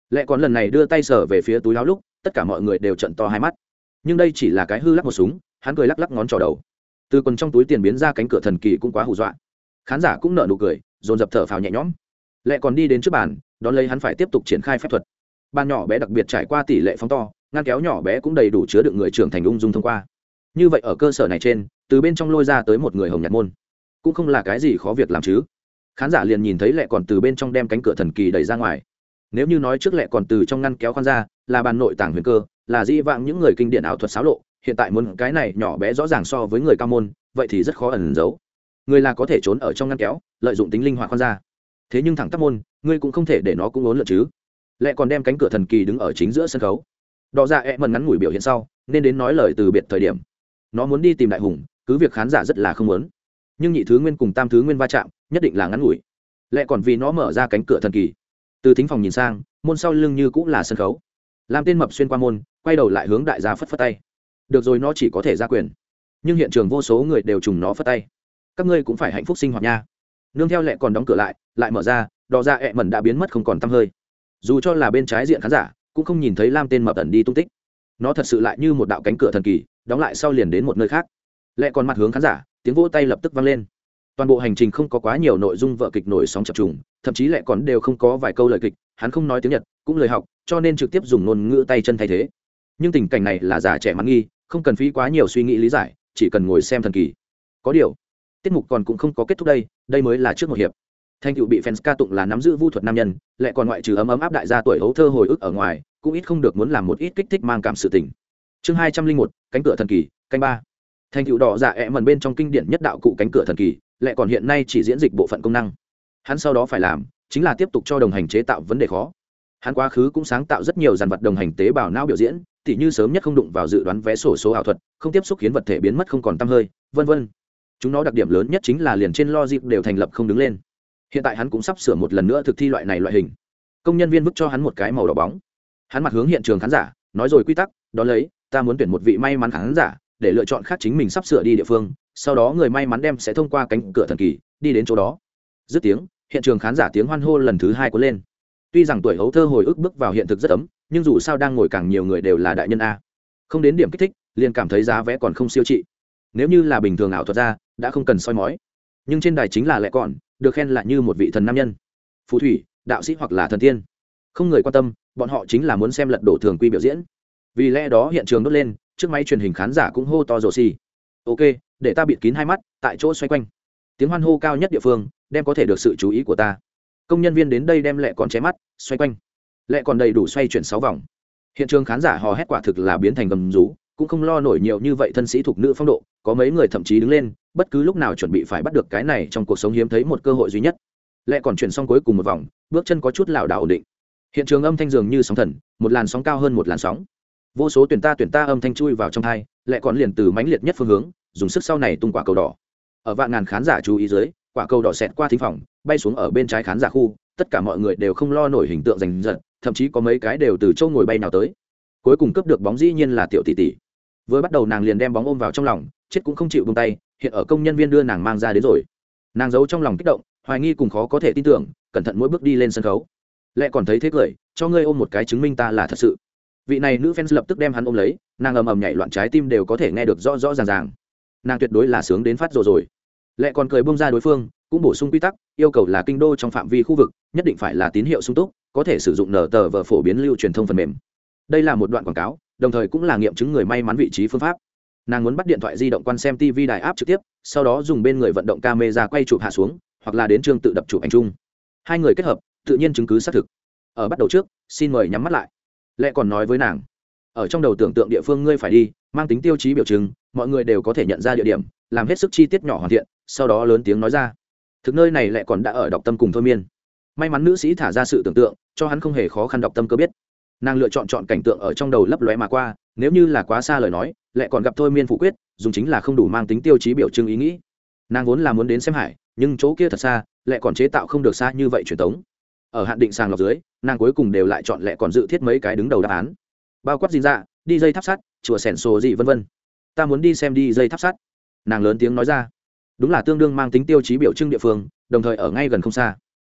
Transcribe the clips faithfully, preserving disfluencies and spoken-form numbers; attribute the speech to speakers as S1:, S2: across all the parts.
S1: Lẽ còn lần này đưa tay sờ về phía túi áo lúc tất cả mọi người đều trận to hai mắt, nhưng đây chỉ là cái hư lắc một súng. Hắn cười lắc lắc ngón trỏ đầu, từ quần trong túi tiền biến ra cánh cửa thần kỳ cũng quá hù dọa. Khán giả cũng nở nụ cười, dồn dập thở phào nhẹ nhõm. Lẽ còn đi đến trước bàn, đón lấy hắn phải tiếp tục triển khai phép thuật. Bàn nhỏ bé đặc biệt trải qua tỷ lệ phóng to, ngăn kéo nhỏ bé cũng đầy đủ chứa đựng người trưởng thành ung dung thông qua. Như vậy ở cơ sở này trên, từ bên trong lôi ra tới một người hồng nhạt môn, cũng không là cái gì khó việc làm chứ. Khán giả liền nhìn thấy Lẽ còn từ bên trong đem cánh cửa thần kỳ đẩy ra ngoài. Nếu như nói trước Lẽ còn từ trong ngăn kéo khoan ra là bàn nội tàng huyền cơ, là dĩ vãng những người kinh điển ảo thuật xáo lộ, hiện tại muốn cái này nhỏ bé rõ ràng so với người cao môn, vậy thì rất khó ẩn giấu. Người là có thể trốn ở trong ngăn kéo, lợi dụng tính linh hoạt khoan ra. Thế nhưng thẳng tắp môn, ngươi cũng không thể để nó cũng uốn lượn chứ. Lẽ còn đem cánh cửa thần kỳ đứng ở chính giữa sân khấu. Đỏ dạ ẹ mần ngắn ngủi biểu hiện sau, nên đến nói lời từ biệt thời điểm. Nó muốn đi tìm đại hùng, cứ việc khán giả rất là không muốn. Nhưng nhị thứ nguyên cùng tam thứ nguyên va chạm, nhất định là ngắn ngủi. Lẽ còn vì nó mở ra cánh cửa thần kỳ. Từ thính phòng nhìn sang, môn sau lưng như cũng là sân khấu. Làm tên mập xuyên qua môn, quay đầu lại hướng đại gia phất phất tay. Được rồi, nó chỉ có thể ra quyền. Nhưng hiện trường vô số người đều trùng nó phất tay. Các ngươi cũng phải hạnh phúc sinh hoạt nha. Nương theo Lẽ còn đóng cửa lại, lại mở ra, đỏ ra ẹ mẩn đã biến mất không còn tăm hơi. Dù cho là bên trái diện khán giả, cũng không nhìn thấy Lam tên mập ẩn đi tung tích. Nó thật sự lại như một đạo cánh cửa thần kỳ, đóng lại sau liền đến một nơi khác. Lẽ còn mặt hướng khán giả, tiếng vỗ tay lập tức vang lên. Toàn bộ hành trình không có quá nhiều nội dung vở kịch nổi sóng chập trùng, thậm chí Lẽ còn đều không có vài câu lời kịch, hắn không nói tiếng Nhật, cũng lời học, cho nên trực tiếp dùng ngôn ngữ tay chân thay thế. Nhưng tình cảnh này là giả trẻ mãn nghi, không cần phí quá nhiều suy nghĩ lý giải, chỉ cần ngồi xem thần kỳ. Có điều, tiết mục còn cũng không có kết thúc đây, đây mới là trước một hiệp. Thanh Cựu bị fans ca tụng là nắm giữ vu thuật nam nhân, Lẽ còn ngoại trừ ấm ấm áp đại gia tuổi hấu thơ hồi ức ở ngoài, cũng ít không được muốn làm một ít kích thích mang cảm sự tình. Chương hai trăm linh một, cánh cửa thần kỳ, canh ba. Thanh Cựu đỏ dạ ẹ mần bên trong kinh điển nhất đạo cụ cánh cửa thần kỳ, Lẽ còn hiện nay chỉ diễn dịch bộ phận công năng. Hắn sau đó phải làm, chính là tiếp tục cho đồng hành chế tạo vấn đề khó. Hắn quá khứ cũng sáng tạo rất nhiều dàn vật đồng hành tế bào não biểu diễn, tỉ như sớm nhất không đụng vào dự đoán vé sổ số ảo thuật, không tiếp xúc khiến vật thể biến mất không còn tăm hơi, vân vân. Chúng nó đặc điểm lớn nhất chính là liền trên logic đều thành lập không đứng lên. Hiện tại hắn cũng sắp sửa một lần nữa thực thi loại này loại hình. Công nhân viên vứt cho hắn một cái màu đỏ bóng. Hắn mặt hướng hiện trường khán giả, nói rồi quy tắc, đó lấy, ta muốn tuyển một vị may mắn khán giả, để lựa chọn khác chính mình sắp sửa đi địa phương, sau đó người may mắn đem sẽ thông qua cánh cửa thần kỳ, đi đến chỗ đó. Dứt tiếng, hiện trường khán giả tiếng hoan hô lần thứ hai cuốn lên. Tuy rằng tuổi hấu thơ hồi ức bước vào hiện thực rất ấm, nhưng dù sao đang ngồi càng nhiều người đều là đại nhân a, không đến điểm kích thích liền cảm thấy giá vé còn không siêu trị. Nếu như là bình thường ảo thuật ra đã không cần soi mói, nhưng trên đài chính là Lẽ còn được khen là như một vị thần nam nhân, phù thủy, đạo sĩ hoặc là thần tiên, không người quan tâm, bọn họ chính là muốn xem lật đổ thường quy biểu diễn. Vì lẽ đó hiện trường đốt lên, trước máy truyền hình khán giả cũng hô to rồ xì. Ok, để ta bịt kín hai mắt, tại chỗ xoay quanh. Tiếng hoan hô cao nhất địa phương đem có thể được sự chú ý của ta. Công nhân viên đến đây đem Lẽ còn ché mắt xoay quanh. Lẽ còn đầy đủ xoay chuyển sáu vòng. Hiện trường khán giả hò hét quả thực là biến thành gầm rú, cũng không lo nổi nhiều như vậy thân sĩ thuộc nữ phong độ, có mấy người thậm chí đứng lên, bất cứ lúc nào chuẩn bị phải bắt được cái này trong cuộc sống hiếm thấy một cơ hội duy nhất. Lẽ còn chuyển xong cuối cùng một vòng, bước chân có chút lảo đảo ổn định. Hiện trường âm thanh dường như sóng thần, một làn sóng cao hơn một làn sóng. Vô số tuyển ta tuyển ta âm thanh chui vào trong tai, Lẽ còn liền từ mãnh liệt nhất phương hướng, dùng sức sau này tung quả cầu đỏ. Ở vạn ngàn khán giả chú ý dưới, quả cầu đỏ xẹt qua thính phòng, bay xuống ở bên trái khán giả khu, tất cả mọi người đều không lo nổi hình tượng giành giật, thậm chí có mấy cái đều từ châu ngồi bay nào tới. Cuối cùng cướp được bóng dĩ nhiên là Tiểu tỷ tỷ. Vừa bắt đầu nàng liền đem bóng ôm vào trong lòng, chết cũng không chịu buông tay, hiện ở công nhân viên đưa nàng mang ra đến rồi. Nàng giấu trong lòng kích động, hoài nghi cùng khó có thể tin tưởng, cẩn thận mỗi bước đi lên sân khấu. Lẽ còn thấy thế cười, cho ngươi ôm một cái chứng minh ta là thật sự. Vị này nữ fans lập tức đem hắn ôm lấy, nàng ầm ầm nhảy loạn, trái tim đều có thể nghe được rõ rõ ràng ràng. Nàng tuyệt đối là sướng đến phát rồi rồi. Lẽ còn cười buông ra đối phương, cũng bổ sung quy tắc, yêu cầu là kinh đô trong phạm vi khu vực, nhất định phải là tín hiệu sung túc, có thể sử dụng nở tờ vở phổ biến lưu truyền thông phần mềm. Đây là một đoạn quảng cáo, đồng thời cũng là nghiệm chứng người may mắn vị trí phương pháp. Nàng muốn bắt điện thoại di động quan xem ti vi đài áp trực tiếp, sau đó dùng bên người vận động camera quay chụp hạ xuống, hoặc là đến trường tự đập chụp ảnh chung. Hai người kết hợp, tự nhiên chứng cứ xác thực. Ở bắt đầu trước, xin mời nhắm mắt lại. Lẽ còn nói với nàng, ở trong đầu tưởng tượng địa phương ngươi phải đi, mang tính tiêu chí biểu trưng, mọi người đều có thể nhận ra địa điểm, làm hết sức chi tiết nhỏ hoàn thiện, sau đó lớn tiếng nói ra. Thực nơi này Lẽ còn đã ở đọc tâm cùng thôi miên. May mắn nữ sĩ thả ra sự tưởng tượng, cho hắn không hề khó khăn đọc tâm cơ biết. Nàng lựa chọn chọn cảnh tượng ở trong đầu lấp lóe mà qua, nếu như là quá xa lời nói, Lẽ còn gặp thôi miên phủ quyết, dùng chính là không đủ mang tính tiêu chí biểu trưng ý nghĩ. Nàng vốn là muốn đến xem hải, nhưng chỗ kia thật xa, Lẽ còn chế tạo không được xa như vậy truyền tống. Ở hạn định sàng lọc dưới, nàng cuối cùng đều lại chọn Lẽ còn dự thiết mấy cái đứng đầu đáp án, bao quát dinh dạ, đi dây tháp sắt, chùa sẻn sổ gì vân vân. Ta muốn đi xem đi dây tháp sắt. Nàng lớn tiếng nói ra. Đúng là tương đương mang tính tiêu chí biểu trưng địa phương, đồng thời ở ngay gần không xa.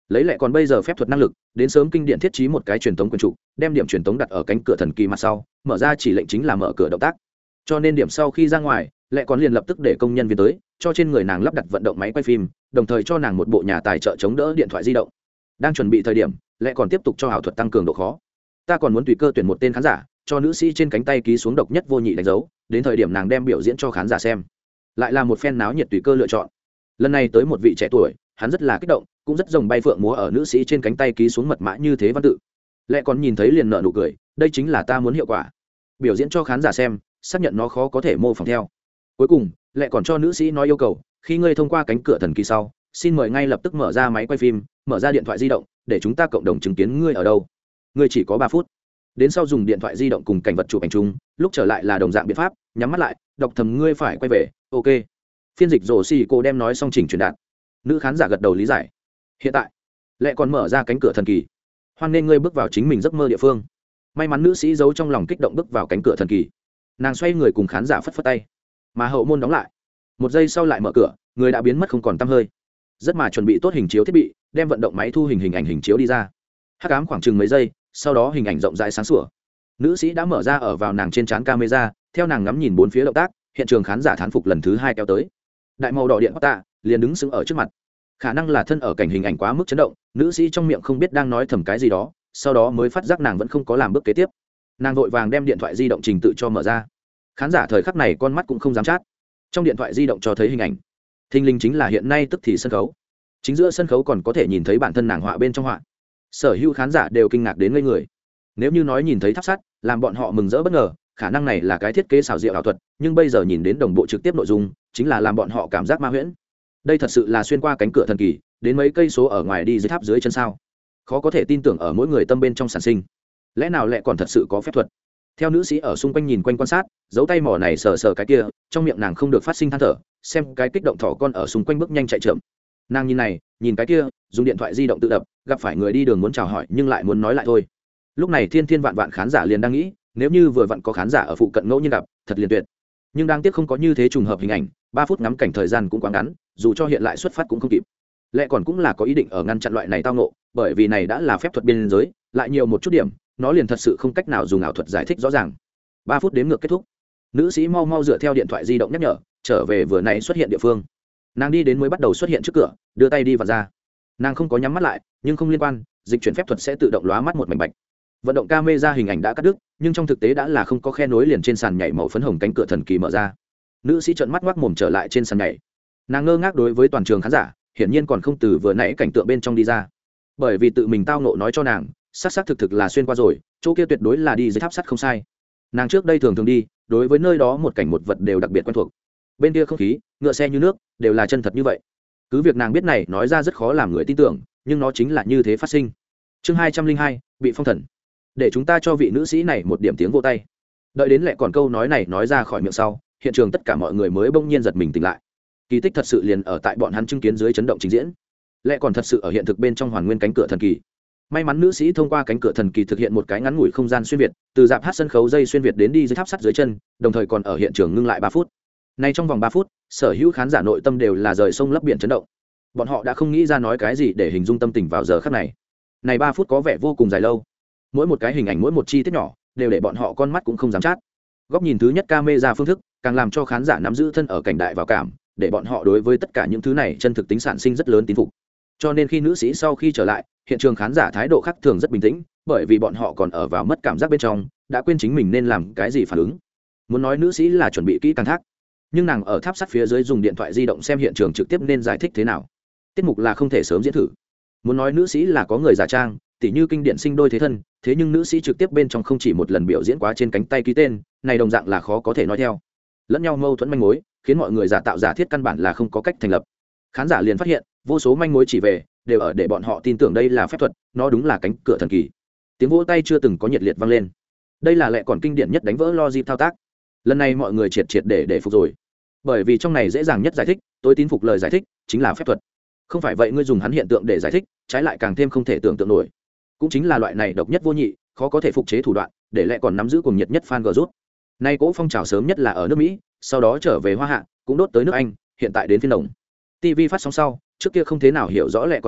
S1: lấy lẽ còn bây giờ phép thuật năng lực đến sớm kinh điển thiết trí một cái truyền tống quyền trụ, đem điểm truyền tống đặt ở cánh cửa thần kỳ mặt sau, mở ra chỉ lệnh chính là mở cửa động tác. Cho nên điểm sau khi ra ngoài, lẽ còn liền lập tức để công nhân viên tới cho trên người nàng lắp đặt vận động máy quay phim, đồng thời cho nàng một bộ nhà tài trợ chống đỡ điện thoại di động. Đang chuẩn bị thời điểm, lẽ còn tiếp tục cho ảo thuật tăng cường độ khó. Ta còn muốn tùy cơ tuyển một tên khán giả, cho nữ sĩ trên cánh tay ký xuống độc nhất vô nhị đánh dấu, đến thời điểm nàng đem biểu diễn cho khán giả xem. Lại là một phen náo nhiệt tùy cơ lựa chọn. Lần này tới một vị trẻ tuổi, hắn rất là kích động, cũng rất rồng bay phượng múa ở nữ sĩ trên cánh tay ký xuống mật mã như thế văn tự. Lẽ còn nhìn thấy liền nở nụ cười, đây chính là ta muốn hiệu quả. Biểu diễn cho khán giả xem, xác nhận nó khó có thể mô phỏng theo. Cuối cùng, lẽ còn cho nữ sĩ nói yêu cầu, khi ngươi thông qua cánh cửa thần kỳ sau, xin mời ngay lập tức mở ra máy quay phim, mở ra điện thoại di động, để chúng ta cộng đồng chứng kiến ngươi ở đâu. Ngươi chỉ có ba phút. Đến sau dùng điện thoại di động cùng cảnh vật chụp ảnh chung, lúc trở lại là đồng dạng biện pháp, nhắm mắt lại, đọc thầm ngươi phải quay về, ok. Phiên dịch rồ xì cô đem nói xong chỉnh truyền đạt. Nữ khán giả gật đầu lý giải. Hiện tại, lẽ còn mở ra cánh cửa thần kỳ. Hoan nên ngươi bước vào chính mình giấc mơ địa phương. May mắn nữ sĩ giấu trong lòng kích động bước vào cánh cửa thần kỳ. Nàng xoay người cùng khán giả phất phất tay, mà hậu môn đóng lại. Một giây sau lại mở cửa, người đã biến mất không còn tăm hơi. Rất mà chuẩn bị tốt hình chiếu thiết bị, đem vận động máy thu hình hình ảnh hình chiếu đi ra. Hắc ám khoảng chừng mấy giây, sau đó hình ảnh rộng rãi sáng sủa. Nữ sĩ đã mở ra ở vào nàng trên trán camera, theo nàng ngắm nhìn bốn phía động tác, hiện trường khán giả thán phục lần thứ hai kéo tới. Đại màu đỏ điện tạ liền đứng sững ở trước mặt. Khả năng là thân ở cảnh hình ảnh quá mức chấn động, nữ sĩ trong miệng không biết đang nói thầm cái gì đó, sau đó mới phát giác nàng vẫn không có làm bước kế tiếp. Nàng vội vàng đem điện thoại di động trình tự cho mở ra. Khán giả thời khắc này con mắt cũng không dám chát. Trong điện thoại di động cho thấy hình ảnh, thình lình chính là hiện nay tức thì sân khấu. Chính giữa sân khấu còn có thể nhìn thấy bản thân nàng họa bên trong họa. Sở hữu khán giả đều kinh ngạc đến ngây người. Nếu như nói nhìn thấy tháp sắt làm bọn họ mừng rỡ bất ngờ, khả năng này là cái thiết kế xảo diệu ảo thuật, nhưng bây giờ nhìn đến đồng bộ trực tiếp nội dung chính là làm bọn họ cảm giác ma huyễn. Đây thật sự là xuyên qua cánh cửa thần kỳ đến mấy cây số ở ngoài đi dưới tháp dưới chân sao. Khó có thể tin tưởng ở mỗi người tâm bên trong sản sinh. Lẽ nào lại còn thật sự có phép thuật? Theo nữ sĩ ở xung quanh nhìn quanh quan sát, giấu tay mỏ này sờ sờ cái kia, trong miệng nàng không được phát sinh than thở, xem cái kích động thỏ con ở xung quanh bước nhanh chạy chậm. Nàng nhìn này nhìn cái kia, dùng điện thoại di động tự đập, gặp phải người đi đường muốn chào hỏi nhưng lại muốn nói lại thôi. Lúc này thiên thiên vạn vạn khán giả liền đang nghĩ, nếu như vừa vặn có khán giả ở phụ cận ngẫu nhiên gặp, thật liền tuyệt. Nhưng đáng tiếc không có như thế trùng hợp hình ảnh, ba phút ngắm cảnh thời gian cũng quá ngắn, dù cho hiện lại xuất phát cũng không kịp. Lẽ còn cũng là có ý định ở ngăn chặn loại này tao ngộ, bởi vì này đã là phép thuật biên giới, lại nhiều một chút điểm, nó liền thật sự không cách nào dùng ảo thuật giải thích rõ ràng. Ba phút đếm ngược kết thúc. Nữ sĩ mau mau dựa theo điện thoại di động nhắc nhở, trở về vừa nãy xuất hiện địa phương. Nàng đi đến mới bắt đầu xuất hiện trước cửa, đưa tay đi vào ra. Nàng không có nhắm mắt lại, nhưng không liên quan, dịch chuyển phép thuật sẽ tự động lóa mắt một mảnh bạch. Vận động camera hình ảnh đã cắt đứt, nhưng trong thực tế đã là không có khe nối liền trên sàn nhảy màu phấn hồng cánh cửa thần kỳ mở ra. Nữ sĩ trợn mắt ngoác mồm trở lại trên sàn nhảy. Nàng ngơ ngác đối với toàn trường khán giả, hiển nhiên còn không từ vừa nãy cảnh tượng bên trong đi ra. Bởi vì tự mình tao nộ nói cho nàng, xác xác thực thực là xuyên qua rồi, chỗ kia tuyệt đối là đi dưới tháp sắt không sai. Nàng trước đây thường thường đi, đối với nơi đó một cảnh một vật đều đặc biệt quen thuộc. Bên kia không khí, ngựa xe như nước, đều là chân thật như vậy. Cứ việc nàng biết này nói ra rất khó làm người tin tưởng, nhưng nó chính là như thế phát sinh. Chương hai trăm linh hai, bị phong thần. Để chúng ta cho vị nữ sĩ này một điểm tiếng vỗ tay. Đợi đến lại còn câu nói này nói ra khỏi miệng sau, hiện trường tất cả mọi người mới bỗng nhiên giật mình tỉnh lại. Kỳ tích thật sự liền ở tại bọn hắn chứng kiến dưới chấn động trình diễn. Lẽ còn thật sự ở hiện thực bên trong hoàn nguyên cánh cửa thần kỳ. May mắn nữ sĩ thông qua cánh cửa thần kỳ thực hiện một cái ngắn ngủi không gian xuyên việt, từ dạp hát sân khấu dây xuyên việt đến đi dưới tháp sắt dưới chân, đồng thời còn ở hiện trường ngưng lại ba phút. Nay trong vòng ba phút, sở hữu khán giả nội tâm đều là rời sông lấp biển chấn động. Bọn họ đã không nghĩ ra nói cái gì để hình dung tâm tình vào giờ khắc này. Này ba phút có vẻ vô cùng dài lâu. Mỗi một cái hình ảnh mỗi một chi tiết nhỏ, đều để bọn họ con mắt cũng không dám chát. Góc nhìn thứ nhất camera phương thức, càng làm cho khán giả nắm giữ thân ở cảnh đại vào cảm, để bọn họ đối với tất cả những thứ này chân thực tính sản sinh rất lớn tín phục. Cho nên khi nữ sĩ sau khi trở lại, hiện trường khán giả thái độ khác thường rất bình tĩnh, bởi vì bọn họ còn ở vào mất cảm giác bên trong, đã quên chính mình nên làm cái gì phản ứng. Muốn nói nữ sĩ là chuẩn bị kỹ càng thác, nhưng nàng ở tháp sắt phía dưới dùng điện thoại di động xem hiện trường trực tiếp nên giải thích thế nào. Tiết mục là không thể sớm diễn thử. Muốn nói nữ sĩ là có người giả trang, tỉ như kinh điển sinh đôi thế thân, thế nhưng nữ sĩ trực tiếp bên trong không chỉ một lần biểu diễn quá trên cánh tay ký tên, này đồng dạng là khó có thể nói theo. Lẫn nhau mâu thuẫn manh mối, khiến mọi người giả tạo giả thiết căn bản là không có cách thành lập. Khán giả liền phát hiện, vô số manh mối chỉ về, đều ở để bọn họ tin tưởng đây là phép thuật, nó đúng là cánh cửa thần kỳ. Tiếng vỗ tay chưa từng có nhiệt liệt vang lên. Đây là lẽ còn kinh điển nhất đánh vỡ logic thao tác. Lần này mọi người triệt triệt để để phục rồi. Bởi vì trong này dễ dàng nhất giải thích, tối tín phục lời giải thích chính là phép thuật. Không phải vậy ngươi dùng hắn hiện tượng để giải thích, trái lại càng thêm không thể tưởng tượng nổi. Cũng chính là loại này độc nhất vô nhị, khó có thể phục chế thủ đoạn, để lẽ còn nắm giữ cùng nhiệt nhất fan gờ rút. Nay cỗ phong trào sớm nhất là ở nước Mỹ, sau đó trở về Hoa Hạ, cũng đốt tới nước Anh, hiện tại đến phiên Đồng. ti vi phát sóng sau, trước kia không thế nào hiểu rõ lẽ con người,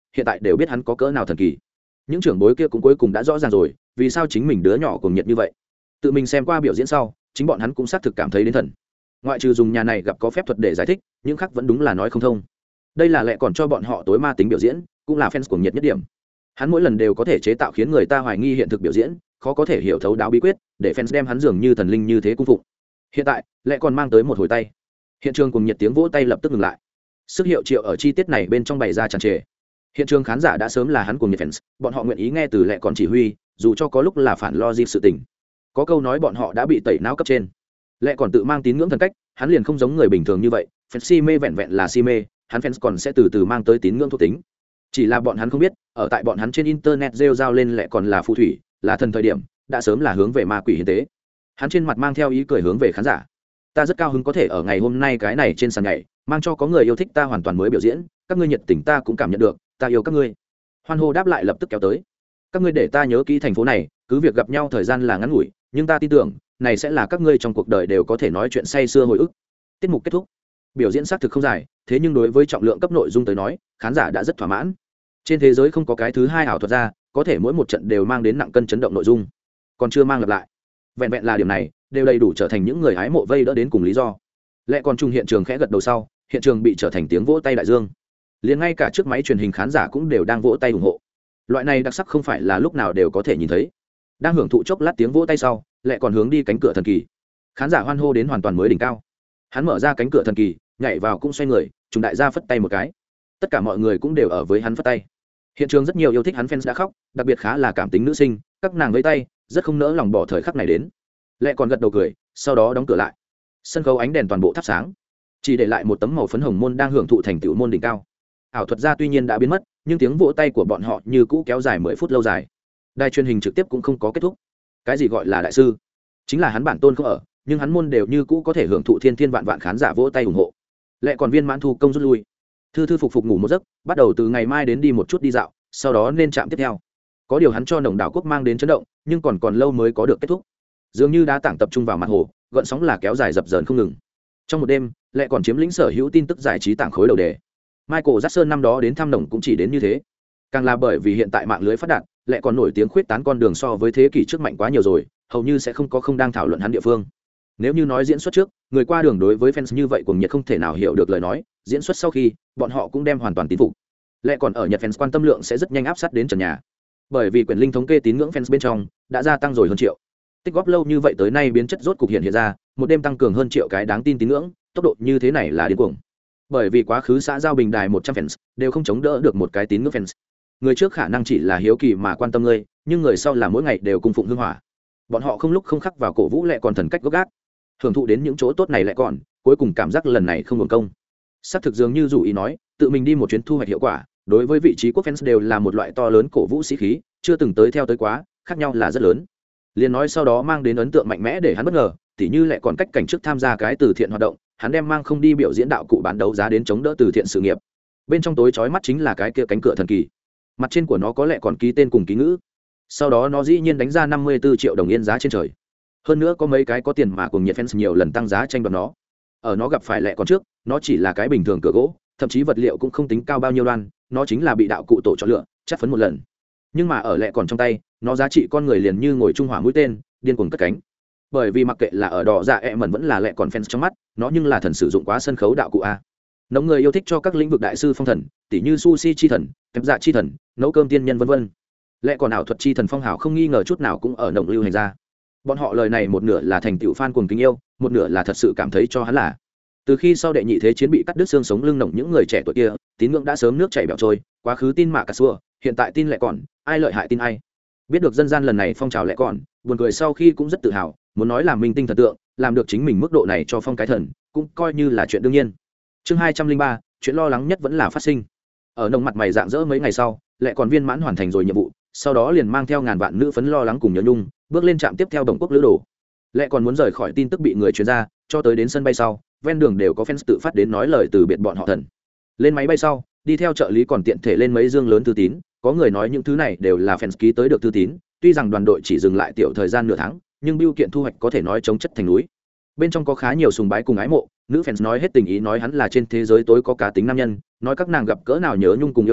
S1: hiện tại đều biết hắn có cỡ nào thần kỳ. Những trưởng bối kia cũng cuối cùng đã rõ ràng rồi vì sao chính mình đứa nhỏ cùng nhiệt như vậy. Tự mình xem qua biểu diễn sau, chính bọn hắn cũng xác thực cảm thấy đến thần. Ngoại trừ dùng nhà này gặp có phép thuật để giải thích, những khác vẫn đúng là nói không thông. Đây là lẽ còn cho bọn họ tối ma tính biểu diễn, cũng là fans cuồng nhiệt nhất điểm. Hắn mỗi lần đều có thể chế tạo khiến người ta hoài nghi hiện thực biểu diễn, khó có thể hiểu thấu đáo bí quyết, để fans đem hắn dường như thần linh như thế cung phụng. Hiện tại, lẽ còn mang tới một hồi tay. Hiện trường cùng nhiệt tiếng vỗ tay lập tức ngừng lại. Sức hiệu triệu ở chi tiết này bên trong bày ra tràn trề. Hiện trường khán giả đã sớm là hắn cùng nhiệt fans, bọn họ nguyện ý nghe từ lẽ còn chỉ huy, dù cho có lúc là phản logic sự tình. Có câu nói bọn họ đã bị tẩy não cấp trên. Lẽ còn tự mang tín ngưỡng thần cách, hắn liền không giống người bình thường như vậy, fans si mê vẹn vẹn là si mê, hắn fans còn sẽ từ từ mang tới tín ngưỡng thuộc tính. Chỉ là bọn hắn không biết, ở tại bọn hắn trên internet rêu rao lên lẽ còn là phù thủy, là thần thời điểm, đã sớm là hướng về ma quỷ hiến tế. Hắn trên mặt mang theo ý cười hướng về khán giả. Ta rất cao hứng có thể ở ngày hôm nay cái này trên sàn nhảy, mang cho có người yêu thích ta hoàn toàn mới biểu diễn, các ngươi nhiệt tình ta cũng cảm nhận được, ta yêu các ngươi. Hoan hô đáp lại lập tức kéo tới. Các ngươi để ta nhớ kỹ thành phố này, cứ việc gặp nhau thời gian là ngắn ngủi, nhưng ta tin tưởng, này sẽ là các ngươi trong cuộc đời đều có thể nói chuyện say sưa hồi ức. Tiết mục kết thúc. Biểu diễn xác thực không dài, thế nhưng đối với trọng lượng cấp nội dung tới nói, khán giả đã rất thỏa mãn. Trên thế giới không có cái thứ hai ảo thuật ra, có thể mỗi một trận đều mang đến nặng cân chấn động nội dung, còn chưa mang lặp lại. Vẹn vẹn là điểm này, đều đầy đủ trở thành những người hái mộ vây đỡ đến cùng lý do. Lẽ còn trung hiện trường khẽ gật đầu sau, hiện trường bị trở thành tiếng vỗ tay đại dương. Liền ngay cả trước máy truyền hình khán giả cũng đều đang vỗ tay ủng hộ. Loại này đặc sắc không phải là lúc nào đều có thể nhìn thấy. Đang hưởng thụ chốc lát tiếng vỗ tay sau, lẽ còn hướng đi cánh cửa thần kỳ. Khán giả hoan hô đến hoàn toàn mới đỉnh cao. Hắn mở ra cánh cửa thần kỳ, nhảy vào cũng xoay người, trùng đại gia phất tay một cái. Tất cả mọi người cũng đều ở với hắn phất tay. Hiện trường rất nhiều yêu thích hắn fans đã khóc, đặc biệt khá là cảm tính nữ sinh, các nàng vẫy tay, rất không nỡ lòng bỏ thời khắc này đến. Lẽ còn gật đầu cười, sau đó đóng cửa lại. Sân khấu ánh đèn toàn bộ thắp sáng, chỉ để lại một tấm màu phấn hồng môn đang hưởng thụ thành tựu môn đỉnh cao. Ảo thuật gia tuy nhiên đã biến mất, nhưng tiếng vỗ tay của bọn họ như cũ kéo dài mười phút lâu dài. Đài truyền hình trực tiếp cũng không có kết thúc. Cái gì gọi là đại sư? Chính là hắn bản tôn không ở, nhưng hắn môn đều như cũ có thể hưởng thụ thiên thiên vạn vạn khán giả vỗ tay ủng hộ. Lẽ còn viên mãn thu công rút lui, thư thư phục phục ngủ một giấc, bắt đầu từ ngày mai đến đi một chút đi dạo, sau đó nên chạm tiếp theo. Có điều hắn cho Nồng Đảo Quốc mang đến chấn động, nhưng còn còn lâu mới có được kết thúc. Dường như đá tảng tập trung vào mặt hồ, gợn sóng là kéo dài dập dờn không ngừng. Trong một đêm, Lẽ còn chiếm lĩnh sở hữu tin tức giải trí tảng khối đầu đề. Michael Jackson năm đó đến thăm Nồng cũng chỉ đến như thế. Càng là bởi vì hiện tại mạng lưới phát đạt, Lẽ còn nổi tiếng khuyết tán con đường so với thế kỷ trước mạnh quá nhiều rồi, hầu như sẽ không có không đang thảo luận hắn địa phương. Nếu như nói diễn xuất trước, người qua đường đối với fans như vậy cuồng nhiệt không thể nào hiểu được lời nói, diễn xuất sau khi, bọn họ cũng đem hoàn toàn tín phục. Lẽ còn ở Nhật fans quan tâm lượng sẽ rất nhanh áp sát đến trần nhà. Bởi vì quyền linh thống kê tín ngưỡng fans bên trong đã gia tăng rồi hơn triệu. Tích góp lâu như vậy tới nay biến chất rốt cục hiện hiện ra, một đêm tăng cường hơn triệu cái đáng tin tín ngưỡng, tốc độ như thế này là điên cuồng. Bởi vì quá khứ xã giao bình đài một trăm fans đều không chống đỡ được một cái tín ngưỡng fans. Người trước khả năng chỉ là hiếu kỳ mà quan tâm ngươi, nhưng người sau là mỗi ngày đều cung phụng hương hỏa. Bọn họ không lúc không khắc vào cổ vũ Lẽ còn thần cách gốc gác, hưởng thụ đến những chỗ tốt này Lẽ còn, cuối cùng cảm giác lần này không hưởng công. Xác thực dường như dù ý nói, tự mình đi một chuyến thu hoạch hiệu quả, đối với vị trí quốc fans đều là một loại to lớn cổ vũ sĩ khí, chưa từng tới theo tới quá, khác nhau là rất lớn. Liên nói sau đó mang đến ấn tượng mạnh mẽ để hắn bất ngờ, tỉ như Lẽ còn cách cảnh trước tham gia cái từ thiện hoạt động, hắn đem mang không đi biểu diễn đạo cụ bán đấu giá đến chống đỡ từ thiện sự nghiệp. Bên trong tối chói mắt chính là cái kia cánh cửa thần kỳ, mặt trên của nó có Lẽ còn ký tên cùng ký ngữ. Sau đó nó dĩ nhiên đánh ra năm mươi tư triệu đồng yên giá trên trời. Hơn nữa có mấy cái có tiền mà cùng nhiệt fans nhiều lần tăng giá tranh đoạt nó. Ở nó gặp phải Lẽ còn trước, nó chỉ là cái bình thường cửa gỗ, thậm chí vật liệu cũng không tính cao bao nhiêu đoan, nó chính là bị đạo cụ tổ chọn lựa, chất phấn một lần. Nhưng mà ở Lẽ còn trong tay, nó giá trị con người liền như ngồi trung hỏa mũi tên, điên cuồng cất cánh. Bởi vì mặc kệ là ở đỏ dạ ẹ mẩn vẫn là Lẽ còn fans trong mắt, nó nhưng là thần sử dụng quá sân khấu đạo cụ a. Nóng người yêu thích cho các lĩnh vực đại sư phong thần, tỉ như sushi chi thần, kẹp dạ chi thần, nấu cơm tiên nhân vân vân. Lẽ còn ảo thuật chi thần phong hào không nghi ngờ chút nào cũng ở nồng lưu hành ra. Bọn họ lời này một nửa là thành tựu fan cuồng kính yêu, một nửa là thật sự cảm thấy cho hắn là. Từ khi sau đệ nhị thế chiến bị cắt đứt xương sống lưng nồng những người trẻ tuổi kia, tín ngưỡng đã sớm nước chảy bẻo trôi, quá khứ tin mạ cả xua, hiện tại tin Lẽ còn, ai lợi hại tin ai. Biết được dân gian lần này phong trào Lẽ còn, buồn cười sau khi cũng rất tự hào, muốn nói làm minh tinh thần tượng, làm được chính mình mức độ này cho phong cái thần, cũng coi như là chuyện đương nhiên. Chương hai trăm linh ba, chuyện lo lắng nhất vẫn là phát sinh. Ở nồng mặt mày dạng dỡ mấy ngày sau, Lẽ còn viên mãn hoàn thành rồi nhiệm vụ, sau đó liền mang theo ngàn vạn nữ phấn lo lắng cùng nhớ nhung, bước lên trạm tiếp theo Đồng Quốc lữ đồ. Lẽ còn muốn rời khỏi tin tức bị người truyền ra, cho tới đến sân bay sau, ven đường đều có fans tự phát đến nói lời từ biệt bọn họ thần. Lên máy bay sau, đi theo trợ lý còn tiện thể lên mấy dương lớn thư tín, có người nói những thứ này đều là fans ký tới được thư tín, tuy rằng đoàn đội chỉ dừng lại tiểu thời gian nửa tháng, nhưng bưu kiện thu hoạch có thể nói chống chất thành núi. Bên trong có khá nhiều sùng bái cùng ái mộ, nữ fans nói hết tình ý nói hắn là trên thế giới tối có cá tính nam nhân, nói các nàng gặp cỡ nào nhớ nhung cùng yêu hắn,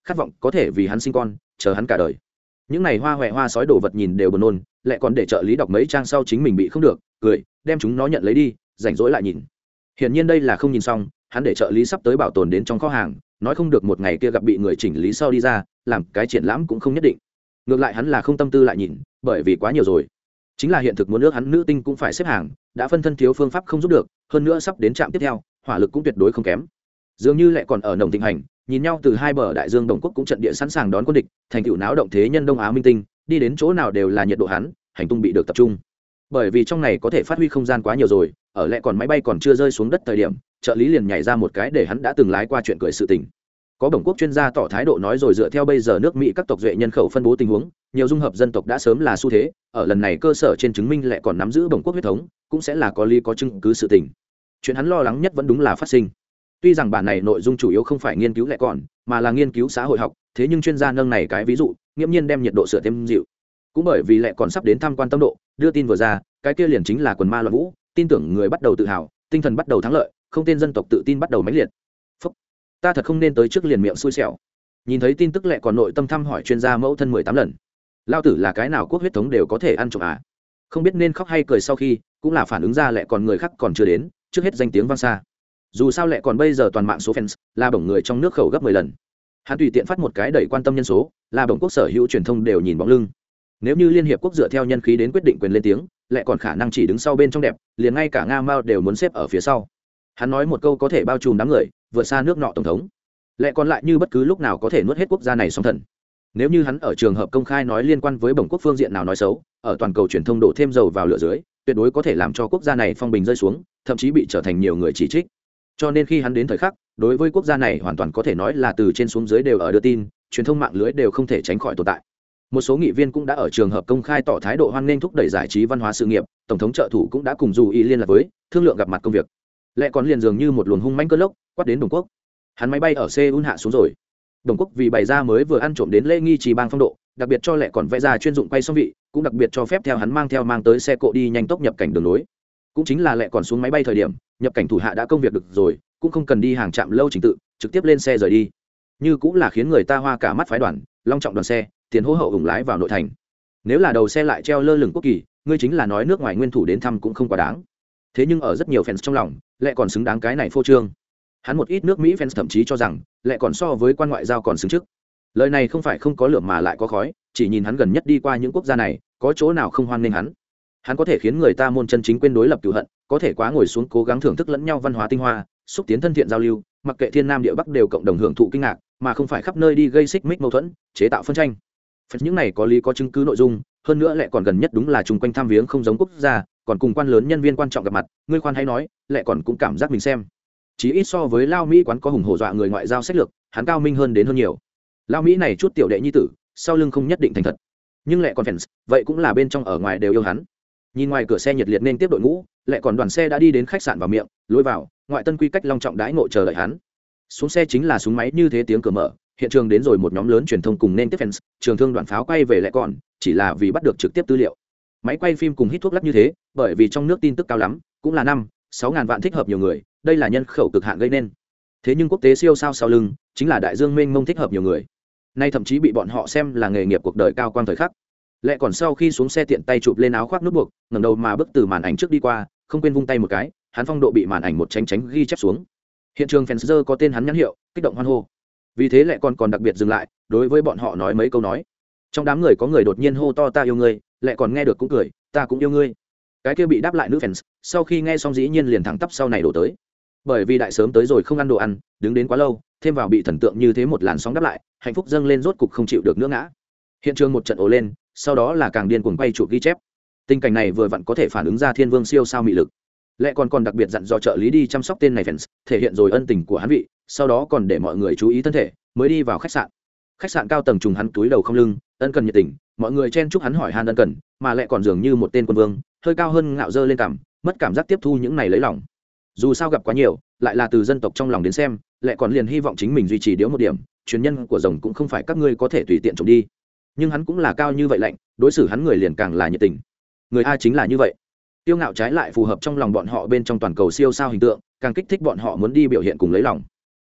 S1: khát vọng có thể vì hắn sinh con chờ hắn cả đời. Những này hoa hoẹ hoa sói đồ vật nhìn đều buồn nôn, lại còn để trợ lý đọc mấy trang sau chính mình bị không được cười đem chúng nó nhận lấy đi, rảnh rỗi lại nhìn. Hiển nhiên đây là không nhìn xong, hắn để trợ lý sắp tới bảo tồn đến trong kho hàng, nói không được một ngày kia gặp bị người chỉnh lý sau đi ra làm cái triển lãm cũng không nhất định. Ngược lại hắn là không tâm tư lại nhìn, bởi vì quá nhiều rồi. Chính là hiện thực muốn nước hắn nữ tinh cũng phải xếp hàng, đã phân thân thiếu phương pháp không giúp được, hơn nữa sắp đến trạm tiếp theo, hỏa lực cũng tuyệt đối không kém. Dường như lại còn ở nồng thịnh hành, nhìn nhau từ hai bờ đại dương đồng quốc cũng trận địa sẵn sàng đón quân địch, thành tựu náo động thế nhân Đông Á minh tinh, đi đến chỗ nào đều là nhiệt độ hắn, hành tung bị được tập trung. Bởi vì trong này có thể phát huy không gian quá nhiều rồi, ở lẽ còn máy bay còn chưa rơi xuống đất thời điểm, trợ lý liền nhảy ra một cái để hắn đã từng lái qua chuyện cười sự tình. Có bổng quốc chuyên gia tỏ thái độ nói rồi, dựa theo bây giờ nước Mỹ các tộc duệ nhân khẩu phân bố tình huống, nhiều dung hợp dân tộc đã sớm là xu thế, ở lần này cơ sở trên chứng minh lẽ còn nắm giữ bổng quốc huyết thống, cũng sẽ là có lý có chứng cứ sự tình. Chuyện hắn lo lắng nhất vẫn đúng là phát sinh. Tuy rằng bản này nội dung chủ yếu không phải nghiên cứu lẽ còn, mà là nghiên cứu xã hội học, thế nhưng chuyên gia nâng này cái ví dụ, nghiễm nhiên đem nhiệt độ sửa thêm dịu. Cũng bởi vì lẽ còn sắp đến tham quan tâm độ, đưa tin vừa ra, cái kia liền chính là quần ma loạn vũ, tin tưởng người bắt đầu tự hào, tinh thần bắt đầu thắng lợi, không tên dân tộc tự tin bắt đầu mãnh liệt. Phúc, ta thật không nên tới trước liền miệng xui xẻo. Nhìn thấy tin tức lẽ còn nội tâm thăm hỏi chuyên gia mẫu thân mười tám lần. Lao tử là cái nào quốc huyết thống đều có thể ăn trộm à? Không biết nên khóc hay cười, sau khi cũng là phản ứng ra lẽ còn người khác còn chưa đến, trước hết danh tiếng vang xa. Dù sao lẽ còn bây giờ toàn mạng số fans là bổng người trong nước khẩu gấp mười lần. Hắn tùy tiện phát một cái đẩy quan tâm nhân số, là bổng quốc sở hữu truyền thông đều nhìn bóng lưng. Nếu như liên hiệp quốc dựa theo nhân khí đến quyết định quyền lên tiếng, lại còn khả năng chỉ đứng sau bên trong đẹp, liền ngay cả Nga Mao đều muốn xếp ở phía sau. Hắn nói một câu có thể bao trùm đám người, vượt xa nước nọ tổng thống. Lại còn lại như bất cứ lúc nào có thể nuốt hết quốc gia này song thần. Nếu như hắn ở trường hợp công khai nói liên quan với bổng quốc phương diện nào nói xấu, ở toàn cầu truyền thông đổ thêm dầu vào lửa dưới, tuyệt đối có thể làm cho quốc gia này phong bình rơi xuống, thậm chí bị trở thành nhiều người chỉ trích. Cho nên khi hắn đến thời khắc, đối với quốc gia này hoàn toàn có thể nói là từ trên xuống dưới đều ở đưa tin, truyền thông mạng lưới đều không thể tránh khỏi tồn tại. Một số nghị viên cũng đã ở trường hợp công khai tỏ thái độ hoan nghênh thúc đẩy giải trí văn hóa sự nghiệp, tổng thống trợ thủ cũng đã cùng dù ý liên lạc với, thương lượng gặp mặt công việc. Lẽ còn liền dường như một luồng hung mãnh cơn lốc quát đến Đồng Quốc. Hắn máy bay ở Seoul hạ xuống rồi. Đồng Quốc vì bày ra mới vừa ăn trộm đến lễ nghi trì bang phong độ, đặc biệt cho lẽ còn vẽ ra chuyên dụng quay xong vị, cũng đặc biệt cho phép theo hắn mang theo mang tới xe cộ đi nhanh tốc nhập cảnh đường lối. Cũng chính là lẽ còn xuống máy bay thời điểm, nhập cảnh thủ hạ đã công việc được rồi, cũng không cần đi hàng trạm lâu trình tự, trực tiếp lên xe rời đi. Như cũng là khiến người ta hoa cả mắt phái đoàn, long trọng đoàn xe, tiền hô hậu ủng lái vào nội thành. Nếu là đầu xe lại treo lơ lửng quốc kỳ, ngươi chính là nói nước ngoài nguyên thủ đến thăm cũng không quá đáng. Thế nhưng ở rất nhiều fans trong lòng, lại còn xứng đáng cái này phô trương. Hắn một ít nước Mỹ fans thậm chí cho rằng, lại còn so với quan ngoại giao còn xứng trước. Lời này không phải không có lửa mà lại có khói, chỉ nhìn hắn gần nhất đi qua những quốc gia này, có chỗ nào không hoan nghênh hắn. Hắn có thể khiến người ta môn chân chính quên đối lập cừu hận, có thể quá ngồi xuống cố gắng thưởng thức lẫn nhau văn hóa tinh hoa, xúc tiến thân thiện giao lưu, mặc kệ thiên nam địa bắc đều cộng đồng hưởng thụ kinh ngạc, mà không phải khắp nơi đi gây xích mích mâu thuẫn, chế tạo phân tranh. Phần những này có lý có chứng cứ nội dung, hơn nữa lại còn gần nhất đúng là chung quanh thăm viếng không giống quốc gia, còn cùng quan lớn nhân viên quan trọng gặp mặt, ngươi khoan hay nói, lại còn cũng cảm giác mình xem. Chỉ ít so với Lao Mỹ quán có hùng hổ dọa người ngoại giao sách lược, hắn cao minh hơn đến hơn nhiều. Lao Mỹ này chút tiểu đệ nhi tử, sau lưng không nhất định thành thật, nhưng lại còn fans, vậy cũng là bên trong ở ngoài đều yêu hắn. Nhìn ngoài cửa xe nhiệt liệt nên tiếp đội ngũ, lại còn đoàn xe đã đi đến khách sạn vào miệng, lối vào, ngoại tân quy cách long trọng đãi ngộ chờ đợi hắn. Xuống xe chính là súng máy như thế tiếng cửa mở, hiện trường đến rồi một nhóm lớn truyền thông cùng nên tiếp fans, trường thương đoàn pháo quay về lại còn, chỉ là vì bắt được trực tiếp tư liệu. Máy quay phim cùng hít thuốc lắc như thế, bởi vì trong nước tin tức cao lắm, cũng là năm, sáu ngàn vạn thích hợp nhiều người, đây là nhân khẩu cực hạn gây nên. Thế nhưng quốc tế siêu sao sau lưng, chính là đại dương mênh mông thích hợp nhiều người. Nay thậm chí bị bọn họ xem là nghề nghiệp cuộc đời cao quang thời khắc. Lẽ còn sau khi xuống xe tiện tay chụp lên áo khoác nút buộc, ngẩng đầu mà bước từ màn ảnh trước đi qua, không quên vung tay một cái, hắn phong độ bị màn ảnh một tránh tránh ghi chép xuống. Hiện trường fans có tên hắn nhãn hiệu, kích động hoan hô. Vì thế lại còn còn đặc biệt dừng lại, đối với bọn họ nói mấy câu nói. Trong đám người có người đột nhiên hô to ta yêu ngươi, lại còn nghe được cũng cười, ta cũng yêu ngươi. Cái kia bị đáp lại nữ fans, sau khi nghe xong dĩ nhiên liền thẳng tắp sau này đổ tới. Bởi vì đại sớm tới rồi không ăn đồ ăn, đứng đến quá lâu, thêm vào bị thần tượng như thế một làn sóng đáp lại, hạnh phúc dâng lên rốt cục không chịu được nữa ngã. Hiện trường một trận ồ lên, sau đó là càng điên cuồng quay chụp ghi chép. Tình cảnh này vừa vặn có thể phản ứng ra thiên vương siêu sao mị lực. Lại còn còn đặc biệt dặn dò trợ lý đi chăm sóc tên này fans, thể hiện rồi ân tình của hắn vị, sau đó còn để mọi người chú ý thân thể, mới đi vào khách sạn. Khách sạn cao tầng trùng hắn túi đầu không lưng, ân cần nhiệt tình, mọi người chen chúc hắn hỏi han ân cần, mà lại còn dường như một tên quân vương, hơi cao hơn ngạo dơ lên cằm, mất cảm giác tiếp thu những này lấy lòng. Dù sao gặp quá nhiều, lại là từ dân tộc trong lòng đến xem, lại còn liền hy vọng chính mình duy trì điếu một điểm, truyền nhân của rồng cũng không phải các ngươi có thể tùy tiện trộm đi. Nhưng hắn cũng là cao như vậy lạnh, đối xử hắn người liền càng là nhiệt tình. Người a chính là như vậy. Tiêu ngạo trái lại phù hợp trong lòng bọn họ bên trong toàn cầu siêu sao hình tượng, càng kích thích bọn họ muốn đi biểu hiện cùng lấy lòng.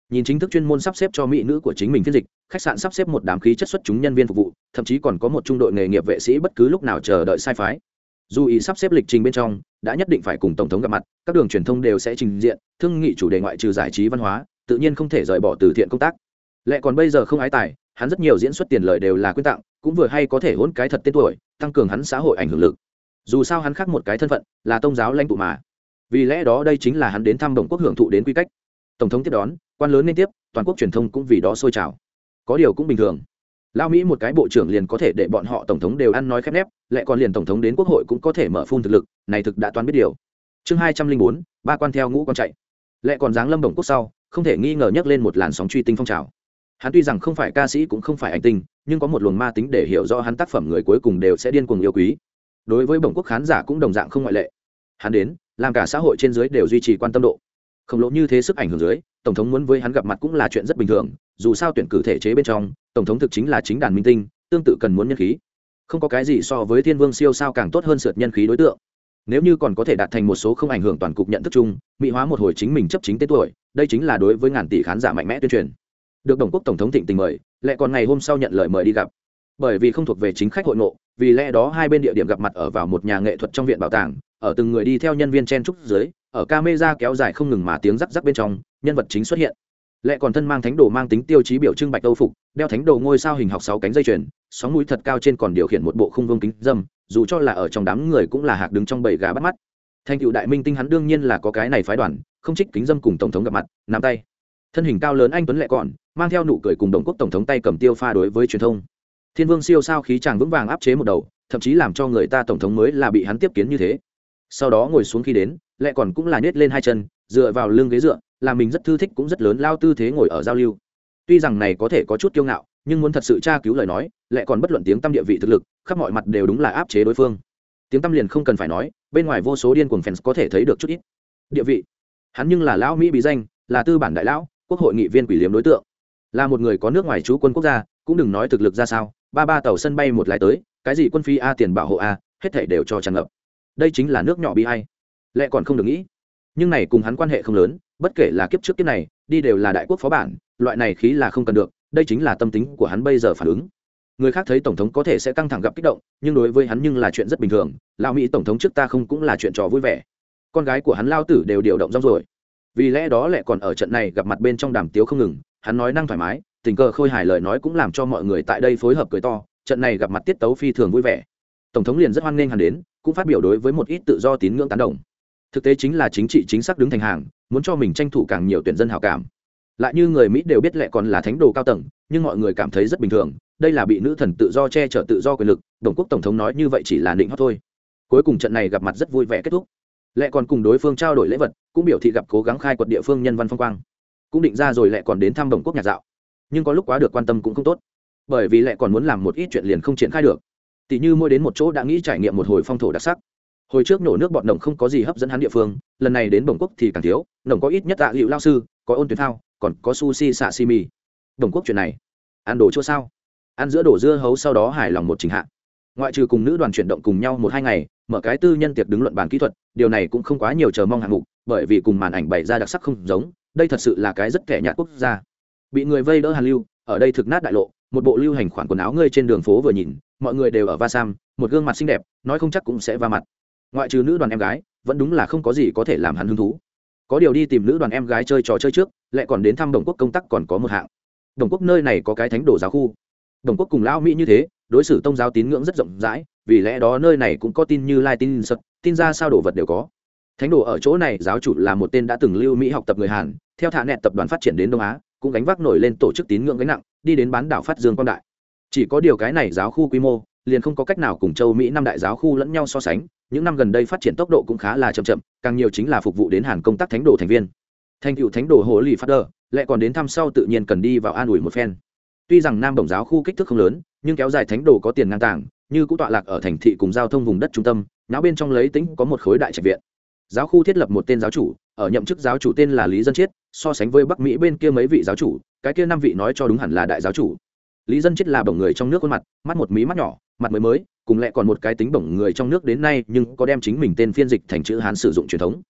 S1: nhìn chính thức chuyên môn sắp xếp cho mỹ nữ của chính mình phiên dịch, khách sạn sắp xếp một đám khí chất xuất chúng nhân viên phục vụ, thậm chí còn có một trung đội nghề nghiệp vệ sĩ bất cứ lúc nào chờ đợi sai phái. Dù ý sắp xếp lịch trình bên trong đã nhất định phải cùng tổng thống gặp mặt, các đường truyền thông đều sẽ trình diện thương nghị chủ đề ngoại trừ giải trí văn hóa, tự nhiên không thể rời bỏ từ thiện công tác. Lại còn bây giờ không ái tài, hắn rất nhiều diễn xuất tiền lời đều là quyên tặng, cũng vừa hay có thể hỗn cái thật tên tuổi, tăng cường hắn xã hội ảnh hưởng lực. Dù sao hắn khác một cái thân phận là tôn giáo lãnh tụ mà, vì lẽ đó đây chính là hắn đến thăm đồng quốc hưởng thụ đến quy cách. Tổng thống tiếp đón, quan lớn liên tiếp, toàn quốc truyền thông cũng vì đó sôi trào. Có điều cũng bình thường, lao Mỹ một cái bộ trưởng liền có thể để bọn họ tổng thống đều ăn nói khép nép, lại còn liền tổng thống đến quốc hội cũng có thể mở phun thực lực, này thực đã toán biết điều. Chương hai trăm linh bốn, ba quan theo ngũ quan chạy. Lại còn dáng lâm đồng quốc sau, không thể nghi ngờ nhấc lên một làn sóng truy tinh phong trào. Hắn tuy rằng không phải ca sĩ cũng không phải ảnh tinh, nhưng có một luồng ma tính để hiểu rõ hắn tác phẩm người cuối cùng đều sẽ điên cuồng yêu quý. Đối với đồng quốc khán giả cũng đồng dạng không ngoại lệ. Hắn đến, làm cả xã hội trên dưới đều duy trì quan tâm độ. Khổng lồ như thế sức ảnh hưởng dưới, tổng thống muốn với hắn gặp mặt cũng là chuyện rất bình thường, dù sao tuyển cử thể chế bên trong, tổng thống thực chính là chính đàn minh tinh, tương tự cần muốn nhân khí. Không có cái gì so với thiên vương siêu sao càng tốt hơn sượt nhân khí đối tượng. Nếu như còn có thể đạt thành một số không ảnh hưởng toàn cục nhận thức chung, mỹ hóa một hồi chính mình chấp chính tên tuổi, đây chính là đối với ngàn tỷ khán giả mạnh mẽ tuyên truyền. Được đồng quốc tổng thống thịnh tình mời, lại còn ngày hôm sau nhận lời mời đi gặp. Bởi vì không thuộc về chính khách hội ngộ, vì lẽ đó hai bên địa điểm gặp mặt ở vào một nhà nghệ thuật trong viện bảo tàng, ở từng người đi theo nhân viên chen trúc dưới, ở camera kéo dài không ngừng mà tiếng rắc rắc bên trong, nhân vật chính xuất hiện. Lại còn thân mang thánh đồ mang tính tiêu chí biểu trưng bạch âu phục, đeo thánh đồ ngôi sao hình học sáu cánh dây chuyền, sóng mũi thật cao trên còn điều khiển một bộ khung vương kính dâm, dù cho là ở trong đám người cũng là hạc đứng trong bầy gà bắt mắt. Thành tựu đại minh tinh hắn đương nhiên là có cái này phái đoàn, không trích kính dâm cùng tổng thống gặp mặt, nắm tay. Thân hình cao lớn anh tuấn lại còn mang theo nụ cười cùng đồng quốc tổng thống tay cầm tiêu pha đối với truyền thông. Thiên vương siêu sao khí chàng vững vàng áp chế một đầu, thậm chí làm cho người ta tổng thống mới là bị hắn tiếp kiến như thế. Sau đó ngồi xuống khi đến, lại còn cũng là nhét lên hai chân, dựa vào lưng ghế dựa, làm mình rất thư thích cũng rất lớn lao tư thế ngồi ở giao lưu. Tuy rằng này có thể có chút kiêu ngạo, nhưng muốn thật sự tra cứu lời nói, lại còn bất luận tiếng tăm địa vị thực lực, khắp mọi mặt đều đúng là áp chế đối phương. Tiếng tăm liền không cần phải nói, bên ngoài vô số điên cuồng fans có thể thấy được chút ít. Địa vị, hắn nhưng là lão Mỹ bí danh, là tư bản đại lão, quốc hội nghị viên quỷ liếm đối tượng, là một người có nước ngoài trú quân quốc gia, cũng đừng nói thực lực ra sao, ba ba tàu sân bay một lái tới, cái gì quân phi a tiền bảo hộ a, hết thảy đều cho tràn ngập. Đây chính là nước nhỏ bi ai, lại còn không được nghĩ. Nhưng này cùng hắn quan hệ không lớn, bất kể là kiếp trước kiếp này, đi đều là đại quốc phó bản, loại này khí là không cần được, đây chính là tâm tính của hắn bây giờ phản ứng. Người khác thấy tổng thống có thể sẽ căng thẳng gặp kích động, nhưng đối với hắn nhưng là chuyện rất bình thường, lão Mỹ tổng thống trước ta không cũng là chuyện trò vui vẻ. Con gái của hắn lao tử đều điều động rong rồi. Vì lẽ đó lại còn ở trận này gặp mặt bên trong đàm tiếu không ngừng, hắn nói năng thoải mái, tình cờ khôi hài lời nói cũng làm cho mọi người tại đây phối hợp cười to, trận này gặp mặt tiết tấu phi thường vui vẻ. Tổng thống liền rất hoan nghênh hắn đến, cũng phát biểu đối với một ít tự do tín ngưỡng tán đồng. Thực tế chính là chính trị chính xác đứng thành hàng, muốn cho mình tranh thủ càng nhiều tuyển dân hảo cảm. Lại như người Mỹ đều biết lại còn là thánh đồ cao tầng, nhưng mọi người cảm thấy rất bình thường, đây là bị nữ thần tự do che chở tự do quyền lực, đồng quốc tổng thống nói như vậy chỉ là định hót thôi. Cuối cùng trận này gặp mặt rất vui vẻ kết thúc. Lại còn cùng đối phương trao đổi lễ vật, cũng biểu thị gặp cố gắng khai quật địa phương nhân văn phong quang. Cũng định ra rồi lại còn đến thăm đồng quốc nhạc dạo. Nhưng có lúc quá được quan tâm cũng không tốt, bởi vì lại còn muốn làm một ít chuyện liền không triển khai được. Tỷ như mỗi đến một chỗ đã nghĩ trải nghiệm một hồi phong thổ đặc sắc. Hồi trước nổ nước bọt nồng không có gì hấp dẫn hắn địa phương, lần này đến Đồng Quốc thì càng thiếu, nồng có ít nhất tạ hiệu lao sư, có ôn tuyển thao, còn có sushi sashimi. Đồng Quốc chuyện này, ăn đồ chua sao? Ăn giữa đổ dưa hấu sau đó hài lòng một trình hạ. Ngoại trừ cùng nữ đoàn chuyển động cùng nhau một hai ngày, mở cái tư nhân tiệc đứng luận bàn kỹ thuật, điều này cũng không quá nhiều chờ mong hạng mục, bởi vì cùng màn ảnh bày ra đặc sắc không giống, đây thật sự là cái rất kẻ nhạt quốc gia. Bị người vây đỡ Hàn Lưu, ở đây thực nát đại lộ, một bộ lưu hành khoản quần áo ngươi trên đường phố vừa nhìn, mọi người đều ở va sam, một gương mặt xinh đẹp, nói không chắc cũng sẽ va mặt. Ngoại trừ nữ đoàn em gái, vẫn đúng là không có gì có thể làm hắn hứng thú. Có điều đi tìm nữ đoàn em gái chơi trò chơi trước, lại còn đến thăm Đồng Quốc công tác còn có một hạng. Đồng Quốc nơi này có cái thánh đồ giáo khu. Đồng Quốc cùng lão Mỹ như thế, đối xử tôn giáo tín ngưỡng rất rộng rãi, vì lẽ đó nơi này cũng có tin như lai tin sật, tin ra sao đồ vật đều có. Thánh đồ ở chỗ này giáo chủ là một tên đã từng lưu Mỹ học tập người Hàn, theo thả nẹt tập đoàn phát triển đến Đông Á, cũng gánh vác nổi lên tổ chức tín ngưỡng gánh nặng, đi đến bán đảo phát dương quang đại. Chỉ có điều cái này giáo khu quy mô liền không có cách nào cùng châu Mỹ năm đại giáo khu lẫn nhau so sánh, những năm gần đây phát triển tốc độ cũng khá là chậm chậm, càng nhiều chính là phục vụ đến Hàn công tác thánh đồ thành viên. Thành cựu thánh đồ hồ lì phát đờ, lại còn đến thăm sau tự nhiên cần đi vào an ủi một phen. Tuy rằng Nam Đồng giáo khu kích thước không lớn, nhưng kéo dài thánh đồ có tiền ngang tàng, như cũng tọa lạc ở thành thị cùng giao thông vùng đất trung tâm, náo bên trong lấy tính có một khối đại trạch viện. Giáo khu thiết lập một tên giáo chủ, ở nhậm chức giáo chủ tên là Lý Dân Chiết, so sánh với Bắc Mỹ bên kia mấy vị giáo chủ, cái kia năm vị nói cho đúng hẳn là đại giáo chủ. Lý Dân Chiết là bổng người trong nước khuôn mặt, mắt một mí mắt nhỏ, mặt mới mới, cùng lại còn một cái tính bổng người trong nước đến nay nhưng có đem chính mình tên phiên dịch thành chữ Hán sử dụng truyền thống.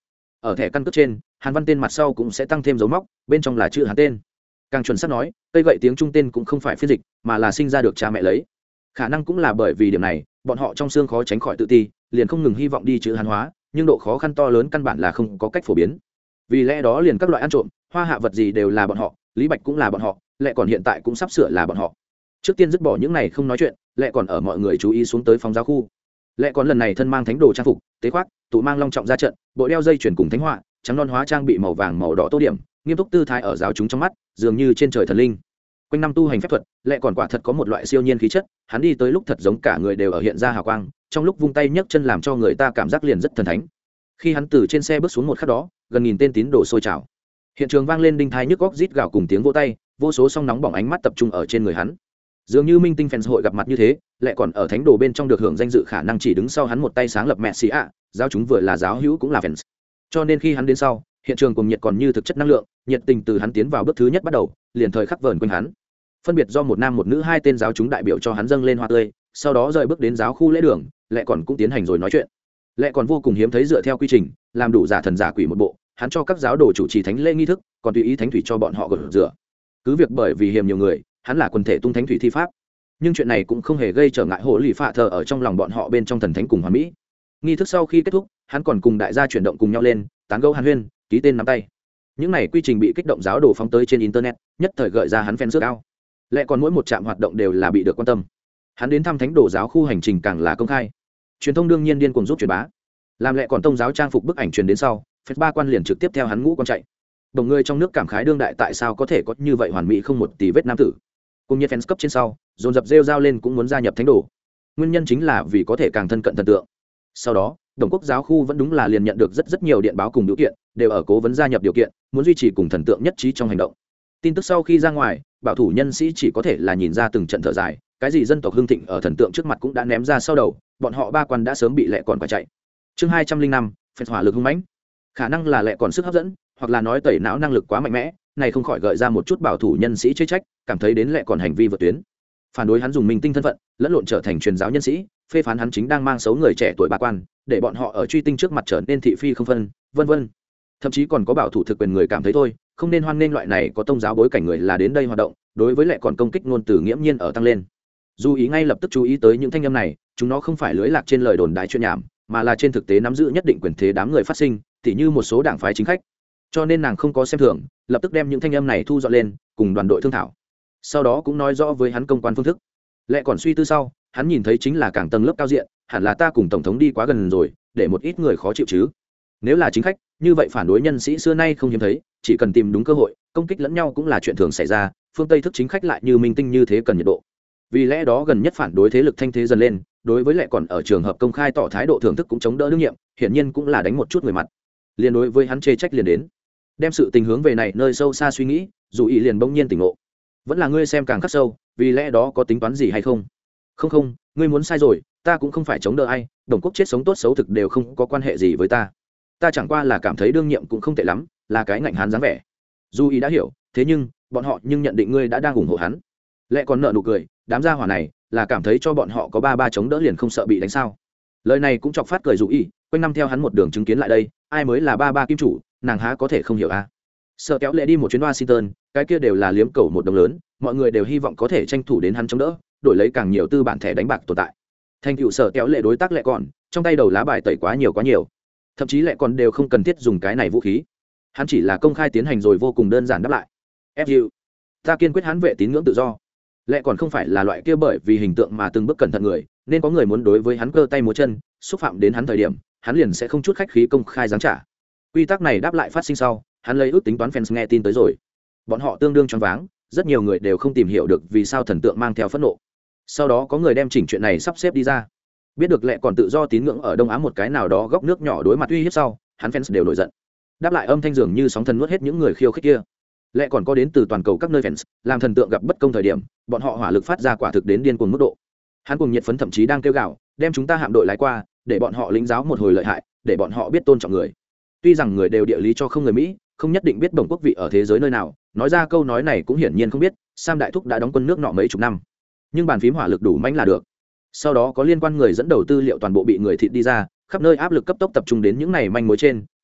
S1: ở thẻ căn cước trên hàn văn tên mặt sau cũng sẽ tăng thêm dấu móc, bên trong là chữ hàn tên. Càng chuẩn xác nói, cây gậy tiếng Trung tên cũng không phải phiên dịch mà là sinh ra được cha mẹ lấy. Khả năng cũng là bởi vì điểm này, bọn họ trong xương khó tránh khỏi tự ti, liền không ngừng hy vọng đi chữ hán hóa, nhưng độ khó khăn to lớn căn bản là không có cách phổ biến. Vì lẽ đó liền các loại ăn trộm hoa hạ vật gì đều là bọn họ, Lý Bạch cũng là bọn họ, lẽ còn hiện tại cũng sắp sửa là bọn họ. Trước tiên dứt bỏ những này không nói chuyện, lẽ còn ở mọi người chú ý xuống tới phóng giáo khu. Lẽ còn lần này thân mang thánh đồ trang phục, tế khoác, tụ mang long trọng ra trận, bộ đeo dây chuyền cùng thánh họa, trắng non hóa trang bị màu vàng màu đỏ tô điểm, nghiêm túc tư thái ở giáo chúng trong mắt, dường như trên trời thần linh. Quanh năm tu hành phép thuật, lẽ còn quả thật có một loại siêu nhiên khí chất, hắn đi tới lúc thật giống cả người đều ở hiện ra hào quang, trong lúc vung tay nhấc chân làm cho người ta cảm giác liền rất thần thánh. Khi hắn từ trên xe bước xuống một khắc đó, gần nghìn tên tín đồ sôi trào. Hiện trường vang lên đinh thai nhức góc rít gào cùng tiếng vỗ tay, vô số song nóng bỏng ánh mắt tập trung ở trên người hắn. Dường như minh tinh fans hội gặp mặt như thế, lại còn ở thánh đồ bên trong được hưởng danh dự khả năng chỉ đứng sau hắn một tay sáng lập Messi ạ, giáo chúng vừa là giáo hữu cũng là fans. Cho nên khi hắn đến sau, hiện trường cùng nhiệt còn như thực chất năng lượng, nhiệt tình từ hắn tiến vào bước thứ nhất bắt đầu, liền thời khắc vờn quanh hắn. Phân biệt do một nam một nữ hai tên giáo chúng đại biểu cho hắn dâng lên hoa tươi, sau đó rời bước đến giáo khu lễ đường, lại còn cũng tiến hành rồi nói chuyện. Lại còn vô cùng hiếm thấy dựa theo quy trình, làm đủ giả thần giả quỷ một bộ, hắn cho các giáo đồ chủ trì thánh lễ nghi thức, còn tùy ý thánh thủy cho bọn họ gột rửa. Cứ việc bởi vì hiềm nhiều người, hắn là quần thể tung thánh thủy thi pháp, nhưng chuyện này cũng không hề gây trở ngại hộ lì phạ thờ ở trong lòng bọn họ bên trong thần thánh cùng hoàn mỹ. Nghi thức sau khi kết thúc, hắn còn cùng đại gia chuyển động cùng nhau lên, tán gẫu hàn huyên, ký tên nắm tay. Những này quy trình bị kích động giáo đồ phóng tới trên internet, nhất thời gợi ra hắn fan rất cao. Lẽ còn mỗi một trạm hoạt động đều là bị được quan tâm. Hắn đến thăm thánh đồ giáo khu hành trình càng là công khai, truyền thông đương nhiên điên cuồng giúp truyền bá. Làm lẽ còn tông giáo trang phục bức ảnh truyền đến sau, phép ba quan liền trực tiếp theo hắn ngũ quan chạy. Đồng người trong nước cảm khái đương đại tại sao có thể có như vậy hoàn mỹ không một tí vết nam tử. Cùng nhiệt fans cấp trên sau, dồn dập rêu rao lên cũng muốn gia nhập thánh đồ. Nguyên nhân chính là vì có thể càng thân cận thần tượng. Sau đó, đồng quốc giáo khu vẫn đúng là liền nhận được rất rất nhiều điện báo cùng điều kiện, đều ở cố vấn gia nhập điều kiện, muốn duy trì cùng thần tượng nhất trí trong hành động. Tin tức sau khi ra ngoài, bảo thủ nhân sĩ chỉ có thể là nhìn ra từng trận thở dài, cái gì dân tộc hưng thịnh ở thần tượng trước mặt cũng đã ném ra sau đầu, bọn họ ba quan đã sớm bị lẹ còn phải chạy. Chương hai trăm linh năm, phép hỏa lực hung mãnh. Khả năng là lẹ còn sức hấp dẫn, hoặc là nói tẩy não năng lực quá mạnh mẽ, này không khỏi gợi ra một chút bảo thủ nhân sĩ chê trách, cảm thấy đến lẹ còn hành vi vượt tuyến, phản đối hắn dùng minh tinh thân phận lẫn lộn trở thành truyền giáo nhân sĩ, phê phán hắn chính đang mang xấu người trẻ tuổi ba quan, để bọn họ ở truy tinh trước mặt trở nên thị phi không phân, vân vân. Thậm chí còn có bảo thủ thực quyền người cảm thấy thôi, không nên hoan nghênh loại này có tông giáo bối cảnh người là đến đây hoạt động, đối với lẹ còn công kích ngôn từ nghiễm nhiên ở tăng lên. Dù ý ngay lập tức chú ý tới những thanh âm này, chúng nó không phải lưới lạc trên lời đồn đại chuyện nhảm, mà là trên thực tế nắm giữ nhất định quyền thế đám người phát sinh, tỉ như một số đảng phái chính khách. Cho nên nàng không có xem thường, lập tức đem những thanh âm này thu dọn lên, cùng đoàn đội thương thảo. Sau đó cũng nói rõ với hắn công quan phương thức. Lẽ còn suy tư sau, hắn nhìn thấy chính là càng tầng lớp cao diện, hẳn là ta cùng tổng thống đi quá gần rồi, để một ít người khó chịu chứ. Nếu là chính khách, như vậy phản đối nhân sĩ xưa nay không hiếm thấy, chỉ cần tìm đúng cơ hội, công kích lẫn nhau cũng là chuyện thường xảy ra, phương Tây thức chính khách lại như minh tinh như thế cần nhiệt độ. Vì lẽ đó gần nhất phản đối thế lực thanh thế dần lên, đối với lại còn ở trường hợp công khai tỏ thái độ thưởng thức cũng chống đỡ đương nhiệm, hiển nhiên cũng là đánh một chút người mặt. Liên đối với hắn chê trách liền đến, đem sự tình hướng về này nơi sâu xa suy nghĩ, dù ý liền bỗng nhiên tỉnh ngộ. Vẫn là ngươi xem càng khắc sâu, vì lẽ đó có tính toán gì hay không? Không không, ngươi muốn sai rồi, ta cũng không phải chống đỡ ai, đồng quốc chết sống tốt xấu thực đều không có quan hệ gì với ta. Ta chẳng qua là cảm thấy đương nhiệm cũng không tệ lắm, là cái ngạnh hán dáng vẻ. Dù ý đã hiểu, thế nhưng bọn họ nhưng nhận định ngươi đã đang ủng hộ hắn. Lẽ còn nợ nụ cười, đám gia hỏa này là cảm thấy cho bọn họ có ba ba chống đỡ liền không sợ bị đánh sao? Lời này cũng chọc phát cười dù ý, quanh năm theo hắn một đường chứng kiến lại đây, ai mới là ba ba kim chủ, nàng há có thể không hiểu à? Sợ kéo lệ đi một chuyến Washington, cái kia đều là liếm cầu một đồng lớn, mọi người đều hy vọng có thể tranh thủ đến hắn chống đỡ, đổi lấy càng nhiều tư bản thẻ đánh bạc tồn tại. Thành tựu sở kéo lệ đối tác lệ còn, trong tay đầu lá bài tẩy quá nhiều quá nhiều, thậm chí lệ còn đều không cần thiết dùng cái này vũ khí, hắn chỉ là công khai tiến hành rồi vô cùng đơn giản đáp lại. Fu, ta kiên quyết hắn vệ tín ngưỡng tự do. Lệ còn không phải là loại kia bởi vì hình tượng mà từng bước cẩn thận người, nên có người muốn đối với hắn cơ tay múa chân, xúc phạm đến hắn thời điểm, hắn liền sẽ không chút khách khí công khai giáng trả. Quy tắc này đáp lại phát sinh sau, hắn lấy ước tính toán fans nghe tin tới rồi, bọn họ tương đương choáng váng, rất nhiều người đều không tìm hiểu được vì sao thần tượng mang theo phẫn nộ. Sau đó có người đem chỉnh chuyện này sắp xếp đi ra, biết được lệ còn tự do tín ngưỡng ở đông á một cái nào đó góc nước nhỏ đối mặt uy hiếp sau, hắn fans đều nổi giận, đáp lại âm thanh dường như sóng thần nuốt hết những người khiêu khích kia. Lệ còn có đến từ toàn cầu các nơi fans, làm thần tượng gặp bất công thời điểm, bọn họ hỏa lực phát ra quả thực đến điên cuồng mức độ. Hắn cùng nhiệt phấn thậm chí đang kêu gào, đem chúng ta hạm đội lái qua, để bọn họ lĩnh giáo một hồi lợi hại, để bọn họ biết tôn trọng người. Tuy rằng người đều địa lý cho không người Mỹ, không nhất định biết đồng quốc vị ở thế giới nơi nào, nói ra câu nói này cũng hiển nhiên không biết, Sam đại thúc đã đóng quân nước nọ mấy chục năm, nhưng bàn phím hỏa lực đủ mạnh là được. Sau đó có liên quan người dẫn đầu tư liệu toàn bộ bị người thịt đi ra, khắp nơi áp lực cấp tốc tập trung đến những này manh mối trên,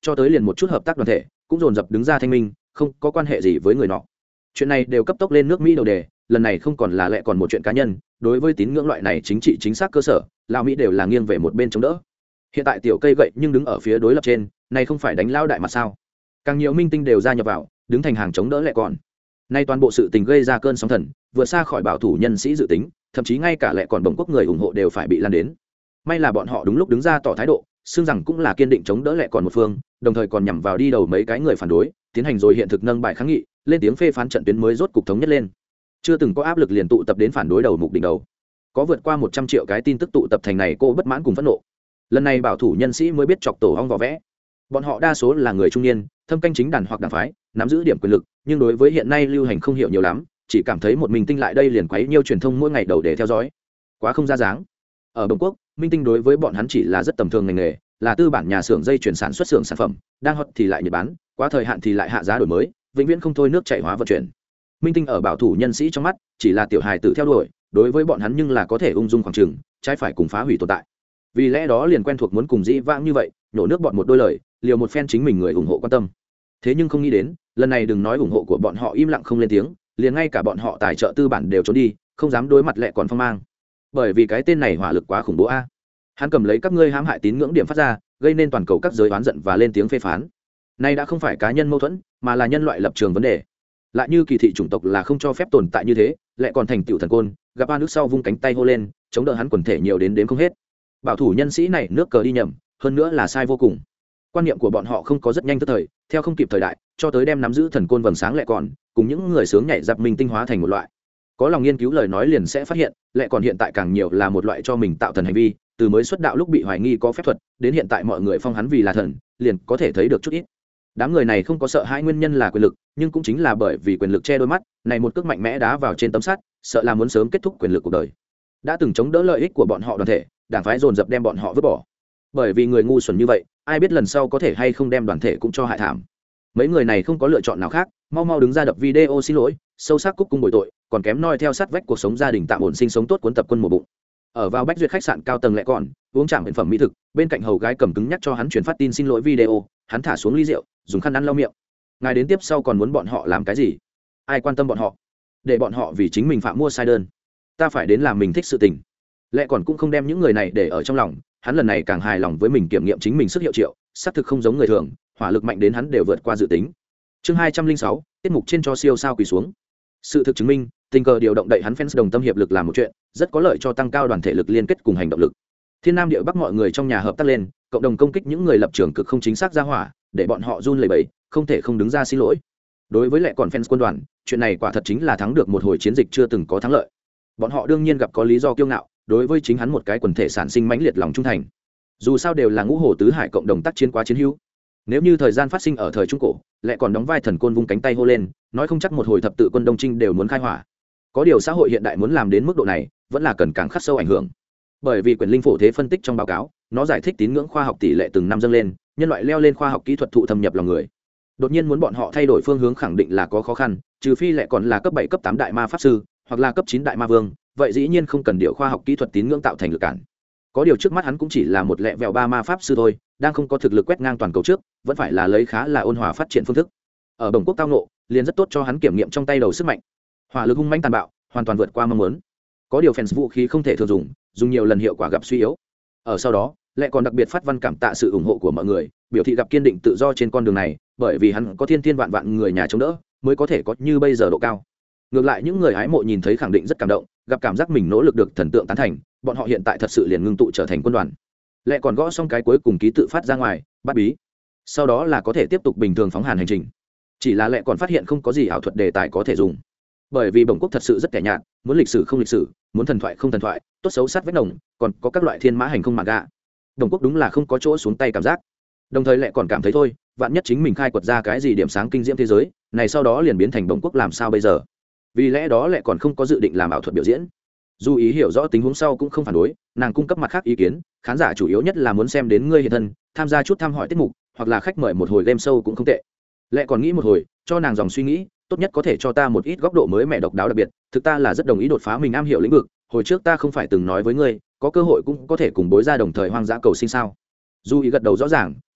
S1: cho tới liền một chút hợp tác đoàn thể cũng dồn dập đứng ra thanh minh, không có quan hệ gì với người nọ. Chuyện này đều cấp tốc lên nước Mỹ đầu đề, lần này không còn là lẽ còn một chuyện cá nhân, đối với tín ngưỡng loại này chính trị chính xác cơ sở, lão Mỹ đều là nghiêng về một bên chống đỡ. Hiện tại tiểu cây gậy nhưng đứng ở phía đối lập trên, này không phải đánh lao đại mặt sao? Càng nhiều minh tinh đều gia nhập vào, đứng thành hàng chống đỡ lẽ còn. Nay toàn bộ sự tình gây ra cơn sóng thần, vượt xa khỏi bảo thủ nhân sĩ dự tính, thậm chí ngay cả lẽ còn bồng quốc người ủng hộ đều phải bị lan đến. May là bọn họ đúng lúc đứng ra tỏ thái độ, xưng rằng cũng là kiên định chống đỡ lẽ còn một phương, đồng thời còn nhằm vào đi đầu mấy cái người phản đối, tiến hành rồi hiện thực nâng bài kháng nghị, lên tiếng phê phán trận tuyến mới rốt cục thống nhất lên. Chưa từng có áp lực liền tụ tập đến phản đối đầu mục đỉnh đầu. Có vượt qua một trăm triệu cái tin tức tụ tập thành này cô bất mãn cùng phẫn nộ. Lần này bảo thủ nhân sĩ mới biết chọc tổ ong vỏ vẽ. Bọn họ đa số là người trung niên, thâm canh chính đàn hoặc đảng phái, nắm giữ điểm quyền lực, nhưng đối với hiện nay lưu hành không hiểu nhiều lắm, chỉ cảm thấy một mình tinh lại đây liền quấy nhiêu truyền thông mỗi ngày đầu để theo dõi. Quá không ra dáng. Ở Bồng Quốc, minh tinh đối với bọn hắn chỉ là rất tầm thường ngành nghề, là tư bản nhà xưởng dây chuyển sản xuất xưởng sản phẩm, đang hot thì lại nhật bán, quá thời hạn thì lại hạ giá đổi mới, vĩnh viễn không thôi nước chảy hóa vận chuyển. Minh tinh ở bảo thủ nhân sĩ trong mắt chỉ là tiểu hài tử theo đuổi, đối với bọn hắn nhưng là có thể ung dung khoảng trường, trái phải cùng phá hủy tồn tại. Vì lẽ đó liền quen thuộc muốn cùng dĩ vãng như vậy, nhổ nước bọn một đôi lời, liều một phen chính mình người ủng hộ quan tâm. Thế nhưng không nghĩ đến, lần này đừng nói ủng hộ của bọn họ im lặng không lên tiếng, liền ngay cả bọn họ tài trợ tư bản đều trốn đi, không dám đối mặt lẹ còn phong mang. Bởi vì cái tên này hỏa lực quá khủng bố a. Hắn cầm lấy các ngươi hãm hại tín ngưỡng điểm phát ra, gây nên toàn cầu các giới oán giận và lên tiếng phê phán. Nay đã không phải cá nhân mâu thuẫn, mà là nhân loại lập trường vấn đề. Lại như kỳ thị chủng tộc là không cho phép tồn tại như thế, lại còn thành tựu thần côn, gặp ba nước sau vung cánh tay hô lên, chống đỡ hắn quần thể nhiều đến đến không hết. Bảo thủ nhân sĩ này nước cờ đi nhầm, hơn nữa là sai vô cùng. Quan niệm của bọn họ không có rất nhanh tức thời, theo không kịp thời đại, cho tới đem nắm giữ thần côn vầng sáng lại còn, cùng những người sướng nhảy dập mình tinh hóa thành một loại. Có lòng nghiên cứu lời nói liền sẽ phát hiện, lại còn hiện tại càng nhiều là một loại cho mình tạo thần hành vi, từ mới xuất đạo lúc bị hoài nghi có phép thuật, đến hiện tại mọi người phong hắn vì là thần, liền có thể thấy được chút ít. Đám người này không có sợ hãi nguyên nhân là quyền lực, nhưng cũng chính là bởi vì quyền lực che đôi mắt, này một cước mạnh mẽ đá vào trên tấm sắt, sợ là muốn sớm kết thúc quyền lực cuộc đời. Đã từng chống đỡ lợi ích của bọn họ đoàn thể, đảng phái dồn dập đem bọn họ vứt bỏ. Bởi vì người ngu xuẩn như vậy, ai biết lần sau có thể hay không đem đoàn thể cũng cho hại thảm. Mấy người này không có lựa chọn nào khác, mau mau đứng ra đập video xin lỗi, sâu sắc cúc cung bồi tội, còn kém noi theo sát vách cuộc sống gia đình tạm ổn sinh sống tốt cuốn tập quân mùa bụng. Ở vào bách duyệt khách sạn cao tầng lại còn uống trạm bệnh phẩm mỹ thực, bên cạnh hầu gái cầm cứng nhắc cho hắn truyền phát tin xin lỗi video, hắn thả xuống ly rượu, dùng khăn ăn lau miệng. Ngài đến tiếp sau còn muốn bọn họ làm cái gì? Ai quan tâm bọn họ? Để bọn họ vì chính mình phạm mua sai đơn. Ta phải đến làm mình thích sự tình. Lẽ còn cũng không đem những người này để ở trong lòng, hắn lần này càng hài lòng với mình kiểm nghiệm chính mình sức hiệu triệu, xác thực không giống người thường, hỏa lực mạnh đến hắn đều vượt qua dự tính. Chương hai trăm linh sáu, tiết mục trên cho siêu sao quỳ xuống. Sự thực chứng minh, tình cờ điều động đậy hắn fans đồng tâm hiệp lực làm một chuyện, rất có lợi cho tăng cao đoàn thể lực liên kết cùng hành động lực. Thiên Nam địa Bắc mọi người trong nhà hợp tác lên, cộng đồng công kích những người lập trường cực không chính xác ra hỏa, để bọn họ run lẩy bẩy, không thể không đứng ra xin lỗi. Đối với lại còn fans quân đoàn, chuyện này quả thật chính là thắng được một hồi chiến dịch chưa từng có thắng lợi. Bọn họ đương nhiên gặp có lý do kiêu ngạo, đối với chính hắn một cái quần thể sản sinh mãnh liệt lòng trung thành. Dù sao đều là ngũ hồ tứ hải cộng đồng tác chiến quá chiến hữu. Nếu như thời gian phát sinh ở thời trung cổ, lại còn đóng vai thần côn vung cánh tay hô lên, nói không chắc một hồi thập tự quân đông trinh đều muốn khai hỏa. Có điều xã hội hiện đại muốn làm đến mức độ này, vẫn là cần càng khắc sâu ảnh hưởng. Bởi vì quyền linh phổ thế phân tích trong báo cáo, nó giải thích tín ngưỡng khoa học tỷ lệ từng năm dâng lên, nhân loại leo lên khoa học kỹ thuật thụ thâm nhập lòng người. Đột nhiên muốn bọn họ thay đổi phương hướng khẳng định là có khó khăn, trừ phi lại còn là cấp bảy cấp tám đại ma pháp sư, hoặc là cấp chín đại ma vương, vậy dĩ nhiên không cần điều khoa học kỹ thuật tín ngưỡng tạo thành lực cản. Có điều trước mắt hắn cũng chỉ là một lẹ vẹo ba ma pháp sư thôi, đang không có thực lực quét ngang toàn cầu trước, vẫn phải là lấy khá là ôn hòa phát triển phương thức. Ở Bồng Quốc tao nộ, liền rất tốt cho hắn kiểm nghiệm trong tay đầu sức mạnh. Hỏa lực hung mãnh tàn bạo, hoàn toàn vượt qua mong muốn. Có điều fans vũ khí không thể thường dùng, dùng nhiều lần hiệu quả gặp suy yếu. Ở sau đó, lại còn đặc biệt phát văn cảm tạ sự ủng hộ của mọi người, biểu thị gặp kiên định tự do trên con đường này, bởi vì hắn có thiên thiên vạn vạn người nhà chống đỡ, mới có thể có như bây giờ độ cao. Ngược lại những người hái mộ nhìn thấy khẳng định rất cảm động, gặp cảm giác mình nỗ lực được thần tượng tán thành, bọn họ hiện tại thật sự liền ngưng tụ trở thành quân đoàn. Lại còn gõ xong cái cuối cùng ký tự phát ra ngoài, bắt bí. Sau đó là có thể tiếp tục bình thường phóng hàn hành trình. Chỉ là lại còn phát hiện không có gì ảo thuật đề tài có thể dùng. Bởi vì Bồng Quốc thật sự rất kẻ nhạt, muốn lịch sử không lịch sử, muốn thần thoại không thần thoại, tốt xấu sát vách đồng, còn có các loại thiên mã hành không mà gạ. Bồng Quốc đúng là không có chỗ xuống tay cảm giác. Đồng thời lại còn cảm thấy thôi, vạn nhất chính mình khai quật ra cái gì điểm sáng kinh diễm thế giới, này sau đó liền biến thành Bồng Quốc làm sao bây giờ? Vì lẽ đó lại còn không có dự định làm ảo thuật biểu diễn. Dù ý hiểu rõ tình huống sau cũng không phản đối, nàng cung cấp mặt khác ý kiến, khán giả chủ yếu nhất là muốn xem đến ngươi hiện thân, tham gia chút thăm hỏi tiết mục, hoặc là khách mời một hồi game show cũng không tệ. Lại còn nghĩ một hồi, cho nàng dòng suy nghĩ, tốt nhất có thể cho ta một ít góc độ mới mẻ độc đáo đặc biệt, thực ta là rất đồng ý đột phá mình am hiểu lĩnh vực, hồi trước ta không phải từng nói với ngươi, có cơ hội cũng có thể cùng bối ra đồng thời hoang dã cầu sinh sao? Dù ý gật đầu rõ ràng,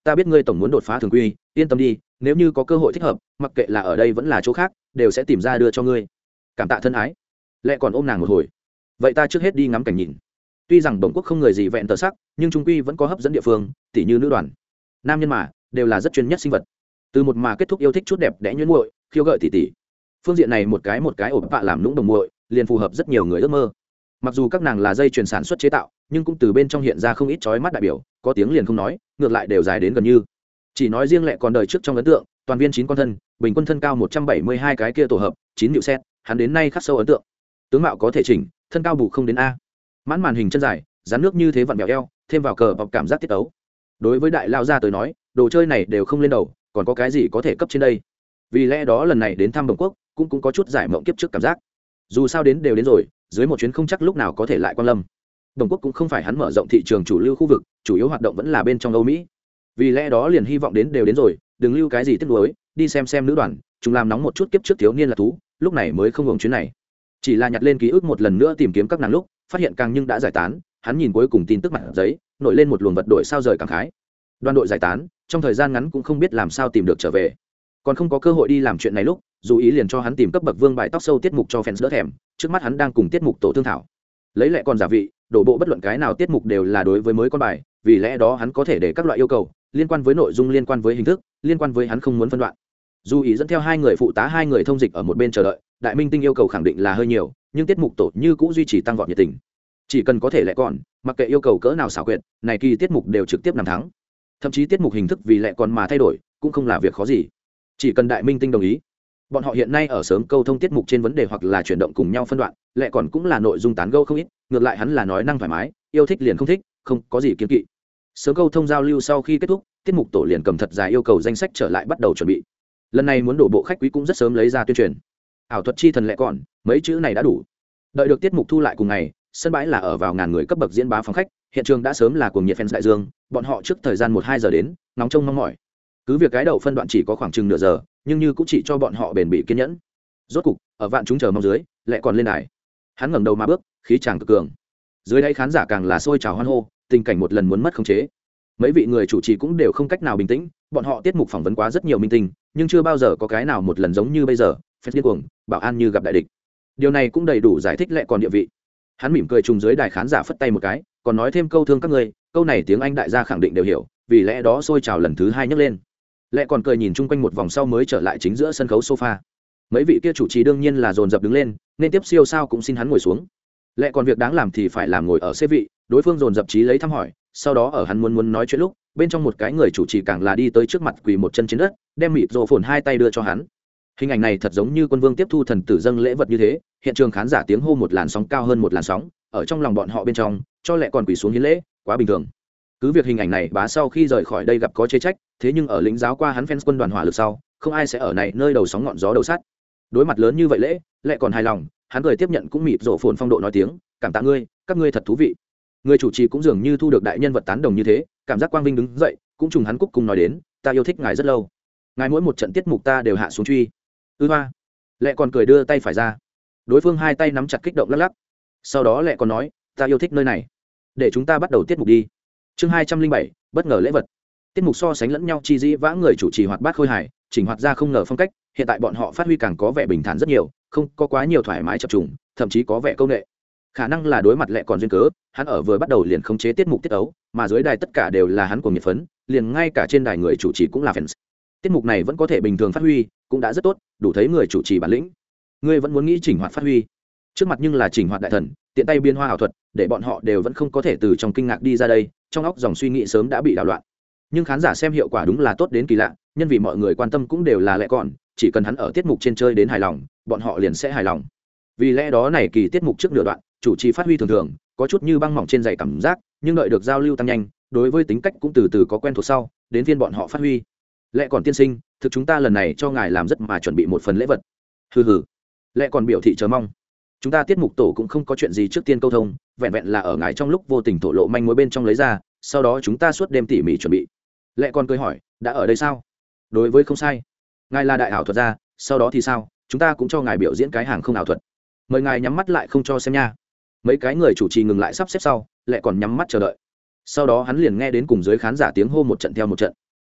S1: ta biết ngươi tổng muốn đột phá thường quy, yên tâm đi, nếu như có cơ hội thích hợp, mặc kệ là ở đây vẫn là chỗ khác, đều sẽ tìm ra đưa cho ngươi. Cảm tạ thân ái. Lẽ còn ôm nàng một hồi. Vậy ta trước hết đi ngắm cảnh nhìn. Tuy rằng Đồng Quốc không người gì vẹn tờ sắc, nhưng trung quy vẫn có hấp dẫn địa phương, tỉ như nữ đoàn. Nam nhân mà, đều là rất chuyên nhất sinh vật. Từ một mà kết thúc yêu thích chút đẹp đẽ nhuyễn muội, khiêu gợi tỉ tỉ. Phương diện này một cái một cái ổ bạ làm lũng đồng muội, liền phù hợp rất nhiều người ước mơ. Mặc dù các nàng là dây chuyền sản xuất chế tạo, nhưng cũng từ bên trong hiện ra không ít chói mắt đại biểu, có tiếng liền không nói, ngược lại đều dài đến gần như. Chỉ nói riêng Lệ còn đời trước trong ấn tượng, toàn viên chín con thân, bình quân thân cao một trăm bảy mươi hai cái kia tổ hợp, chín nhự set, hắn đến nay khắc sâu ấn tượng. Tướng mạo có thể chỉnh, thân cao bù không đến a. Mãn màn hình chân dài, dán nước như thế vặn vẹo eo, thêm vào cờ bọc cảm giác tiết tấu. Đối với đại lao gia tới nói, đồ chơi này đều không lên đầu, còn có cái gì có thể cấp trên đây. Vì lẽ đó lần này đến thăm Đồng Quốc, cũng cũng có chút giải mộng kiếp trước cảm giác. Dù sao đến đều đến rồi, dưới một chuyến không chắc lúc nào có thể lại quan lâm. Đồng Quốc cũng không phải hắn mở rộng thị trường chủ lưu khu vực, chủ yếu hoạt động vẫn là bên trong Âu Mỹ. Vì lẽ đó liền hy vọng đến đều đến rồi, đừng lưu cái gì tiếc nuối, đi xem xem nữ đoàn, chúng làm nóng một chút kiếp trước thiếu niên là thú, lúc này mới không hưởng chuyến này. Chỉ là nhặt lên ký ức một lần nữa tìm kiếm các nàng lúc, phát hiện càng nhưng đã giải tán, hắn nhìn cuối cùng tin tức mặt giấy, nổi lên một luồng vật đổi sao rời cảm khái. Đoàn đội giải tán, trong thời gian ngắn cũng không biết làm sao tìm được trở về. Còn không có cơ hội đi làm chuyện này lúc, dù ý liền cho hắn tìm cấp bậc vương bài tóc sâu tiết mục cho fans đỡ thèm, trước mắt hắn đang cùng tiết mục tổ thương thảo. Lấy lẽ còn giả vị, đổ bộ bất luận cái nào tiết mục đều là đối với mới con bài, vì lẽ đó hắn có thể để các loại yêu cầu, liên quan với nội dung, liên quan với hình thức, liên quan với hắn không muốn phân đoạn. Dù ý dẫn theo hai người phụ tá hai người thông dịch ở một bên chờ đợi, đại minh tinh yêu cầu khẳng định là hơi nhiều, nhưng tiết mục tổ như cũ duy trì tăng vọt nhiệt tình. Chỉ cần có thể lẽ còn, mặc kệ yêu cầu cỡ nào xảo quyệt, này kỳ tiết mục đều trực tiếp nằm thắng. Thậm chí tiết mục hình thức vì lẽ còn mà thay đổi, cũng không là việc khó gì. Chỉ cần đại minh tinh đồng ý. Bọn họ hiện nay ở sớm câu thông tiết mục trên vấn đề hoặc là chuyển động cùng nhau phân đoạn, lẽ còn cũng là nội dung tán gẫu không ít, ngược lại hắn là nói năng thoải mái, yêu thích liền không thích, không có gì kiêng kỵ. Sớm câu thông giao lưu sau khi kết thúc, tiết mục tổ liền cầm thật dài yêu cầu danh sách trở lại bắt đầu chuẩn bị. Lần này muốn đổ bộ khách quý cũng rất sớm lấy ra tuyên truyền. Ảo thuật chi thần lẽ còn, mấy chữ này đã đủ. Đợi được tiết mục thu lại cùng ngày, sân bãi là ở vào ngàn người cấp bậc diễn bá phòng khách, hiện trường đã sớm là cuồng nhiệt fans đại dương, bọn họ trước thời gian một hai giờ đến, nóng trông mong mỏi. Cứ việc cái đầu phân đoạn chỉ có khoảng chừng nửa giờ, nhưng như cũng chỉ cho bọn họ bền bỉ kiên nhẫn. Rốt cục, ở vạn chúng chờ mong dưới, lại còn lên đài. Hắn ngẩng đầu mà bước, khí chàng cực cường. Dưới đây khán giả càng là sôi trào hoan hô, tình cảnh một lần muốn mất khống chế. Mấy vị người chủ trì cũng đều không cách nào bình tĩnh, bọn họ tiết mục phỏng vấn quá rất nhiều minh tinh, nhưng chưa bao giờ có cái nào một lần giống như bây giờ, phép điên cuồng, bảo an như gặp đại địch. Điều này cũng đầy đủ giải thích lẽ còn địa vị. Hắn mỉm cười trùng dưới đài khán giả phất tay một cái, còn nói thêm câu thương các ngươi, câu này tiếng Anh đại gia khẳng định đều hiểu, vì lẽ đó sôi trào lần thứ hai nhấc lên. Lẽ còn cười nhìn chung quanh một vòng sau mới trở lại chính giữa sân khấu sofa. Mấy vị kia chủ trì đương nhiên là dồn dập đứng lên, nên tiếp siêu sao cũng xin hắn ngồi xuống. Lẽ còn việc đáng làm thì phải làm ngồi ở xế vị, đối phương dồn dập trí lấy thăm hỏi, sau đó ở hắn muốn muốn nói chuyện lúc, bên trong một cái người chủ trì càng là đi tới trước mặt quỳ một chân trên đất, đem mịt rộ phồn hai tay đưa cho hắn. Hình ảnh này thật giống như quân vương tiếp thu thần tử dâng lễ vật như thế, hiện trường khán giả tiếng hô một làn sóng cao hơn một làn sóng, ở trong lòng bọn họ bên trong, cho lẽ còn quỳ xuống hiến lễ, quá bình thường. Cứ việc hình ảnh này bá sau khi rời khỏi đây gặp có chê trách, thế nhưng ở lĩnh giáo qua hắn fans quân đoàn hỏa lực sau, không ai sẽ ở này nơi đầu sóng ngọn gió đầu sắt. Đối mặt lớn như vậy lễ, lẽ còn hài lòng, hắn cười tiếp nhận cũng mịt rộ phồn phong độ nói tiếng, cảm tạ ngươi, các ngươi thật thú vị. Người chủ trì cũng dường như thu được đại nhân vật tán đồng như thế, cảm giác quang vinh đứng dậy, cũng trùng hắn cúc cùng nói đến, ta yêu thích ngài rất lâu, ngài mỗi một trận tiết mục ta đều hạ xuống truy. Ư hoa. Lẽ còn cười đưa tay phải ra, đối phương hai tay nắm chặt kích động lắc lắc, sau đó lẽ còn nói, ta yêu thích nơi này, để chúng ta bắt đầu tiết mục đi. Chương hai trăm linh bảy, bất ngờ lễ vật. Tiết mục so sánh lẫn nhau chi dĩ vã người chủ trì hoạt bát khôi hài, chỉnh hoạt ra không ngờ phong cách, hiện tại bọn họ phát huy càng có vẻ bình thản rất nhiều, không có quá nhiều thoải mái chập trùng, thậm chí có vẻ câu nệ. Khả năng là đối mặt lẽ còn duyên cớ, hắn ở vừa bắt đầu liền khống chế tiết mục tiết ấu, mà dưới đài tất cả đều là hắn cùng nhiệt phấn, liền ngay cả trên đài người chủ trì cũng là fans. Tiết mục này vẫn có thể bình thường phát huy, cũng đã rất tốt, đủ thấy người chủ trì bản lĩnh. Ngươi vẫn muốn nghĩ chỉnh hoạt phát huy, trước mặt nhưng là chỉnh hoạt đại thần, tiện tay biên hoa ảo thuật, để bọn họ đều vẫn không có thể từ trong kinh ngạc đi ra đây, trong óc dòng suy nghĩ sớm đã bị đảo loạn. Nhưng khán giả xem hiệu quả đúng là tốt đến kỳ lạ, nhân vì mọi người quan tâm cũng đều là lẽ còn, chỉ cần hắn ở tiết mục trên chơi đến hài lòng, bọn họ liền sẽ hài lòng. Vì lẽ đó này kỳ tiết mục trước nửa đoạn, chủ trì phát huy thường thường, có chút như băng mỏng trên giày cảm giác, nhưng đợi được giao lưu tăng nhanh, đối với tính cách cũng từ từ có quen thuộc sau, đến phiên bọn họ phát huy. Lẽ còn tiên sinh, thực chúng ta lần này cho ngài làm rất mà chuẩn bị một phần lễ vật. Hừ hừ. Lẽ còn biểu thị chờ mong. Chúng ta tiết mục tổ cũng không có chuyện gì trước tiên câu thông, vẹn vẹn là ở ngài trong lúc vô tình thổ lộ manh mối bên trong lấy ra, sau đó chúng ta suốt đêm tỉ mỉ chuẩn bị. Lẽ còn cười hỏi, đã ở đây sao? Đối với không sai. Ngài là đại ảo thuật gia, sau đó thì sao? Chúng ta cũng cho ngài biểu diễn cái hàng không ảo thuật. Mời ngài nhắm mắt lại không cho xem nha. Mấy cái người chủ trì ngừng lại sắp xếp sau, lại còn nhắm mắt chờ đợi. Sau đó hắn liền nghe đến cùng dưới khán giả tiếng hô một trận theo một trận.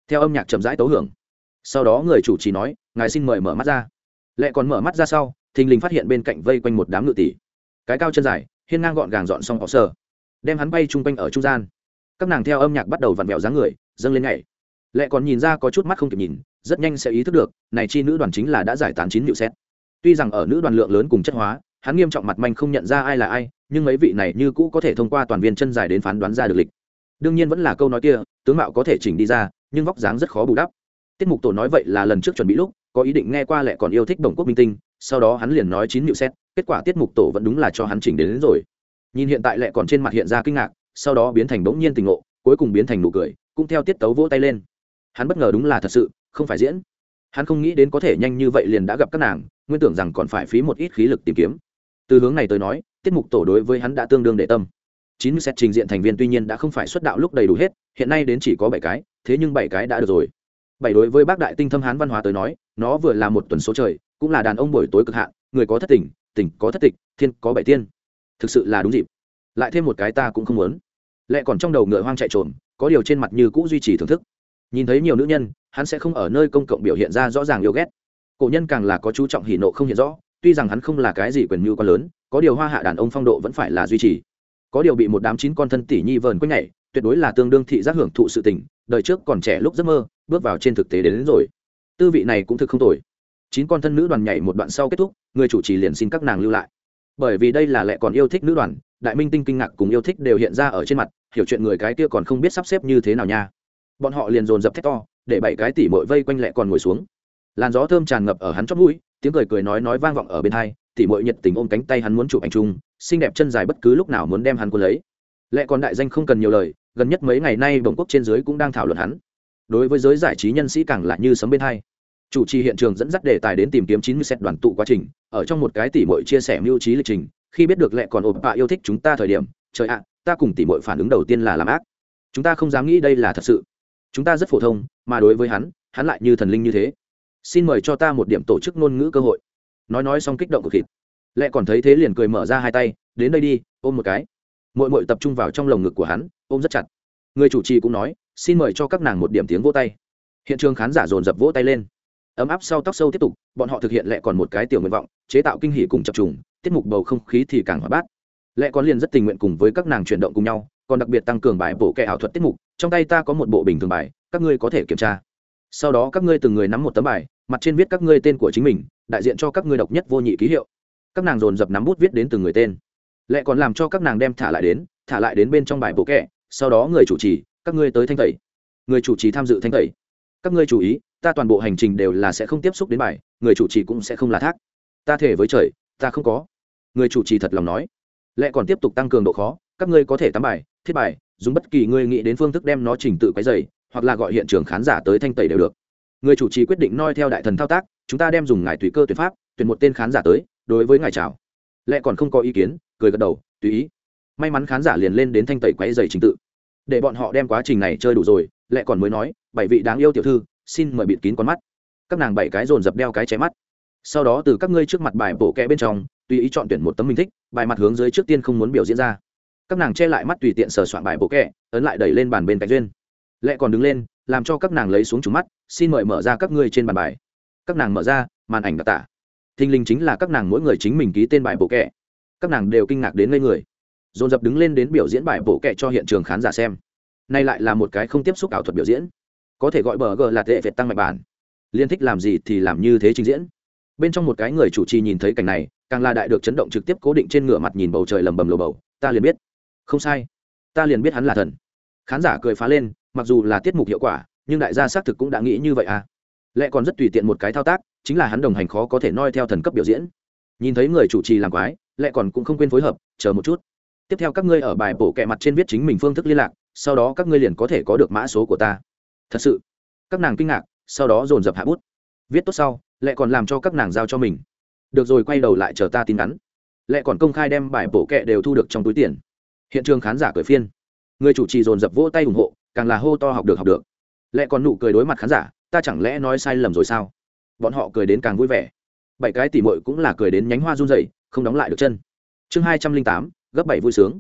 S1: theo âm nhạc chậm rãi tấu hưởng. Sau đó người chủ trì nói ngài xin mời mở mắt ra. Lệ còn mở mắt ra sau thình lình phát hiện bên cạnh vây quanh một đám ngự tỷ, cái cao chân dài hiên ngang gọn gàng dọn xong họ sơ, đem hắn bay chung quanh ở trung gian. Các nàng theo âm nhạc bắt đầu vặn vẹo dáng người dâng lên nhảy. Lệ còn nhìn ra có chút mắt không kịp nhìn, rất nhanh sẽ ý thức được này chi nữ đoàn chính là đã giải tán chín nhịu xét. Tuy rằng ở nữ đoàn lượng lớn cùng chất hóa, hắn nghiêm trọng mặt manh không nhận ra ai là ai, nhưng mấy vị này như cũ có thể thông qua toàn viên chân dài đến phán đoán ra được lịch. Đương nhiên vẫn là câu nói kia, tướng mạo có thể chỉnh đi ra, nhưng vóc dáng rất khó bù đắp. Tiết mục tổ nói vậy là lần trước chuẩn bị lúc có ý định nghe qua Lệ còn yêu thích Đồng Quốc Minh Tinh, sau đó hắn liền nói chín nhịu xét, kết quả tiết mục tổ vẫn đúng là cho hắn chỉnh đến, đến rồi. Nhìn hiện tại Lệ còn trên mặt hiện ra kinh ngạc, sau đó biến thành bỗng nhiên tình ngộ, cuối cùng biến thành nụ cười, cũng theo tiết tấu vỗ tay lên. Hắn bất ngờ đúng là thật sự, không phải diễn. Hắn không nghĩ đến có thể nhanh như vậy liền đã gặp các nàng, nguyên tưởng rằng còn phải phí một ít khí lực tìm kiếm. Từ hướng này tới nói, tiết mục tổ đối với hắn đã tương đương để tâm. chín mươi set trình diện thành viên tuy nhiên đã không phải xuất đạo lúc đầy đủ hết, hiện nay đến chỉ có bảy cái, thế nhưng bảy cái đã được rồi. Bảy đối với bác đại tinh thâm hán văn hóa tới nói, nó vừa là một tuần số trời, cũng là đàn ông buổi tối cực hạn, người có thất tình, tình có thất tịch, thiên có bảy tiên. Thực sự là đúng dịp. Lại thêm một cái ta cũng không muốn. Lệ còn trong đầu ngựa hoang chạy trồm, có điều trên mặt như cũ duy trì thưởng thức. Nhìn thấy nhiều nữ nhân, hắn sẽ không ở nơi công cộng biểu hiện ra rõ ràng yêu ghét. Cổ nhân càng là có chú trọng hỉ nộ không hiện rõ, tuy rằng hắn không là cái gì quyền mưu quá lớn, có điều hoa hạ đàn ông phong độ vẫn phải là duy trì. Có điều bị một đám chín con thân tỷ nhi vờn quanh nhảy, tuyệt đối là tương đương thị giác hưởng thụ sự tình, đời trước còn trẻ lúc giấc mơ, bước vào trên thực tế đến, đến rồi. Tư vị này cũng thực không tồi. Chín con thân nữ đoàn nhảy một đoạn sau kết thúc, người chủ trì liền xin các nàng lưu lại. Bởi vì đây là Lệ còn yêu thích nữ đoàn, đại minh tinh kinh ngạc cùng yêu thích đều hiện ra ở trên mặt, hiểu chuyện người cái kia còn không biết sắp xếp như thế nào nha. Bọn họ liền dồn dập thét to, để bảy cái tỷ muội vây quanh Lệ còn ngồi xuống. Làn gió thơm tràn ngập ở hắn chóp mũi, tiếng cười cười nói nói vang vọng ở bên tai, tỷ muội nhiệt tình ôm cánh tay hắn muốn chụp ảnh chung, xinh đẹp chân dài bất cứ lúc nào muốn đem hắn cuốn lấy. Lệ còn đại danh không cần nhiều lời, gần nhất mấy ngày nay bồng quốc trên dưới cũng đang thảo luận hắn. Đối với giới giải trí nhân sĩ càng là như sấm bên tai. Chủ trì hiện trường dẫn dắt đề tài đến tìm kiếm chín mươi set đoàn tụ quá trình, ở trong một cái tỷ muội chia sẻ mưu trí lịch trình, khi biết được Lệ còn ộp bạ yêu thích chúng ta thời điểm, trời ạ, ta cùng tỷ muội phản ứng đầu tiên là làm ác. Chúng ta không dám nghĩ đây là thật sự. Chúng ta rất phổ thông, mà đối với hắn, hắn lại như thần linh như thế. Xin mời cho ta một điểm tổ chức ngôn ngữ cơ hội. Nói nói xong kích động cực khịt. Lệ còn thấy thế liền cười mở ra hai tay, đến đây đi, ôm một cái. Muội muội tập trung vào trong lồng ngực của hắn, ôm rất chặt. Người chủ trì cũng nói, xin mời cho các nàng một điểm tiếng vỗ tay. Hiện trường khán giả dồn dập vỗ tay lên. Ấm áp sau tóc sâu tiếp tục, bọn họ thực hiện Lệ còn một cái tiểu nguyện vọng, chế tạo kinh hỉ cùng chập trùng, tiết mục bầu không khí thì càng hoạt bát. Lệ còn liền rất tình nguyện cùng với các nàng chuyển động cùng nhau, còn đặc biệt tăng cường bài bổ kẻ ảo thuật tiết mục, trong tay ta có một bộ bình thường bài, các ngươi có thể kiểm tra. Sau đó các ngươi từng người nắm một tấm bài, mặt trên viết các ngươi tên của chính mình, đại diện cho các ngươi độc nhất vô nhị ký hiệu. Các nàng dồn dập nắm bút viết đến từng người tên. Lệ còn làm cho các nàng đem thả lại đến, thả lại đến bên trong bài bổ kẻ, sau đó người chủ trì, các ngươi tới thanh tẩy. Người chủ trì tham dự thanh tẩy. Các ngươi chú ý, ta toàn bộ hành trình đều là sẽ không tiếp xúc đến bài, người chủ trì cũng sẽ không là thác. Ta thể với trời, ta không có. Người chủ trì thật lòng nói. Lệ còn tiếp tục tăng cường độ khó, các ngươi có thể tắm bài, thiết bài, dùng bất kỳ ngươi nghĩ đến phương thức đem nó chỉnh tự quấy dày, hoặc là gọi hiện trường khán giả tới thanh tẩy đều được. Người chủ trì quyết định noi theo đại thần thao tác, chúng ta đem dùng ngài tùy cơ tuyển pháp, tuyển một tên khán giả tới, đối với ngài chào. Lệ còn không có ý kiến, cười gật đầu, tùy ý. May mắn khán giả liền lên đến thanh tẩy quấy dày trình tự. Để bọn họ đem quá trình này chơi đủ rồi, Lệ còn mới nói, bảy vị đáng yêu tiểu thư, xin mời bịt kín con mắt. Các nàng bảy cái dồn dập đeo cái che mắt. Sau đó từ các ngươi trước mặt bài bổ kẽ bên trong, tùy ý chọn tuyển một tấm mình thích, bài mặt hướng dưới trước tiên không muốn biểu diễn ra. Các nàng che lại mắt tùy tiện sờ soạn bài bổ kẽ, ấn lại đẩy lên bàn bên cạnh duyên. Lệ còn đứng lên, làm cho các nàng lấy xuống trùng mắt, xin mời mở ra các ngươi trên bàn bài. Các nàng mở ra, màn ảnh đặc tả. Thình lình chính là các nàng mỗi người chính mình ký tên bài bổ kẽ. Các nàng đều kinh ngạc đến ngây người, dồn dập đứng lên đến biểu diễn bài bổ kẽ cho hiện trường khán giả xem. Nay lại là một cái không tiếp xúc ảo thuật biểu diễn, có thể gọi bờ gờ là tệ việt tăng mạch bản, liên thích làm gì thì làm như thế trình diễn. Bên trong một cái người chủ trì nhìn thấy cảnh này, càng là đại được chấn động, trực tiếp cố định trên ngửa mặt nhìn bầu trời lầm bầm lồ bầu, ta liền biết, không sai, ta liền biết hắn là thần. Khán giả cười phá lên, mặc dù là tiết mục hiệu quả, nhưng đại gia xác thực cũng đã nghĩ như vậy à. Lẽ còn rất tùy tiện một cái thao tác, chính là hắn đồng hành khó có thể noi theo thần cấp biểu diễn. Nhìn thấy người chủ trì làm quái, lẽ còn cũng không quên phối hợp, chờ một chút. Tiếp theo các ngươi ở bài bổ kẹ mặt trên viết chính mình phương thức liên lạc, sau đó các ngươi liền có thể có được mã số của ta. Thật sự? Các nàng kinh ngạc, sau đó dồn dập hạ bút. Viết tốt sau, lẽ còn làm cho các nàng giao cho mình. Được rồi, quay đầu lại chờ ta tin nhắn. Lẽ còn công khai đem bài bổ kẹ đều thu được trong túi tiền. Hiện trường khán giả cười phiên. Người chủ trì dồn dập vỗ tay ủng hộ, càng là hô to học được học được. Lẽ còn nụ cười đối mặt khán giả, ta chẳng lẽ nói sai lầm rồi sao? Bọn họ cười đến càng vui vẻ. Bảy cái tỉ muội cũng là cười đến nhánh hoa run rẩy, không đóng lại được chân. Chương hai trăm linh tám, gấp bảy vui sướng.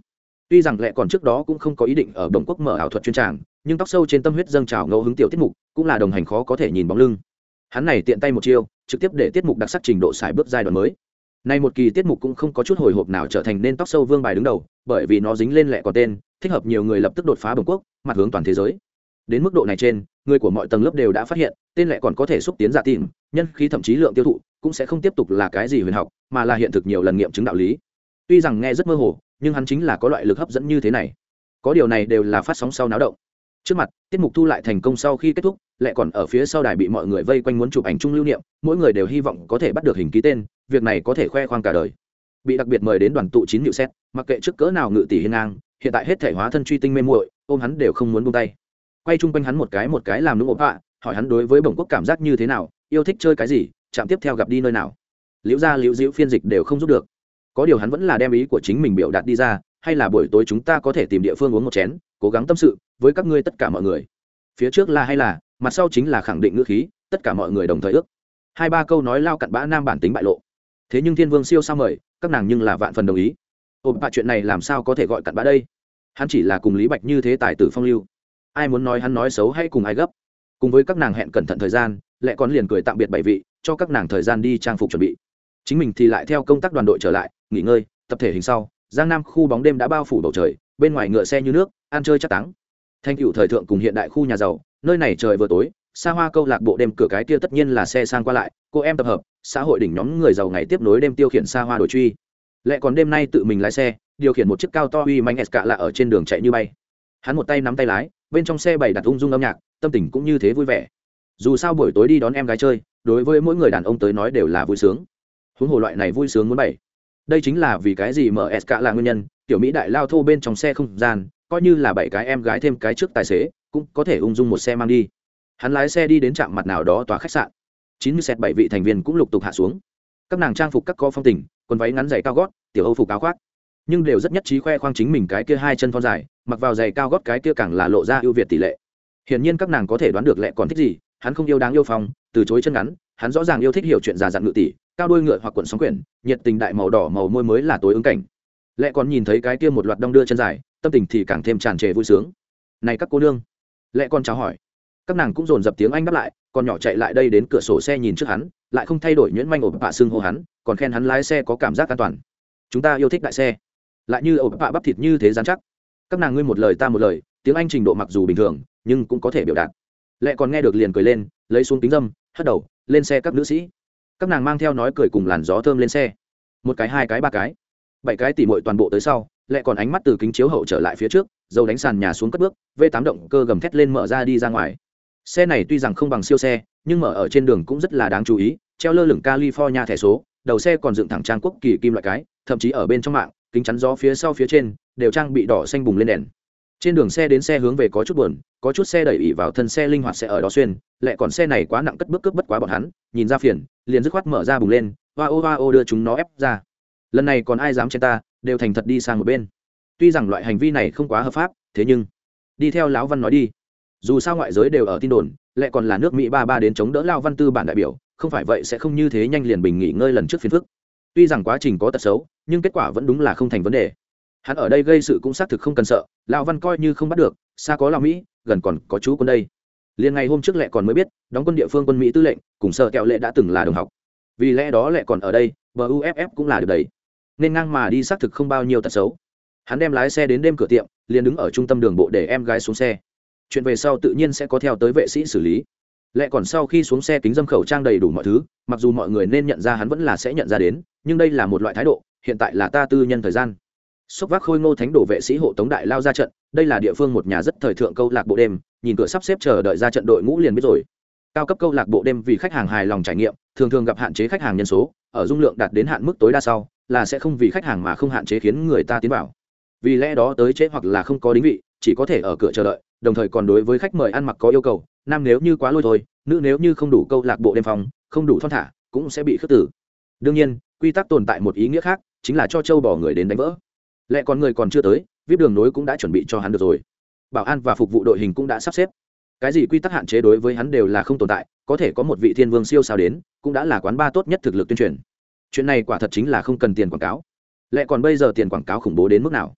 S1: Tuy rằng lẹ còn trước đó cũng không có ý định ở Đồng Quốc mở ảo thuật chuyên tràng, nhưng tóc sâu trên tâm huyết dâng trào ngẫu hứng tiểu tiết mục, cũng là đồng hành khó có thể nhìn bóng lưng. Hắn này tiện tay một chiêu, trực tiếp để tiết mục đặc sắc trình độ xài bước giai đoạn mới. Nay một kỳ tiết mục cũng không có chút hồi hộp nào trở thành nên tóc sâu vương bài đứng đầu, bởi vì nó dính lên lẹ còn tên, thích hợp nhiều người lập tức đột phá Đồng Quốc, mặt hướng toàn thế giới. Đến mức độ này trên, người của mọi tầng lớp đều đã phát hiện, tên lẹ còn có thể xúc tiến giả tìm, nhân khí thậm chí lượng tiêu thụ, cũng sẽ không tiếp tục là cái gì huyền học, mà là hiện thực nhiều lần nghiệm chứng đạo lý. Tuy rằng nghe rất mơ hồ, nhưng hắn chính là có loại lực hấp dẫn như thế này. Có điều này đều là phát sóng sau náo động. Trước mặt, tiết mục thu lại thành công sau khi kết thúc, lại còn ở phía sau đài bị mọi người vây quanh muốn chụp ảnh chung lưu niệm, mỗi người đều hy vọng có thể bắt được hình ký tên, việc này có thể khoe khoang cả đời. Bị đặc biệt mời đến đoàn tụ chín nhịu xét, mặc kệ trước cỡ nào ngự tỷ hiên ngang, hiện tại hết thể hóa thân truy tinh mê muội, ôm hắn đều không muốn buông tay. Quay chung quanh hắn một cái một cái làm nũng ộp ạ, hỏi hắn đối với Bổng Quốc cảm giác như thế nào, yêu thích chơi cái gì, chạm tiếp theo gặp đi nơi nào. Liễu gia liễu diễu phiên dịch đều không giúp được. Có điều hắn vẫn là đem ý của chính mình biểu đạt đi ra, hay là buổi tối chúng ta có thể tìm địa phương uống một chén, cố gắng tâm sự với các ngươi tất cả mọi người. Phía trước là hay là, mặt sau chính là khẳng định ngữ khí, tất cả mọi người đồng thời ước. Hai ba câu nói lao cặn bã nam bản tính bại lộ. Thế nhưng Thiên Vương siêu sao mời, các nàng nhưng là vạn phần đồng ý. Ôm bạ chuyện này làm sao có thể gọi cặn bã đây? Hắn chỉ là cùng Lý Bạch như thế tài tử phong lưu. Ai muốn nói hắn nói xấu hay cùng ai gấp. Cùng với các nàng hẹn cẩn thận thời gian, lại còn liền cười tạm biệt bảy vị, cho các nàng thời gian đi trang phục chuẩn bị. Chính mình thì lại theo công tác đoàn đội trở lại, nghỉ ngơi, tập thể hình sau. Giang Nam khu bóng đêm đã bao phủ bầu trời, bên ngoài ngựa xe như nước, ăn chơi chắc táng. Thanh cựu thời thượng cùng hiện đại khu nhà giàu, nơi này trời vừa tối, xa hoa câu lạc bộ đêm cửa cái kia tất nhiên là xe sang qua lại, cô em tập hợp, xã hội đỉnh nhóm người giàu ngày tiếp nối đêm tiêu khiển xa hoa đổi truy. Lẽ còn đêm nay tự mình lái xe, điều khiển một chiếc cao to uy mãnh Ska là ở trên đường chạy như bay. Hắn một tay nắm tay lái, bên trong xe bày đặt ung dung âm nhạc, tâm tình cũng như thế vui vẻ. Dù sao buổi tối đi đón em gái chơi, đối với mỗi người đàn ông tới nói đều là vui sướng. Huống hồ loại này vui sướng muốn bày. Đây chính là vì cái gì mở Ska là nguyên nhân, tiểu mỹ đại lao thô bên trong xe không gian, coi như là bảy cái em gái thêm cái trước tài xế, cũng có thể ung dung một xe mang đi. Hắn lái xe đi đến trạm mặt nào đó tòa khách sạn. chín mươi set bảy vị thành viên cũng lục tục hạ xuống. Các nàng trang phục các co phong tình, quần váy ngắn giày cao gót, tiểu Âu phục áo khoác, nhưng đều rất nhất trí khoe khoang chính mình cái kia hai chân thon dài, mặc vào giày cao gót cái kia càng là lộ ra ưu việt tỷ lệ. Hiển nhiên các nàng có thể đoán được lẹ còn thích gì, hắn không yêu đáng yêu phong, từ chối chân ngắn, hắn rõ ràng yêu thích hiểu chuyện già dặn ngự tỷ, cao đuôi ngựa hoặc quần sóng quyển, nhiệt tình đại màu đỏ màu môi mới là tối ứng cảnh. Lẹ còn nhìn thấy cái kia một loạt đong đưa chân dài, tâm tình thì càng thêm tràn trề vui sướng. Này các cô nương, lẹ con chào hỏi. Các nàng cũng dồn dập tiếng anh đáp lại, con nhỏ chạy lại đây đến cửa sổ xe nhìn trước hắn, lại không thay đổi nhuyễn manh ổ bạ xưng hô hắn, còn khen hắn lái xe có cảm giác an toàn. Chúng ta yêu thích đại xe, lại như ổ bạ bắp thịt như thế dán chắc. Các nàng ngươi một lời ta một lời, tiếng anh trình độ mặc dù bình thường, nhưng cũng có thể biểu đạt. Lẹ còn nghe được liền cười lên, lấy xuống kính dâm, hất đầu, lên xe các nữ sĩ. Các nàng mang theo nói cười cùng làn gió thơm lên xe. Một cái, hai cái, ba cái, bảy cái tỉ muội toàn bộ tới sau, Lẹ còn ánh mắt từ kính chiếu hậu trở lại phía trước, dầu đánh sàn nhà xuống cất bước, v tám động cơ gầm thét lên mở ra đi ra ngoài. Xe này tuy rằng không bằng siêu xe, nhưng mở ở trên đường cũng rất là đáng chú ý, treo lơ lửng California thẻ số, đầu xe còn dựng thẳng trang quốc kỳ kim loại cái, thậm chí ở bên trong mạng, kính chắn gió phía sau phía trên đều trang bị đỏ xanh bùng lên đèn. Trên đường xe đến xe hướng về có chút buồn, có chút xe đẩy ỉ vào thân xe linh hoạt sẽ ở đó xuyên, Lẹ còn xe này quá nặng cất bước cướp bất quá bọn hắn, nhìn ra phiền, liền dứt khoát mở ra bùng lên, hoa ô hoa ô đưa chúng nó ép ra. Lần này còn ai dám chen ta, đều thành thật đi sang một bên. Tuy rằng loại hành vi này không quá hợp pháp, thế nhưng đi theo lão Văn nói đi. Dù sao ngoại giới đều ở tin đồn, Lẹ còn là nước Mỹ ba ba đến chống đỡ Lao Văn Tư bản đại biểu, không phải vậy sẽ không như thế nhanh liền bình nghỉ ngơi lần trước phiền phức. Tuy rằng quá trình có tật xấu, nhưng kết quả vẫn đúng là không thành vấn đề. Hắn ở đây gây sự cũng xác thực không cần sợ, Lao Văn coi như không bắt được, xa có Lao Mỹ, gần còn có chú quân đây. Liên ngày hôm trước Lẹ còn mới biết, đóng quân địa phương quân Mỹ tư lệnh, cùng Sở Kẹo Lệ đã từng là đồng học. Vì lẽ đó Lẹ còn ở đây, bờ u ép ép cũng là được đấy. Nên ngang mà đi xác thực không bao nhiêu tật xấu. Hắn đem lái xe đến đêm cửa tiệm, liền đứng ở trung tâm đường bộ để em gái xuống xe. Chuyện về sau tự nhiên sẽ có theo tới vệ sĩ xử lý. Lẽ còn sau khi xuống xe kính dâm khẩu trang đầy đủ mọi thứ, mặc dù mọi người nên nhận ra hắn vẫn là sẽ nhận ra đến, nhưng đây là một loại thái độ, hiện tại là ta tư nhân thời gian. Xốc vác khôi ngô thánh đổ vệ sĩ hộ tống đại lao ra trận, đây là địa phương một nhà rất thời thượng câu lạc bộ đêm, nhìn cửa sắp xếp chờ đợi ra trận đội ngũ liền biết rồi. Cao cấp câu lạc bộ đêm vì khách hàng hài lòng trải nghiệm, thường thường gặp hạn chế khách hàng nhân số, ở dung lượng đạt đến hạn mức tối đa sau, là sẽ không vì khách hàng mà không hạn chế khiến người ta tiến vào. Vì lẽ đó tới trễ hoặc là không có đính vị, chỉ có thể ở cửa chờ đợi, đồng thời còn đối với khách mời ăn mặc có yêu cầu, nam nếu như quá lôi thôi, nữ nếu như không đủ câu lạc bộ đêm phòng, không đủ thon thả, cũng sẽ bị khước tử. Đương nhiên, quy tắc tồn tại một ý nghĩa khác, chính là cho châu bỏ người đến đánh vỡ. Lẽ còn người còn chưa tới, vê i pê đường nối cũng đã chuẩn bị cho hắn được rồi. Bảo an và phục vụ đội hình cũng đã sắp xếp. Cái gì quy tắc hạn chế đối với hắn đều là không tồn tại, có thể có một vị thiên vương siêu sao đến, cũng đã là quán ba tốt nhất thực lực tuyên truyền. Chuyện này quả thật chính là không cần tiền quảng cáo. Lẽ còn bây giờ tiền quảng cáo khủng bố đến mức nào?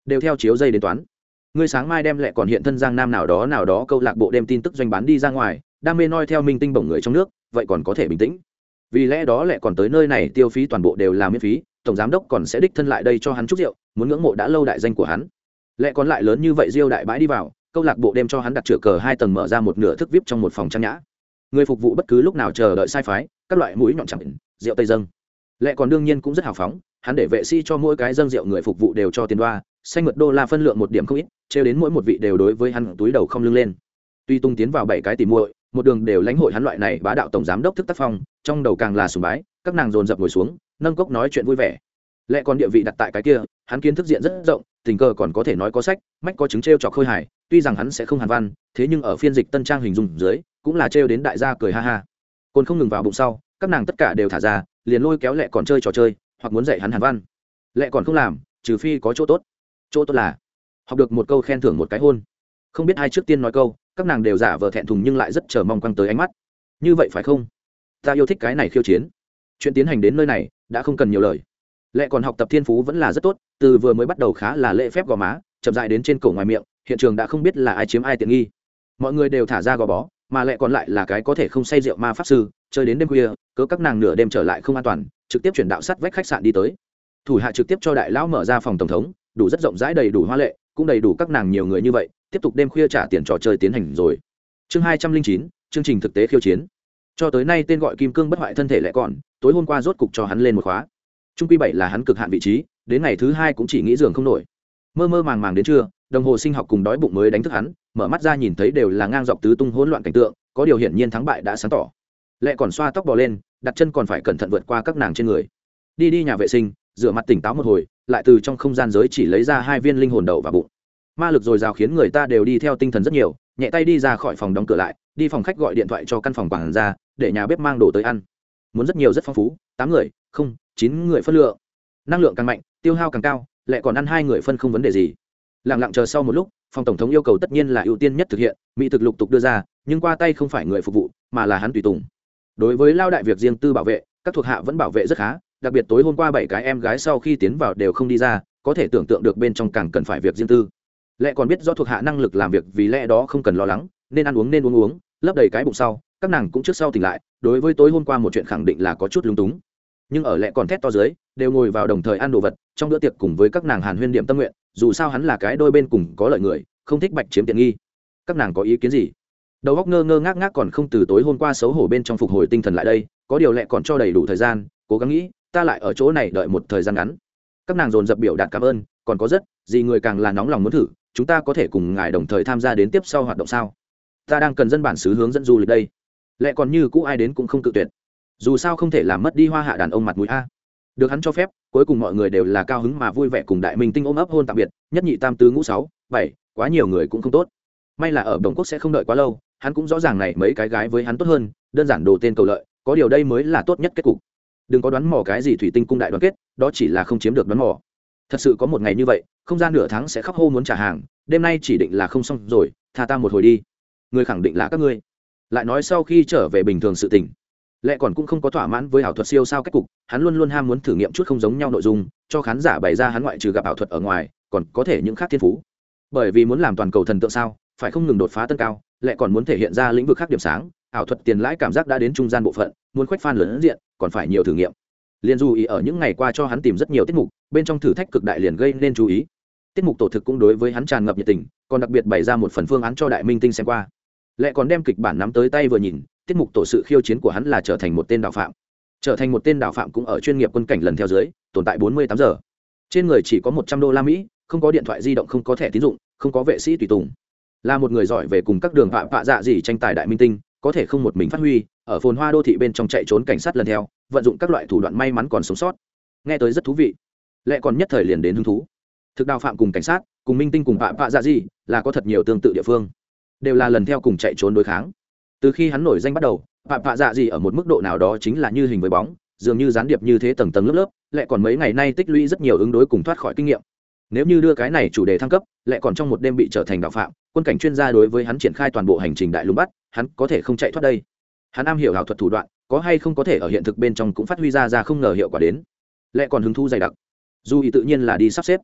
S1: đều theo chiếu dây đến toán. Ngươi sáng mai đem lẹ còn hiện thân giang nam nào đó nào đó câu lạc bộ đem tin tức doanh bán đi ra ngoài, đam mê noi theo minh tinh bổng người trong nước, vậy còn có thể bình tĩnh. Vì lẽ đó lẹ còn tới nơi này tiêu phí toàn bộ đều là miễn phí, tổng giám đốc còn sẽ đích thân lại đây cho hắn chúc rượu, muốn ngưỡng mộ đã lâu đại danh của hắn. Lẹ còn lại lớn như vậy diêu đại bãi đi vào, câu lạc bộ đem cho hắn đặt chữa cờ hai tầng mở ra một nửa thức vip trong một phòng trang nhã. Người phục vụ bất cứ lúc nào chờ đợi sai phái, các loại mũi nhọn chẳng rượu tây dâng. Lẹ còn đương nhiên cũng rất hào phóng, hắn để vệ sĩ cho mỗi cái dâng rượu người phục vụ đều cho tiền đoa, xanh mượt đô la phân lượng một điểm không ít, trêu đến mỗi một vị đều đối với hắn túi đầu không lưng lên. Tuy tung tiến vào bảy cái tỉ muội, một đường đều lãnh hội hắn loại này bá đạo tổng giám đốc thức tác phong, trong đầu càng là sùng bái, các nàng dồn dập ngồi xuống, nâng cốc nói chuyện vui vẻ. Lẽ còn địa vị đặt tại cái kia, hắn kiến thức diện rất rộng, tình cờ còn có thể nói có sách, mách có chứng trêu chọc khôi hài, tuy rằng hắn sẽ không hàn văn, thế nhưng ở phiên dịch tân trang hình dung dưới, cũng là trêu đến đại gia cười ha ha. Còn không ngừng vào bụng sau, các nàng tất cả đều thả ra, liền lôi kéo Lệ còn chơi trò chơi, hoặc muốn dạy hắn hàn văn. Lệ còn không làm, trừ phi có chỗ tốt. Chỗ tốt là học được một câu khen thưởng một cái hôn. Không biết ai trước tiên nói câu, các nàng đều giả vờ thẹn thùng nhưng lại rất chờ mong quăng tới ánh mắt. Như vậy phải không? Ta yêu thích cái này khiêu chiến. Chuyện tiến hành đến nơi này, đã không cần nhiều lời. Lệ còn học tập thiên phú vẫn là rất tốt, từ vừa mới bắt đầu khá là lễ phép gò má, chậm rãi đến trên cổ ngoài miệng, hiện trường đã không biết là ai chiếm ai tiện nghi. Mọi người đều thả ra gò bó, mà Lệ còn lại là cái có thể không say rượu ma pháp sư, chơi đến đêm khuya, cớ các nàng nửa đêm trở lại không an toàn, trực tiếp chuyển đạo sắt vách khách sạn đi tới. Thủ hạ trực tiếp cho đại lão mở ra phòng tổng thống, đủ rất rộng rãi đầy đủ hoa lệ, cũng đầy đủ các nàng nhiều người như vậy, tiếp tục đêm khuya trả tiền trò chơi tiến hành rồi. Chương hai trăm linh chín, chương trình thực tế khiêu chiến. Cho tới nay tên gọi kim cương bất hoại thân thể Lệ còn, tối hôm qua rốt cục cho hắn lên một khóa. Trung quy bảy là hắn cực hạn vị trí, đến ngày thứ hai cũng chỉ nghĩ giường không nổi. Mơ mơ màng màng đến trưa, đồng hồ sinh học cùng đói bụng mới đánh thức hắn, mở mắt ra nhìn thấy đều là ngang dọc tứ tung hỗn loạn cảnh tượng, có điều hiển nhiên thắng bại đã sáng tỏ. Lệ còn xoa tóc bò lên, đặt chân còn phải cẩn thận vượt qua các nàng trên người. Đi đi nhà vệ sinh, rửa mặt tỉnh táo một hồi, lại từ trong không gian giới chỉ lấy ra hai viên linh hồn đậu và bụng. Ma lực dồi dào khiến người ta đều đi theo tinh thần rất nhiều, nhẹ tay đi ra khỏi phòng đóng cửa lại, đi phòng khách gọi điện thoại cho căn phòng quản gia, để nhà bếp mang đồ tới ăn. Muốn rất nhiều rất phong phú, tám người, không, chín người phân lượng. Năng lượng càng mạnh, tiêu hao càng cao, Lệ còn ăn hai người phân không vấn đề gì. Lặng lặng chờ sau một lúc, phòng tổng thống yêu cầu tất nhiên là ưu tiên nhất thực hiện, mỹ thực lục tục đưa ra, nhưng qua tay không phải người phục vụ, mà là hắn tùy tùng. Đối với lao đại việc riêng tư bảo vệ, các thuộc hạ vẫn bảo vệ rất khá, đặc biệt tối hôm qua bảy cái em gái sau khi tiến vào đều không đi ra, có thể tưởng tượng được bên trong càng cần phải việc riêng tư. Lệ còn biết do thuộc hạ năng lực làm việc, vì lẽ đó không cần lo lắng, nên ăn uống nên uống uống, lấp đầy cái bụng sau, các nàng cũng trước sau tỉnh lại, đối với tối hôm qua một chuyện khẳng định là có chút lung túng. Nhưng ở Lệ còn thét to dưới, đều ngồi vào đồng thời ăn đồ vật, trong bữa tiệc cùng với các nàng hàn huyên điểm tâm nguyện, dù sao hắn là cái đôi bên cùng có lợi người, không thích bạch chiếm tiện nghi. Các nàng có ý kiến gì? Đầu óc ngơ ngơ ngác ngác còn không từ tối hôm qua xấu hổ bên trong phục hồi tinh thần lại đây, có điều Lệ còn cho đầy đủ thời gian, cố gắng nghĩ, ta lại ở chỗ này đợi một thời gian ngắn. Các nàng dồn dập biểu đạt cảm ơn, còn có rất gì người càng là nóng lòng muốn thử, chúng ta có thể cùng ngài đồng thời tham gia đến tiếp sau hoạt động sao? Ta đang cần dân bản xứ hướng dẫn du lịch đây. Lệ còn như cũ ai đến cũng không cự tuyệt, dù sao không thể làm mất đi hoa hạ đàn ông mặt mũi a. Được hắn cho phép, cuối cùng mọi người đều là cao hứng mà vui vẻ cùng đại minh tinh ôm ấp hôn tạm biệt, nhất nhị tam tứ ngũ sáu bảy, quá nhiều người cũng không tốt. May là ở Đồng Quốc sẽ không đợi quá lâu, hắn cũng rõ ràng này mấy cái gái với hắn tốt hơn, đơn giản đồ tên cầu lợi, có điều đây mới là tốt nhất kết cục. Đừng có đoán mò cái gì thủy tinh cung đại đoàn kết, đó chỉ là không chiếm được đoán mò. Thật sự có một ngày như vậy, không ra nửa tháng sẽ khóc hô muốn trả hàng, đêm nay chỉ định là không xong rồi, tha ta một hồi đi. Người khẳng định là các ngươi. Lại nói sau khi trở về bình thường sự tình, Lệ còn cũng không có thỏa mãn với ảo thuật siêu sao cách cục, hắn luôn luôn ham muốn thử nghiệm chút không giống nhau nội dung, cho khán giả bày ra hắn ngoại trừ gặp ảo thuật ở ngoài, còn có thể những khác thiên phú. Bởi vì muốn làm toàn cầu thần tượng sao, phải không ngừng đột phá tân cao, Lệ còn muốn thể hiện ra lĩnh vực khác điểm sáng, ảo thuật tiền lãi cảm giác đã đến trung gian bộ phận, muốn khuếch fan lớn diện, còn phải nhiều thử nghiệm. Liên Du ý ở những ngày qua cho hắn tìm rất nhiều tiết mục, bên trong thử thách cực đại liền gây nên chú ý. Tiết mục tổ thực cũng đối với hắn tràn ngập nhiệt tình, còn đặc biệt bày ra một phần phương án cho đại minh tinh xem qua. Lệ còn đem kịch bản nắm tới tay vừa nhìn, tiết mục tổ sự khiêu chiến của hắn là trở thành một tên đạo phạm. Trở thành một tên đạo phạm cũng ở chuyên nghiệp quân cảnh lần theo dưới, tồn tại bốn mươi tám giờ. Trên người chỉ có một trăm đô la Mỹ, không có điện thoại di động, không có thẻ tín dụng, không có vệ sĩ tùy tùng. Là một người giỏi về cùng các đường phạm phạ dạ gì tranh tài đại minh tinh, có thể không một mình phát huy, ở phồn hoa đô thị bên trong chạy trốn cảnh sát lần theo, vận dụng các loại thủ đoạn may mắn còn sống sót. Nghe tới rất thú vị. Lệ còn nhất thời liền đến hứng thú. Thực đạo phạm cùng cảnh sát, cùng minh tinh cùng phạm phạ dạ gì, là có thật nhiều tương tự địa phương. Đều là lần theo cùng chạy trốn đối kháng. Từ khi hắn nổi danh bắt đầu, phạm phạ dạ gì ở một mức độ nào đó chính là như hình với bóng, dường như gián điệp như thế tầng tầng lớp lớp. Lệ còn mấy ngày nay tích lũy rất nhiều ứng đối cùng thoát khỏi kinh nghiệm. Nếu như đưa cái này chủ đề thăng cấp, Lệ còn trong một đêm bị trở thành đạo phạm, quân cảnh chuyên gia đối với hắn triển khai toàn bộ hành trình đại lùng bắt, hắn có thể không chạy thoát đây. Hắn am hiểu ảo thuật thủ đoạn, có hay không có thể ở hiện thực bên trong cũng phát huy ra ra không ngờ hiệu quả đến. Lệ còn hứng thú dày đặc. Dù ý tự nhiên là đi sắp xếp.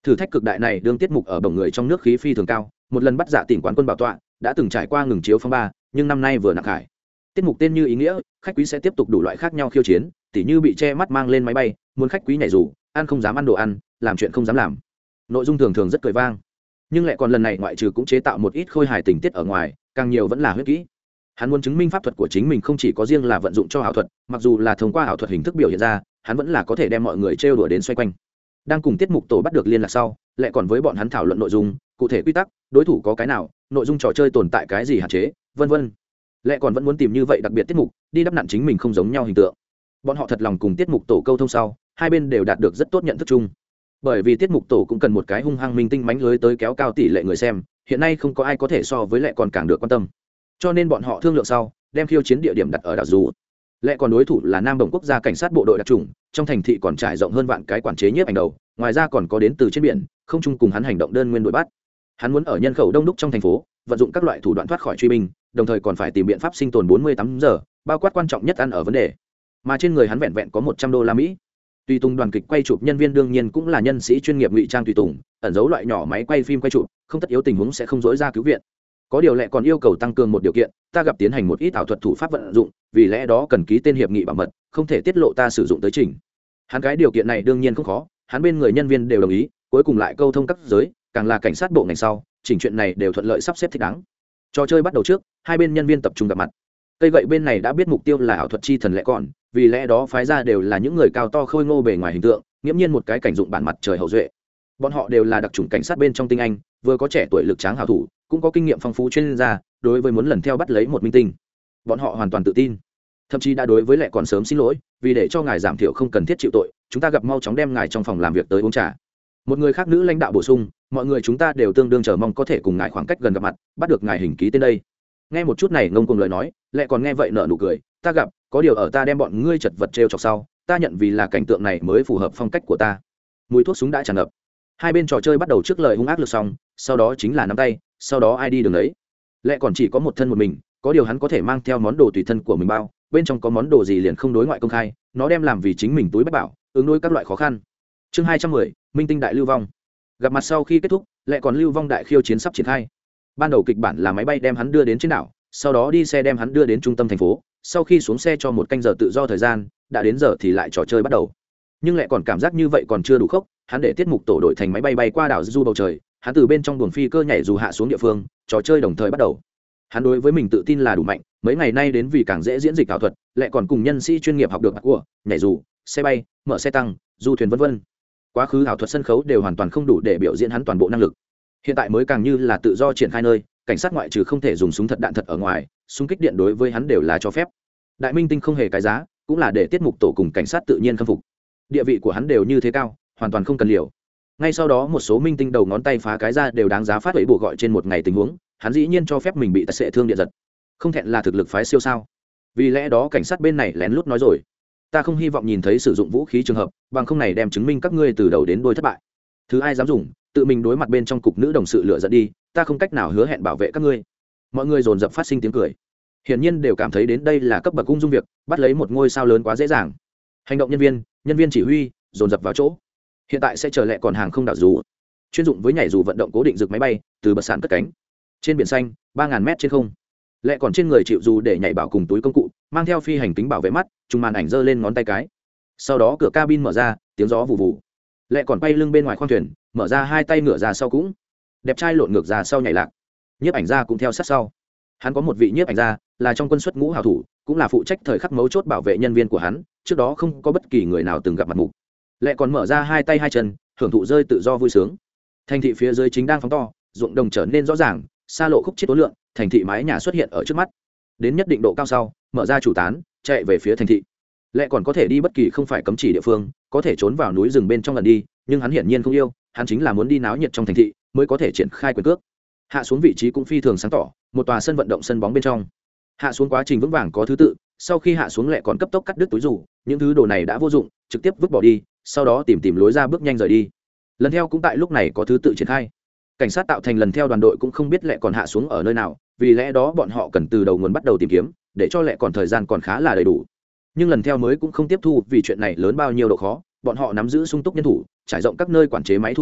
S1: thử thách cực đại này đương tiết mục ở bồng người trong nước khí phi thường cao, một lần bắt Dạ Tỉnh quán quân bảo tọa, đã từng trải qua ngừng chiếu phong ba, nhưng năm nay vừa nặng hải. Tiết mục tên như ý nghĩa, khách quý sẽ tiếp tục đủ loại khác nhau khiêu chiến, tỉ như bị che mắt mang lên máy bay, muốn khách quý nhảy dù, ăn không dám ăn đồ ăn, làm chuyện không dám làm. Nội dung thường thường rất cười vang, nhưng lại còn lần này ngoại trừ cũng chế tạo một ít khôi hài tình tiết ở ngoài, càng nhiều vẫn là huyết kỹ. Hắn muốn chứng minh pháp thuật của chính mình không chỉ có riêng là vận dụng cho ảo thuật, mặc dù là thông qua ảo thuật hình thức biểu hiện ra, hắn vẫn là có thể đem mọi người trêu đùa đến xoay quanh. Đang cùng tiết mục tổ bắt được liên lạc sau, lại còn với bọn hắn thảo luận nội dung, cụ thể quy tắc, đối thủ có cái nào, nội dung trò chơi tồn tại cái gì hạn chế, vân vân. Lại còn vẫn muốn tìm như vậy đặc biệt tiết mục, đi đắp nặn chính mình không giống nhau hình tượng. Bọn họ thật lòng cùng tiết mục tổ câu thông sau, hai bên đều đạt được rất tốt nhận thức chung. Bởi vì tiết mục tổ cũng cần một cái hung hăng minh tinh mánh lưới tới kéo cao tỷ lệ người xem, hiện nay không có ai có thể so với lại còn càng được quan tâm. Cho nên bọn họ thương lượng sau, đem khiêu chiến địa điểm đặt ở đảo dù. Lại còn đối thủ là Nam Đồng quốc gia cảnh sát bộ đội đặc trùng, trong thành thị còn trải rộng hơn vạn cái quản chế nhiếp ảnh đầu, ngoài ra còn có đến từ trên biển, không chung cùng hắn hành động đơn nguyên đuổi bắt. Hắn muốn ở nhân khẩu đông đúc trong thành phố, vận dụng các loại thủ đoạn thoát khỏi truy binh, đồng thời còn phải tìm biện pháp sinh tồn bốn mươi tám giờ, bao quát quan trọng nhất ăn ở vấn đề. Mà trên người hắn vẹn vẹn có một trăm đô la Mỹ. Tùy tùng đoàn kịch quay chụp nhân viên đương nhiên cũng là nhân sĩ chuyên nghiệp ngụy trang tùy tùng, ẩn giấu loại nhỏ máy quay phim quay chụp, không tất yếu tình huống sẽ không dối ra cứu viện. Có điều lại còn yêu cầu tăng cường một điều kiện, ta gặp tiến hành một ít ảo thuật thủ pháp vận dụng, vì lẽ đó cần ký tên hiệp nghị bảo mật, không thể tiết lộ ta sử dụng tới trình. Hắn cái điều kiện này đương nhiên không khó, hắn bên người nhân viên đều đồng ý, cuối cùng lại câu thông các giới, càng là cảnh sát bộ ngành sau, chỉnh chuyện này đều thuận lợi sắp xếp thích đáng. Trò chơi bắt đầu trước, hai bên nhân viên tập trung gặp mặt. Cây gậy bên này đã biết mục tiêu là ảo thuật chi thần lẽ còn, vì lẽ đó phái ra đều là những người cao to khôi ngô bề ngoài hình tượng, nghiễm nhiên một cái cảnh dụng bản mặt trời hậu duệ. Bọn họ đều là đặc chủng cảnh sát bên trong tinh anh, vừa có trẻ tuổi lực tráng hảo thủ, cũng có kinh nghiệm phong phú chuyên gia, đối với muốn lần theo bắt lấy một minh tinh, bọn họ hoàn toàn tự tin. Thậm chí đã đối với lẽ còn sớm xin lỗi, vì để cho ngài giảm thiểu không cần thiết chịu tội, chúng ta gặp mau chóng đem ngài trong phòng làm việc tới uống trà. Một người khác nữ lãnh đạo bổ sung, mọi người chúng ta đều tương đương chờ mong có thể cùng ngài khoảng cách gần gặp mặt, bắt được ngài hình ký tên đây. Nghe một chút này ngông cuồng lời nói, lẽ còn nghe vậy nở nụ cười, ta gặp, có điều ở ta đem bọn ngươi chật vật trêu chọc sau, ta nhận vì là cảnh tượng này mới phù hợp phong cách của ta. Mùi thuốc súng đã tràn ngập. Hai bên trò chơi bắt đầu trước lời hung ác lược xong, sau đó chính là nắm tay, sau đó ai đi đường đấy. Lẽ còn chỉ có một thân một mình, có điều hắn có thể mang theo món đồ tùy thân của mình bao, bên trong có món đồ gì liền không đối ngoại công khai, nó đem làm vì chính mình túi bách bảo, ứng đối các loại khó khăn. Chương hai trăm mười, Minh tinh đại lưu vong. Gặp mặt sau khi kết thúc, lại còn lưu vong đại khiêu chiến sắp triển khai. Ban đầu kịch bản là máy bay đem hắn đưa đến trên đảo, sau đó đi xe đem hắn đưa đến trung tâm thành phố, sau khi xuống xe cho một canh giờ tự do thời gian, đã đến giờ thì lại trò chơi bắt đầu. Nhưng lại còn cảm giác như vậy còn chưa đủ khốc, hắn để tiết mục tổ đổi thành máy bay bay qua đảo du bầu trời, hắn từ bên trong buồng phi cơ nhảy dù hạ xuống địa phương, trò chơi đồng thời bắt đầu. Hắn đối với mình tự tin là đủ mạnh, mấy ngày nay đến vì càng dễ diễn dịch ảo thuật, lại còn cùng nhân sĩ chuyên nghiệp học được của nhảy dù, xe bay, mở xe tăng, du thuyền vân vân. Quá khứ ảo thuật sân khấu đều hoàn toàn không đủ để biểu diễn hắn toàn bộ năng lực. Hiện tại mới càng như là tự do triển khai nơi, cảnh sát ngoại trừ không thể dùng súng thật đạn thật ở ngoài, súng kích điện đối với hắn đều là cho phép. Đại minh tinh không hề cái giá, cũng là để tiết mục tổ cùng cảnh sát tự nhiên khâm phục. Địa vị của hắn đều như thế cao, hoàn toàn không cần liều. Ngay sau đó một số minh tinh đầu ngón tay phá cái ra đều đáng giá phát ấy bộ gọi trên một ngày tình huống, hắn dĩ nhiên cho phép mình bị tài xệ thương điện giật. Không thẹn là thực lực phái siêu sao? Vì lẽ đó cảnh sát bên này lén lút nói rồi, ta không hy vọng nhìn thấy sử dụng vũ khí trường hợp, bằng không này đem chứng minh các ngươi từ đầu đến đuôi thất bại. Thứ ai dám dùng, tự mình đối mặt bên trong cục nữ đồng sự lựa dẫn đi, ta không cách nào hứa hẹn bảo vệ các ngươi. Mọi người dồn dập phát sinh tiếng cười, hiển nhiên đều cảm thấy đến đây là cấp bậc ung dung việc, bắt lấy một ngôi sao lớn quá dễ dàng. Hành động nhân viên, nhân viên chỉ huy dồn dập vào chỗ. Hiện tại sẽ chờ lẹ còn hàng không đảo dù, chuyên dụng với nhảy dù vận động cố định rực máy bay từ bờ sàn cất cánh trên biển xanh ba ngàn mét trên không. Lẹ còn trên người chịu dù để nhảy bảo cùng túi công cụ, mang theo phi hành kính bảo vệ mắt, trùng màn ảnh giơ lên ngón tay cái. Sau đó cửa cabin mở ra, tiếng gió vụ vụ. Lẹ còn bay lưng bên ngoài khoang thuyền, mở ra hai tay ngửa ra sau cũng đẹp trai lộn ngược ra sau nhảy lạc. Nhiếp ảnh gia cũng theo sát sau. Hắn có một vị nhiếp ảnh gia là trong quân xuất ngũ hảo thủ, cũng là phụ trách thời khắc mấu chốt bảo vệ nhân viên của hắn, trước đó không có bất kỳ người nào từng gặp mặt mục. Lẹ còn mở ra hai tay hai chân, hưởng thụ rơi tự do vui sướng. Thành thị phía dưới chính đang phóng to, ruộng đồng trở nên rõ ràng, xa lộ khúc chết tối lượng, thành thị mái nhà xuất hiện ở trước mắt. Đến nhất định độ cao sau, mở ra chủ tán, chạy về phía thành thị. Lẹ còn có thể đi bất kỳ không phải cấm chỉ địa phương, có thể trốn vào núi rừng bên trong lần đi, nhưng hắn hiển nhiên không yêu, hắn chính là muốn đi náo nhiệt trong thành thị, mới có thể triển khai quyền cước. Hạ xuống vị trí cũng phi thường sáng tỏ, một tòa sân vận động sân bóng bên trong. Hạ xuống quá trình vững vàng có thứ tự, sau khi hạ xuống Lẹ còn cấp tốc cắt đứt túi rủ, những thứ đồ này đã vô dụng, trực tiếp vứt bỏ đi, sau đó tìm tìm lối ra bước nhanh rời đi. Lần theo cũng tại lúc này có thứ tự triển khai. Cảnh sát tạo thành lần theo đoàn đội cũng không biết Lẹ còn hạ xuống ở nơi nào, vì lẽ đó bọn họ cần từ đầu nguồn bắt đầu tìm kiếm, để cho Lẹ còn thời gian còn khá là đầy đủ. Nhưng lần theo mới cũng không tiếp thu, vì chuyện này lớn bao nhiêu độ khó, bọn họ nắm giữ sung túc nhân thủ, trải rộng các nơi quản chế máy thu hình,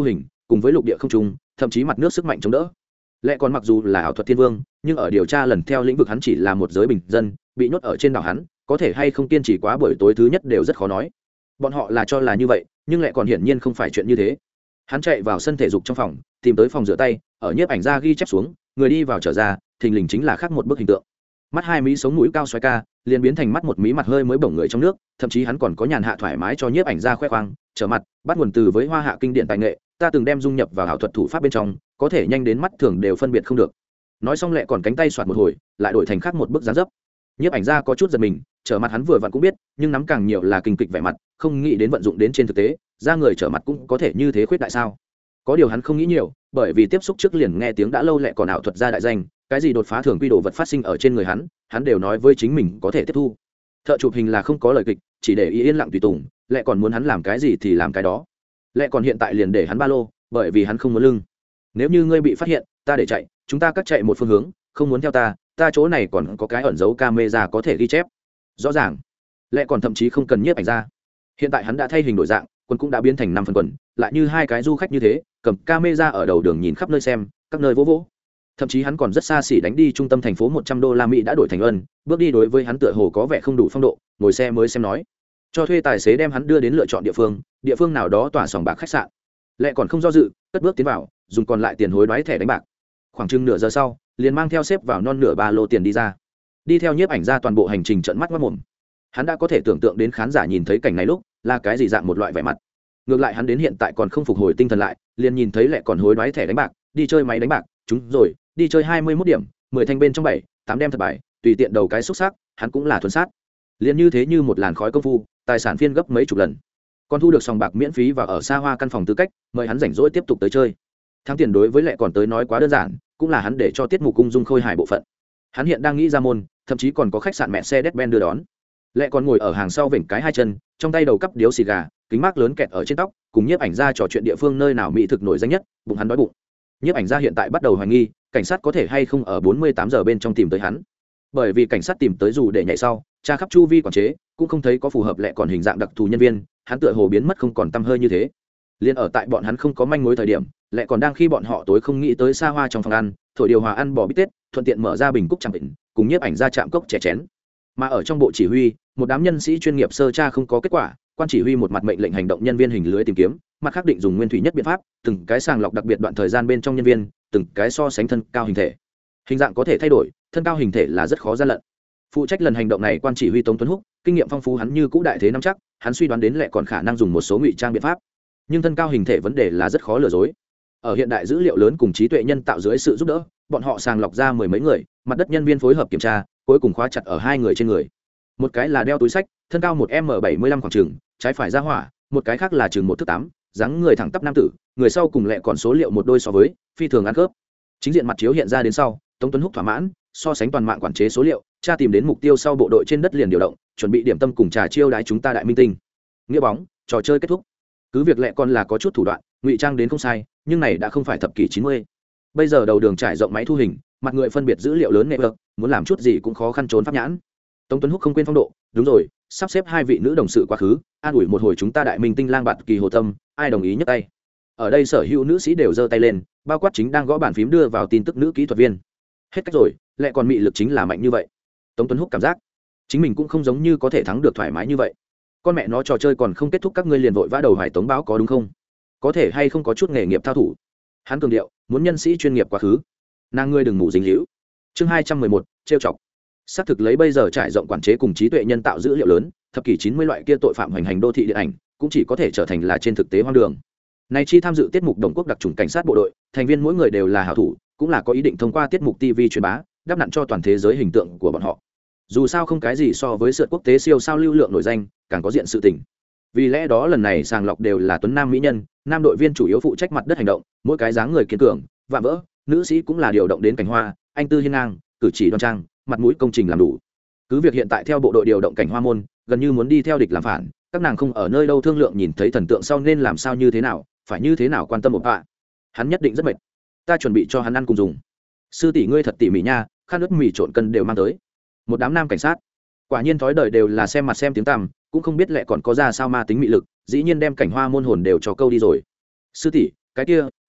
S1: cùng với lục địa không trung, thậm chí mặt nước sức mạnh chống đỡ. Lẽ còn mặc dù là ảo thuật thiên vương, nhưng ở điều tra lần theo lĩnh vực hắn chỉ là một giới bình dân, bị nhốt ở trên đảo hắn, có thể hay không kiên trì quá buổi tối thứ nhất đều rất khó nói. Bọn họ là cho là như vậy, nhưng lại còn hiển nhiên không phải chuyện như thế. Hắn chạy vào sân thể dục trong phòng, tìm tới phòng rửa tay, ở nhiếp ảnh ra ghi chép xuống, người đi vào trở ra, thình lình chính là khác một bức hình tượng. Mắt hai mí sống mũi cao xoái ca, liền biến thành mắt một mí mặt hơi mới bổng người trong nước, thậm chí hắn còn có nhàn hạ thoải mái cho nhiếp ảnh ra khoe khoang, trở mặt, bắt nguồn từ với hoa hạ kinh điển tài nghệ, ta từng đem dung nhập vào ảo thuật thủ pháp bên trong, có thể nhanh đến mắt thường đều phân biệt không được. Nói xong lại còn cánh tay xoạt một hồi, lại đổi thành khác một bức dáng dấp. Nhiếp ảnh ra có chút giật mình, trở mặt hắn vừa vặn cũng biết, nhưng nắm càng nhiều là kinh kịch vẻ mặt, không nghĩ đến vận dụng đến trên thực tế, ra người trở mặt cũng có thể như thế khuyết đại sao? Có điều hắn không nghĩ nhiều, bởi vì tiếp xúc trước liền nghe tiếng đã lâu lẹ còn ảo thuật ra đại danh, cái gì đột phá thường quy đồ vật phát sinh ở trên người hắn, hắn đều nói với chính mình có thể tiếp thu. Thợ chụp hình là không có lời kịch, chỉ để ý yên lặng tùy tùng, lẹ còn muốn hắn làm cái gì thì làm cái đó. Lẹ còn hiện tại liền để hắn ba lô, bởi vì hắn không muốn lưng. Nếu như ngươi bị phát hiện, ta để chạy, chúng ta cắt chạy một phương hướng, không muốn theo ta, ta chỗ này còn có cái ẩn giấu camera có thể ghi chép. Rõ ràng, lẹ còn thậm chí không cần nhiếp ảnh ra. Hiện tại hắn đã thay hình đổi dạng, quần cũng đã biến thành năm phần quần, lại như hai cái du khách như thế, cầm camera ở đầu đường nhìn khắp nơi xem, các nơi vỗ vỗ. Thậm chí hắn còn rất xa xỉ đánh đi trung tâm thành phố một trăm đô la Mỹ đã đổi thành ân, bước đi đối với hắn tựa hồ có vẻ không đủ phong độ, ngồi xe mới xem nói. Cho thuê tài xế đem hắn đưa đến lựa chọn địa phương, địa phương nào đó tỏa sòng bạc khách sạn. Lẹ còn không do dự, cất bước tiến vào, dùng còn lại tiền hối đoái thẻ đánh bạc. Khoảng chừng nửa giờ sau, liền mang theo xếp vào non nửa ba lô tiền đi ra. Đi theo nhiếp ảnh ra toàn bộ hành trình trợn mắt ngoác mồm. Hắn đã có thể tưởng tượng đến khán giả nhìn thấy cảnh này lúc là cái gì dạng một loại vẻ mặt. Ngược lại hắn đến hiện tại còn không phục hồi tinh thần lại, liền nhìn thấy Lẹ còn hối đoái thẻ đánh bạc, đi chơi máy đánh bạc, chúng rồi, đi chơi hai mươi mốt điểm, mười thanh bên trong bảy, tám đem thật bài, tùy tiện đầu cái xúc sắc, hắn cũng là thuần sát. Liền như thế như một làn khói công phu, tài sản phiên gấp mấy chục lần. Còn thu được sòng bạc miễn phí và ở xa hoa căn phòng tư cách, mời hắn rảnh rỗi tiếp tục tới chơi. Thắng tiền đối với Lẹ còn tới nói quá đơn giản, cũng là hắn để cho tiết mục cung dung khôi hài bộ phận. Hắn hiện đang nghĩ ra môn, thậm chí còn có khách sạn mẹ xe Mercedes-Benz đưa đón. Lẹ còn ngồi ở hàng sau vểnh cái hai chân, trong tay đầu cắp điếu xì gà, kính mác lớn kẹt ở trên tóc, cùng nhiếp ảnh ra trò chuyện địa phương nơi nào mỹ thực nổi danh nhất, bụng hắn đói bụng. Nhiếp ảnh ra hiện tại bắt đầu hoài nghi, cảnh sát có thể hay không ở bốn mươi tám giờ bên trong tìm tới hắn. Bởi vì cảnh sát tìm tới dù để nhảy sau, tra khắp chu vi quản chế, cũng không thấy có phù hợp Lẹ còn hình dạng đặc thù nhân viên, hắn tựa hồ biến mất không còn tăm hơi như thế. Liên ở tại bọn hắn không có manh mối thời điểm, Lẹ còn đang khi bọn họ tối không nghĩ tới xa hoa trong phòng ăn, thổi điều hòa ăn bò bít tết, thuận tiện mở ra bình cúc chẳng định, cùng nhiếp ảnh ra chạm cốc chè chén. Mà ở trong bộ chỉ huy, một đám nhân sĩ chuyên nghiệp sơ tra không có kết quả, quan chỉ huy một mặt mệnh lệnh hành động nhân viên hình lưới tìm kiếm, mặt khác định dùng nguyên thủy nhất biện pháp, từng cái sàng lọc đặc biệt đoạn thời gian bên trong nhân viên, từng cái so sánh thân cao hình thể. Hình dạng có thể thay đổi, thân cao hình thể là rất khó gian lận. Phụ trách lần hành động này quan chỉ huy Tống Tuấn Húc, kinh nghiệm phong phú hắn như cũ đại thế nắm chắc, hắn suy đoán đến Lẹ còn khả năng dùng một số ngụy trang biện pháp. Nhưng thân cao hình thể vấn đề là rất khó lừa dối. Ở hiện đại dữ liệu lớn cùng trí tuệ nhân tạo dưới sự giúp đỡ, bọn họ sàng lọc ra mười mấy người, mặt đất nhân viên phối hợp kiểm tra, cuối cùng khóa chặt ở hai người trên người. Một cái là đeo túi sách, thân cao một m bảy mươi lăm khoảng chừng, trái phải ra hỏa, một cái khác là chừng một thước tám, dáng người thẳng tắp nam tử, người sau cùng Lẹ còn số liệu một đôi so với, phi thường ăn khớp. Chính diện mặt chiếu hiện ra đến sau, Tống Tuấn Húc thỏa mãn, so sánh toàn mạng quản chế số liệu, tra tìm đến mục tiêu sau bộ đội trên đất liền điều động, chuẩn bị điểm tâm cùng trà chiêu đái chúng ta đại minh tinh. Nghĩa bóng, trò chơi kết thúc. Cứ việc Lẹ còn là có chút thủ đoạn, ngụy trang đến không sai, nhưng này đã không phải thập kỷ chín mươi. Bây giờ đầu đường trải rộng máy thu hình, mặt người phân biệt dữ liệu lớn network, muốn làm chút gì cũng khó khăn trốn pháp nhãn. Tống Tuấn Húc không quên phong độ, đúng rồi, sắp xếp hai vị nữ đồng sự quá khứ, an ủi một hồi chúng ta đại minh tinh lang bạt kỳ hồ tâm, ai đồng ý nhấc tay. Ở đây sở hữu nữ sĩ đều giơ tay lên, bao quát chính đang gõ bàn phím đưa vào tin tức nữ kỹ thuật viên. Hết cách rồi, Lẹ còn mị lực chính là mạnh như vậy. Tống Tuấn Húc cảm giác chính mình cũng không giống như có thể thắng được thoải mái như vậy. Con mẹ nó trò chơi còn không kết thúc các ngươi liền vội vã đầu hải tống báo có đúng không? Có thể hay không có chút nghề nghiệp thao thủ? Hắn cường điệu, muốn nhân sĩ chuyên nghiệp quá khứ. Nàng ngươi đừng ngủ dính líu. Chương hai trăm mười một, trêu chọc. Xác thực lấy bây giờ trải rộng quản chế cùng trí tuệ nhân tạo dữ liệu lớn, thập kỷ chín mươi loại kia tội phạm hoành hành đô thị điện ảnh, cũng chỉ có thể trở thành là trên thực tế hoang đường. Nay chi tham dự tiết mục đồng quốc đặc trùng cảnh sát bộ đội, thành viên mỗi người đều là hảo thủ, cũng là có ý định thông qua tiết mục ti vi truyền bá, đáp nặn cho toàn thế giới hình tượng của bọn họ. Dù sao không cái gì so với sự quốc tế siêu sao lưu lượng nổi danh, càng có diện sự tình. Vì lẽ đó lần này sàng lọc đều là tuấn nam mỹ nhân, nam đội viên chủ yếu phụ trách mặt đất hành động, mỗi cái dáng người kiên cường, vạm vỡ, nữ sĩ cũng là điều động đến cảnh hoa, anh tư hiên ngang, cử chỉ đoan trang, mặt mũi công trình làm đủ. Cứ việc hiện tại theo bộ đội điều động cảnh hoa môn, gần như muốn đi theo địch làm phản, các nàng không ở nơi đâu thương lượng nhìn thấy thần tượng sau nên làm sao như thế nào, phải như thế nào quan tâm một hạ. Hắn nhất định rất mệt. Ta chuẩn bị cho hắn ăn cùng dùng. Sư tỷ ngươi thật tỉ mỉ nha, khăn nước mì trộn cân đều mang tới. Một đám nam cảnh sát, quả nhiên thói đời đều là xem mặt xem tiếng tăm, cũng không biết Lẹ còn có ra sao ma tính mị lực, dĩ nhiên đem cảnh hoa môn hồn đều cho câu đi rồi. Sư tỷ, cái kia,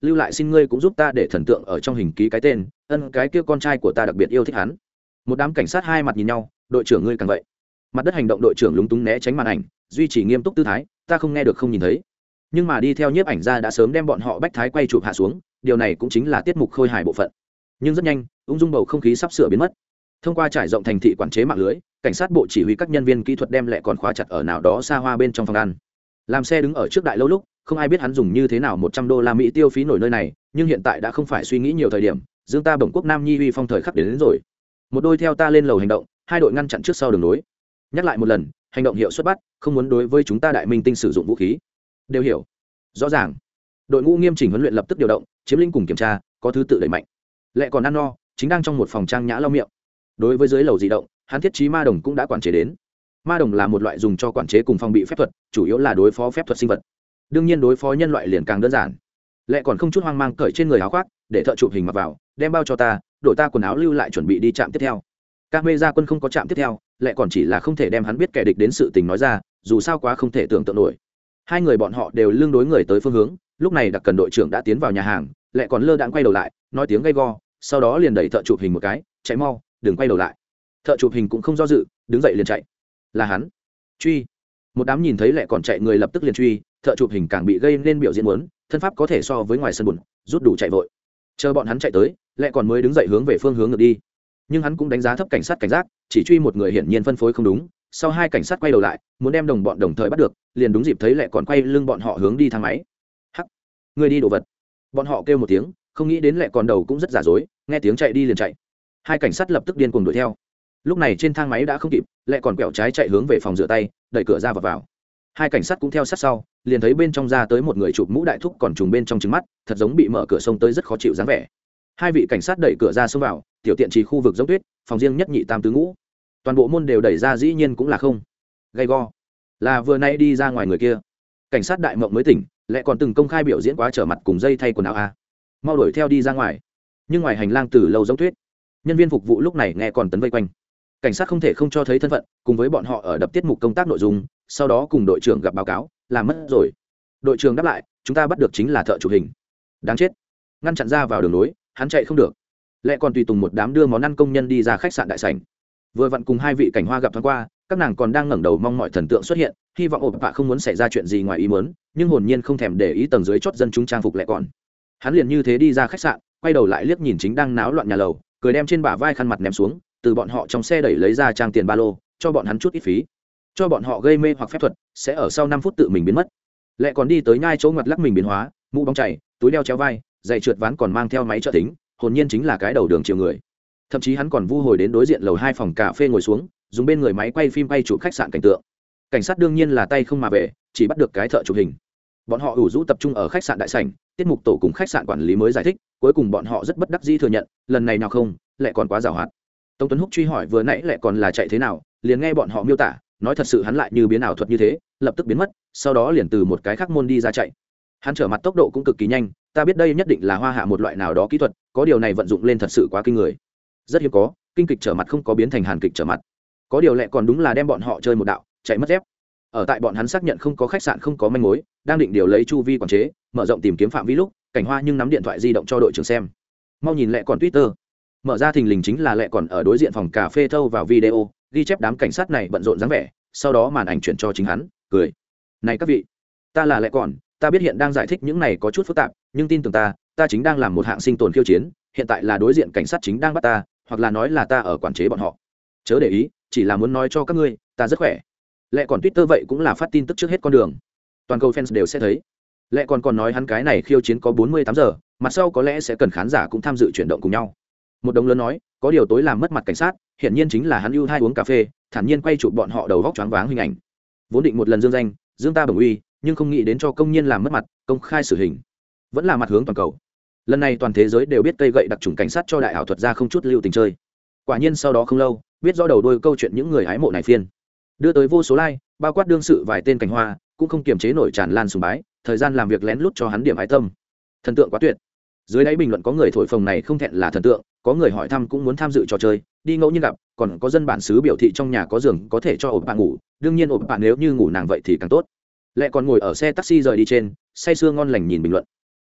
S1: lưu lại xin ngươi cũng giúp ta để thần tượng ở trong hình ký cái tên, ân cái kia con trai của ta đặc biệt yêu thích hắn. Một đám cảnh sát hai mặt nhìn nhau, đội trưởng ngươi càng vậy. Mặt đất hành động đội trưởng lúng túng né tránh màn ảnh, duy trì nghiêm túc tư thái, ta không nghe được không nhìn thấy. Nhưng mà đi theo nhiếp ảnh gia đã sớm đem bọn họ bách thái quay chụp hạ xuống, điều này cũng chính là tiết mục khôi hài bộ phận. Nhưng rất nhanh, ung dung bầu không khí sắp sửa biến mất. Thông qua trải rộng thành thị quản chế mạng lưới, cảnh sát bộ chỉ huy các nhân viên kỹ thuật đem lẹ còn khóa chặt ở nào đó xa hoa bên trong phòng ăn. Làm xe đứng ở trước đại lâu lúc, không ai biết hắn dùng như thế nào một trăm đô la Mỹ tiêu phí nổi nơi này, nhưng hiện tại đã không phải suy nghĩ nhiều thời điểm, dương ta bổng quốc nam nhi uy phong thời khắc đến, đến rồi. Một đôi theo ta lên lầu hành động, hai đội ngăn chặn trước sau đường nối. Nhắc lại một lần, hành động hiệu suất bắt, không muốn đối với chúng ta đại minh tinh sử dụng vũ khí. Đều hiểu. Rõ ràng. Đội ngũ nghiêm chỉnh huấn luyện lập tức điều động, chiếm lĩnh cùng kiểm tra, có thứ tự đẩy mạnh. Lẹ còn ăn no, chính đang trong một phòng trang nhã lau miệng. Đối với dưới lầu di động, hắn thiết trí ma đồng cũng đã quản chế đến. Ma đồng là một loại dùng cho quản chế cùng phòng bị phép thuật, chủ yếu là đối phó phép thuật sinh vật. Đương nhiên đối phó nhân loại liền càng đơn giản. Lẹ còn không chút hoang mang cởi trên người áo khoác, để thợ chụp hình mặc vào, đem bao cho ta, đổi ta quần áo lưu lại chuẩn bị đi trạm tiếp theo. Camera quân không có trạm tiếp theo, Lẹ còn chỉ là không thể đem hắn biết kẻ địch đến sự tình nói ra, dù sao quá không thể tưởng tượng nổi. Hai người bọn họ đều lưng đối người tới phương hướng, lúc này đặc cần đội trưởng đã tiến vào nhà hàng, Lẹ còn lơ đãng quay đầu lại, nói tiếng gay go, sau đó liền đẩy thợ chụp hình một cái, chạy mau, đừng quay đầu lại. Thợ chụp hình cũng không do dự, đứng dậy liền chạy. Là hắn. Truy. Một đám nhìn thấy Lẹ còn chạy người lập tức liền truy, thợ chụp hình càng bị gây nên biểu diễn muốn, thân pháp có thể so với ngoài sân bùn, rút đủ chạy vội. Chờ bọn hắn chạy tới, Lẹ còn mới đứng dậy hướng về phương hướng ngược đi. Nhưng hắn cũng đánh giá thấp cảnh sát cảnh giác, chỉ truy một người hiển nhiên phân phối không đúng. Sau hai cảnh sát quay đầu lại, muốn đem đồng bọn đồng thời bắt được, liền đúng dịp thấy Lẹ còn quay lưng bọn họ hướng đi thang máy. Hắc, người đi đồ vật. Bọn họ kêu một tiếng, không nghĩ đến Lẹ còn đầu cũng rất giả dối, nghe tiếng chạy đi liền chạy. Hai cảnh sát lập tức điên cuồng đuổi theo. Lúc này trên thang máy đã không kịp, Lẹ còn quẹo trái chạy hướng về phòng rửa tay, đẩy cửa ra và vào. Hai cảnh sát cũng theo sát sau, liền thấy bên trong ra tới một người chụp mũ đại thúc còn trùng bên trong trứng mắt, thật giống bị mở cửa sông tới rất khó chịu dáng vẻ. Hai vị cảnh sát đẩy cửa ra xông vào, tiểu tiện trì khu vực giống tuyết, phòng riêng nhất nhị tam tứ ngũ, toàn bộ môn đều đẩy ra, dĩ nhiên cũng là không. Gay go, là vừa nay đi ra ngoài người kia. Cảnh sát đại mộng mới tỉnh, Lẹ còn từng công khai biểu diễn quá trở mặt cùng dây thay quần áo a. Mau đuổi theo đi ra ngoài. Nhưng ngoài hành lang từ lâu giống tuyết, nhân viên phục vụ lúc này nghe còn tấn vây quanh. Cảnh sát không thể không cho thấy thân phận, cùng với bọn họ ở đập tiết mục công tác nội dung, sau đó cùng đội trưởng gặp báo cáo, làm mất rồi. Đội trưởng đáp lại, chúng ta bắt được chính là thợ chụp hình. Đáng chết. Ngăn chặn ra vào đường nối, hắn chạy không được. Lẹ còn tùy tùng một đám đưa món ăn công nhân đi ra khách sạn đại sảnh. Vừa vặn cùng hai vị cảnh hoa gặp thoáng qua, các nàng còn đang ngẩng đầu mong mọi thần tượng xuất hiện, hy vọng ổn bạ không muốn xảy ra chuyện gì ngoài ý muốn, nhưng hồn nhiên không thèm để ý tầng dưới chót dân chúng trang phục Lẹ còn. Hắn liền như thế đi ra khách sạn, quay đầu lại liếc nhìn chính đang náo loạn nhà lầu, cười đem trên bả vai khăn mặt ném xuống, từ bọn họ trong xe đẩy lấy ra trang tiền ba lô, cho bọn hắn chút ít phí, cho bọn họ gây mê hoặc phép thuật, sẽ ở sau năm phút tự mình biến mất. Lẹ còn đi tới nhai chỗ ngoặt lắc mình biến hóa, mũ bóng chảy, túi đeo chéo vai, giày trượt ván còn mang theo máy trợ tính, hồn nhiên chính là cái đầu đường chiều người. Thậm chí hắn còn vu hồi đến đối diện lầu hai phòng cà phê ngồi xuống, dùng bên người máy quay phim quay chụp khách sạn cảnh tượng. Cảnh sát đương nhiên là tay không mà về, chỉ bắt được cái thợ chụp hình. Bọn họ ủ rũ tập trung ở khách sạn đại sảnh, tiết mục tổ cùng khách sạn quản lý mới giải thích, cuối cùng bọn họ rất bất đắc dĩ thừa nhận, lần này nào không, Lẹ còn quá giàu hoạt. Tống Tuấn Húc truy hỏi vừa nãy Lẹ còn là chạy thế nào, liền nghe bọn họ miêu tả, nói thật sự hắn lại như biến ảo thuật như thế, lập tức biến mất, sau đó liền từ một cái khác môn đi ra chạy. Hắn trở mặt tốc độ cũng cực kỳ nhanh, ta biết đây nhất định là hoa hạ một loại nào đó kỹ thuật, có điều này vận dụng lên thật sự quá kinh người. Rất hiếm có, kinh kịch trở mặt không có biến thành hàn kịch trở mặt. Có điều Lẹ còn đúng là đem bọn họ chơi một đạo, chạy mất dép. Ở tại bọn hắn xác nhận không có khách sạn không có manh mối, đang định điều lấy chu vi quản chế, mở rộng tìm kiếm phạm vi lúc, cảnh hoa nhưng nắm điện thoại di động cho đội trưởng xem. Mau nhìn Lẹ còn Twitter. Mở ra thình lình chính là Lẹ còn ở đối diện phòng cà phê thâu vào video, ghi chép đám cảnh sát này bận rộn dáng vẻ, sau đó màn ảnh chuyển cho chính hắn, cười. Này các vị, ta là Lẹ còn, ta biết hiện đang giải thích những này có chút phức tạp, nhưng tin tưởng ta, ta chính đang làm một hạng sinh tồn khiêu chiến, hiện tại là đối diện cảnh sát chính đang bắt ta, hoặc là nói là ta ở quản chế bọn họ. Chớ để ý, chỉ là muốn nói cho các ngươi, ta rất khỏe. Lẹ còn Twitter vậy cũng là phát tin tức trước hết con đường, toàn cầu fans đều sẽ thấy. Lẹ còn còn nói hắn cái này khiêu chiến có bốn mươi tám giờ, mặt sau có lẽ sẽ cần khán giả cũng tham dự chuyển động cùng nhau. Một đồng lớn nói, có điều tối làm mất mặt cảnh sát, hiện nhiên chính là hắn ưu hai uống cà phê, thản nhiên quay chụp bọn họ đầu góc choáng váng hình ảnh. Vốn định một lần dương danh, dương ta bổng uy, nhưng không nghĩ đến cho công nhân làm mất mặt, công khai xử hình, vẫn là mặt hướng toàn cầu. Lần này toàn thế giới đều biết cây gậy đặc trùng cảnh sát cho đại ảo thuật ra không chút lưu tình chơi. Quả nhiên sau đó không lâu, biết rõ đầu đuôi câu chuyện những người hái mộ này phiên đưa tới vô số like, bao quát đương sự vài tên cảnh hoa cũng không kiềm chế nổi tràn lan sùng bái, thời gian làm việc lén lút cho hắn điểm ái tâm. Thần tượng quá tuyệt. Dưới đáy bình luận có người thổi phồng này không thẹn là thần tượng, có người hỏi thăm cũng muốn tham dự trò chơi, đi ngẫu nhiên gặp, còn có dân bản xứ biểu thị trong nhà có giường có thể cho ổn bạn ngủ, đương nhiên ổn bạn nếu như ngủ nàng vậy thì càng tốt. Lẹ còn ngồi ở xe taxi rời đi trên, say sưa ngon lành nhìn bình luận.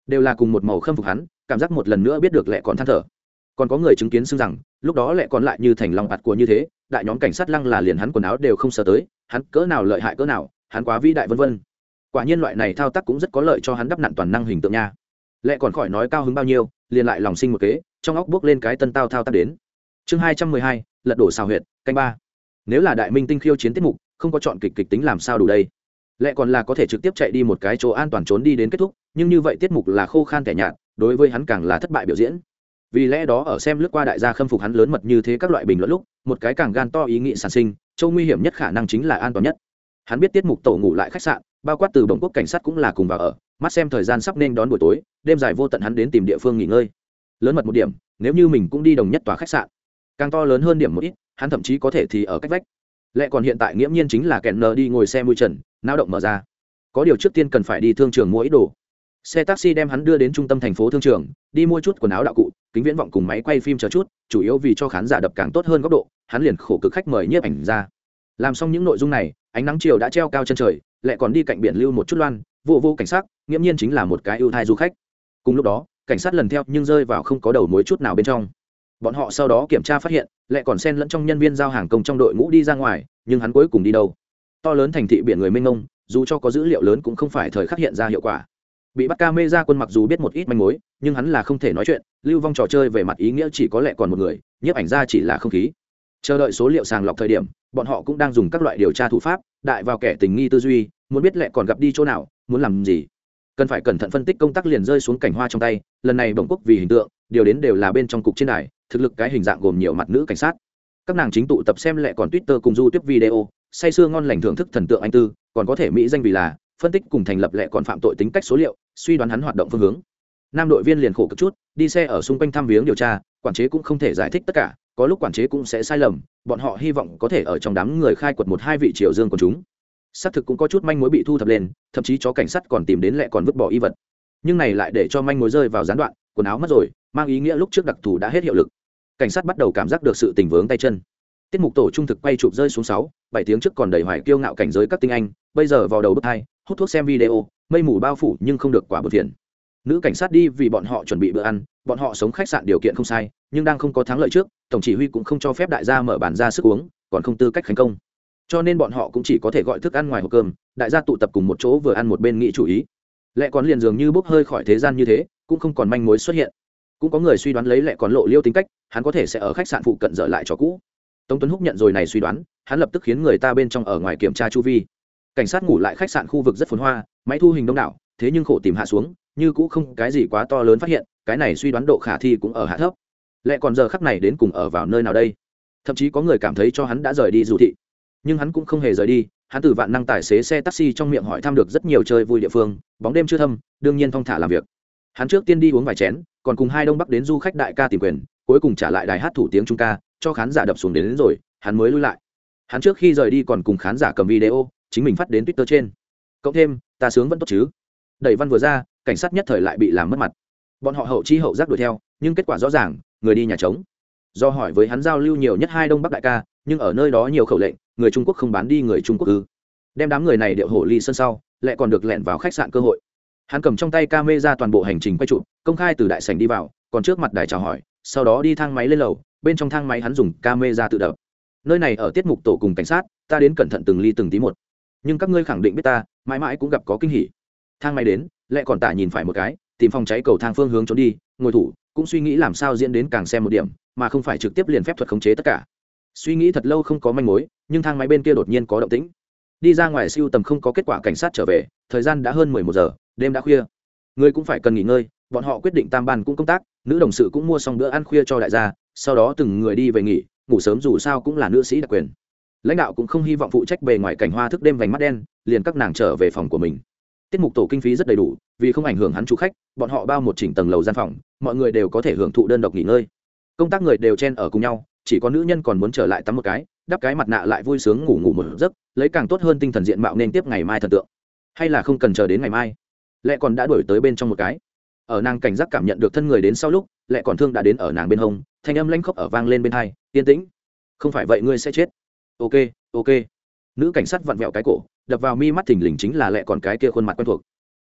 S1: đều là cùng một màu khâm phục hắn, cảm giác một lần nữa biết được lẹ còn than thở. Còn có người chứng kiến xưng rằng lúc đó lẹ còn lại như thành lòng bạt của như thế, đại nhóm cảnh sát lăng là liền hắn quần áo đều không sờ tới, hắn cỡ nào lợi hại cỡ nào, hắn quá vĩ đại vân vân. Quả nhiên loại này thao tác cũng rất có lợi cho hắn đắp nặn toàn năng hình tượng nha. Lẹ còn khỏi nói cao hứng bao nhiêu, liền lại lòng sinh một kế, trong óc bước lên cái tân tao thao tác đến. Chương hai trăm mười hai, lật đổ xào huyệt, canh ba. Nếu là đại minh tinh khiêu chiến tiết mục, không có chọn kịch kịch tính làm sao đủ đây. Lẽ còn là có thể trực tiếp chạy đi một cái chỗ an toàn trốn đi đến kết thúc, nhưng như vậy tiết mục là khô khan kẻ nhạt, đối với hắn càng là thất bại biểu diễn. Vì lẽ đó ở xem lướt qua đại gia khâm phục hắn lớn mật như thế các loại bình luận lúc, một cái càng gan to ý nghĩ sản sinh, châu nguy hiểm nhất khả năng chính là an toàn nhất. Hắn biết tiết mục tổ ngủ lại khách sạn, bao quát từ Bồng Quốc cảnh sát cũng là cùng vào ở, mắt xem thời gian sắp nên đón buổi tối, đêm dài vô tận hắn đến tìm địa phương nghỉ ngơi. Lớn mật một điểm, nếu như mình cũng đi đồng nhất tòa khách sạn, càng to lớn hơn điểm một ít, hắn thậm chí có thể thì ở cách vách. Lẽ còn hiện tại nghiễm nhiên chính là kẹn nờ đi ngồi xe mui trần, náo động mở ra. Có điều trước tiên cần phải đi thương trường mua ít đồ. Xe taxi đem hắn đưa đến trung tâm thành phố thương trường, đi mua chút quần áo đạo cụ, kính viễn vọng cùng máy quay phim chờ chút, chủ yếu vì cho khán giả đập càng tốt hơn góc độ, hắn liền khổ cực khách mời nhiếp ảnh ra. Làm xong những nội dung này, ánh nắng chiều đã treo cao chân trời, lại còn đi cạnh biển lưu một chút loan, vô vô cảnh sát, nghiễm nhiên chính là một cái ưu thai du khách. Cùng lúc đó, cảnh sát lần theo nhưng rơi vào không có đầu mối chút nào bên trong. Bọn họ sau đó kiểm tra phát hiện, lại còn xen lẫn trong nhân viên giao hàng công trong đội ngũ đi ra ngoài, nhưng hắn cuối cùng đi đâu? To lớn thành thị biển người mênh mông, dù cho có dữ liệu lớn cũng không phải thời khắc hiện ra hiệu quả. Bị bắt camera quân mặc dù biết một ít manh mối, nhưng hắn là không thể nói chuyện, lưu vong trò chơi về mặt ý nghĩa chỉ có lẽ còn một người, nhiếp ảnh ra chỉ là không khí. Chờ đợi số liệu sàng lọc thời điểm, bọn họ cũng đang dùng các loại điều tra thủ pháp, đại vào kẻ tình nghi tư duy, muốn biết lẽ còn gặp đi chỗ nào, muốn làm gì. Cần phải cẩn thận phân tích công tác liền rơi xuống cảnh hoa trong tay, lần này Bồng Quốc vì hình tượng, điều đến đều là bên trong cục trên đài, thực lực cái hình dạng gồm nhiều mặt nữ cảnh sát. Các nàng chính tụ tập xem lẽ còn Twitter cùng YouTube video, say sưa ngon lành thưởng thức thần tượng anh tư, còn có thể mỹ danh vì là phân tích cùng thành lập lẽ còn phạm tội tính cách số liệu, suy đoán hắn hoạt động phương hướng. Nam đội viên liền khổ cực chút, đi xe ở xung quanh thăm viếng điều tra, quản chế cũng không thể giải thích tất cả, có lúc quản chế cũng sẽ sai lầm, bọn họ hy vọng có thể ở trong đám người khai quật một hai vị triều dương của chúng. Xác thực cũng có chút manh mối bị thu thập lên, thậm chí chó cảnh sát còn tìm đến lẽ còn vứt bỏ y vật. Nhưng này lại để cho manh mối rơi vào gián đoạn, quần áo mất rồi, mang ý nghĩa lúc trước đặc thù đã hết hiệu lực. Cảnh sát bắt đầu cảm giác được sự tình vướng tay chân. Tiết mục tổ trung thực quay chụp rơi xuống sáu, bảy tiếng trước còn đầy hoài kiêu ngạo cảnh giới các tinh anh, bây giờ vào đầu bức hai, hút thuốc xem video, mây mù bao phủ nhưng không được quả bực phiền. Nữ cảnh sát đi vì bọn họ chuẩn bị bữa ăn, bọn họ sống khách sạn điều kiện không sai, nhưng đang không có thắng lợi trước, tổng chỉ huy cũng không cho phép đại gia mở bàn ra sức uống, còn không tư cách khánh công. Cho nên bọn họ cũng chỉ có thể gọi thức ăn ngoài hộp cơm, đại gia tụ tập cùng một chỗ vừa ăn một bên nghĩ chủ ý. Lẽ còn liền dường như bốc hơi khỏi thế gian như thế, cũng không còn manh mối xuất hiện. Cũng có người suy đoán lấy lẽ còn lộ liêu tính cách, hắn có thể sẽ ở khách sạn phụ cận dở lại cho cũ. Tống Tuấn Húc nhận rồi này suy đoán, hắn lập tức khiến người ta bên trong ở ngoài kiểm tra chu vi. Cảnh sát ngủ lại khách sạn khu vực rất phồn hoa, máy thu hình đông đảo, thế nhưng khổ tìm hạ xuống, như cũ không cái gì quá to lớn phát hiện, cái này suy đoán độ khả thi cũng ở hạ thấp. Lẽ còn giờ khắc này đến cùng ở vào nơi nào đây? Thậm chí có người cảm thấy cho hắn đã rời đi dù thị, nhưng hắn cũng không hề rời đi, hắn từ vạn năng tài xế xe taxi trong miệng hỏi thăm được rất nhiều chơi vui địa phương, bóng đêm chưa thâm, đương nhiên thong thả làm việc. Hắn trước tiên đi uống vài chén, còn cùng hai đông bắc đến du khách đại ca tìm quyền, cuối cùng trả lại đài hát thủ tiếng trung ca, cho khán giả đập xuống đến, đến rồi, hắn mới lui lại. Hắn trước khi rời đi còn cùng khán giả cầm video, chính mình phát đến Twitter trên. Cộng thêm, ta sướng vẫn tốt chứ. Đẩy văn vừa ra, cảnh sát nhất thời lại bị làm mất mặt. Bọn họ hậu chi hậu giác đuổi theo, nhưng kết quả rõ ràng, người đi nhà trống. Do hỏi với hắn giao lưu nhiều nhất hai đông bắc đại ca, nhưng ở nơi đó nhiều khẩu lệnh, người Trung Quốc không bán đi người Trung Quốc ư? Đem đám người này điệu hổ ly sân sau, lại còn được lẻn vào khách sạn cơ hội. Hắn cầm trong tay camera toàn bộ hành trình quay chụp, công khai từ đại sảnh đi vào, còn trước mặt đài chào hỏi, sau đó đi thang máy lên lầu, bên trong thang máy hắn dùng camera tự đập. Nơi này ở tiết mục tổ cùng cảnh sát, ta đến cẩn thận từng ly từng tí một. Nhưng các ngươi khẳng định biết ta, mãi mãi cũng gặp có kinh hỉ. Thang máy đến, lại còn tả nhìn phải một cái, tìm phòng cháy cầu thang phương hướng trốn đi, ngồi thủ, cũng suy nghĩ làm sao diễn đến càng xem một điểm, mà không phải trực tiếp liền phép thuật khống chế tất cả. Suy nghĩ thật lâu không có manh mối, nhưng thang máy bên kia đột nhiên có động tĩnh. Đi ra ngoài siêu tầm không có kết quả, cảnh sát trở về, thời gian đã hơn mười một giờ, đêm đã khuya. Người cũng phải cần nghỉ ngơi, bọn họ quyết định tam ban cũng công tác, nữ đồng sự cũng mua xong bữa ăn khuya cho đại gia, sau đó từng người đi về nghỉ, ngủ sớm dù sao cũng là nữ sĩ đặc quyền. Lãnh đạo cũng không hy vọng phụ trách bề ngoài cảnh hoa thức đêm vành mắt đen, liền các nàng trở về phòng của mình. Tiết mục tổ kinh phí rất đầy đủ, vì không ảnh hưởng hắn chủ khách, bọn họ bao một chỉnh tầng lầu gian phòng, mọi người đều có thể hưởng thụ đơn độc nghỉ ngơi. Công tác người đều chen ở cùng nhau, chỉ có nữ nhân còn muốn trở lại tắm một cái, đắp cái mặt nạ lại vui sướng ngủ ngủ một giấc, lấy càng tốt hơn tinh thần diện mạo nên tiếp ngày mai thần tượng. Hay là không cần chờ đến ngày mai, lẽ còn đã đuổi tới bên trong một cái. Ở nàng cảnh giác cảm nhận được thân người đến sau lúc, lẽ còn thương đã đến ở nàng bên hông, thanh âm lanh khốc ở vang lên bên tai, yên tĩnh. Không phải vậy ngươi sẽ chết. Ok, ok. Nữ cảnh sát vặn vẹo cái cổ, đập vào mi mắt thình lình chính là lẽ còn cái kia khuôn mặt quen thuộc.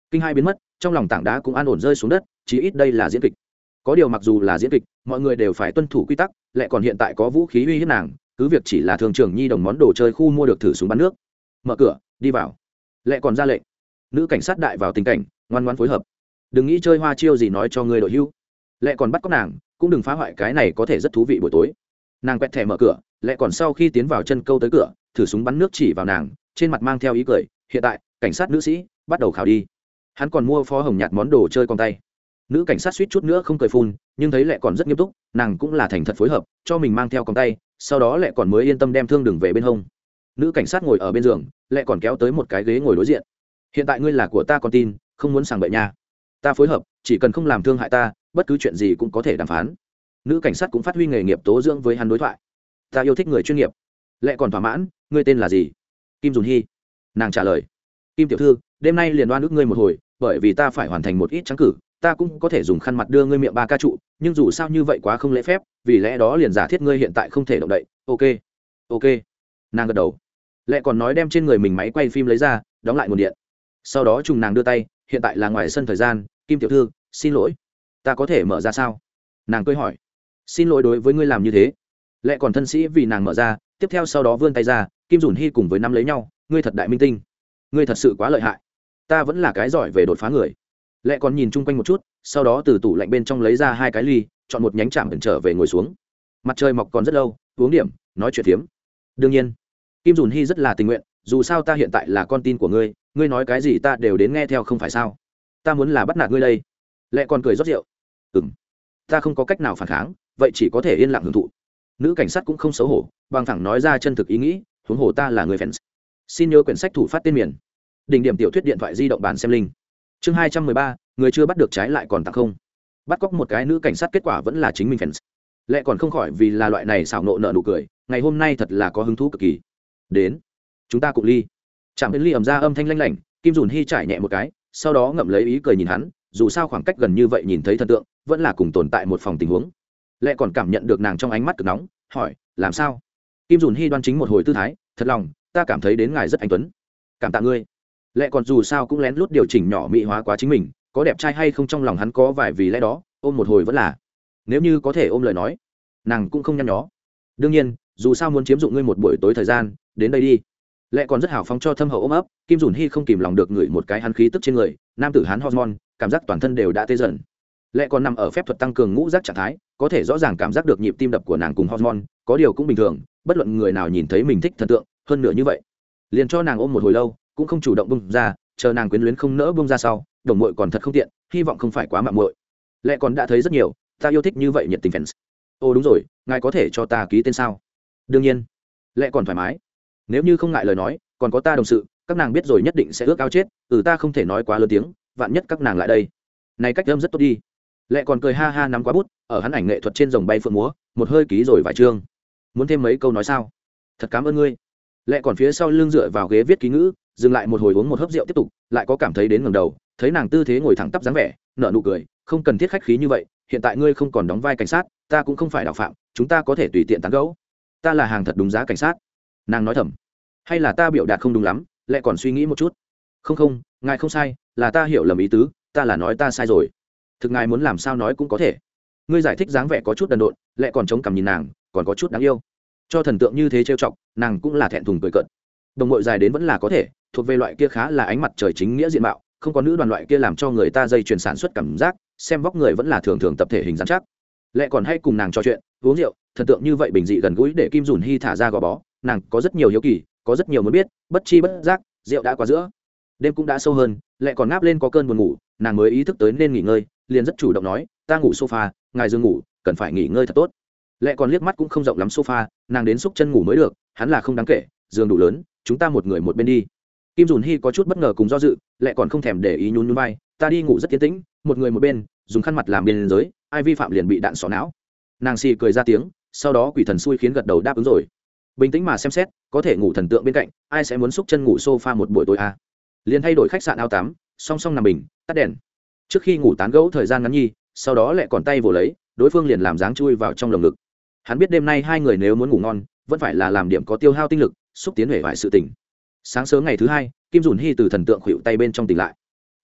S1: kinh hai biến mất, trong lòng tảng đá cũng an ổn rơi xuống đất, chí ít đây là diễn kịch. Có điều mặc dù là diễn kịch, mọi người đều phải tuân thủ quy tắc, lại còn hiện tại có vũ khí uy hiếp nàng, cứ việc chỉ là thường trưởng nhi đồng món đồ chơi khu mua được thử súng bắn nước. Mở cửa, đi vào. Lại còn ra lệnh. Nữ cảnh sát đại vào tình cảnh, ngoan ngoãn phối hợp. Đừng nghĩ chơi hoa chiêu gì nói cho người đội hưu. Lại còn bắt cóc nàng, cũng đừng phá hoại cái này có thể rất thú vị buổi tối. Nàng quẹt thẻ mở cửa, lại còn sau khi tiến vào chân câu tới cửa, thử súng bắn nước chỉ vào nàng, trên mặt mang theo ý cười, hiện tại, cảnh sát nữ sĩ, bắt đầu khảo đi. Hắn còn mua phó hồng nhạt món đồ chơi con tay. Nữ cảnh sát suýt chút nữa không cười phun, nhưng thấy lại còn rất nghiêm túc, nàng cũng là thành thật phối hợp, cho mình mang theo con tay, sau đó lại còn mới yên tâm đem thương đừng về bên hông. Nữ cảnh sát ngồi ở bên giường, lại còn kéo tới một cái ghế ngồi đối diện. Hiện tại ngươi là của ta con tin, không muốn sàng bậy nha. Ta phối hợp, chỉ cần không làm thương hại ta, bất cứ chuyện gì cũng có thể đàm phán. Nữ cảnh sát cũng phát huy nghề nghiệp tố dưỡng với hắn đối thoại. Ta yêu thích người chuyên nghiệp. Lại còn thỏa mãn, ngươi tên là gì? Kim Dùn Hi. Nàng trả lời. Kim tiểu thư, đêm nay liền đoan ước ngươi một hồi, bởi vì ta phải hoàn thành một ít trắng cử, ta cũng có thể dùng khăn mặt đưa ngươi miệng ba ca trụ, nhưng dù sao như vậy quá không lễ phép, vì lẽ đó liền giả thiết ngươi hiện tại không thể động đậy. Ok, ok. Nàng gật đầu. Lại còn nói đem trên người mình máy quay phim lấy ra, đóng lại nguồn điện. Sau đó trùng nàng đưa tay, hiện tại là ngoài sân thời gian, Kim tiểu thư, xin lỗi, ta có thể mở ra sao? Nàng cười hỏi. Xin lỗi đối với ngươi làm như thế. Lại còn thân sĩ vì nàng mở ra, tiếp theo sau đó vươn tay ra, Kim Dùn Hi cùng với nắm lấy nhau, ngươi thật đại minh tinh, ngươi thật sự quá lợi hại, ta vẫn là cái giỏi về đột phá người. Lại còn nhìn chung quanh một chút, sau đó từ tủ lạnh bên trong lấy ra hai cái ly, chọn một nhánh chạm ẩn trở về ngồi xuống. Mặt trời mọc còn rất lâu, uống điểm, nói chuyện phiếm. Đương nhiên, Kim Dùn Hi rất là tình nguyện, dù sao ta hiện tại là con tin của ngươi, ngươi nói cái gì ta đều đến nghe theo không phải sao? Ta muốn là bắt nạt ngươi đây. Lại còn cười rót rượu. Ừm, ta không có cách nào phản kháng, vậy chỉ có thể yên lặng hưởng thụ. Nữ cảnh sát cũng không xấu hổ, bằng thẳng nói ra chân thực ý nghĩ, huống hồ ta là người fans. Xin nhớ quyển sách thủ phát tên miền. Đỉnh điểm tiểu thuyết điện thoại di động bản xem linh. Chương hai trăm mười ba, người chưa bắt được trái lại còn tặng không. Bắt cóc một cái nữ cảnh sát kết quả vẫn là chính mình fans. Lại còn không khỏi vì là loại này xảo nộ nợ nụ cười, ngày hôm nay thật là có hứng thú cực kỳ. Đến, chúng ta cùng ly. Chạm đến ly ầm ra âm thanh lanh lảnh, Kim Dùn Hi trải nhẹ một cái, sau đó ngậm lấy ý cười nhìn hắn, dù sao khoảng cách gần như vậy nhìn thấy thần tượng, vẫn là cùng tồn tại một phòng tình huống. Lại còn cảm nhận được nàng trong ánh mắt cực nóng, hỏi, làm sao? Kim Dùn Hi đoan chính một hồi tư thái, thật lòng, ta cảm thấy đến ngài rất anh tuấn. Cảm tạ ngươi. Lại còn dù sao cũng lén lút điều chỉnh nhỏ mỹ hóa quá chính mình, có đẹp trai hay không trong lòng hắn có vài vì lẽ đó, ôm một hồi vẫn là. Nếu như có thể ôm lời nói, nàng cũng không nhăn nhó. Đương nhiên, dù sao muốn chiếm dụng ngươi một buổi tối thời gian, đến đây đi. Lại còn rất hào phóng cho thâm hậu ôm ấp, Kim Dùn Hi không kìm lòng được ngửi một cái hắn khí tức trên người, nam tử hắn hormone, cảm giác toàn thân đều đã tê dần. Lại còn nằm ở phép thuật tăng cường ngũ giác trạng thái, có thể rõ ràng cảm giác được nhịp tim đập của nàng cùng hormone, có điều cũng bình thường, bất luận người nào nhìn thấy mình thích thần tượng, hơn nữa như vậy, liền cho nàng ôm một hồi lâu, cũng không chủ động bung ra, chờ nàng quyến luyến không nỡ bung ra sau, đồng muội còn thật không tiện, hy vọng không phải quá mạo muội. Lại còn đã thấy rất nhiều, ta yêu thích như vậy nhiệt tình fans. Ô đúng rồi, ngài có thể cho ta ký tên sao? Đương nhiên. Lại còn thoải mái. Nếu như không ngại lời nói, còn có ta đồng sự, các nàng biết rồi nhất định sẽ ước ao chết, ừ ta không thể nói quá lớn tiếng, vạn nhất các nàng lại đây. Này cách âm rất tốt đi. Lại còn cười ha ha nắm quá bút, ở hắn ảnh nghệ thuật trên rồng bay phượng múa, một hơi ký rồi vài chương. Muốn thêm mấy câu nói sao? Thật cảm ơn ngươi. Lại còn phía sau lưng dựa vào ghế viết ký ngữ, dừng lại một hồi uống một hớp rượu tiếp tục, lại có cảm thấy đến ngẩng đầu, thấy nàng tư thế ngồi thẳng tắp dáng vẻ, nở nụ cười, không cần thiết khách khí như vậy, hiện tại ngươi không còn đóng vai cảnh sát, ta cũng không phải đạo phạm, chúng ta có thể tùy tiện tán gẫu. Ta là hàng thật đúng giá cảnh sát. Nàng nói thầm. Hay là ta biểu đạt không đúng lắm, lại còn suy nghĩ một chút. Không không, ngài không sai, là ta hiểu lầm ý tứ, ta là nói ta sai rồi. Thực ngài muốn làm sao nói cũng có thể. Ngươi giải thích dáng vẻ có chút đần độn, lại còn chống cằm nhìn nàng, còn có chút đáng yêu. Cho thần tượng như thế trêu chọc, nàng cũng là thẹn thùng cười cợt. Đồng ngội dài đến vẫn là có thể, thuộc về loại kia khá là ánh mặt trời chính nghĩa diện mạo, không có nữ đoàn loại kia làm cho người ta dây chuyền sản xuất cảm giác, xem vóc người vẫn là thường thường tập thể hình dáng chắc. Lại còn hay cùng nàng trò chuyện, uống rượu, thần tượng như vậy bình dị gần gũi để Kim Dùn Hi thả ra gò bó, nàng có rất nhiều hiếu kỳ, có rất nhiều muốn biết, bất chi bất giác, rượu đã qua giữa. Đêm cũng đã sâu hơn, lại còn ngáp lên có cơn buồn ngủ, nàng mới ý thức tới nên nghỉ ngơi, liền rất chủ động nói, ta ngủ sofa, ngài giường ngủ, cần phải nghỉ ngơi thật tốt. Lại còn liếc mắt cũng không rộng lắm sofa, nàng đến xúc chân ngủ mới được, hắn là không đáng kể, giường đủ lớn, chúng ta một người một bên đi. Kim Dùn Hi có chút bất ngờ cùng do dự, lại còn không thèm để ý nhún nhún vai, ta đi ngủ rất tiến tĩnh, một người một bên, dùng khăn mặt làm biên giới, ai vi phạm liền bị đạn xỏ não. Nàng xì cười ra tiếng, sau đó quỷ thần xui khiến gật đầu đáp ứng rồi. Bình tĩnh mà xem xét, có thể ngủ thần tượng bên cạnh, ai sẽ muốn xúc chân ngủ sofa một buổi tối à? Liền thay đổi khách sạn áo tắm, song song nằm bình, tắt đèn. Trước khi ngủ tán gẫu thời gian ngắn nhi, sau đó lại còn tay vồ lấy, đối phương liền làm dáng chui vào trong lồng ngực. Hắn biết đêm nay hai người nếu muốn ngủ ngon, vẫn phải là làm điểm có tiêu hao tinh lực, xúc tiến hệ vài sự tỉnh. Sáng sớm ngày thứ hai, Kim Dùn Hi từ thần tượng khuỵu tay bên trong tỉnh lại.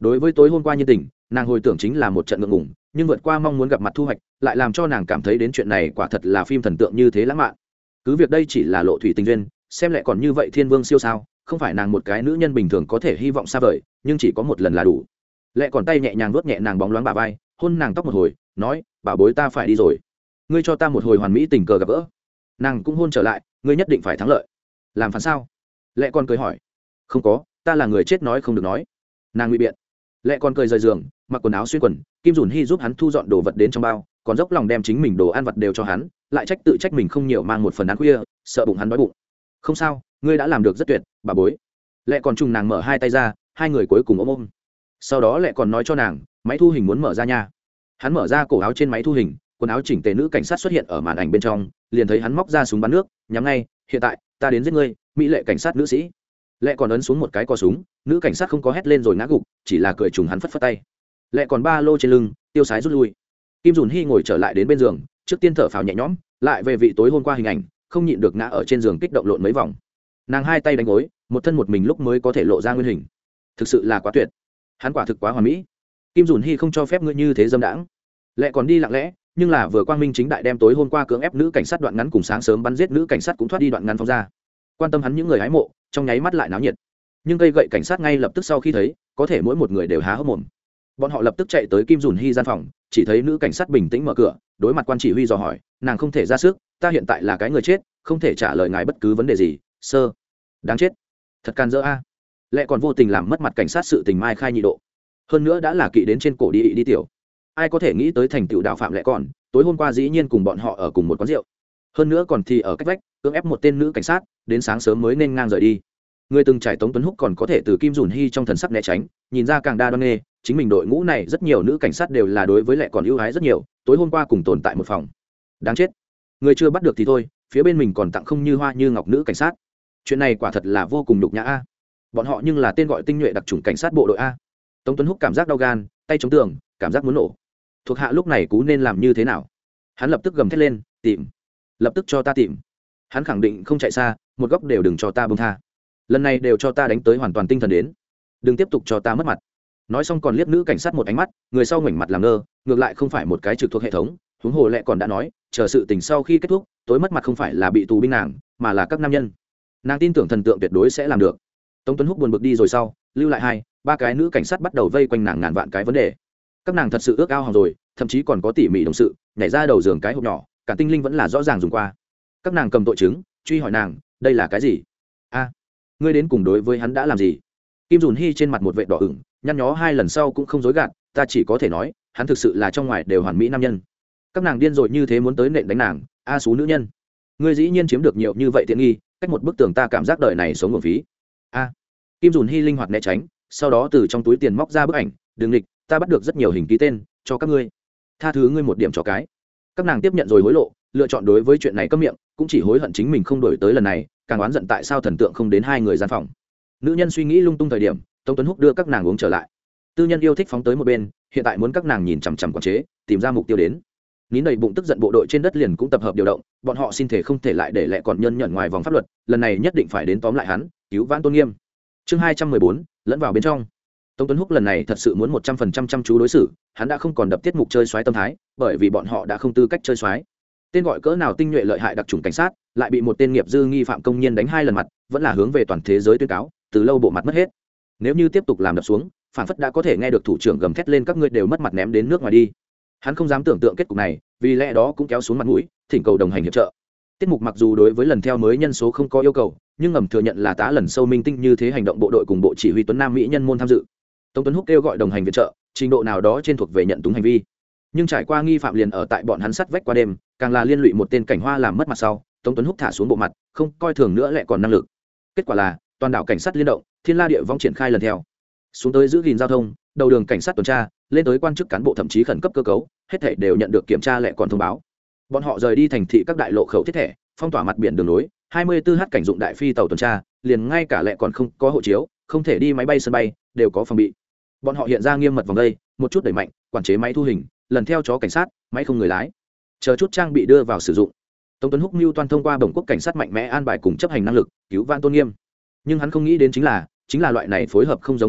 S1: đối với tối hôm qua nhân tình nàng hồi tưởng chính là một trận ngượng ngùng, nhưng vượt qua mong muốn gặp mặt thu hoạch lại làm cho nàng cảm thấy đến chuyện này quả thật là phim thần tượng như thế lãng mạn. Cứ việc đây chỉ là lộ thủy tình duyên, xem lại còn như vậy thiên vương siêu sao, không phải nàng một cái nữ nhân bình thường có thể hy vọng xa vời, nhưng chỉ có một lần là đủ. Lệ còn tay nhẹ nhàng vuốt nhẹ nàng bóng loáng bả vai, hôn nàng tóc một hồi, nói bảo bối ta phải đi rồi, ngươi cho ta một hồi hoàn mỹ tình cờ gặp gỡ. Nàng cũng hôn trở lại, ngươi nhất định phải thắng lợi. Làm phản sao? Lệ còn cười hỏi. Không có, ta là người chết nói không được nói. Nàng ngụy biện. Lệ còn cười rời giường, mặc quần áo xuyên quần, Kim Dùn Hi giúp hắn thu dọn đồ vật đến trong bao, còn dốc lòng đem chính mình đồ ăn vật đều cho hắn, lại trách tự trách mình không nhiều mang một phần ăn khuya, sợ bụng hắn đói bụng. Không sao, ngươi đã làm được rất tuyệt, bà bối. Lệ còn trùng nàng mở hai tay ra, hai người cuối cùng ôm ôm. Sau đó Lệ còn nói cho nàng, máy thu hình muốn mở ra nha. Hắn mở ra cổ áo trên máy thu hình, quần áo chỉnh tề nữ cảnh sát xuất hiện ở màn ảnh bên trong, liền thấy hắn móc ra súng bắn nước, nhắm ngay, hiện tại, ta đến giết ngươi, mỹ lệ cảnh sát nữ sĩ. Lệ còn ấn xuống một cái cò súng, nữ cảnh sát không có hét lên rồi ngã gục, chỉ là cười trùng hắn phất phất tay. Lệ còn ba lô trên lưng, tiêu sái rút lui. Kim Dùn Hi ngồi trở lại đến bên giường, trước tiên thở phào nhẹ nhõm, lại về vị tối hôm qua hình ảnh, không nhịn được ngã ở trên giường kích động lộn mấy vòng. Nàng hai tay đánh gối, một thân một mình lúc mới có thể lộ ra nguyên hình, thực sự là quá tuyệt. Hắn quả thực quá hoàn mỹ. Kim Dùn Hi không cho phép ngươi như thế dâm đãng. Lệ còn đi lặng lẽ, nhưng là vừa quang minh chính đại đem tối hôm qua cưỡng ép nữ cảnh sát đoạn ngắn cùng sáng sớm bắn giết nữ cảnh sát cũng thoát đi đoạn ngắn phóng ra. Quan tâm hắn những người hái mộ, trong nháy mắt lại náo nhiệt. Nhưng cây gậy cảnh sát ngay lập tức sau khi thấy, có thể mỗi một người đều há hốc mồm. Bọn họ lập tức chạy tới Kim Dùn Hi gian phòng, chỉ thấy nữ cảnh sát bình tĩnh mở cửa, đối mặt quan chỉ huy dò hỏi, nàng không thể ra sức, ta hiện tại là cái người chết, không thể trả lời ngài bất cứ vấn đề gì, sơ. Đáng chết, thật can dỡ a. Lệ còn vô tình làm mất mặt cảnh sát sự tình mai khai nhị độ, hơn nữa đã là kỵ đến trên cổ đi đi tiểu. Ai có thể nghĩ tới thành tựu đạo phạm Lệ còn, tối hôm qua dĩ nhiên cùng bọn họ ở cùng một quán rượu, hơn nữa còn thì ở cách vách cưỡng ép một tên nữ cảnh sát, đến sáng sớm mới nên ngang rời đi. Người từng trải Tống Tuấn Húc còn có thể từ Kim Dùn Hi trong thần sắc né tránh, nhìn ra càng đa đoan nghê, chính mình đội ngũ này rất nhiều nữ cảnh sát đều là đối với Lệ còn ưu ái rất nhiều, tối hôm qua cùng tồn tại một phòng. Đáng chết, người chưa bắt được thì thôi, phía bên mình còn tặng không như hoa như ngọc nữ cảnh sát, chuyện này quả thật là vô cùng nhục nhã a. Bọn họ nhưng là tên gọi tinh nhuệ đặc chủng cảnh sát bộ đội a. Tống Tuấn Húc cảm giác đau gan, tay chống tường, cảm giác muốn nổ. Thuộc hạ lúc này cú nên làm như thế nào? Hắn lập tức gầm thét lên, tìm, lập tức cho ta tìm. Hắn khẳng định không chạy xa, một góc đều đừng cho ta buông tha. Lần này đều cho ta đánh tới hoàn toàn tinh thần đến, đừng tiếp tục cho ta mất mặt. Nói xong còn liếc nữ cảnh sát một ánh mắt, người sau ngoảnh mặt làm ngơ, ngược lại không phải một cái trực thuộc hệ thống, huống hồ Lệ còn đã nói, chờ sự tình sau khi kết thúc, tối mất mặt không phải là bị tù binh nàng, mà là các nam nhân. Nàng tin tưởng thần tượng tuyệt đối sẽ làm được. Tống Tuấn Húc buồn bực đi rồi sau, lưu lại hai ba cái nữ cảnh sát bắt đầu vây quanh nàng ngàn vạn cái vấn đề. Các nàng thật sự ước ao hòng rồi, thậm chí còn có tỉ mỉ đồng sự nhảy ra đầu giường cái hộp nhỏ, cả tinh linh vẫn là rõ ràng dùng qua. Các nàng cầm tội chứng truy hỏi nàng, đây là cái gì? A, ngươi đến cùng đối với hắn đã làm gì? Kim Dùn Hi trên mặt một vệt đỏ ửng, nhăn nhó hai lần sau cũng không dối gạt, ta chỉ có thể nói, hắn thực sự là trong ngoài đều hoàn mỹ nam nhân. Các nàng điên rồi như thế muốn tới nện đánh nàng, a số nữ nhân, ngươi dĩ nhiên chiếm được nhiều như vậy tiện nghi, cách một bức tường ta cảm giác đời này sống nguồn phí. A, Kim Dùn Hi linh hoạt né tránh, sau đó từ trong túi tiền móc ra bức ảnh, đừng nghịch, ta bắt được rất nhiều hình ký tên cho các ngươi, tha thứ ngươi một điểm cho cái. Các nàng tiếp nhận rồi hối lộ, lựa chọn đối với chuyện này câm miệng, cũng chỉ hối hận chính mình không đổi tới lần này, càng oán giận tại sao thần tượng không đến hai người gian phòng. Nữ nhân suy nghĩ lung tung thời điểm, Tống Tuấn Húc đưa các nàng uống trở lại. Tư nhân yêu thích phóng tới một bên, hiện tại muốn các nàng nhìn chằm chằm quản chế, tìm ra mục tiêu đến. Nín đầy bụng tức giận bộ đội trên đất liền cũng tập hợp điều động, bọn họ xin thể không thể lại để Lệ còn nhân nhận ngoài vòng pháp luật, lần này nhất định phải đến tóm lại hắn, cứu vãn tôn nghiêm. Chương hai trăm mười bốn, lẫn vào bên trong. Tống Tuấn Húc lần này thật sự muốn một trăm phần trăm chăm chú đối xử, hắn đã không còn đập tiết mục chơi xoái tâm thái, bởi vì bọn họ đã không tư cách chơi xoái. Tên gọi cỡ nào tinh nhuệ lợi hại đặc chủng cảnh sát, lại bị một tên nghiệp dư nghi phạm công nhiên đánh hai lần mặt, vẫn là hướng về toàn thế giới tuyên cáo, từ lâu bộ mặt mất hết. Nếu như tiếp tục làm đập xuống, phản phất đã có thể nghe được thủ trưởng gầm thét lên các ngươi đều mất mặt ném đến nước ngoài đi. Hắn không dám tưởng tượng kết cục này, vì lẽ đó cũng kéo xuống mặt mũi, thỉnh cầu đồng hành hiệp trợ. Tiết mục mặc dù đối với lần theo mới nhân số không có yêu cầu, nhưng ngầm thừa nhận là tá lần sâu minh tinh như thế hành động bộ đội cùng bộ chỉ huy Tuấn Nam Mỹ nhân môn tham dự. Tống Tuấn Húc kêu gọi đồng hành viện trợ, trình độ nào đó trên thuộc về nhận túng hành vi. Nhưng trải qua nghi phạm liền ở tại bọn hắn sắt vách qua đêm, càng là liên lụy một tên cảnh hoa làm mất mặt sau, Tống Tuấn Húc thả xuống bộ mặt, không coi thường nữa lại còn năng lực. Kết quả là toàn đảo cảnh sát liên động, thiên la địa vong triển khai lần theo, xuống tới giữ gìn giao thông, đầu đường cảnh sát tuần tra, lên tới quan chức cán bộ thậm chí khẩn cấp cơ cấu, hết thảy đều nhận được kiểm tra lại còn thông báo. Bọn họ rời đi thành thị các đại lộ khẩu thiết thẻ, phong tỏa mặt biển đường lối, hai mươi tư h cảnh dụng đại phi tàu tuần tra, liền ngay cả lại còn không có hộ chiếu, không thể đi máy bay sân bay, đều có phòng bị. Bọn họ hiện ra nghiêm mật vòng đây, một chút đẩy mạnh, quản chế máy thu hình, lần theo chó cảnh sát, máy không người lái, chờ chút trang bị đưa vào sử dụng. Tống Tuấn Húc mưu toan thông qua bổng quốc cảnh sát mạnh mẽ an bài cùng chấp hành năng lực, cứu vãn tôn nghiêm. Nhưng hắn không nghĩ đến chính là, chính là loại này phối hợp không giống đơn vị,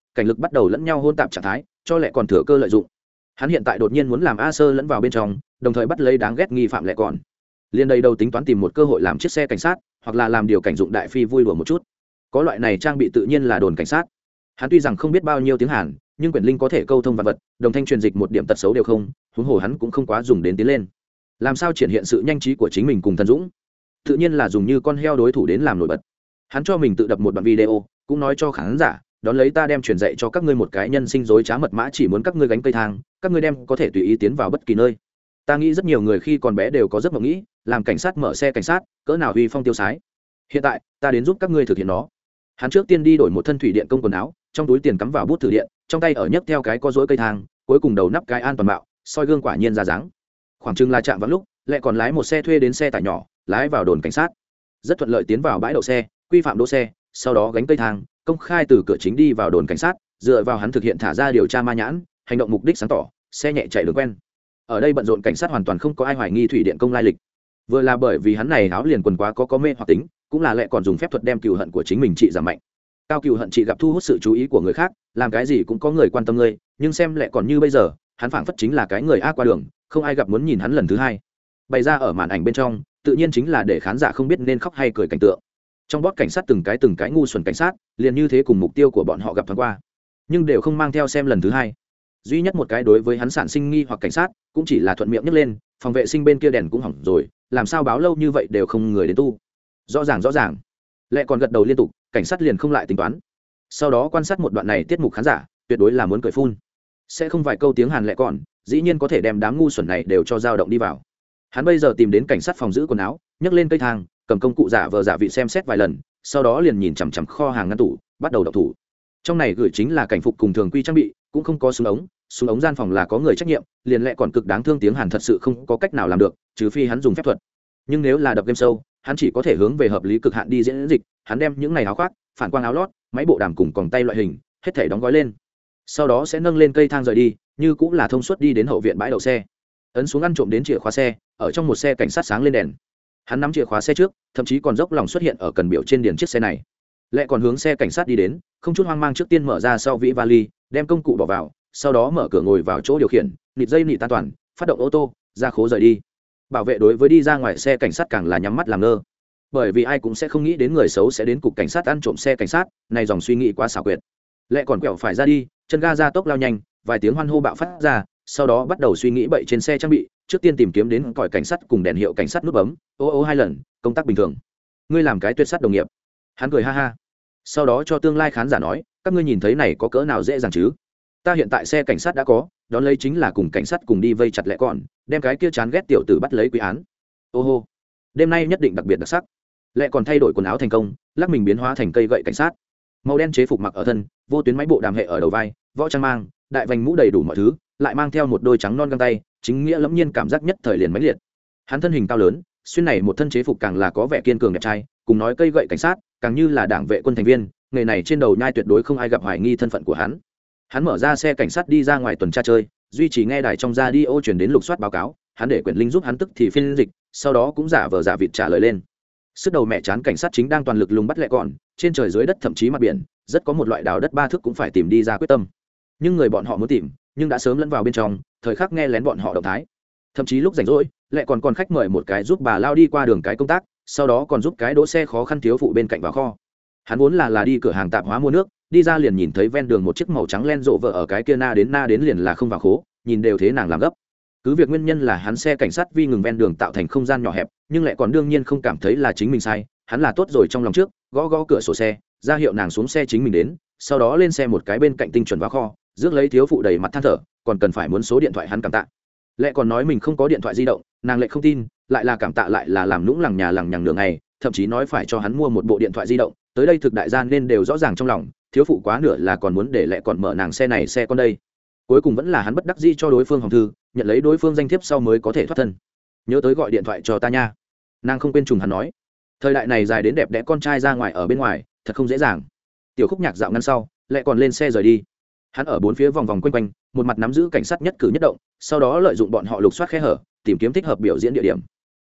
S1: cảnh lực bắt đầu lẫn nhau hôn tạp trạng thái, cho lẹ còn thừa cơ lợi dụng. Hắn hiện tại đột nhiên muốn làm A Sơ lẫn vào bên trong, đồng thời bắt lấy đáng ghét nghi phạm lẹ còn. Liên đây đầu tính toán tìm một cơ hội làm chiếc xe cảnh sát, hoặc là làm điều cảnh dụng đại phi vui đùa một chút. Có loại này trang bị tự nhiên là đồn cảnh sát. Hắn tuy rằng không biết bao nhiêu tiếng Hàn, nhưng quyển linh có thể câu thông vật vật, đồng thanh truyền dịch một điểm tật xấu đều không, huống hồ hắn cũng không quá dùng đến tiến lên. Làm sao triển hiện sự nhanh trí của chính mình cùng thần dũng? Tự nhiên là dùng như con heo đối thủ đến làm nổi bật. Hắn cho mình tự đập một đoạn video, cũng nói cho khán giả, đón lấy ta đem truyền dạy cho các ngươi một cái nhân sinh dối trá mật mã, chỉ muốn các ngươi gánh cây thang, các ngươi đem có thể tùy ý tiến vào bất kỳ nơi. Ta nghĩ rất nhiều người khi còn bé đều có giấc mộng nghĩ làm cảnh sát, mở xe cảnh sát cỡ nào uy phong tiêu sái. Hiện tại ta đến giúp các ngươi thực hiện nó. Hắn trước tiên đi đổi một thân thủy điện công quần áo, trong túi tiền cắm vào bút thử điện, trong tay ở nhấc theo cái có dối cây thang, cuối cùng đầu nắp cái an toàn bạo, soi gương quả nhiên ra dáng. Khoảng chừng là chạm vào lúc lại còn lái một xe thuê đến xe tải nhỏ, lái vào đồn cảnh sát, rất thuận lợi tiến vào bãi đậu xe, quy phạm đỗ xe, sau đó gánh cây thang công khai từ cửa chính đi vào đồn cảnh sát. Dựa vào hắn thực hiện thả ra điều tra ma nhãn, hành động mục đích sáng tỏ, xe nhẹ chạy đường quen. Ở đây bận rộn cảnh sát hoàn toàn không có ai hoài nghi thủy điện công lai lịch, vừa là bởi vì hắn này áo liền quần quá có có mê hoặc tính, cũng là lẽ còn dùng phép thuật đem cừu hận của chính mình trị giảm mạnh. Cao cừu hận trị gặp thu hút sự chú ý của người khác, làm cái gì cũng có người quan tâm ngươi, nhưng xem lẽ còn như bây giờ, hắn phảng phất chính là cái người a qua đường, không ai gặp muốn nhìn hắn lần thứ hai. Bày ra ở màn ảnh bên trong, tự nhiên chính là để khán giả không biết nên khóc hay cười cảnh tượng. Trong bót cảnh sát từng cái từng cái ngu xuẩn cảnh sát, liền như thế cùng mục tiêu của bọn họ gặp thoáng qua, nhưng đều không mang theo xem lần thứ hai. Duy nhất một cái đối với hắn sản sinh nghi hoặc cảnh sát, cũng chỉ là thuận miệng nhấc lên, phòng vệ sinh bên kia đèn cũng hỏng rồi, làm sao báo lâu như vậy đều không người đến tu. Rõ ràng rõ ràng. Lẽ còn gật đầu liên tục, cảnh sát liền không lại tính toán. Sau đó quan sát một đoạn này tiết mục khán giả, tuyệt đối là muốn cười phun. Sẽ không vài câu tiếng Hàn lẽ còn, dĩ nhiên có thể đem đám ngu xuẩn này đều cho dao động đi vào. Hắn bây giờ tìm đến cảnh sát phòng giữ quần áo, nhấc lên cây thang, cầm công cụ giả vờ giả vị xem xét vài lần, sau đó liền nhìn chằm chằm kho hàng ngăn tủ, bắt đầu động thủ. Trong này gửi chính là cảnh phục cùng thường quy trang bị, cũng không có súng ống, súng ống gian phòng là có người trách nhiệm, liền lẽ còn cực đáng thương tiếng Hàn thật sự không có cách nào làm được, trừ phi hắn dùng phép thuật. Nhưng nếu là đập game show, hắn chỉ có thể hướng về hợp lý cực hạn đi diễn dịch. Hắn đem những này áo khoác, phản quang áo lót, máy bộ đàm cùng còng tay loại hình, hết thảy đóng gói lên, sau đó sẽ nâng lên cây thang rời đi, như cũng là thông suốt đi đến hậu viện bãi đậu xe, ấn xuống ăn trộm đến chìa khóa xe, ở trong một xe cảnh sát sáng lên đèn. Hắn nắm chìa khóa xe trước, thậm chí còn dốc lòng xuất hiện ở cần biểu trên điền chiếc xe này. Lẽ còn hướng xe cảnh sát đi đến, không chút hoang mang trước tiên mở ra sau vĩ vali, đem công cụ bỏ vào, sau đó mở cửa ngồi vào chỗ điều khiển, nịt dây nịt an toàn, phát động ô tô, ra khố rời đi. Bảo vệ đối với đi ra ngoài xe cảnh sát càng là nhắm mắt làm ngơ, bởi vì ai cũng sẽ không nghĩ đến người xấu sẽ đến cục cảnh sát ăn trộm xe cảnh sát, này dòng suy nghĩ quá xảo quyệt. Lẽ còn quẹo phải ra đi, chân ga ra tốc lao nhanh, vài tiếng hoan hô bạo phát ra, sau đó bắt đầu suy nghĩ bậy trên xe trang bị, trước tiên tìm kiếm đến còi cảnh sát cùng đèn hiệu cảnh sát nút bấm, ô ô hai lần, công tác bình thường. Ngươi làm cái tuyệt sát đồng nghiệp. Hắn cười ha ha, sau đó cho tương lai khán giả nói, các ngươi nhìn thấy này có cỡ nào dễ dàng chứ? Ta hiện tại xe cảnh sát đã có, đón lấy chính là cùng cảnh sát cùng đi vây chặt lẽ còn, đem cái kia chán ghét tiểu tử bắt lấy quy án. Ô hô, đêm nay nhất định đặc biệt đặc sắc. Lẽ còn thay đổi quần áo thành công, lắc mình biến hóa thành cây gậy cảnh sát, màu đen chế phục mặc ở thân, vô tuyến máy bộ đàm hệ ở đầu vai, võ trang mang, đại vành mũ đầy đủ mọi thứ, lại mang theo một đôi trắng non găng tay, chính nghĩa lẫm nhiên cảm giác nhất thời liền mãnh liệt. Hắn thân hình cao lớn, xuyên này một thân chế phục càng là có vẻ kiên cường đẹp trai, cùng nói cây gậy cảnh sát, càng như là đảng vệ quân thành viên, nghề này trên đầu nhai tuyệt đối không ai gặp hoài nghi thân phận của hắn. Hắn mở ra xe cảnh sát đi ra ngoài tuần tra chơi, duy trì nghe đài trong radio truyền đến lục soát báo cáo, hắn để quyển linh giúp hắn tức thì phiên dịch, sau đó cũng giả vờ giả vịt trả lời lên. Sức đầu mẹ chán cảnh sát chính đang toàn lực lùng bắt lẹ còn, trên trời dưới đất thậm chí mặt biển, rất có một loại đào đất ba thước cũng phải tìm đi ra quyết tâm. Nhưng người bọn họ muốn tìm, nhưng đã sớm lẫn vào bên trong, thời khắc nghe lén bọn họ động thái. Thậm chí lúc rảnh rỗi, lẹ còn còn khách mời một cái giúp bà lao đi qua đường cái công tác, sau đó còn giúp cái đỗ xe khó khăn thiếu phụ bên cạnh vào kho. Hắn vốn là là đi cửa hàng tạp hóa mua nước, đi ra liền nhìn thấy ven đường một chiếc màu trắng len rộ vợ ở cái kia na đến na đến liền là không vào khố, nhìn đều thế nàng làm gấp. Cứ việc nguyên nhân là hắn xe cảnh sát vi ngừng ven đường tạo thành không gian nhỏ hẹp, nhưng lại còn đương nhiên không cảm thấy là chính mình sai, hắn là tốt rồi trong lòng trước, gõ gõ cửa sổ xe, ra hiệu nàng xuống xe chính mình đến, sau đó lên xe một cái bên cạnh tinh chuẩn vào kho, rước lấy thiếu phụ đầy mặt than thở, còn cần phải muốn số điện thoại hắn cảm tạ. Lẽ còn nói mình không có điện thoại di động, nàng lại không tin, lại là cảm tạ lại là làm nũng lằng nhà lằng nhằng nửa ngày, thậm chí nói phải cho hắn mua một bộ điện thoại di động, tới đây thực đại gian nên đều rõ ràng trong lòng, thiếu phụ quá nửa là còn muốn để lẽ còn mở nàng xe này xe con đây. Cuối cùng vẫn là hắn bất đắc dĩ cho đối phương hòm thư, nhận lấy đối phương danh thiếp sau mới có thể thoát thân. Nhớ tới gọi điện thoại cho ta nha. Nàng không quên trùng hắn nói. Thời đại này dài đến đẹp đẽ con trai ra ngoài ở bên ngoài, thật không dễ dàng. Tiểu khúc nhạc dạo ngăn sau, lại còn lên xe rời đi. Hắn ở bốn phía vòng vòng quanh quanh, một mặt nắm giữ cảnh sát nhất cử nhất động, sau đó lợi dụng bọn họ lục soát khe hở, tìm kiếm thích hợp biểu diễn địa điểm.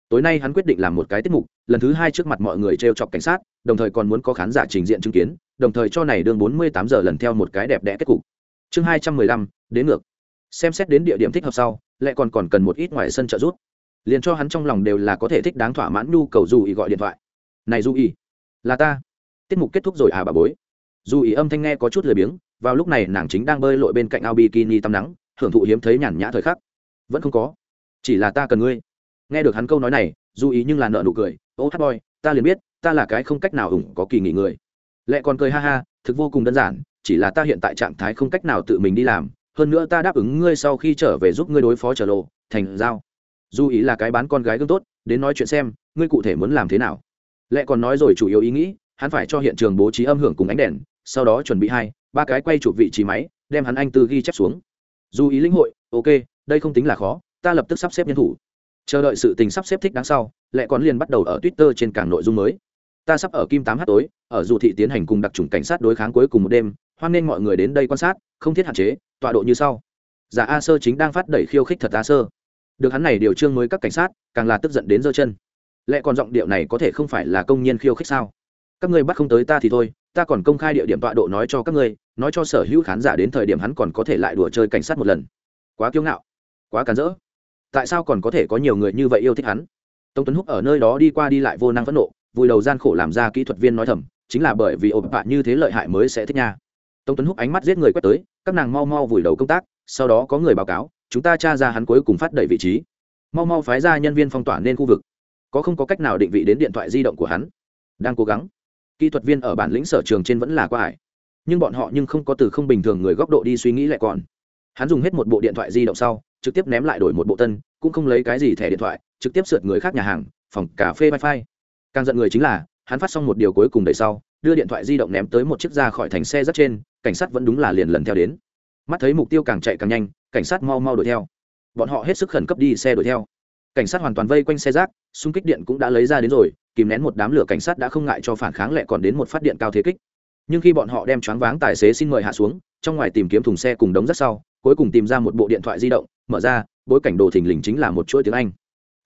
S1: tối nay hắn quyết định làm một cái tiết mục lần thứ hai trước mặt mọi người t r e o chọc cảnh sát, đồng thời còn muốn có khán giả trình diện chứng kiến, đồng thời cho này đương bốn mươi tám giờ lần theo một cái đẹp đẽ kết cục. Chương hai trăm mười lăm, đến ngược. Xem xét đến địa điểm thích hợp sau, lại còn còn cần một ít ngoài sân trợ giúp. Liền cho hắn trong lòng đều là có thể thích đáng thỏa mãn nhu cầu Du Ý gọi điện thoại. "Này Du Ý, là ta. Tiết mục kết thúc rồi à bà bối?" Du Ý âm thanh nghe có chút lười biếng, vào lúc này nàng chính đang bơi lội bên cạnh ao bikini tắm nắng, hưởng thụ hiếm thấy nhàn nhã thời khắc. "Vẫn không có, chỉ là ta cần ngươi." Nghe được hắn câu nói này, Du Ý nhưng là nợ nụ cười, "Ô hát boy, ta liền biết, ta là cái không cách nào ủng có kỳ nghỉ người." Lệ còn cười ha ha, thực vô cùng đơn giản, chỉ là ta hiện tại trạng thái không cách nào tự mình đi làm, hơn nữa ta đáp ứng ngươi sau khi trở về giúp ngươi đối phó trở lộ, thành giao. Du Ý là cái bán con gái gương tốt, đến nói chuyện xem, ngươi cụ thể muốn làm thế nào. Lệ còn nói rồi chủ yếu ý nghĩ, hắn phải cho hiện trường bố trí âm hưởng cùng ánh đèn, sau đó chuẩn bị hai, ba cái quay chụp vị trí máy, đem hắn anh tư ghi chép xuống. Du Ý lĩnh hội, ok, đây không tính là khó, ta lập tức sắp xếp nhân thủ. Chờ đợi sự tình sắp xếp thích đáng sau, Lệ còn liền bắt đầu ở Twitter trên càng nội dung mới. Ta sắp ở Kim tám h tối, ở Du thị tiến hành cùng đặc chủng cảnh sát đối kháng cuối cùng một đêm, hoan nên mọi người đến đây quan sát, không thiết hạn chế, tọa độ như sau. Giả A Sơ chính đang phát đẩy khiêu khích thật A Sơ. Được hắn này điều trương mới các cảnh sát, càng là tức giận đến giơ chân. Lẽ còn giọng điệu này có thể không phải là công nhiên khiêu khích sao? Các ngươi bắt không tới ta thì thôi, ta còn công khai địa điểm tọa độ nói cho các ngươi, nói cho sở hữu khán giả đến thời điểm hắn còn có thể lại đùa chơi cảnh sát một lần. Quá kiêu ngạo, quá cản rỡ. Tại sao còn có thể có nhiều người như vậy yêu thích hắn? Tống Tuấn Húc ở nơi đó đi qua đi lại vô năng phẫn nộ, vùi đầu gian khổ làm ra kỹ thuật viên nói thầm, chính là bởi vì ộp bạ như thế lợi hại mới sẽ thích nha. Tống Tuấn Húc ánh mắt giết người quét tới, các nàng mau mau vùi đầu công tác, sau đó có người báo cáo, chúng ta tra ra hắn cuối cùng phát đẩy vị trí, mau mau phái ra nhân viên phong tỏa nên khu vực, có không có cách nào định vị đến điện thoại di động của hắn. Đang cố gắng. Kỹ thuật viên ở bản lĩnh sở trường trên vẫn là quá ải, nhưng bọn họ nhưng không có từ không bình thường người góc độ đi suy nghĩ lại còn. Hắn dùng hết một bộ điện thoại di động sau, trực tiếp ném lại đổi một bộ tân, cũng không lấy cái gì thẻ điện thoại, trực tiếp sượt người khác nhà hàng, phòng cà phê wifi. Càng giận người chính là, hắn phát xong một điều cuối cùng đẩy sau, đưa điện thoại di động ném tới một chiếc ra khỏi thành xe rất trên, cảnh sát vẫn đúng là liền lần theo đến. Mắt thấy mục tiêu càng chạy càng nhanh, cảnh sát mau mau đuổi theo. Bọn họ hết sức khẩn cấp đi xe đuổi theo. Cảnh sát hoàn toàn vây quanh xe rác, xung kích điện cũng đã lấy ra đến rồi, kìm nén một đám lửa cảnh sát đã không ngại cho phản kháng lại còn đến một phát điện cao thế kích. Nhưng khi bọn họ đem choáng váng tài xế xin mời hạ xuống, trong ngoài tìm kiếm thùng xe cùng đống rác sau, cuối cùng tìm ra một bộ điện thoại di động, mở ra, bối cảnh đồ thình lình chính là một chuỗi tiếng Anh.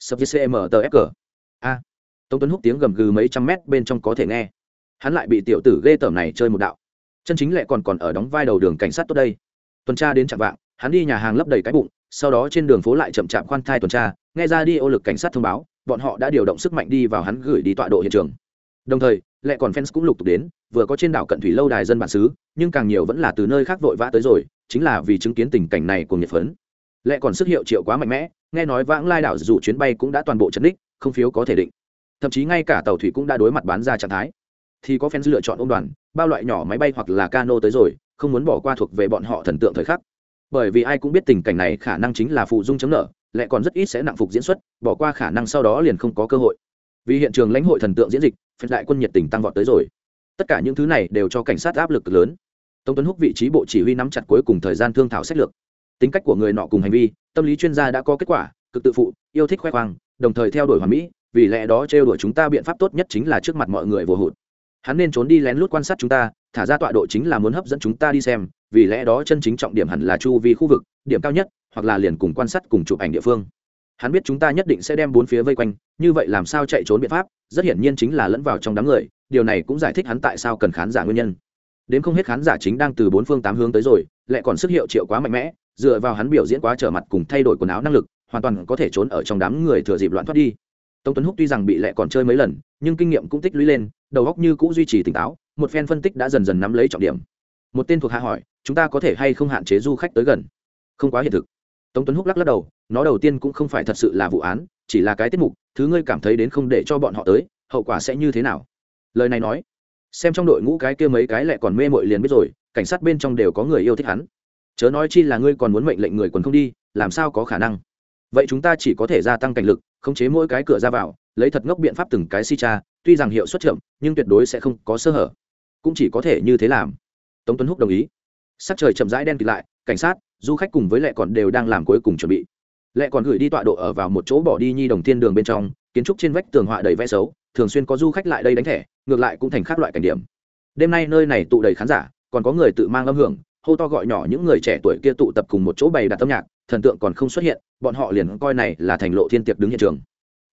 S1: Subject a Tống Tuấn Húc tiếng gầm gừ mấy trăm mét bên trong có thể nghe. Hắn lại bị tiểu tử ghê tởm này chơi một đạo. Chân chính lại còn còn ở đóng vai đầu đường cảnh sát tốt đây. Tuần tra đến chặng vạng, hắn đi nhà hàng lấp đầy cái bụng, sau đó trên đường phố lại chậm chạp khoan thai tuần tra, nghe ra đi ô lực cảnh sát thông báo, bọn họ đã điều động sức mạnh đi vào hắn gửi đi tọa độ hiện trường. Đồng thời, lại còn fans cũng lục tục đến, vừa có trên đảo cận thủy lâu đài dân bản xứ, nhưng càng nhiều vẫn là từ nơi khác vội vã tới rồi, chính là vì chứng kiến tình cảnh này của nhiệt phấn. Lại còn sức hiệu triệu quá mạnh mẽ, nghe nói vãng lai đảo dù chuyến bay cũng đã toàn bộ chấn đích, không phiếu có thể định. Thậm chí ngay cả tàu thủy cũng đã đối mặt bán ra trạng thái. Thì có fans lựa chọn ôm đoàn, bao loại nhỏ máy bay hoặc là cano tới rồi, không muốn bỏ qua thuộc về bọn họ thần tượng thời khắc. Bởi vì ai cũng biết tình cảnh này khả năng chính là phụ dung chấm nợ, lại còn rất ít sẽ nặng phục diễn xuất, bỏ qua khả năng sau đó liền không có cơ hội. Vì hiện trường lãnh hội thần tượng diễn dịch, phật đại quân nhiệt tình tăng vọt tới rồi. Tất cả những thứ này đều cho cảnh sát áp lực lớn. Tống Tuấn Húc vị trí bộ chỉ huy nắm chặt cuối cùng thời gian thương thảo sách lược. Tính cách của người nọ cùng hành vi, tâm lý chuyên gia đã có kết quả, cực tự phụ, yêu thích khoe khoang, đồng thời theo đuổi hoàn mỹ, vì lẽ đó trêu đuổi chúng ta biện pháp tốt nhất chính là trước mặt mọi người vô hụt. Hắn nên trốn đi lén lút quan sát chúng ta, thả ra tọa độ chính là muốn hấp dẫn chúng ta đi xem, vì lẽ đó chân chính trọng điểm hẳn là chu vi khu vực, điểm cao nhất, hoặc là liền cùng quan sát cùng chụp ảnh địa phương. Hắn biết chúng ta nhất định sẽ đem bốn phía vây quanh, như vậy làm sao chạy trốn biện pháp, rất hiển nhiên chính là lẫn vào trong đám người, điều này cũng giải thích hắn tại sao cần khán giả nguyên nhân. Đến không hết khán giả chính đang từ bốn phương tám hướng tới rồi, lại còn sức hiệu triệu quá mạnh mẽ, dựa vào hắn biểu diễn quá trở mặt cùng thay đổi quần áo năng lực, hoàn toàn có thể trốn ở trong đám người thừa dịp loạn thoát đi. Tống Tuấn Húc tuy rằng bị lẹ còn chơi mấy lần, nhưng kinh nghiệm cũng tích lũy lên, đầu óc như cũ duy trì tỉnh táo, một phen phân tích đã dần dần nắm lấy trọng điểm. Một tên thuộc hạ hỏi, chúng ta có thể hay không hạn chế du khách tới gần? Không quá hiện thực. Tống Tuấn Húc lắc lắc đầu, nó đầu tiên cũng không phải thật sự là vụ án, chỉ là cái tiết mục, thứ ngươi cảm thấy đến không để cho bọn họ tới, hậu quả sẽ như thế nào? Lời này nói, xem trong đội ngũ cái kia mấy cái lẹ còn mê mội liền biết rồi, cảnh sát bên trong đều có người yêu thích hắn. Chớ nói chi là ngươi còn muốn mệnh lệnh người quần không đi, làm sao có khả năng? Vậy chúng ta chỉ có thể gia tăng cảnh lực, khống chế mỗi cái cửa ra vào, lấy thật ngốc biện pháp từng cái si tra, tuy rằng hiệu suất chậm, nhưng tuyệt đối sẽ không có sơ hở. Cũng chỉ có thể như thế làm. Tống Tuấn Húc đồng ý. Sắc trời chậm rãi đen kịt lại, cảnh sát, du khách cùng với lệ còn đều đang làm cuối cùng chuẩn bị. Lệ còn gửi đi tọa độ ở vào một chỗ bỏ đi nhi đồng thiên đường bên trong, kiến trúc trên vách tường họa đầy vẽ xấu, thường xuyên có du khách lại đây đánh thẻ, ngược lại cũng thành khác loại cảnh điểm. Đêm nay nơi này tụ đầy khán giả, còn có người tự mang âm hưởng, hô to gọi nhỏ những người trẻ tuổi kia tụ tập cùng một chỗ bày đặt âm nhạc, thần tượng còn không xuất hiện, bọn họ liền coi này là thành lộ thiên tiệc đứng hiện trường.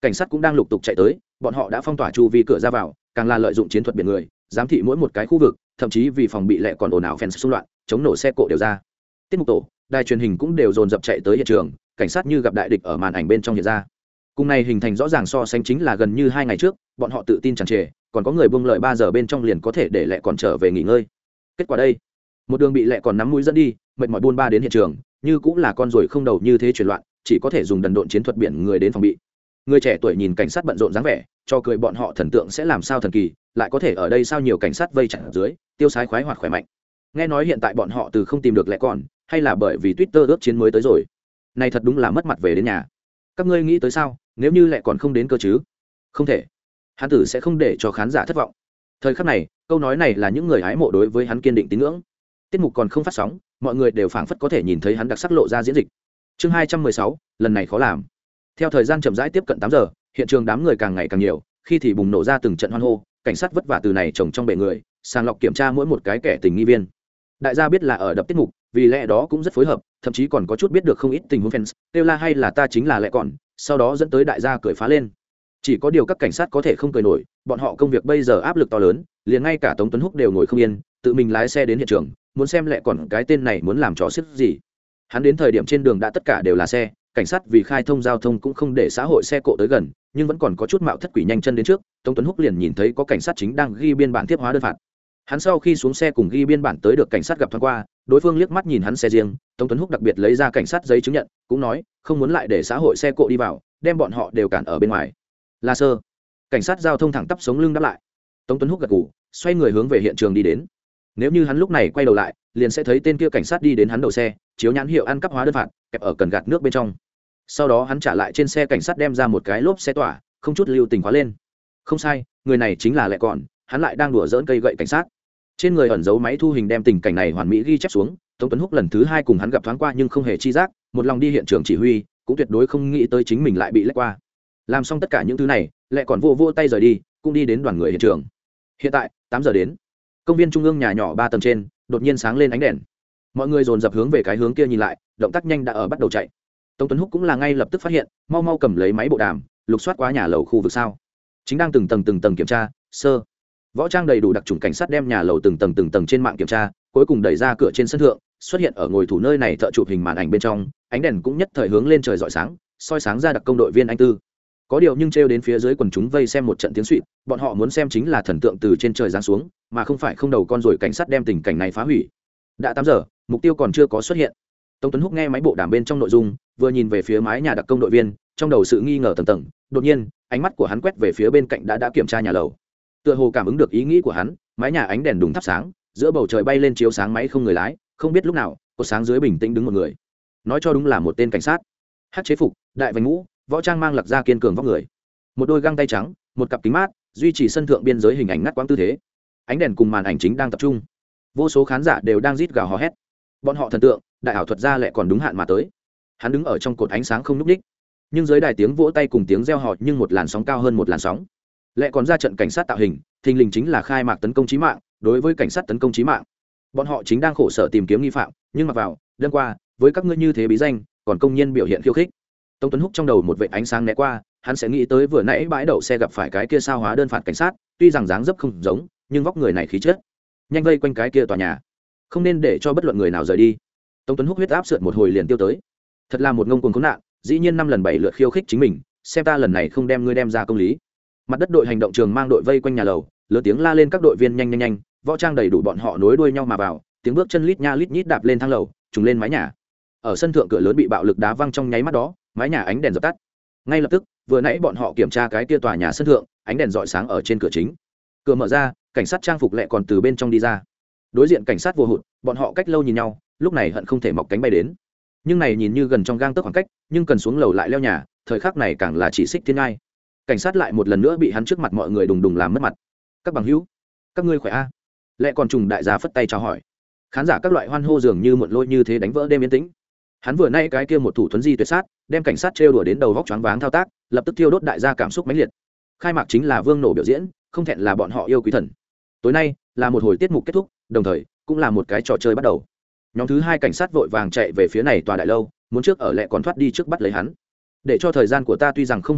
S1: cảnh sát cũng đang lục tục chạy tới, bọn họ đã phong tỏa chu vi cửa ra vào, càng là lợi dụng chiến thuật biển người giám thị mỗi một cái khu vực, thậm chí vì phòng bị lệ còn ồn ào fans xung loạn chống nổ xe cộ đều ra. Tiết mục tổ, đài truyền hình cũng đều dồn dập chạy tới hiện trường, cảnh sát như gặp đại địch ở màn ảnh bên trong hiện ra. Cùng này hình thành rõ ràng so sánh chính là gần như hai ngày trước, bọn họ tự tin tràn trề, còn có người buông lời ba giờ bên trong liền có thể để lệ còn trở về nghỉ ngơi. Kết quả đây, một đường bị lệ còn nắm mũi dẫn đi, mệt mỏi buôn ba đến hiện trường, như cũng là con ruồi không đầu như thế chuyển loạn, chỉ có thể dùng đần độn chiến thuật biển người đến phòng bị. Người trẻ tuổi nhìn cảnh sát bận rộn dáng vẻ, cho cười bọn họ thần tượng sẽ làm sao thần kỳ, lại có thể ở đây sao nhiều cảnh sát vây chặt ở dưới, tiêu sái khoái hoạt khỏe mạnh. Nghe nói hiện tại bọn họ từ không tìm được lệ còn, hay là bởi vì Twitter ước chiến mới tới rồi. Này thật đúng là mất mặt về đến nhà. Các ngươi nghĩ tới sao, nếu như lệ còn không đến cơ chứ? Không thể. Hắn tử sẽ không để cho khán giả thất vọng. Thời khắc này, câu nói này là những người hái mộ đối với hắn kiên định tín ngưỡng. Tiết mục còn không phát sóng, mọi người đều phảng phất có thể nhìn thấy hắn đặc sắc lộ ra diễn dịch. Chương hai trăm mười sáu, lần này khó làm. Theo thời gian chậm rãi tiếp cận tám giờ, hiện trường đám người càng ngày càng nhiều, khi thì bùng nổ ra từng trận hoan hô, cảnh sát vất vả từ này trồng trong bể người, sàng lọc kiểm tra mỗi một cái kẻ tình nghi viên. Đại gia biết là ở đập tiết mục, vì lẽ đó cũng rất phối hợp, thậm chí còn có chút biết được không ít tình huống fans, kêu la hay là ta chính là lệ còn, sau đó dẫn tới đại gia cười phá lên. Chỉ có điều các cảnh sát có thể không cười nổi, bọn họ công việc bây giờ áp lực to lớn, liền ngay cả Tống Tuấn Húc đều ngồi không yên, tự mình lái xe đến hiện trường, muốn xem lệ còn cái tên này muốn làm trò xiếc gì. Hắn đến thời điểm trên đường đã tất cả đều là xe, cảnh sát vì khai thông giao thông cũng không để xã hội xe cộ tới gần, nhưng vẫn còn có chút mạo thất quỷ nhanh chân đến trước. Tống Tuấn Húc liền nhìn thấy có cảnh sát chính đang ghi biên bản tiếp hóa đơn phạt. Hắn sau khi xuống xe cùng ghi biên bản tới được cảnh sát gặp thoáng qua, đối phương liếc mắt nhìn hắn xe riêng, Tống Tuấn Húc đặc biệt lấy ra cảnh sát giấy chứng nhận, cũng nói không muốn lại để xã hội xe cộ đi vào, đem bọn họ đều cản ở bên ngoài. La sơ, cảnh sát giao thông thẳng tắp sống lưng đáp lại. Tống Tuấn Húc gật gù, xoay người hướng về hiện trường đi đến. Nếu như hắn lúc này quay đầu lại, liền sẽ thấy tên kia cảnh sát đi đến hắn đầu xe, chiếu nhãn hiệu ăn cắp hóa đơn phạt, kẹp ở cần gạt nước bên trong. Sau đó hắn trả lại trên xe cảnh sát đem ra một cái lốp xe tỏa, không chút lưu tình khóa lên. Không sai, người này chính là lệ còn, hắn lại đang đùa giỡn cây gậy cảnh sát. Trên người ẩn giấu máy thu hình đem tình cảnh này hoàn mỹ ghi chép xuống. Tống Tuấn Húc lần thứ hai cùng hắn gặp thoáng qua nhưng không hề chi giác, một lòng đi hiện trường chỉ huy, cũng tuyệt đối không nghĩ tới chính mình lại bị lách qua. Làm xong tất cả những thứ này, lệ còn vô vô tay rời đi, cũng đi đến đoàn người hiện trường. Hiện tại tám giờ đến, công viên trung ương nhà nhỏ ba tầng trên đột nhiên sáng lên ánh đèn, mọi người dồn dập hướng về cái hướng kia nhìn lại, động tác nhanh đã ở bắt đầu chạy. Tống Tuấn Húc cũng là ngay lập tức phát hiện, mau mau cầm lấy máy bộ đàm, lục soát qua nhà lầu khu vực sao, chính đang từng tầng từng tầng kiểm tra. Sơ võ trang đầy đủ đặc trùng cảnh sát đem nhà lầu từng tầng từng tầng trên mạng kiểm tra, cuối cùng đẩy ra cửa trên sân thượng, xuất hiện ở ngồi thủ nơi này thợ chụp hình màn ảnh bên trong, ánh đèn cũng nhất thời hướng lên trời rọi sáng, soi sáng ra đặc công đội viên anh Tư. Có điều nhưng trêu đến phía dưới quần chúng vây xem một trận tiếng suýt, bọn họ muốn xem chính là thần tượng từ trên trời giáng xuống, mà không phải không đầu con rồi cảnh sát đem tình cảnh này phá hủy. Đã tám giờ, mục tiêu còn chưa có xuất hiện. Tống Tuấn Húc nghe máy bộ đàm bên trong nội dung, vừa nhìn về phía mái nhà đặc công đội viên, trong đầu sự nghi ngờ tầng tầng, đột nhiên, ánh mắt của hắn quét về phía bên cạnh đã đã kiểm tra nhà lầu. Tựa hồ cảm ứng được ý nghĩ của hắn, mái nhà ánh đèn đùng thắp sáng, giữa bầu trời bay lên chiếu sáng máy không người lái, không biết lúc nào, có sáng dưới bình tĩnh đứng một người. Nói cho đúng là một tên cảnh sát. Hắc chế phục, đại vành mũ, võ trang mang lặc da kiên cường vóc người, một đôi găng tay trắng, một cặp kính mát, duy trì sân thượng biên giới hình ảnh ngắt quãng tư thế. Ánh đèn cùng màn ảnh chính đang tập trung, vô số khán giả đều đang rít gào hò hét. Bọn họ thần tượng, đại ảo thuật gia lại còn đúng hạn mà tới. Hắn đứng ở trong cột ánh sáng không nhúc nhích, nhưng dưới đài tiếng vỗ tay cùng tiếng reo hò nhưng một làn sóng cao hơn một làn sóng. Lại còn ra trận cảnh sát tạo hình, thình lình chính là khai mạc tấn công chí mạng. Đối với cảnh sát tấn công chí mạng, bọn họ chính đang khổ sở tìm kiếm nghi phạm, nhưng mặc vào đêm qua với các ngươi như thế bí danh, còn công nhiên biểu hiện khiêu khích. Tống Tuấn Húc trong đầu một vệt ánh sáng né qua, hắn sẽ nghĩ tới vừa nãy bãi đậu xe gặp phải cái kia sao hóa đơn phạt cảnh sát, tuy rằng dáng dấp không giống, nhưng vóc người này khí chất, nhanh vây quanh cái kia tòa nhà, không nên để cho bất luận người nào rời đi. Tống Tuấn Húc huyết áp sượt một hồi liền tiêu tới, thật là một ngông cuồng khốn nạn, dĩ nhiên năm lần bảy lượt khiêu khích chính mình, xem ta lần này không đem ngươi đem ra công lý. Mặt đất đội hành động trường mang đội vây quanh nhà lầu, lớn tiếng la lên các đội viên nhanh nhanh nhanh, võ trang đầy đủ bọn họ nối đuôi nhau mà vào, tiếng bước chân lít nha lít nhít đạp lên thang lầu, trùng lên mái nhà. Ở sân thượng cửa lớn bị bạo lực đá văng trong nháy mắt đó, mái nhà ánh đèn dập tắt. Ngay lập tức, vừa nãy bọn họ kiểm tra cái kia tòa nhà sân thượng, ánh đèn rọi sáng ở trên cửa chính. Cửa mở ra, cảnh sát trang phục lẹ còn từ bên trong đi ra. Đối diện cảnh sát vô hụt, bọn họ cách lâu nhìn nhau, lúc này hận không thể mọc cánh bay đến. Nhưng này nhìn như gần trong gang tấc khoảng cách, nhưng cần xuống lầu lại leo nhà, thời khắc này càng là chỉ xích thiên ngai. Cảnh sát lại một lần nữa bị hắn trước mặt mọi người đùng đùng làm mất mặt. Các bằng hữu, các ngươi khỏe a? Lẹ còn trùng đại gia phất tay chào hỏi. Khán giả các loại hoan hô dường như muộn lôi như thế đánh vỡ đêm yên tĩnh. Hắn vừa nay cái kia một thủ thuấn di tuyệt sát, đem cảnh sát trêu đùa đến đầu vóc choáng váng thao tác, lập tức thiêu đốt đại gia cảm xúc mãnh liệt. Khai mạc chính là vương nổ biểu diễn, không thẹn là bọn họ yêu quý thần. Tối nay là một hồi tiết mục kết thúc, đồng thời cũng là một cái trò chơi bắt đầu. Nhóm thứ hai cảnh sát vội vàng chạy về phía này tòa đại lâu, muốn trước ở lẹ còn thoát đi trước bắt lấy hắn. Để cho thời gian của ta tuy rằng không hơn nhiều,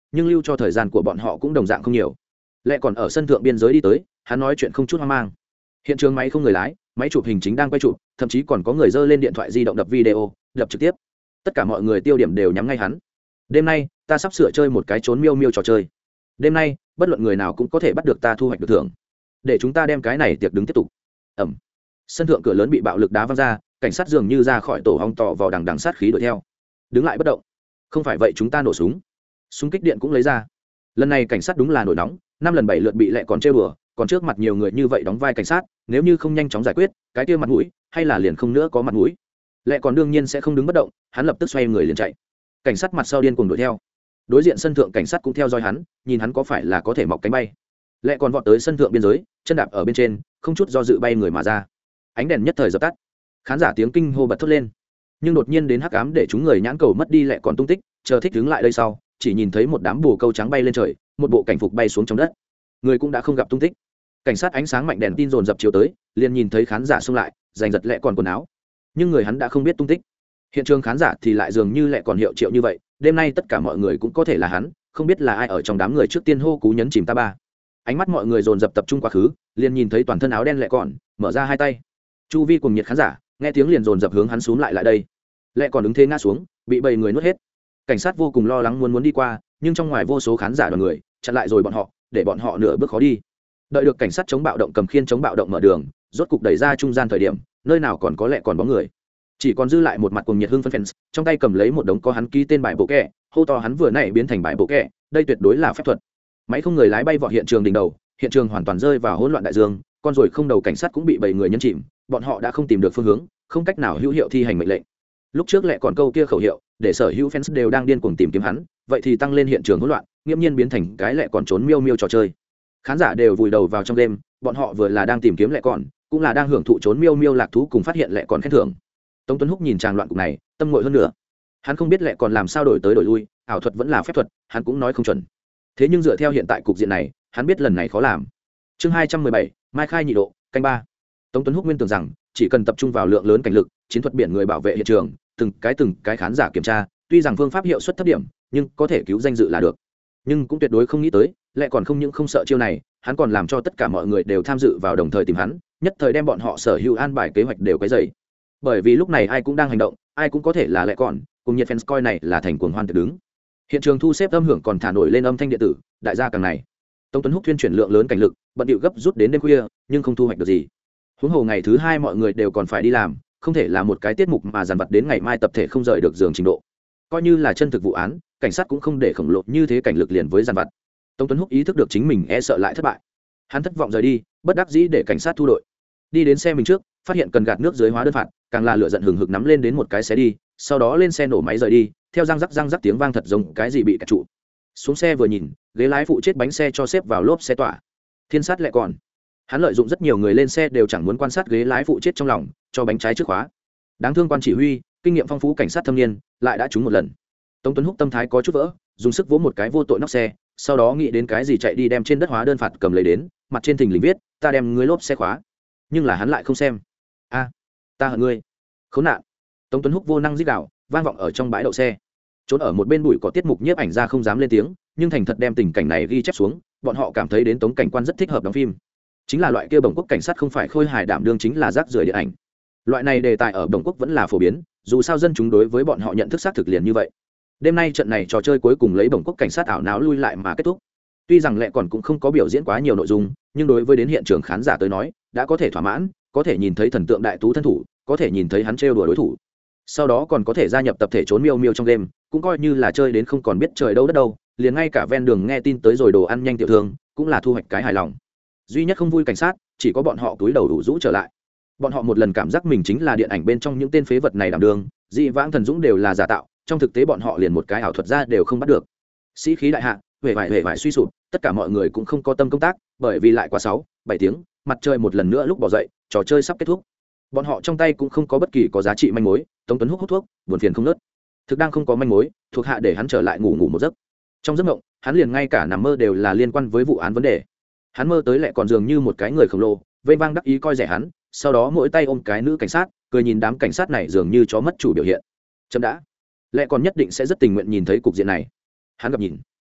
S1: nhưng lưu cho thời gian của bọn họ cũng đồng dạng không nhiều. Lẽ còn ở sân thượng biên giới đi tới, hắn nói chuyện không chút hoang mang. Hiện trường máy không người lái, máy chụp hình chính đang quay chụp, thậm chí còn có người giơ lên điện thoại di động đập video, đập trực tiếp. Tất cả mọi người tiêu điểm đều nhắm ngay hắn. Đêm nay, ta sắp sửa chơi một cái trốn miêu miêu trò chơi. Đêm nay, bất luận người nào cũng có thể bắt được ta thu hoạch được thưởng. Để chúng ta đem cái này tiệc đứng tiếp tục. Ẩm. Sân thượng cửa lớn bị bạo lực đá văng ra, cảnh sát dường như ra khỏi tổ hong tọ vào đằng đằng sát khí đuổi theo. Đứng lại bất động. Không phải vậy chúng ta nổ súng. Súng kích điện cũng lấy ra. Lần này cảnh sát đúng là nổi nóng, năm lần bảy lượt bị Lệ còn trêu đùa, còn trước mặt nhiều người như vậy đóng vai cảnh sát, nếu như không nhanh chóng giải quyết, cái kia mặt mũi, hay là liền không nữa có mặt mũi. Lệ còn đương nhiên sẽ không đứng bất động, hắn lập tức xoay người liền chạy. Cảnh sát mặt sau điên cuồng đuổi theo. Đối diện sân thượng cảnh sát cũng theo dõi hắn, nhìn hắn có phải là có thể mọc cánh bay. Lệ còn vọt tới sân thượng biên giới, chân đạp ở bên trên, không chút do dự bay người mà ra. Ánh đèn nhất thời dập tắt. Khán giả tiếng kinh hô bật thốt lên. Nhưng đột nhiên đến hắc ám để chúng người nhãn cầu mất đi Lệ còn tung tích, chờ thích đứng lại đây sau, chỉ nhìn thấy một đám bồ câu trắng bay lên trời, một bộ cảnh phục bay xuống trong đất. Người cũng đã không gặp tung tích. Cảnh sát ánh sáng mạnh đèn tin dồn dập chiếu tới, liền nhìn thấy khán giả xông lại, giành giật Lệ còn quần áo. Nhưng người hắn đã không biết tung tích. Hiện trường khán giả thì lại dường như Lệ còn hiệu triệu như vậy, đêm nay tất cả mọi người cũng có thể là hắn, không biết là ai ở trong đám người trước tiên hô cú nhấn chìm ta ba. Ánh mắt mọi người dồn dập tập trung quá khứ, liền nhìn thấy toàn thân áo đen Lệ còn mở ra hai tay. Chu vi cùng nhiệt khán giả nghe tiếng liền dồn dập hướng hắn xuống lại lại đây. Lệ còn đứng thế ngã xuống, bị bầy người nuốt hết. Cảnh sát vô cùng lo lắng muốn muốn đi qua, nhưng trong ngoài vô số khán giả đoàn người chặn lại rồi bọn họ, để bọn họ nửa bước khó đi. Đợi được cảnh sát chống bạo động cầm khiên chống bạo động mở đường, rốt cục đẩy ra trung gian thời điểm, nơi nào còn có Lệ còn bóng người, chỉ còn dư lại một mặt cùng nhiệt hưng phấn fans, trong tay cầm lấy một đống có hắn ký tên bài bộ kẹ, hô to hắn vừa nãy biến thành bài bộ kẹ, đây tuyệt đối là phép thuật. Máy không người lái bay vọt hiện trường đỉnh đầu, hiện trường hoàn toàn rơi vào hỗn loạn đại dương, con rồi không đầu cảnh sát cũng bị bảy người nhấn chìm, bọn họ đã không tìm được phương hướng, không cách nào hữu hiệu thi hành mệnh lệnh. Lúc trước Lệ còn câu kia khẩu hiệu, để sở hữu fans đều đang điên cuồng tìm kiếm hắn, vậy thì tăng lên hiện trường hỗn loạn, nghiêm nhiên biến thành cái Lệ còn trốn miêu miêu trò chơi. Khán giả đều vùi đầu vào trong đêm, bọn họ vừa là đang tìm kiếm Lệ còn, cũng là đang hưởng thụ trốn miêu miêu lạc thú cùng phát hiện Lệ còn khen thưởng. Tống Tuấn Húc nhìn tràng loạn cục này, tâm nguội hơn nữa. Hắn không biết Lệ còn làm sao đổi tới đổi lui, ảo thuật vẫn là phép thuật, hắn cũng nói không chuẩn. Thế nhưng dựa theo hiện tại cục diện này, hắn biết lần này khó làm. Chương hai trăm mười bảy, Mai Khai nhị độ, canh ba. Tống Tuấn Húc nguyên tưởng rằng, chỉ cần tập trung vào lượng lớn cảnh lực, chiến thuật biển người bảo vệ hiện trường, từng cái từng cái khán giả kiểm tra, tuy rằng phương pháp hiệu suất thấp điểm, nhưng có thể cứu danh dự là được. Nhưng cũng tuyệt đối không nghĩ tới, Lệ còn không những không sợ chiêu này, hắn còn làm cho tất cả mọi người đều tham dự vào đồng thời tìm hắn, nhất thời đem bọn họ sở hữu an bài kế hoạch đều cái dày. Bởi vì lúc này ai cũng đang hành động, ai cũng có thể là Lệ còn, cùng nhiệt fans coi này là thành cuồng hoan tuyệt đứng. Hiện trường thu xếp âm hưởng còn thả nổi lên âm thanh điện tử, đại gia càng này. Tống Tuấn Húc thuyên chuyển lượng lớn cảnh lực, bận điệu gấp rút đến đêm khuya, nhưng không thu hoạch được gì. Huống hồ ngày thứ hai mọi người đều còn phải đi làm, không thể là một cái tiết mục mà dàn vặt đến ngày mai tập thể không rời được giường trình độ. Coi như là chân thực vụ án, cảnh sát cũng không để khổng lồ như thế cảnh lực liền với dàn vặt. Tống Tuấn Húc ý thức được chính mình e sợ lại thất bại, hắn thất vọng rời đi, bất đắc dĩ để cảnh sát thu đội. Đi đến xe mình trước, phát hiện cần gạt nước dưới hóa đơn phạt, càng là lửa giận hừng hực nắm lên đến một cái xe đi, sau đó lên xe nổ máy rời đi, theo răng rắc răng rắc tiếng vang thật giống cái gì bị cắt trụ. Xuống xe vừa nhìn, ghế lái phụ chết bánh xe cho xếp vào lốp xe tỏa. Thiên sát Lệ còn, hắn lợi dụng rất nhiều người lên xe đều chẳng muốn quan sát ghế lái phụ chết trong lòng, cho bánh trái trước khóa. Đáng thương quan chỉ huy, kinh nghiệm phong phú cảnh sát thâm niên, lại đã trúng một lần. Tống Tuấn Húc tâm thái có chút vỡ, dùng sức vỗ một cái vô tội nóc xe, sau đó nghĩ đến cái gì chạy đi đem trên đất hóa đơn phạt cầm lấy đến, mặt trên thình lình viết, ta đem ngươi lốp xe khóa. Nhưng là hắn lại không xem. A, ta hận ngươi. Khốn nạn. Tống Tuấn Húc vô năng rít gào, vang vọng ở trong bãi đậu xe. Trốn ở một bên bụi có tiết mục nhiếp ảnh ra không dám lên tiếng, nhưng thành thật đem tình cảnh này ghi chép xuống, bọn họ cảm thấy đến Tống cảnh quan rất thích hợp đóng phim. Chính là loại kia Bổng Quốc cảnh sát không phải khôi hài đảm đương chính là rác rưởi điện ảnh. Loại này đề tài ở Bổng Quốc vẫn là phổ biến, dù sao dân chúng đối với bọn họ nhận thức xác thực liền như vậy. Đêm nay trận này trò chơi cuối cùng lấy Bổng Quốc cảnh sát ảo não lui lại mà kết thúc. Tuy rằng Lệ còn cũng không có biểu diễn quá nhiều nội dung, nhưng đối với đến hiện trường khán giả tới nói, đã có thể thỏa mãn, có thể nhìn thấy thần tượng đại tú thân thủ, có thể nhìn thấy hắn trêu đùa đối thủ. Sau đó còn có thể gia nhập tập thể trốn miêu miêu trong đêm, cũng coi như là chơi đến không còn biết trời đâu đất đâu, liền ngay cả ven đường nghe tin tới rồi đồ ăn nhanh tiểu thương, cũng là thu hoạch cái hài lòng. Duy nhất không vui cảnh sát, chỉ có bọn họ túi đầu đủ rũ trở lại. Bọn họ một lần cảm giác mình chính là điện ảnh bên trong những tên phế vật này đảm đường, dị vãng thần dũng đều là giả tạo, trong thực tế bọn họ liền một cái ảo thuật ra đều không bắt được. Sĩ khí đại hạ, huệ vải huệ vải suy sụp, tất cả mọi người cũng không có tâm công tác, bởi vì lại qua sáu, bảy tiếng, mặt trời một lần nữa lúc bỏ dậy, trò chơi sắp kết thúc. Bọn họ trong tay cũng không có bất kỳ có giá trị manh mối. Tống Tuấn Húc hút thuốc, buồn phiền không nớt. Thực đang không có manh mối, thuộc hạ để hắn trở lại ngủ ngủ một giấc. Trong giấc mộng, hắn liền ngay cả nằm mơ đều là liên quan với vụ án vấn đề. Hắn mơ tới Lệ còn dường như một cái người khổng lồ, vênh vang đắc ý coi rẻ hắn, sau đó mỗi tay ôm cái nữ cảnh sát, cười nhìn đám cảnh sát này dường như chó mất chủ biểu hiện. Chấm đã, Lệ còn nhất định sẽ rất tình nguyện nhìn thấy cục diện này. Hắn gặp nhìn,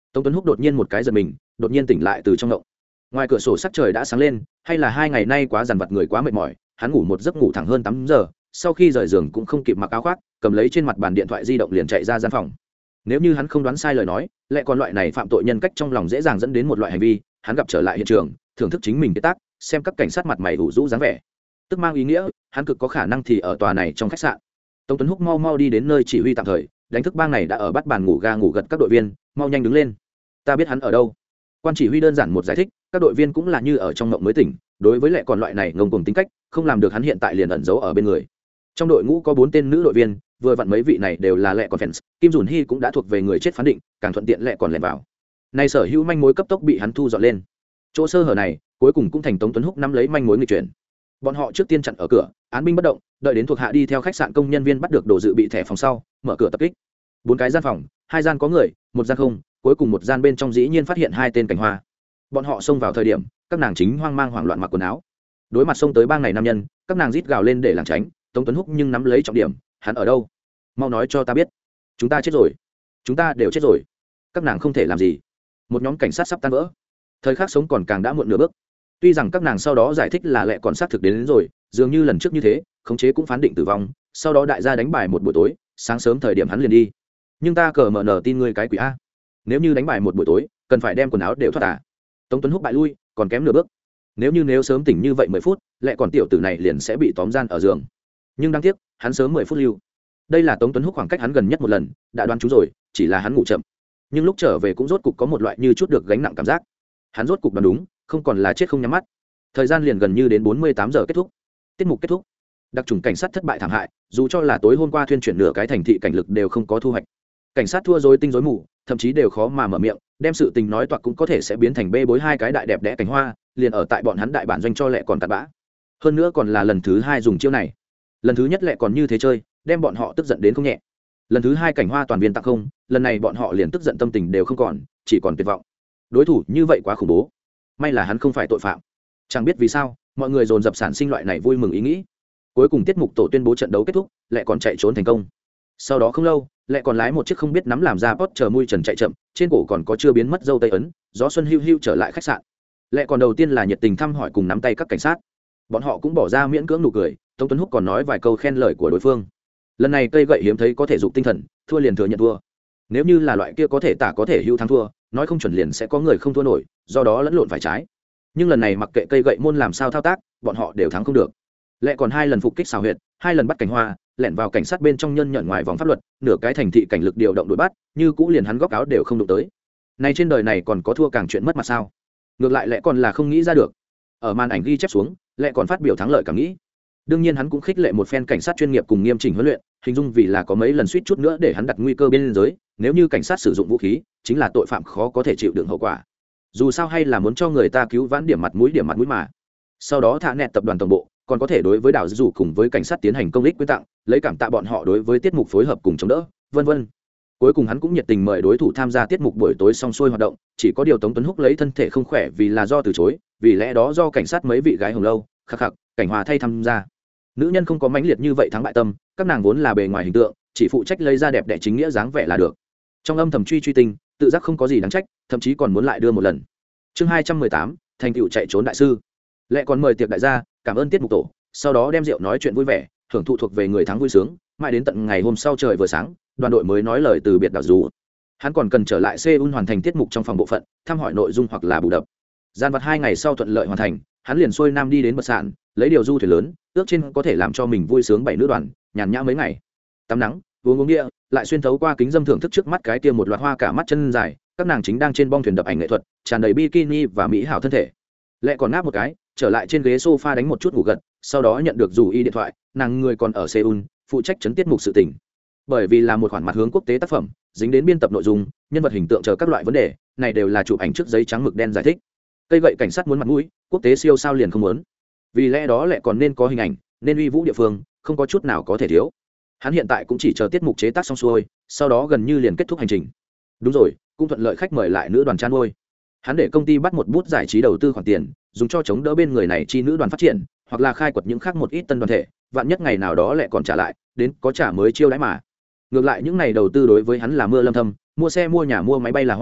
S1: Tống Tuấn Húc đột nhiên một cái giật mình, đột nhiên tỉnh lại từ trong ngộng. Ngoài cửa sổ sắc trời đã sáng lên, hay là hai ngày nay quá dằn vặt người quá mệt mỏi, hắn ngủ một giấc ngủ thẳng hơn tám giờ, sau khi rời giường cũng không kịp mặc áo khoác, cầm lấy trên mặt bàn điện thoại di động liền chạy ra gian phòng. Nếu như hắn không đoán sai lời nói, lại còn loại này phạm tội nhân cách trong lòng dễ dàng dẫn đến một loại hành vi, hắn gặp trở lại hiện trường, thưởng thức chính mình cái tác, xem các cảnh sát mặt mày ủ rũ dáng vẻ, tức mang ý nghĩa hắn cực có khả năng thì ở tòa này trong khách sạn. Tống Tuấn Húc mau mau đi đến nơi chỉ huy tạm thời, đánh thức bang này đã ở bắt bàn ngủ ga ngủ gật các đội viên, mau nhanh đứng lên. Ta biết hắn ở đâu. Quan chỉ huy đơn giản một giải thích, các đội viên cũng là như ở trong mộng mới tỉnh, đối với lại còn loại này ngông cuồng tính cách, không làm được hắn hiện tại liền ẩn giấu ở bên người. Trong đội ngũ có bốn tên nữ đội viên, vừa vặn mấy vị này đều là lẹ còn fans, Kim Dùn Hi cũng đã thuộc về người chết phán định, càng thuận tiện lẹ còn lẻn vào. Này sở hữu manh mối cấp tốc bị hắn thu dọn lên. Chỗ sơ hở này, cuối cùng cũng thành Tống Tuấn Húc nắm lấy manh mối nghịch chuyển. Bọn họ trước tiên chặn ở cửa, án binh bất động, đợi đến thuộc hạ đi theo khách sạn công nhân viên bắt được đồ dự bị thẻ phòng sau, mở cửa tập kích. Bốn cái gian phòng, hai gian có người, một gian không, cuối cùng một gian bên trong dĩ nhiên phát hiện hai tên cảnh hoa. Bọn họ xông vào thời điểm, các nàng chính hoang mang hoảng loạn mặc quần áo. Đối mặt xông tới bang này nam nhân, các nàng rít gào lên để lảng tránh, Tống Tuấn Húc nhưng nắm lấy trọng điểm, hắn ở đâu? Mau nói cho ta biết. Chúng ta chết rồi. Chúng ta đều chết rồi. Các nàng không thể làm gì. Một nhóm cảnh sát sắp tan vỡ. Thời khắc sống còn càng đã muộn nửa bước. Tuy rằng các nàng sau đó giải thích là lẹ còn xác thực đến, đến rồi, dường như lần trước như thế, khống chế cũng phán định tử vong, sau đó đại gia đánh bài một buổi tối, sáng sớm thời điểm hắn liền đi. Nhưng ta cờ mở nở tin ngươi cái quỷ a. Nếu như đánh bài một buổi tối, cần phải đem quần áo đều thoát à? Tống Tuấn Húc bại lui, còn kém nửa bước. Nếu như nếu sớm tỉnh như vậy mười phút, lẹ còn tiểu tử này liền sẽ bị tóm gian ở giường. Nhưng đáng tiếc, hắn sớm mười phút lưu. Đây là Tống Tuấn Húc khoảng cách hắn gần nhất một lần, đã đoán trúng rồi, chỉ là hắn ngủ chậm. Nhưng lúc trở về cũng rốt cục có một loại như chút được gánh nặng cảm giác. Hắn rốt cục đoán đúng, không còn là chết không nhắm mắt. Thời gian liền gần như đến bốn mươi tám giờ kết thúc. Tiết mục kết thúc. Đặc chủng cảnh sát thất bại thảm hại, dù cho là tối hôm qua thuyên chuyển nửa cái thành thị cảnh lực đều không có thu hoạch. Cảnh sát thua rối tinh rối mù, thậm chí đều khó mà mở miệng, đem sự tình nói toạc cũng có thể sẽ biến thành bê bối hai cái đại đẹp đẽ cảnh hoa, liền ở tại bọn hắn đại bản doanh cho lẹ còn tạt bã. Hơn nữa còn là lần thứ hai dùng chiêu này. Lần thứ nhất lẹ còn như thế chơi, đem bọn họ tức giận đến không nhẹ. Lần thứ hai cảnh hoa toàn viên tặng không, lần này bọn họ liền tức giận tâm tình đều không còn, chỉ còn tuyệt vọng. Đối thủ như vậy quá khủng bố. May là hắn không phải tội phạm. Chẳng biết vì sao, mọi người dồn dập sản sinh loại này vui mừng ý nghĩ. Cuối cùng tiết mục tổ tuyên bố trận đấu kết thúc, lẹ còn chạy trốn thành công. Sau đó không lâu, lẹ còn lái một chiếc không biết nắm làm ra post chờ mui trần chạy chậm, trên cổ còn có chưa biến mất dâu tây ấn, gió xuân hưu hưu trở lại khách sạn. Lẹ còn đầu tiên là nhiệt tình thăm hỏi cùng nắm tay các cảnh sát. Bọn họ cũng bỏ ra miễn cưỡng nụ cười, Tống Tuấn Húc còn nói vài câu khen lời của đối phương. Lần này cây gậy hiếm thấy có thể dục tinh thần, thua liền thừa nhận thua. Nếu như là loại kia có thể tả có thể hưu thắng thua, nói không chuẩn liền sẽ có người không thua nổi, do đó lẫn lộn phải trái. Nhưng lần này mặc kệ cây gậy môn làm sao thao tác, bọn họ đều thắng không được. Lẹ còn hai lần phục kích xào huyệt, hai lần bắt cảnh hoa, lẻn vào cảnh sát bên trong nhân nhận ngoài vòng pháp luật, nửa cái thành thị cảnh lực điều động đuổi bắt, như cũ liền hắn góc áo đều không đụng tới. Này trên đời này còn có thua càng chuyện mất mặt sao? Ngược lại lẹ còn là không nghĩ ra được. Ở màn ảnh ghi chép xuống, lẹ còn phát biểu thắng lợi cảm nghĩ. Đương nhiên hắn cũng khích lệ một phen cảnh sát chuyên nghiệp cùng nghiêm chỉnh huấn luyện, hình dung vì là có mấy lần suýt chút nữa để hắn đặt nguy cơ bên giới, nếu như cảnh sát sử dụng vũ khí, chính là tội phạm khó có thể chịu đựng hậu quả. Dù sao hay là muốn cho người ta cứu vãn điểm mặt mũi điểm mặt mũi mà. Sau đó thả nẹt tập đoàn tổng bộ, còn có thể đối với đảo dù cùng với cảnh sát tiến hành công lý quy tặng, lấy cảm tạ bọn họ đối với tiết mục phối hợp cùng chống đỡ, vân vân. Cuối cùng hắn cũng nhiệt tình mời đối thủ tham gia tiết mục buổi tối xong xuôi hoạt động, chỉ có điều Tống Tuấn Húc lấy thân thể không khỏe vì là do từ chối, vì lẽ đó do cảnh sát mấy vị gái hồng lâu, khắc khắc, cảnh hòa thay tham gia. Nữ nhân không có mãnh liệt như vậy thắng bại tâm, các nàng vốn là bề ngoài hình tượng, chỉ phụ trách lấy ra đẹp đẽ chính nghĩa dáng vẻ là được. Trong âm thầm truy truy tinh, tự giác không có gì đáng trách, thậm chí còn muốn lại đưa một lần. Chương hai trăm mười tám, thành tựu chạy trốn đại sư. Lệ còn mời tiệc đại gia, cảm ơn tiết mục tổ, sau đó đem rượu nói chuyện vui vẻ, hưởng thụ thuộc về người thắng vui sướng, mãi đến tận ngày hôm sau trời vừa sáng, đoàn đội mới nói lời từ biệt đảo dù. Hắn còn cần trở lại Seoul hoàn thành tiết mục trong phòng bộ phận, thăm hỏi nội dung hoặc là bù đắp. Gian vật hai ngày sau thuận lợi hoàn thành, hắn liền xuôi nam đi đến bờ sạn, lấy điều du thuyền lớn, ước trên có thể làm cho mình vui sướng bảy nữ đoàn, nhàn nhã mấy ngày. Tắm nắng, uống uống bia, lại xuyên thấu qua kính dâm thưởng thức trước mắt cái kia một loạt hoa cả mắt chân dài, các nàng chính đang trên bong thuyền đập ảnh nghệ thuật, tràn đầy bikini và mỹ hảo thân thể. Lệ còn ngáp một cái, trở lại trên ghế sofa đánh một chút ngủ gật, sau đó nhận được dù y điện thoại, nàng người còn ở Seoul, phụ trách chấn tiết mục sự tình. Bởi vì là một khoản mặt hướng quốc tế tác phẩm, dính đến biên tập nội dung, nhân vật hình tượng chờ các loại vấn đề, này đều là chụp ảnh trước giấy trắng mực đen giải thích. Cây gậy cảnh sát muốn mặt mũi, quốc tế siêu sao liền không muốn. Vì lẽ đó Lệ còn nên có hình ảnh, nên uy vũ địa phương, không có chút nào có thể thiếu. Hắn hiện tại cũng chỉ chờ tiết mục chế tác xong xuôi, sau đó gần như liền kết thúc hành trình. Đúng rồi, cũng thuận lợi khách mời lại nữ đoàn chăn nuôi. Hắn để công ty bắt một bút giải trí đầu tư khoản tiền, dùng cho chống đỡ bên người này chi nữ đoàn phát triển, hoặc là khai quật những khác một ít tân đoàn thể, vạn nhất ngày nào đó Lệ còn trả lại, đến có trả mới chiêu đãi mà. Ngược lại những này đầu tư đối với hắn là mưa lâm thâm, mua xe mua nhà mua máy bay là hoa,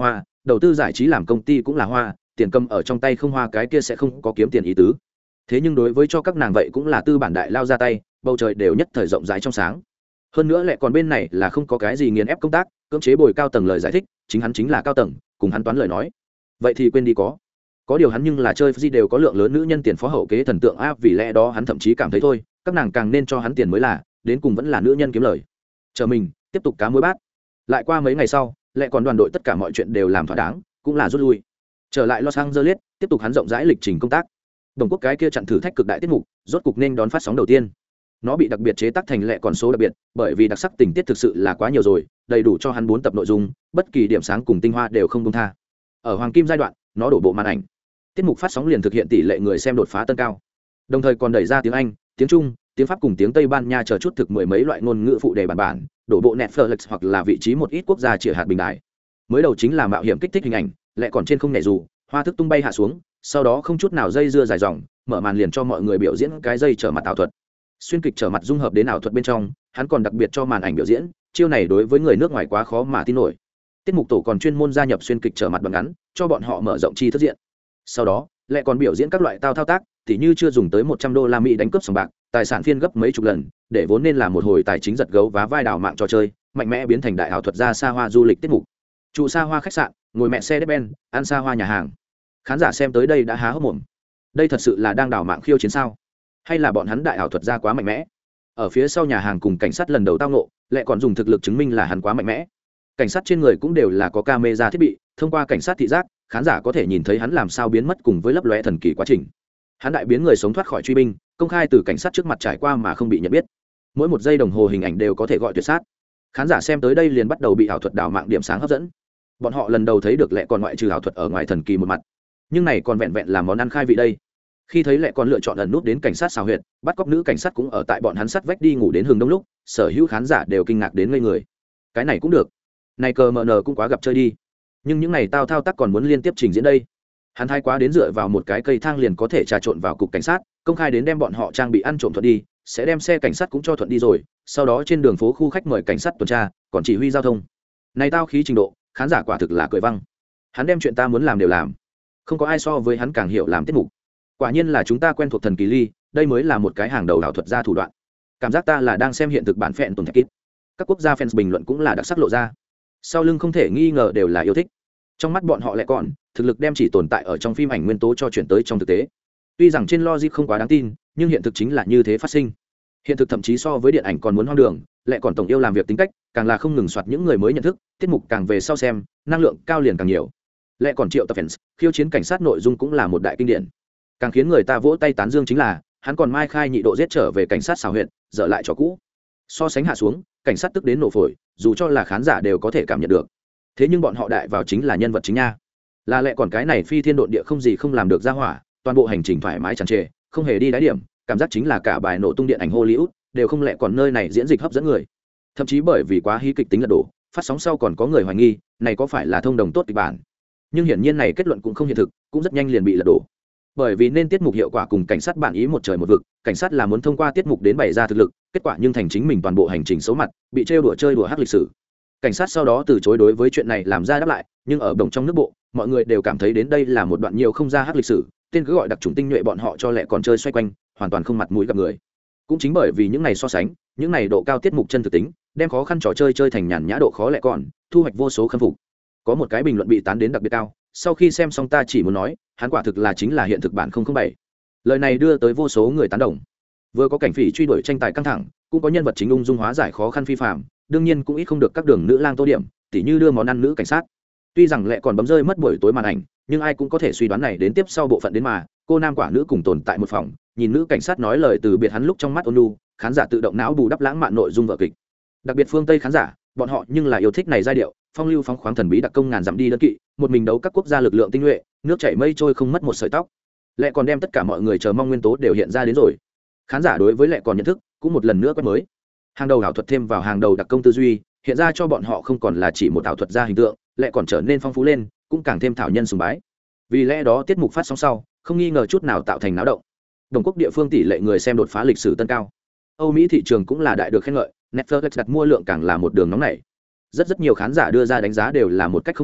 S1: đầu tư giải trí làm công ty cũng là hoa, tiền cầm ở trong tay không hoa cái kia sẽ không có kiếm tiền ý tứ. Thế nhưng đối với cho các nàng vậy cũng là tư bản đại lao ra tay, bầu trời đều nhất thời rộng rãi trong sáng. Hơn nữa lại còn bên này là không có cái gì nghiền ép công tác, cưỡng chế bồi cao tầng lời giải thích, chính hắn chính là cao tầng, cùng hắn toán lời nói. Vậy thì quên đi có. Có điều hắn nhưng là chơi gì đều có lượng lớn nữ nhân tiền phó hậu kế thần tượng áp, vì lẽ đó hắn thậm chí cảm thấy thôi, các nàng càng nên cho hắn tiền mới là, đến cùng vẫn là nữ nhân kiếm lời. Chờ mình, tiếp tục cá muối bát. Lại qua mấy ngày sau, lại còn đoàn đội tất cả mọi chuyện đều làm thỏa đáng, cũng là rút lui. Trở lại Los Angeles, tiếp tục hắn rộng rãi lịch trình công tác. Đồng quốc cái kia chặn thử thách cực đại tiết mục, rốt cục nên đón phát sóng đầu tiên. Nó bị đặc biệt chế tác thành lệ còn số đặc biệt, bởi vì đặc sắc tình tiết thực sự là quá nhiều rồi, đầy đủ cho hắn bốn tập nội dung, bất kỳ điểm sáng cùng tinh hoa đều không buông tha. Ở hoàng kim giai đoạn, nó đổ bộ màn ảnh. Tiết mục phát sóng liền thực hiện tỷ lệ người xem đột phá tân cao. Đồng thời còn đẩy ra tiếng Anh, tiếng Trung, tiếng Pháp cùng tiếng Tây Ban Nha chờ chút thực mười mấy loại ngôn ngữ phụ đề bản bản, đổ bộ Netflix hoặc là vị trí một ít quốc gia chỉ hạt bình đại. Mới đầu chính là mạo hiểm kích thích hình ảnh, lại còn trên không nhảy dù, hoa thức tung bay hạ xuống, sau đó không chút nào dây dưa dài dòng, mở màn liền cho mọi người biểu diễn cái dây trở mặt ảo thuật. Xuyên kịch trở mặt dung hợp đến ảo thuật bên trong, hắn còn đặc biệt cho màn ảnh biểu diễn, chiêu này đối với người nước ngoài quá khó mà tin nổi. Tiết mục tổ còn chuyên môn gia nhập xuyên kịch trở mặt đoạn ngắn, cho bọn họ mở rộng chi thức diện. Sau đó, lại còn biểu diễn các loại tao thao tác, tỉ như chưa dùng tới một trăm đô la Mỹ đánh cướp sòng bạc, tài sản phiên gấp mấy chục lần, để vốn nên là một hồi tài chính giật gấu vá vai đảo mạng trò chơi, mạnh mẽ biến thành đại ảo thuật gia xa hoa du lịch tiết mục. Trụ xa hoa khách sạn, ngồi mẹ xe Mercedes-Benz, ăn xa hoa nhà hàng. Khán giả xem tới đây đã há hốc mồm. Đây thật sự là đang đảo mạng khiêu chiến sao? Hay là bọn hắn đại ảo thuật gia quá mạnh mẽ? Ở phía sau nhà hàng cùng cảnh sát lần đầu tao ngộ, lại còn dùng thực lực chứng minh là hắn quá mạnh mẽ. Cảnh sát trên người cũng đều là có camera thiết bị, thông qua cảnh sát thị giác, khán giả có thể nhìn thấy hắn làm sao biến mất cùng với lấp lóe thần kỳ quá trình. Hắn đại biến người sống thoát khỏi truy binh, công khai từ cảnh sát trước mặt trải qua mà không bị nhận biết. Mỗi một giây đồng hồ hình ảnh đều có thể gọi tuyệt sát. Khán giả xem tới đây liền bắt đầu bị ảo thuật đảo mạng điểm sáng hấp dẫn. Bọn họ lần đầu thấy được lệ còn ngoại trừ ảo thuật ở ngoài thần kỳ một mặt, nhưng này còn vẹn vẹn là món ăn khai vị đây. Khi thấy lệ còn lựa chọn ẩn nút đến cảnh sát xào huyệt, bắt cóc nữ cảnh sát cũng ở tại bọn hắn sắt vách đi ngủ đến hừng đông lúc, sở hữu khán giả đều kinh ngạc đến ngây người. Cái này cũng được, này cờ mờ nờ cũng quá gặp chơi đi. Nhưng những này tao thao tác còn muốn liên tiếp trình diễn đây. Hắn thái quá đến dựa vào một cái cây thang liền có thể trà trộn vào cục cảnh sát, công khai đến đem bọn họ trang bị ăn trộm thuận đi, sẽ đem xe cảnh sát cũng cho thuận đi rồi, sau đó trên đường phố khu khách mời cảnh sát tuần tra, còn chỉ huy giao thông. Này tao khí trình độ, khán giả quả thực là cười văng. Hắn đem chuyện ta muốn làm đều làm, không có ai so với hắn càng hiểu làm tiết mục. Quả nhiên là chúng ta quen thuộc thần kỳ ly, đây mới là một cái hàng đầu ảo thuật gia thủ đoạn. Cảm giác ta là đang xem hiện thực bản phẹn tồn thạch kít. Các quốc gia fans bình luận cũng là đặc sắc lộ ra, sau lưng không thể nghi ngờ đều là yêu thích. Trong mắt bọn họ lại còn thực lực đem chỉ tồn tại ở trong phim ảnh nguyên tố cho chuyển tới trong thực tế. Tuy rằng trên logic không quá đáng tin, nhưng hiện thực chính là như thế phát sinh. Hiện thực thậm chí so với điện ảnh còn muốn hoang đường, lại còn tổng yêu làm việc tính cách, càng là không ngừng soạt những người mới nhận thức, tiết mục càng về sau xem, năng lượng cao liền càng nhiều. Lại còn triệu tập fans, khiêu chiến cảnh sát nội dung cũng là một đại kinh điển. Càng khiến người ta vỗ tay tán dương chính là, hắn còn mai khai nhị độ giết trở về cảnh sát xào huyện, dở lại trò cũ. So sánh hạ xuống, cảnh sát tức đến nổ phổi, dù cho là khán giả đều có thể cảm nhận được. Thế nhưng bọn họ đại vào chính là nhân vật chính nha. Là lẽ còn cái này phi thiên độn địa không gì không làm được ra hỏa, toàn bộ hành trình thoải mái tràn trề, không hề đi đáy điểm, cảm giác chính là cả bài nổ tung điện ảnh Hollywood đều không lẽ còn nơi này diễn dịch hấp dẫn người. Thậm chí bởi vì quá hí kịch tính lật đổ, phát sóng sau còn có người hoài nghi, này có phải là thông đồng tốt kịch bản. Nhưng hiển nhiên này kết luận cũng không hiện thực, cũng rất nhanh liền bị lật đổ. Bởi vì nên tiết mục hiệu quả cùng cảnh sát bản ý một trời một vực, cảnh sát là muốn thông qua tiết mục đến bày ra thực lực, kết quả nhưng thành chính mình toàn bộ hành trình xấu mặt, bị trêu đùa chơi đùa hắc lịch sử. Cảnh sát sau đó từ chối đối với chuyện này làm ra đáp lại, nhưng ở đồng trong nước bộ, mọi người đều cảm thấy đến đây là một đoạn nhiều không ra hắc lịch sử, tên cứ gọi đặc trùng tinh nhuệ bọn họ cho lẹ còn chơi xoay quanh, hoàn toàn không mặt mũi gặp người. Cũng chính bởi vì những này so sánh, những này độ cao tiết mục chân thực tính, đem khó khăn trò chơi chơi thành nhàn nhã độ khó lẹ còn, thu hoạch vô số khâm phục. Có một cái bình luận bị tán đến đặc biệt cao, sau khi xem xong ta chỉ muốn nói, hắn quả thực là chính là hiện thực bản không không bảy. Lời này đưa tới vô số người tán đồng. Vừa có cảnh phỉ truy đuổi tranh tài căng thẳng, cũng có nhân vật chính ung dung hóa giải khó khăn phi phàm, đương nhiên cũng ít không được các đường nữ lang tô điểm, tỉ như đưa món ăn nữ cảnh sát. Tuy rằng lẹ còn bấm rơi mất buổi tối màn ảnh, nhưng ai cũng có thể suy đoán này đến tiếp sau bộ phận đến mà, cô nam quả nữ cùng tồn tại một phòng, nhìn nữ cảnh sát nói lời từ biệt hắn lúc trong mắt ôn nhu, khán giả tự động não bù đắp lãng mạn nội dung vở kịch. Đặc biệt phương Tây khán giả, bọn họ nhưng là yêu thích này giai điệu, phong lưu phóng khoáng thần bí đặc công ngàn dặm đi đơn kỵ, một mình đấu các quốc gia lực lượng tinh nhuệ, nước chảy mây trôi không mất một sợi tóc. Lẹ còn đem tất cả mọi người chờ mong nguyên tố đều hiện ra đến rồi. Khán giả đối với lẹ còn nhận thức cũng một lần nữa quét mới. Hàng đầu ảo thuật thêm vào hàng đầu đặc công tư duy, hiện ra cho bọn họ không còn là chỉ một ảo thuật gia hình tượng, lẹ còn trở nên phong phú lên, cũng càng thêm thảo nhân sùng bái. Vì lẽ đó tiết mục phát sóng sau, không nghi ngờ chút nào tạo thành náo động. Đồng quốc địa phương tỷ lệ người xem đột phá lịch sử tân cao. Âu Mỹ thị trường cũng là đại được khen ngợi, Netflix đặt mua lượng càng là một đường nóng nảy. Rất rất nhiều khán giả đưa ra đánh giá đều là một cách không ngờ,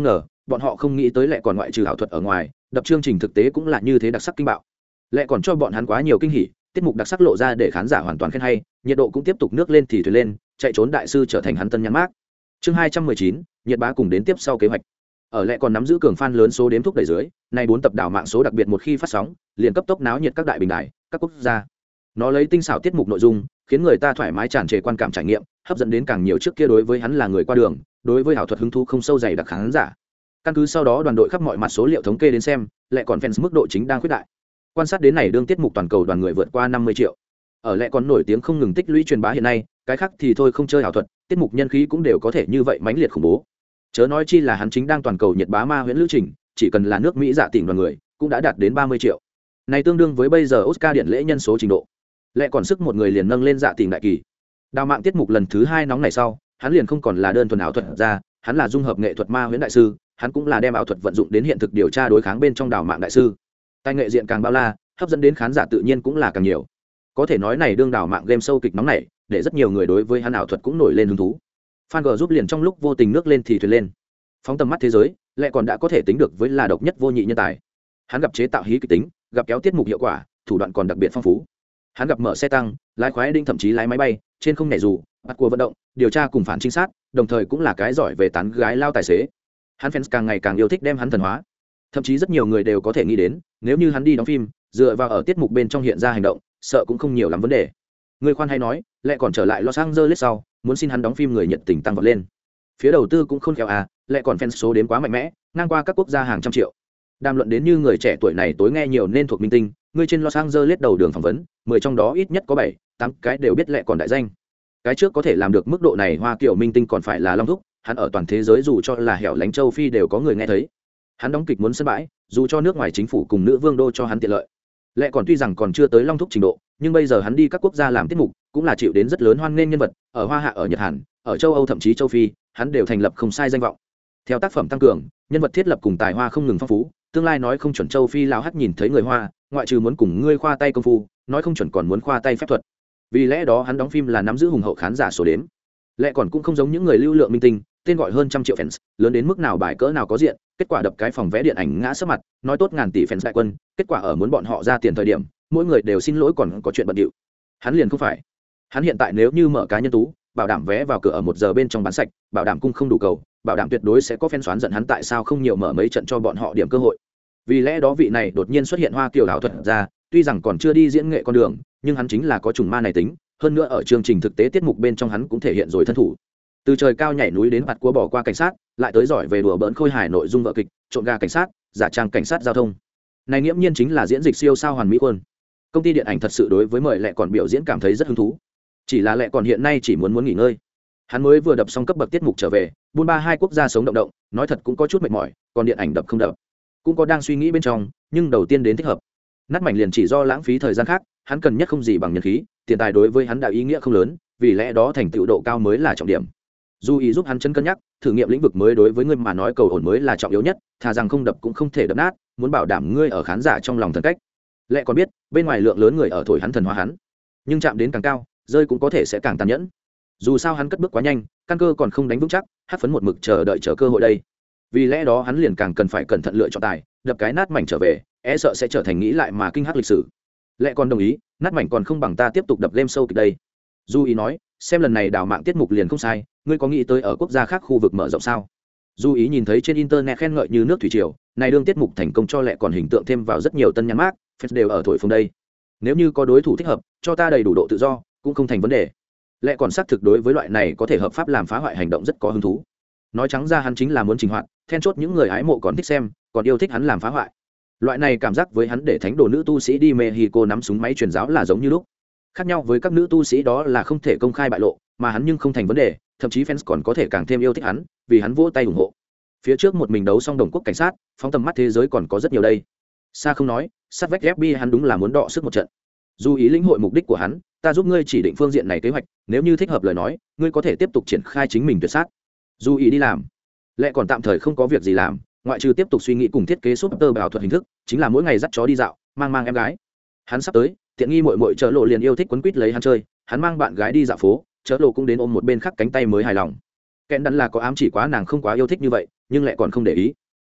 S1: bọn họ không nghĩ tới lại còn ngoại trừ ảo thuật ở ngoài đập chương trình thực tế cũng là như thế đặc sắc kinh bạo. Lại còn cho bọn hắn quá nhiều kinh hỉ, tiết mục đặc sắc lộ ra để khán giả hoàn toàn khen hay, nhiệt độ cũng tiếp tục nước lên thì thuyền lên, chạy trốn đại sư trở thành hắn tân nhãn mác. Chương hai trăm mười chín, nhiệt bá cùng đến tiếp sau kế hoạch. Ở lại còn nắm giữ cường fan lớn số đếm thúc đẩy dưới, nay bốn tập đảo mạng số đặc biệt một khi phát sóng, liền cấp tốc náo nhiệt các đại bình đài, các quốc gia. Nó lấy tinh xảo tiết mục nội dung, khiến người ta thoải mái tràn trề quan cảm trải nghiệm, hấp dẫn đến càng nhiều trước kia đối với hắn là người qua đường, đối với ảo thuật hứng thú không sâu dày đặc khán giả. Căn cứ sau đó đoàn đội khắp mọi mặt số liệu thống kê đến xem, lại còn fans mức độ chính đang khuyết đại. Quan sát đến này đương tiết mục toàn cầu đoàn người vượt qua năm mươi triệu. Ở lại còn nổi tiếng không ngừng tích lũy truyền bá hiện nay, cái khác thì thôi không chơi ảo thuật, tiết mục nhân khí cũng đều có thể như vậy mãnh liệt khủng bố. Chớ nói chi là hắn chính đang toàn cầu nhiệt bá ma huyễn lữ trình, chỉ cần là nước Mỹ dạ tỉnh đoàn người, cũng đã đạt đến ba mươi triệu. Này tương đương với bây giờ Oscar điện lễ nhân số trình độ. Lại còn sức một người liền nâng lên dạ tỉnh đại kỳ. Đào mạng tiết mục lần thứ hai nóng này sau, hắn liền không còn là đơn thuần ảo thuật ra, hắn là dung hợp nghệ thuật ma huyễn đại sư, hắn cũng là đem ảo thuật vận dụng đến hiện thực điều tra đối kháng bên trong đào mạng đại sư. Tài nghệ diện càng bao la, hấp dẫn đến khán giả tự nhiên cũng là càng nhiều. Có thể nói này đương đào mạng game show kịch nóng này, để rất nhiều người đối với hắn ảo thuật cũng nổi lên hứng thú. Fan G giúp liền trong lúc vô tình nước lên thì thuyền lên. Phóng tầm mắt thế giới, lại còn đã có thể tính được với là độc nhất vô nhị nhân tài. Hắn gặp chế tạo hí kịch tính, gặp kéo tiết mục hiệu quả, thủ đoạn còn đặc biệt phong phú. Hắn gặp mở xe tăng, lái khoái đinh thậm chí lái máy bay, trên không nhảy dù, bắt cua vận động, điều tra cùng phản trinh sát, đồng thời cũng là cái giỏi về tán gái lao tài xế. Hắn fans càng ngày càng yêu thích đem hắn thần hóa. Thậm chí rất nhiều người đều có thể nghĩ đến, nếu như hắn đi đóng phim, dựa vào ở tiết mục bên trong hiện ra hành động, sợ cũng không nhiều lắm vấn đề. Người khoan hay nói, lại còn trở lại Los Angeles sau, muốn xin hắn đóng phim người nhiệt tình tăng vọt lên. Phía đầu tư cũng khôn khéo à, lại còn fans số đến quá mạnh mẽ, ngang qua các quốc gia hàng trăm triệu. Đàm luận đến như người trẻ tuổi này tối nghe nhiều nên thuộc minh tinh, người trên Los Angeles đầu đường phỏng vấn, mười trong đó ít nhất có bảy, tám cái đều biết lại còn đại danh. Cái trước có thể làm được mức độ này Hoa Kiều minh tinh còn phải là Long Thúc, hắn ở toàn thế giới dù cho là hẻo lánh châu Phi đều có người nghe thấy. Hắn đóng kịch muốn sân bãi, dù cho nước ngoài chính phủ cùng nữ vương đô cho hắn tiện lợi. Lẽ còn tuy rằng còn chưa tới Long Thúc trình độ, nhưng bây giờ hắn đi các quốc gia làm tiết mục, cũng là chịu đến rất lớn hoan nghênh nhân vật, ở Hoa Hạ, ở Nhật Hàn, ở châu Âu thậm chí châu Phi, hắn đều thành lập không sai danh vọng. Theo tác phẩm tăng cường, nhân vật thiết lập cùng tài hoa không ngừng phong phú, tương lai nói không chuẩn châu Phi lão hắt nhìn thấy người Hoa, ngoại trừ muốn cùng ngươi khoa tay công phu, nói không chuẩn còn muốn khoa tay phép thuật. Vì lẽ đó hắn đóng phim là nắm giữ hùng hậu khán giả số đếm. Lẽ còn cũng không giống những người lưu lượng minh tinh, tên gọi hơn trăm triệu fans, lớn đến mức nào bài cỡ nào có diện, kết quả đập cái phòng vé điện ảnh ngã sấp mặt, nói tốt ngàn tỷ fans đại quân, kết quả ở muốn bọn họ ra tiền thời điểm, mỗi người đều xin lỗi còn có chuyện bận điệu. Hắn liền không phải. Hắn hiện tại nếu như mở cá nhân tú, bảo đảm vé vào cửa ở một giờ bên trong bán sạch, bảo đảm cung không đủ cầu, bảo đảm tuyệt đối sẽ có fan xoán giận hắn tại sao không nhiều mở mấy trận cho bọn họ điểm cơ hội. Vì lẽ đó vị này đột nhiên xuất hiện Hoa Kiều ảo thuật ra, tuy rằng còn chưa đi diễn nghệ con đường, nhưng hắn chính là có trùng ma này tính, hơn nữa ở chương trình thực tế tiết mục bên trong hắn cũng thể hiện rồi thân thủ. Từ trời cao nhảy núi đến mặt cua bỏ qua cảnh sát, lại tới giỏi về đùa bỡn khôi hài nội dung vợ kịch, trộn gà cảnh sát, giả trang cảnh sát giao thông. Này nghiễm nhiên chính là diễn dịch siêu sao hoàn mỹ quân. Công ty điện ảnh thật sự đối với mời Lệ còn biểu diễn cảm thấy rất hứng thú. Chỉ là Lệ còn hiện nay chỉ muốn muốn nghỉ ngơi. Hắn mới vừa đập xong cấp bậc tiết mục trở về, buôn ba hai quốc gia sống động động, nói thật cũng có chút mệt mỏi, còn điện ảnh đập không đập. Cũng có đang suy nghĩ bên trong, nhưng đầu tiên đến thích hợp. Nát mảnh liền chỉ do lãng phí thời gian khác, hắn cần nhất không gì bằng nhân khí, tiền tài đối với hắn đã ý nghĩa không lớn, vì lẽ đó thành tựu độ cao mới là trọng điểm. Dù ý giúp hắn chân cân nhắc, thử nghiệm lĩnh vực mới đối với ngươi mà nói cầu ổn mới là trọng yếu nhất, thà rằng không đập cũng không thể đập nát, muốn bảo đảm ngươi ở khán giả trong lòng thần cách. Lẽ còn biết, bên ngoài lượng lớn người ở thổi hắn thần hóa hắn, nhưng chạm đến càng cao, rơi cũng có thể sẽ càng tàn nhẫn. Dù sao hắn cất bước quá nhanh, căn cơ còn không đánh vững chắc, hát phấn một mực chờ đợi chờ cơ hội đây. Vì lẽ đó hắn liền càng cần phải cẩn thận lựa chọn tài, đập cái nát mảnh trở về, e sợ sẽ trở thành nghĩ lại mà kinh hắc lịch sử. Lẽ còn đồng ý, nát mảnh còn không bằng ta tiếp tục đập game show kịch đây. Du ý nói, xem lần này đào mạng tiết mục liền không sai, ngươi có nghĩ tới ở quốc gia khác khu vực mở rộng sao? Du ý nhìn thấy trên internet khen ngợi như nước thủy triều, này đương tiết mục thành công cho Lẽ còn hình tượng thêm vào rất nhiều tân nhãn mác, fans đều ở thổi phồng đây. Nếu như có đối thủ thích hợp, cho ta đầy đủ độ tự do, cũng không thành vấn đề. Lẽ còn xác thực đối với loại này có thể hợp pháp làm phá hoại hành động rất có hứng thú. Nói trắng ra hắn chính là muốn trình hoạt, then chốt những người hái mộ còn thích xem, còn yêu thích hắn làm phá hoại. Loại này cảm giác với hắn để thánh đồ nữ tu sĩ đi Mexico nắm súng máy truyền giáo là giống như lúc. Khác nhau với các nữ tu sĩ đó là không thể công khai bại lộ, mà hắn nhưng không thành vấn đề, thậm chí fans còn có thể càng thêm yêu thích hắn, vì hắn vỗ tay ủng hộ. Phía trước một mình đấu xong đồng quốc cảnh sát, phóng tầm mắt thế giới còn có rất nhiều đây. Xa không nói, sát vách ép bê i hắn đúng là muốn đọ sức một trận. Dù ý lĩnh hội mục đích của hắn, ta giúp ngươi chỉ định phương diện này kế hoạch, nếu như thích hợp lời nói, ngươi có thể tiếp tục triển khai chính mình tuyệt sát. Dù ý đi làm, Lẽ còn tạm thời không có việc gì làm, ngoại trừ tiếp tục suy nghĩ cùng thiết kế super bảo thuật hình thức, chính là mỗi ngày dắt chó đi dạo, mang mang em gái. Hắn sắp tới, tiện nghi muội muội Chớ Lộ liền yêu thích quấn quýt lấy hắn chơi, hắn mang bạn gái đi dạo phố, Chớ Lộ cũng đến ôm một bên khác cánh tay mới hài lòng. Kẹn đắn là có ám chỉ quá nàng không quá yêu thích như vậy, nhưng lại còn không để ý.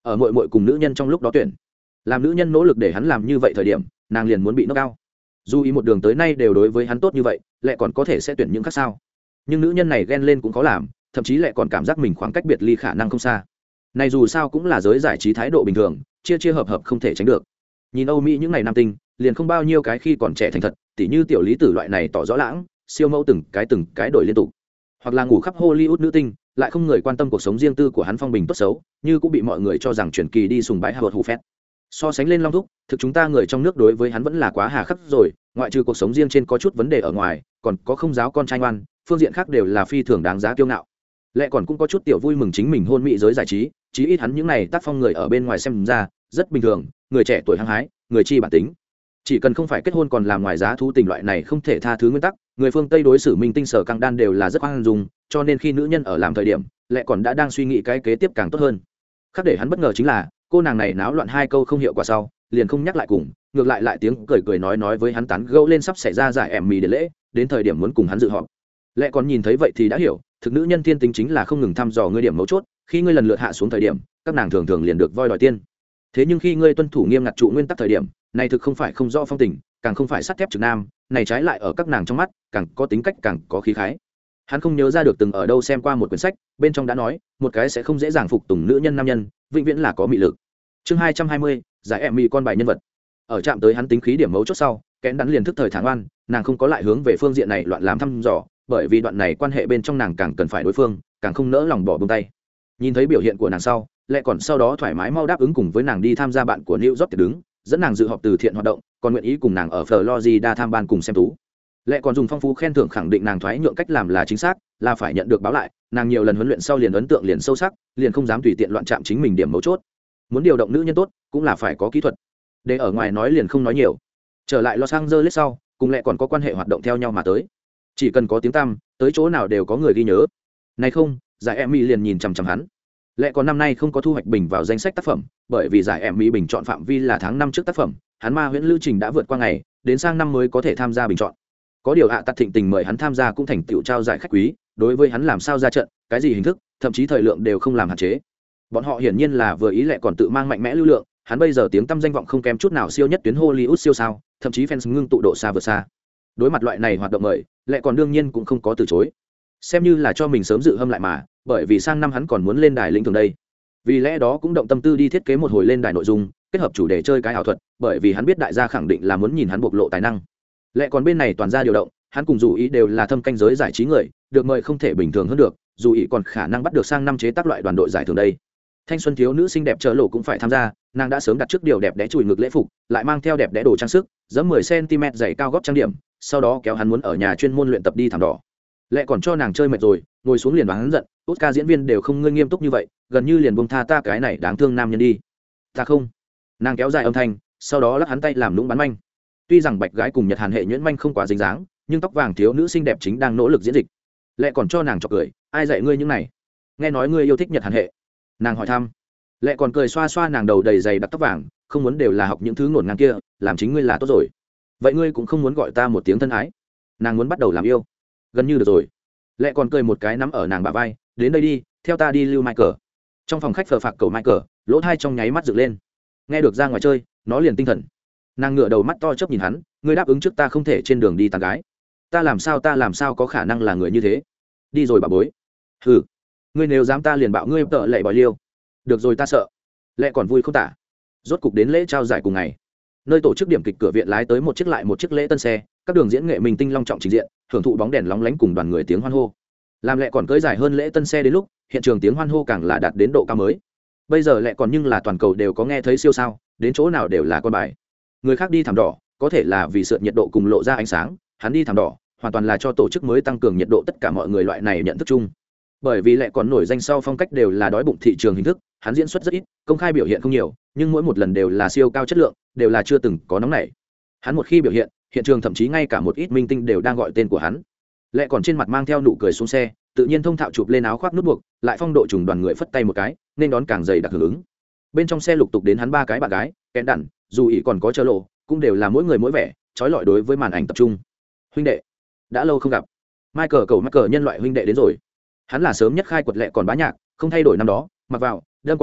S1: ở mội mội cùng nữ nhân trong lúc đó tuyển làm nữ nhân nỗ lực để hắn làm như vậy thời điểm nàng liền muốn bị knock out. Dù ý một đường tới nay đều đối với hắn tốt như vậy lại còn có thể sẽ tuyển những khác sao, nhưng nữ nhân này ghen lên cũng khó làm, thậm chí lại còn cảm giác mình khoảng cách biệt ly khả năng không xa. Này dù sao cũng là giới giải trí thái độ bình thường, chia chia hợp hợp không thể tránh được. Nhìn Âu Mỹ những ngày nam tinh liền không bao nhiêu cái khi còn trẻ thành thật, tỉ như tiểu lý tử loại này tỏ rõ lãng siêu mẫu từng cái từng cái đổi liên tục, hoặc là ngủ khắp Hollywood nữ tinh lại không người quan tâm cuộc sống riêng tư của hắn phong bình tốt xấu, như cũng bị mọi người cho rằng truyền kỳ đi sùng bái Howard Hufett. So sánh lên Long Thúc, thực chúng ta người trong nước đối với hắn vẫn là quá hà khắc rồi, ngoại trừ cuộc sống riêng trên có chút vấn đề ở ngoài, còn có không giáo con trai ngoan, phương diện khác đều là phi thường đáng giá kiêu ngạo. Lẽ còn cũng có chút tiểu vui mừng chính mình hôn mỹ giới giải trí, chí ít hắn những này tác phong người ở bên ngoài xem ra rất bình thường, người trẻ tuổi hăng hái, người chi bản tính. Chỉ cần không phải kết hôn còn làm ngoài giá thú tình loại này không thể tha thứ nguyên tắc, người phương Tây đối xử minh tinh sở căng đan đều là rất khoan dung, cho nên khi nữ nhân ở làm thời điểm, lẽ còn đã đang suy nghĩ cái kế tiếp càng tốt hơn. Khác để hắn bất ngờ chính là, cô nàng này náo loạn hai câu không hiệu quả sau, liền không nhắc lại cùng, ngược lại lại tiếng cười cười nói nói với hắn tán gẫu lên sắp xảy ra giải em mì để lễ, đến thời điểm muốn cùng hắn dự họp. Lẽ còn nhìn thấy vậy thì đã hiểu, thực nữ nhân thiên tính chính là không ngừng thăm dò ngươi điểm mấu chốt, khi ngươi lần lượt hạ xuống thời điểm, các nàng thường thường liền được voi đòi tiên. Thế nhưng khi ngươi tuân thủ nghiêm ngặt trụ nguyên tắc thời điểm, này thực không phải không rõ phong tình, càng không phải sắt thép trực nam, này trái lại ở các nàng trong mắt, càng có tính cách càng có khí khái. Hắn không nhớ ra được từng ở đâu xem qua một quyển sách, bên trong đã nói, một cái sẽ không dễ dàng phục tùng nữ nhân nam nhân, vĩnh viễn là có mị lực. Chương hai trăm hai mươi, giải em mị con bài nhân vật. Ở chạm tới hắn tính khí điểm mấu chốt sau, kén đắn liền thức thời thẳng oan, nàng không có lại hướng về phương diện này loạn làm thăm dò, bởi vì đoạn này quan hệ bên trong nàng càng cần phải đối phương, càng không nỡ lòng bỏ buông tay. Nhìn thấy biểu hiện của nàng sau, lại còn sau đó thoải mái mau đáp ứng cùng với nàng đi tham gia bạn của New York đứng, dẫn nàng dự họp từ thiện hoạt động, còn nguyện ý cùng nàng ở Florida tham ban cùng xem tú. Lại còn dùng phong phú khen thưởng khẳng định nàng thoái nhượng cách làm là chính xác, là phải nhận được báo lại, nàng nhiều lần huấn luyện sau liền ấn tượng liền sâu sắc, liền không dám tùy tiện loạn chạm chính mình điểm mấu chốt. Muốn điều động nữ nhân tốt, cũng là phải có kỹ thuật. Để ở ngoài nói liền không nói nhiều. Trở lại Los Angeles sau, cùng lại còn có quan hệ hoạt động theo nhau mà tới. Chỉ cần có tiếng tăm, tới chỗ nào đều có người ghi nhớ. Này không, giải Emmy liền nhìn chằm chằm hắn. Lẽ còn năm nay không có thu hoạch bình vào danh sách tác phẩm, bởi vì giải Emmy bình chọn phạm vi là tháng năm trước tác phẩm, hắn ma huyễn lưu trình đã vượt qua ngày, đến sang năm mới có thể tham gia bình chọn. Có điều ạ à, Tạt Thịnh Tình mời hắn tham gia cũng thành tựu trao giải khách quý, đối với hắn làm sao ra trận, cái gì hình thức, thậm chí thời lượng đều không làm hạn chế. Bọn họ hiển nhiên là vừa ý lại còn tự mang mạnh mẽ lưu lượng, hắn bây giờ tiếng tăm danh vọng không kém chút nào siêu nhất tuyến Hollywood siêu sao, thậm chí fans ngưng tụ độ xa vượt xa. Đối mặt loại này hoạt động mời, lại còn đương nhiên cũng không có từ chối. Xem như là cho mình sớm dự hâm lại mà, bởi vì sang năm hắn còn muốn lên đài lĩnh thường đây. Vì lẽ đó cũng động tâm tư đi thiết kế một hồi lên đài nội dung, kết hợp chủ đề chơi cái ảo thuật, bởi vì hắn biết đại gia khẳng định là muốn nhìn hắn bộc lộ tài năng. Lại còn bên này toàn ra điều động, hắn cùng dù ý đều là thâm canh giới giải trí người, được mời không thể bình thường hơn được, dù ý còn khả năng bắt được sang năm chế tác loại đoàn đội giải thưởng đây. Thanh xuân thiếu nữ xinh đẹp chợ lộ cũng phải tham gia, nàng đã sớm đặt trước điều đẹp đẽ chùi ngực lễ phục, lại mang theo đẹp đẽ đồ trang sức, giẫm mười xăng-ti-mét dày cao gót trang điểm, sau đó kéo hắn muốn ở nhà chuyên môn luyện tập đi thảm đỏ. Lẽ còn cho nàng chơi mệt rồi, ngồi xuống liền hắn giận, Oscar diễn viên đều không ngươi nghiêm túc như vậy, gần như liền buông tha ta cái này đáng thương nam nhân đi. Ta không. Nàng kéo dài âm thanh, sau đó lắc hắn tay làm nũng bắn manh. Tuy rằng bạch gái cùng Nhật Hàn hệ nhuyễn manh không quá dính dáng, nhưng tóc vàng thiếu nữ xinh đẹp chính đang nỗ lực diễn dịch. Lẽ còn cho nàng chọc cười, ai dạy ngươi những này? Nghe nói ngươi yêu thích Nhật Hàn hệ. Nàng hỏi thăm. Lẽ còn cười xoa xoa nàng đầu đầy dày đặc tóc vàng, không muốn đều là học những thứ ngổn ngang kia, làm chính ngươi là tốt rồi. Vậy ngươi cũng không muốn gọi ta một tiếng thân ái? Nàng muốn bắt đầu làm yêu. Gần như được rồi. Lẽ còn cười một cái nắm ở nàng bả vai, đến đây đi, theo ta đi lưu Michael. Trong phòng khách phờ phạc cầu Michael, lỗ thai trong nháy mắt dựng lên. Nghe được ra ngoài chơi, nó liền tinh thần. Nàng ngửa đầu mắt to chớp nhìn hắn, ngươi đáp ứng trước ta không thể trên đường đi tán gái. Ta làm sao ta làm sao có khả năng là người như thế? Đi rồi bà bối. Hừ, ngươi nếu dám ta liền bạo ngươi tợ lệ bòi liêu. Được rồi ta sợ. Lẽ còn vui không tả. Rốt cục đến lễ trao giải cùng ngày, nơi tổ chức điểm kịch cửa viện lái tới một chiếc lại một chiếc lễ tân xe, các đường diễn nghệ mình tinh long trọng trình diện, hưởng thụ bóng đèn lóng lánh cùng đoàn người tiếng hoan hô. Làm Lẽ còn cưỡi dài hơn lễ tân xe đến lúc, hiện trường tiếng hoan hô càng là đạt đến độ cao mới. Bây giờ Lẽ còn nhưng là toàn cầu đều có nghe thấy siêu sao, đến chỗ nào đều là con bài. Người khác đi thảm đỏ, có thể là vì sượt nhiệt độ cùng lộ ra ánh sáng, hắn đi thảm đỏ, hoàn toàn là cho tổ chức mới tăng cường nhiệt độ, tất cả mọi người loại này nhận thức chung. Bởi vì Lẽ còn nổi danh sau phong cách đều là đói bụng thị trường hình thức, hắn diễn xuất rất ít, công khai biểu hiện không nhiều, nhưng mỗi một lần đều là siêu cao chất lượng, đều là chưa từng có nóng nảy. Hắn một khi biểu hiện, hiện trường thậm chí ngay cả một ít minh tinh đều đang gọi tên của hắn. Lẽ còn trên mặt mang theo nụ cười xuống xe, tự nhiên thông thạo chụp lên áo khoác nút buộc, lại phong độ trùng đoàn người phất tay một cái, nên đón càng dày đặc hưởng ứng. Bên trong xe lục tục đến hắn ba cái bạn gái, kén đản, dù ý còn có chơ lộ, cũng đều là mỗi người mỗi vẻ, trói lọi đối với màn ảnh tập trung. Huynh đệ, đã lâu không gặp. Michael cầu Michael nhân loại huynh đệ đến rồi. Hắn là sớm nhất khai quật Lẽ còn bá nhạc, không thay đổi năm đó, mặc vào, đêm qua,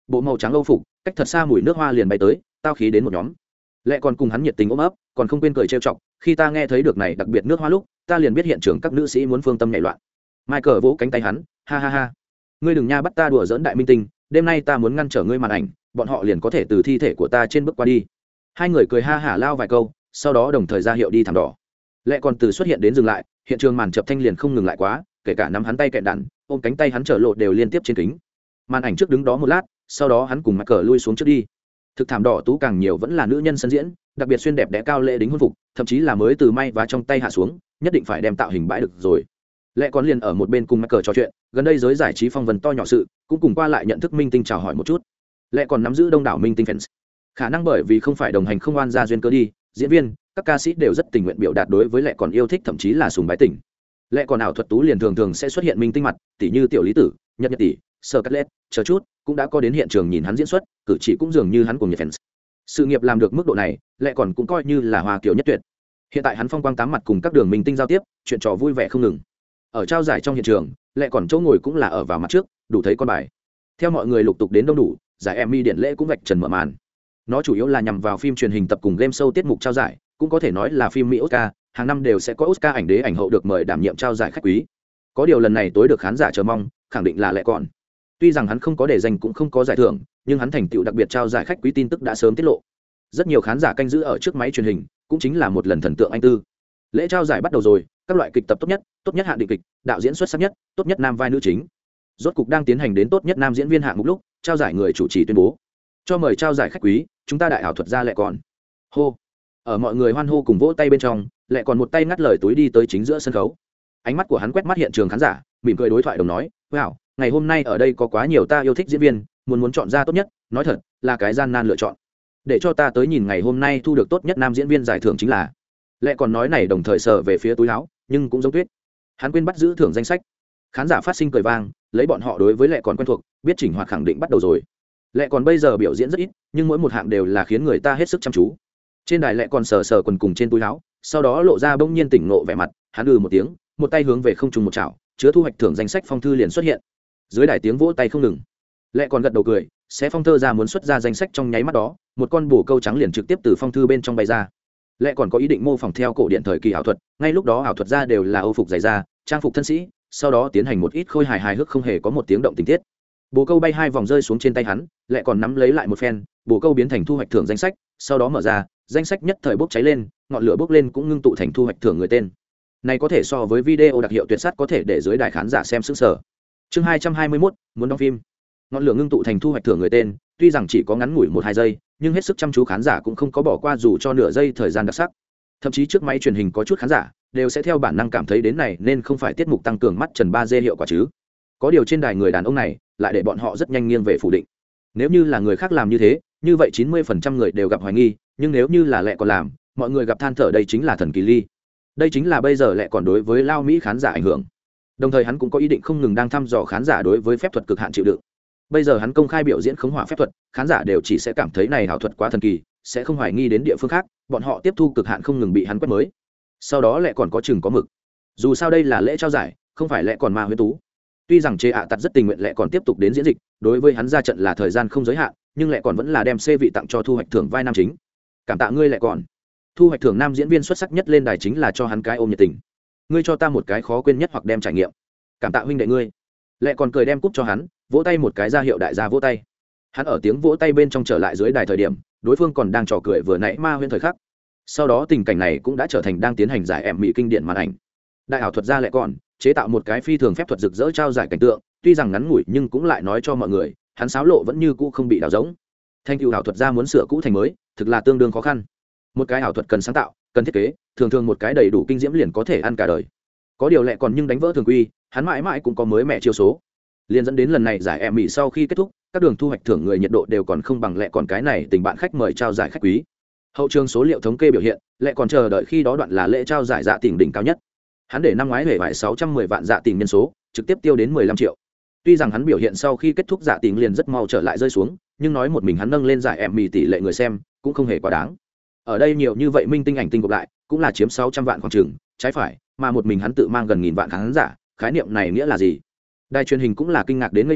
S1: bộ màu trắng âu phục, cách thật xa mùi nước hoa liền bay tới, tao khí đến một nhóm. Lệ còn cùng hắn nhiệt tình ôm ấp, còn không quên cười trêu chọc, khi ta nghe thấy được này đặc biệt nước hoa lúc, ta liền biết hiện trường các nữ sĩ muốn phương tâm nhảy loạn. Michael vỗ cánh tay hắn, ha ha ha, ngươi đừng nha bắt ta đùa giỡn đại minh tinh, đêm nay ta muốn ngăn trở ngươi màn ảnh, bọn họ liền có thể từ thi thể của ta trên bước qua đi. Hai người cười ha hả lao vài câu, sau đó đồng thời ra hiệu đi thảm đỏ. Lệ còn từ xuất hiện đến dừng lại, hiện trường màn chập thanh liền không ngừng lại quá, kể cả nắm hắn tay kẹt đạn, ôm cánh tay hắn trở lộ đều liên tiếp trên kính. Màn ảnh trước đứng đó một lát, sau đó hắn cùng Michael lui xuống trước đi. Thực thảm đỏ tú càng nhiều vẫn là nữ nhân sân diễn, đặc biệt xuyên đẹp đẽ cao lễ đính hôn phục, thậm chí là mới từ may và trong tay hạ xuống, nhất định phải đem tạo hình bãi được rồi. Lệ còn liền ở một bên cùng Michael trò chuyện, gần đây giới giải trí phong vân to nhỏ sự, cũng cùng qua lại nhận thức minh tinh chào hỏi một chút. Lệ còn nắm giữ đông đảo minh tinh fans, khả năng bởi vì không phải đồng hành không oan ra duyên cơ đi, diễn viên, các ca sĩ đều rất tình nguyện biểu đạt đối với Lệ còn yêu thích, thậm chí là sùng bái tình. Lệ còn ảo thuật tú liền thường thường sẽ xuất hiện minh tinh mặt, tỷ như tiểu lý tử, nhật nhật tỷ, sơ cắt lết, chờ chút cũng đã có đến hiện trường nhìn hắn diễn xuất, cử chỉ cũng dường như hắn cùng nhiệt fans. Sự nghiệp làm được mức độ này, Lệ còn cũng coi như là hoa kiều nhất tuyệt. Hiện tại hắn phong quang tám mặt cùng các đường minh tinh giao tiếp, chuyện trò vui vẻ không ngừng. Ở trao giải trong hiện trường, Lệ còn chỗ ngồi cũng là ở vào mặt trước, đủ thấy con bài. Theo mọi người lục tục đến đông đủ, giải Emmy điện lễ cũng vạch trần mở màn. Nó chủ yếu là nhằm vào phim truyền hình tập cùng game show tiết mục trao giải, cũng có thể nói là phim Mỹ Oscar, hàng năm đều sẽ có Oscar ảnh đế ảnh hậu được mời đảm nhiệm trao giải khách quý. Có điều lần này tối được khán giả chờ mong, khẳng định là Lệ còn. Tuy rằng hắn không có đề danh cũng không có giải thưởng, nhưng hắn thành tựu đặc biệt trao giải khách quý tin tức đã sớm tiết lộ. Rất nhiều khán giả canh giữ ở trước máy truyền hình, cũng chính là một lần thần tượng anh tư. Lễ trao giải bắt đầu rồi, các loại kịch tập tốt nhất, tốt nhất hạng định kịch, đạo diễn xuất sắc nhất, tốt nhất nam vai nữ chính. Rốt cục đang tiến hành đến tốt nhất nam diễn viên hạng mục lúc, trao giải người chủ trì tuyên bố, cho mời trao giải khách quý, chúng ta đại ảo thuật gia Lệ còn. Hô. Ở mọi người hoan hô cùng vỗ tay bên trong, Lệ còn một tay ngắt lời túi đi tới chính giữa sân khấu. Ánh mắt của hắn quét mắt hiện trường khán giả, mỉm cười đối thoại đồng nói, "Wow, ngày hôm nay ở đây có quá nhiều ta yêu thích diễn viên, muốn muốn chọn ra tốt nhất, nói thật, là cái gian nan lựa chọn. Để cho ta tới nhìn ngày hôm nay thu được tốt nhất nam diễn viên giải thưởng chính là." Lệ còn nói này đồng thời sờ về phía túi áo, nhưng cũng giống tuyết. Hắn quên bắt giữ thưởng danh sách. Khán giả phát sinh cười vang, lấy bọn họ đối với Lệ còn quen thuộc, biết chỉnh hoạt khẳng định bắt đầu rồi. Lệ còn bây giờ biểu diễn rất ít, nhưng mỗi một hạng đều là khiến người ta hết sức chăm chú. Trên đài Lệ còn sờ sờ quần cùng trên túi áo, sau đó lộ ra bỗng nhiên tỉnh ngộ vẻ mặt, hắn ừ một tiếng, một tay hướng về không trung một chảo, chứa thu hoạch thưởng danh sách phong thư liền xuất hiện. Dưới đài tiếng vỗ tay không ngừng. Lệ còn gật đầu cười, xé phong thư ra muốn xuất ra danh sách trong nháy mắt đó, một con bồ câu trắng liền trực tiếp từ phong thư bên trong bay ra. Lệ còn có ý định mô phỏng theo cổ điện thời kỳ ảo thuật, ngay lúc đó ảo thuật ra đều là âu phục dày da, trang phục thân sĩ, sau đó tiến hành một ít khôi hài hài hước không hề có một tiếng động tình tiết. Bồ câu bay hai vòng rơi xuống trên tay hắn, Lệ còn nắm lấy lại một phen, bồ câu biến thành thu hoạch thưởng danh sách, sau đó mở ra, danh sách nhất thời bốc cháy lên, ngọn lửa bốc lên cũng ngưng tụ thành thu hoạch thưởng người tên. Này có thể so với video đặc hiệu tuyệt sắt có thể để dưới đài khán giả xem sững sờ. Chương hai trăm hai mươi mốt, muốn đóng phim. Ngọn lửa ngưng tụ thành thu hoạch thưởng người tên, tuy rằng chỉ có ngắn ngủi một hai giây, nhưng hết sức chăm chú khán giả cũng không có bỏ qua dù cho nửa giây thời gian đặc sắc. Thậm chí trước máy truyền hình có chút khán giả đều sẽ theo bản năng cảm thấy đến này nên không phải tiết mục tăng cường mắt trần ba d hiệu quả chứ. Có điều trên đài người đàn ông này lại để bọn họ rất nhanh nghiêng về phủ định. Nếu như là người khác làm như thế, như vậy chín mươi phần trăm người đều gặp hoài nghi, nhưng nếu như là Lệ còn làm, mọi người gặp than thở đây chính là thần kỳ ly. Đây chính là bây giờ Lệ còn đối với lao Mỹ khán giả ảnh hưởng. Đồng thời hắn cũng có ý định không ngừng đang thăm dò khán giả đối với phép thuật cực hạn chịu đựng. Bây giờ hắn công khai biểu diễn khống hỏa phép thuật, khán giả đều chỉ sẽ cảm thấy này ảo thuật quá thần kỳ, sẽ không hoài nghi đến địa phương khác, bọn họ tiếp thu cực hạn không ngừng bị hắn quét mới. Sau đó Lệ còn có chừng có mực. Dù sao đây là lễ trao giải, không phải Lệ còn ma huyễn tú. Tuy rằng chế ạ tạt rất tình nguyện Lệ còn tiếp tục đến diễn dịch, đối với hắn ra trận là thời gian không giới hạn, nhưng Lệ còn vẫn là đem C vị tặng cho thu hoạch thưởng vai nam chính. Cảm tạ ngươi Lệ còn. Thu hoạch thưởng nam diễn viên xuất sắc nhất lên đài chính là cho hắn cái ôm nhiệt tình. Ngươi cho ta một cái khó quên nhất hoặc đem trải nghiệm. Cảm tạ huynh đệ ngươi. Lệ còn cười đem cúp cho hắn, vỗ tay một cái ra hiệu đại gia vỗ tay. Hắn ở tiếng vỗ tay bên trong trở lại dưới đài thời điểm, đối phương còn đang trò cười vừa nãy ma huyễn thời khắc. Sau đó tình cảnh này cũng đã trở thành đang tiến hành giải em mỹ kinh điển màn ảnh. Đại ảo thuật gia Lệ còn chế tạo một cái phi thường phép thuật rực rỡ trao giải cảnh tượng, tuy rằng ngắn ngủi nhưng cũng lại nói cho mọi người, hắn xáo lộ vẫn như cũ không bị đảo giống. Thanh tựu ảo thuật gia muốn sửa cũ thành mới, thực là tương đương khó khăn. Một cái ảo thuật cần sáng tạo, cần thiết kế, thường thường một cái đầy đủ kinh diễm liền có thể ăn cả đời. Có điều Lệ còn nhưng đánh vỡ thường quy, hắn mãi mãi cũng có mới mẹ chiêu số. Liên dẫn đến lần này giải em mỹ sau khi kết thúc, các đường thu hoạch thưởng người nhiệt độ đều còn không bằng Lệ còn cái này tình bạn khách mời trao giải khách quý. Hậu trường số liệu thống kê biểu hiện, Lệ còn chờ đợi khi đó đoạn là lễ trao giải dạ tỉnh đỉnh cao nhất. Hắn để năm ngoái hề vải sáu trăm mười vạn dạ tỉnh nhân số, trực tiếp tiêu đến mười lăm triệu. Tuy rằng hắn biểu hiện sau khi kết thúc dạ tỉnh liền rất mau trở lại rơi xuống, nhưng nói một mình hắn nâng lên giải em mỹ tỷ lệ người xem, cũng không hề quá đáng. Ở đây nhiều như vậy minh tinh ảnh tinh gộp lại, cũng là chiếm sáu trăm vạn khoảng chừng, trái phải, mà một mình hắn tự mang gần nghìn vạn khán giả, khái niệm này nghĩa là gì? Đài truyền hình cũng là kinh ngạc đến ngây người,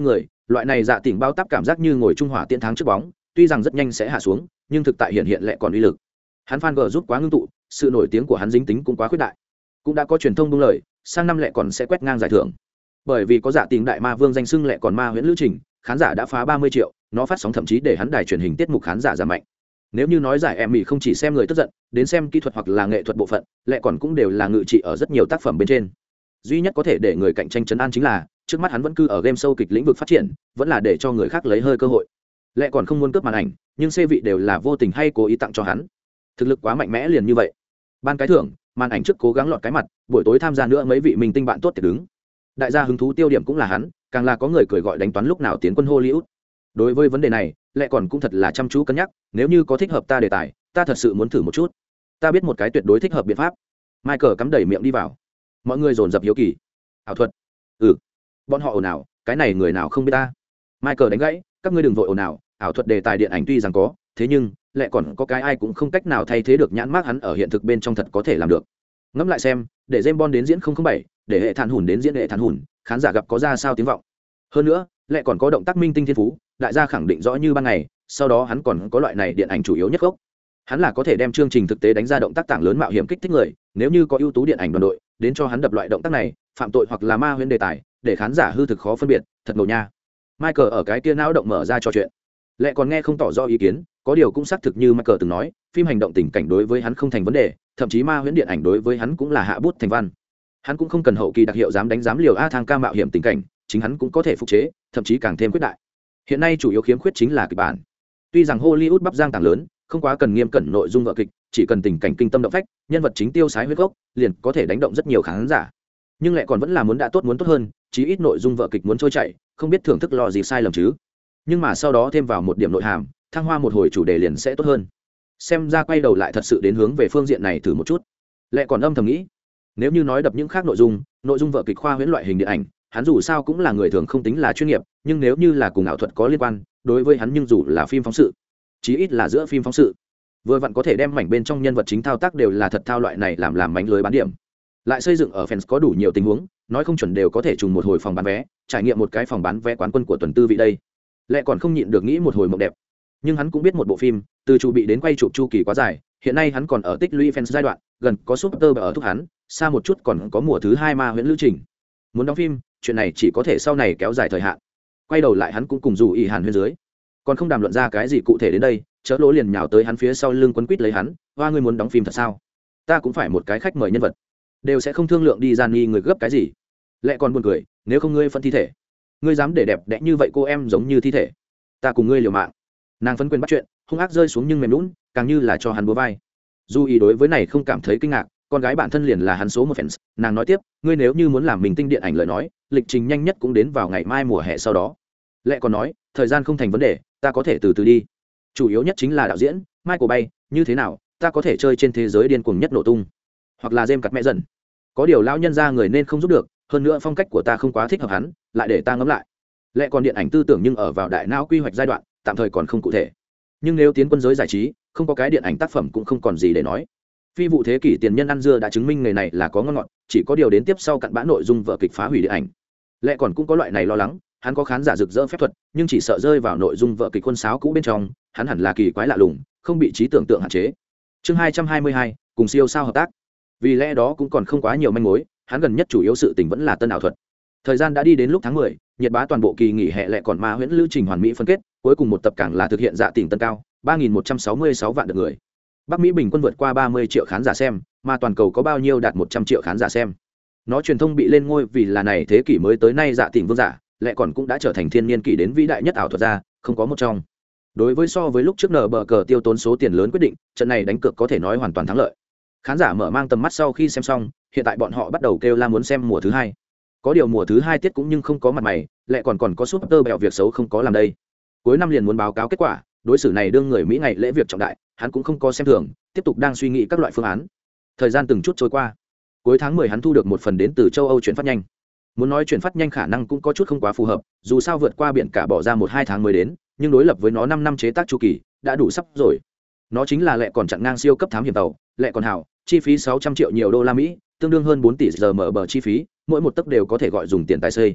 S1: loại này dạ tỉnh bao táp cảm giác như ngồi trung hỏa tiễn thắng trước bóng, tuy rằng rất nhanh sẽ hạ xuống nhưng thực tại hiện hiện lại còn uy lực. Hắn fan g rút quá ngưng tụ, sự nổi tiếng của hắn dính tính cũng quá khuyết đại. Cũng đã có truyền thông buông lời sang năm lại còn sẽ quét ngang giải thưởng, bởi vì có dạ tỉnh đại ma vương danh xưng lại còn ma huyễn lữ trình, khán giả đã phá ba mươi triệu, nó phát sóng thậm chí để hắn đài truyền hình tiết mục khán giả giảm mạnh. Nếu như nói giải Emmy không chỉ xem người tức giận, đến xem kỹ thuật hoặc là nghệ thuật bộ phận, lại còn cũng đều là ngự trị ở rất nhiều tác phẩm bên trên. Duy nhất có thể để người cạnh tranh trấn an chính là trước mắt hắn vẫn cư ở game show kịch lĩnh vực phát triển, vẫn là để cho người khác lấy hơi cơ hội. Lại còn không muốn cướp màn ảnh, nhưng xê vị đều là vô tình hay cố ý tặng cho hắn. Thực lực quá mạnh mẽ liền như vậy. Ban cái thưởng, màn ảnh trước cố gắng lọt cái mặt, buổi tối tham gia nữa mấy vị minh tinh bạn tốt tiệc đứng. Đại gia hứng thú tiêu điểm cũng là hắn, càng là có người cười gọi đánh toán lúc nào tiến quân Hollywood. Đối với vấn đề này, lại còn cũng thật là chăm chú cân nhắc, nếu như có thích hợp ta đề tài, ta thật sự muốn thử một chút. Ta biết một cái tuyệt đối thích hợp biện pháp. Michael cắm đầy miệng đi vào. Mọi người dồn dập hiếu kỳ. Ảo thuật? Ừ. Bọn họ ồn ào, cái này người nào không biết ta. Michael đánh gãy, các ngươi đừng vội ồn ào, ảo thuật đề tài điện ảnh tuy rằng có, thế nhưng lại còn có cái ai cũng không cách nào thay thế được nhãn mác hắn ở hiện thực bên trong thật có thể làm được. Ngẫm lại xem, để James Bond đến diễn không không bảy, để hệ thản hùn đến diễn hệ thản hùn, khán giả gặp có ra sao tiếng vọng. Hơn nữa, lại còn có động tác minh tinh thiên phú, đại gia khẳng định rõ như ban ngày, sau đó hắn còn có loại này điện ảnh chủ yếu nhất gốc. Hắn là có thể đem chương trình thực tế đánh ra động tác tảng lớn mạo hiểm kích thích người, nếu như có ưu tú điện ảnh đoàn đội, đến cho hắn đập loại động tác này, phạm tội hoặc là ma huyễn đề tài, để khán giả hư thực khó phân biệt, thật ngầu nha. Michael ở cái kia não động mở ra trò chuyện. Lệ còn nghe không tỏ rõ ý kiến, có điều cũng xác thực như Michael từng nói, phim hành động tình cảnh đối với hắn không thành vấn đề, thậm chí ma huyễn điện ảnh đối với hắn cũng là hạ bút thành văn. Hắn cũng không cần hậu kỳ đặc hiệu dám đánh dám liều a thang ca mạo hiểm tình cảnh, chính hắn cũng có thể phục chế, thậm chí càng thêm quyết đại. Hiện nay chủ yếu khiếm khuyết chính là kịch bản. Tuy rằng Hollywood bắp giang tảng lớn, không quá cần nghiêm cẩn nội dung vở kịch, chỉ cần tình cảnh kinh tâm động phách, nhân vật chính tiêu sái huyết gốc, liền có thể đánh động rất nhiều khán giả. Nhưng lại còn vẫn là muốn đã tốt muốn tốt hơn, chí ít nội dung vở kịch muốn trôi chảy, không biết thưởng thức lo gì sai lầm chứ. Nhưng mà sau đó thêm vào một điểm nội hàm, thăng hoa một hồi chủ đề liền sẽ tốt hơn. Xem ra quay đầu lại thật sự đến hướng về phương diện này thử một chút. Lại còn âm thầm nghĩ, nếu như nói đập những khác nội dung, nội dung vở kịch khoa huyễn loại hình điện ảnh, hắn dù sao cũng là người thường không tính là chuyên nghiệp, nhưng nếu như là cùng ảo thuật có liên quan, đối với hắn nhưng dù là phim phóng sự, chí ít là giữa phim phóng sự, vừa vặn có thể đem mảnh bên trong nhân vật chính thao tác đều là thật thao loại này làm làm mánh lưới bán điểm, lại xây dựng ở fans có đủ nhiều tình huống, nói không chuẩn đều có thể trùng một hồi phòng bán vé, trải nghiệm một cái phòng bán vé quán quân của tuần tư vị đây. Lại còn không nhịn được nghĩ một hồi mộng đẹp. Nhưng hắn cũng biết một bộ phim từ chu bị đến quay chụp chu kỳ quá dài, hiện nay hắn còn ở tích lũy fans giai đoạn, gần có super ở thúc hắn, xa một chút còn có mùa thứ hai ma huyễn lữ trình. Muốn đóng phim, chuyện này chỉ có thể sau này kéo dài thời hạn. Quay đầu lại hắn cũng cùng dù ý hàn huyên dưới, còn không đàm luận ra cái gì cụ thể đến đây, chớ lỗ liền nhào tới hắn phía sau lưng quấn quýt lấy hắn, hoa ngươi muốn đóng phim thật sao? Ta cũng phải một cái khách mời nhân vật, đều sẽ không thương lượng đi gian nghi người gấp cái gì. Lại còn buồn cười, nếu không ngươi phân thi thể, ngươi dám để đẹp đẽ như vậy cô em giống như thi thể, ta cùng ngươi liều mạng. Nàng phân quyền bắt chuyện, hung ác rơi xuống nhưng mềm lún, càng như là cho hắn búa vai. Dù ý đối với này không cảm thấy kinh ngạc, con gái bản thân liền là hắn số một fans. Nàng nói tiếp, ngươi nếu như muốn làm mình tinh điện ảnh lời nói, lịch trình nhanh nhất cũng đến vào ngày mai mùa hè sau đó. Lệ còn nói, thời gian không thành vấn đề, ta có thể từ từ đi. Chủ yếu nhất chính là đạo diễn Michael Bay, như thế nào ta có thể chơi trên thế giới điên cuồng nhất nổ tung, hoặc là James cắt mẹ dần. Có điều lão nhân ra người nên không giúp được, hơn nữa phong cách của ta không quá thích hợp hắn, lại để ta ngẫm lại. Lệ còn điện ảnh tư tưởng nhưng ở vào đại não quy hoạch giai đoạn, tạm thời còn không cụ thể. Nhưng nếu tiến quân giới giải trí, không có cái điện ảnh tác phẩm cũng không còn gì để nói. Phi vụ thế kỷ tiền nhân ăn dưa đã chứng minh nghề này là có ngon ngọt, chỉ có điều đến tiếp sau cặn bã nội dung vở kịch phá hủy điện ảnh. Lệ còn cũng có loại này lo lắng, hắn có khán giả rực rỡ phép thuật, nhưng chỉ sợ rơi vào nội dung vở kịch quân sáo cũ bên trong, hắn hẳn là kỳ quái lạ lùng, không bị trí tưởng tượng hạn chế. Chương hai trăm hai mươi hai, cùng siêu sao hợp tác. Vì lẽ đó cũng còn không quá nhiều manh mối, hắn gần nhất chủ yếu sự tình vẫn là tân ảo thuật. Thời gian đã đi đến lúc tháng mười, nhiệt bá toàn bộ kỳ nghỉ hè Lệ còn ma huyễn lữ trình hoàn mỹ phân kết, cuối cùng một tập càng là thực hiện dạ tỉnh tân cao, ba nghìn một trăm sáu mươi sáu vạn lượt người. Bắc Mỹ bình quân vượt qua ba mươi triệu khán giả xem, mà toàn cầu có bao nhiêu đạt một trăm triệu khán giả xem. Nó truyền thông bị lên ngôi vì là này thế kỷ mới tới nay dạ tỉnh vương giả, Lệ còn cũng đã trở thành thiên niên kỷ đến vĩ đại nhất ảo thuật gia, không có một trong. Đối với so với lúc trước nở bờ cờ tiêu tốn số tiền lớn quyết định, trận này đánh cược có thể nói hoàn toàn thắng lợi. Khán giả mở mang tầm mắt sau khi xem xong, hiện tại bọn họ bắt đầu kêu la muốn xem mùa thứ hai. Có điều mùa thứ hai tiết cũng nhưng không có mặt mày, Lệ còn còn có super bèo việc xấu không có làm đây. Cuối năm liền muốn báo cáo kết quả, đối xử này đương người Mỹ ngày lễ việc trọng đại, hắn cũng không có xem thường, tiếp tục đang suy nghĩ các loại phương án. Thời gian từng chút trôi qua, cuối tháng mười hắn thu được một phần đến từ châu Âu chuyển phát nhanh. Muốn nói chuyển phát nhanh khả năng cũng có chút không quá phù hợp, dù sao vượt qua biển cả bỏ ra một hai tháng mới đến, nhưng đối lập với nó năm năm chế tác chu kỳ, đã đủ sắp rồi. Nó chính là Lệ còn chặn ngang siêu cấp thám hiểm tàu, Lệ còn hảo, chi phí sáu trăm triệu nhiều đô la Mỹ, tương đương hơn bốn tỷ giờ mở bờ chi phí, mỗi một tấc đều có thể gọi dùng tiền tài xây.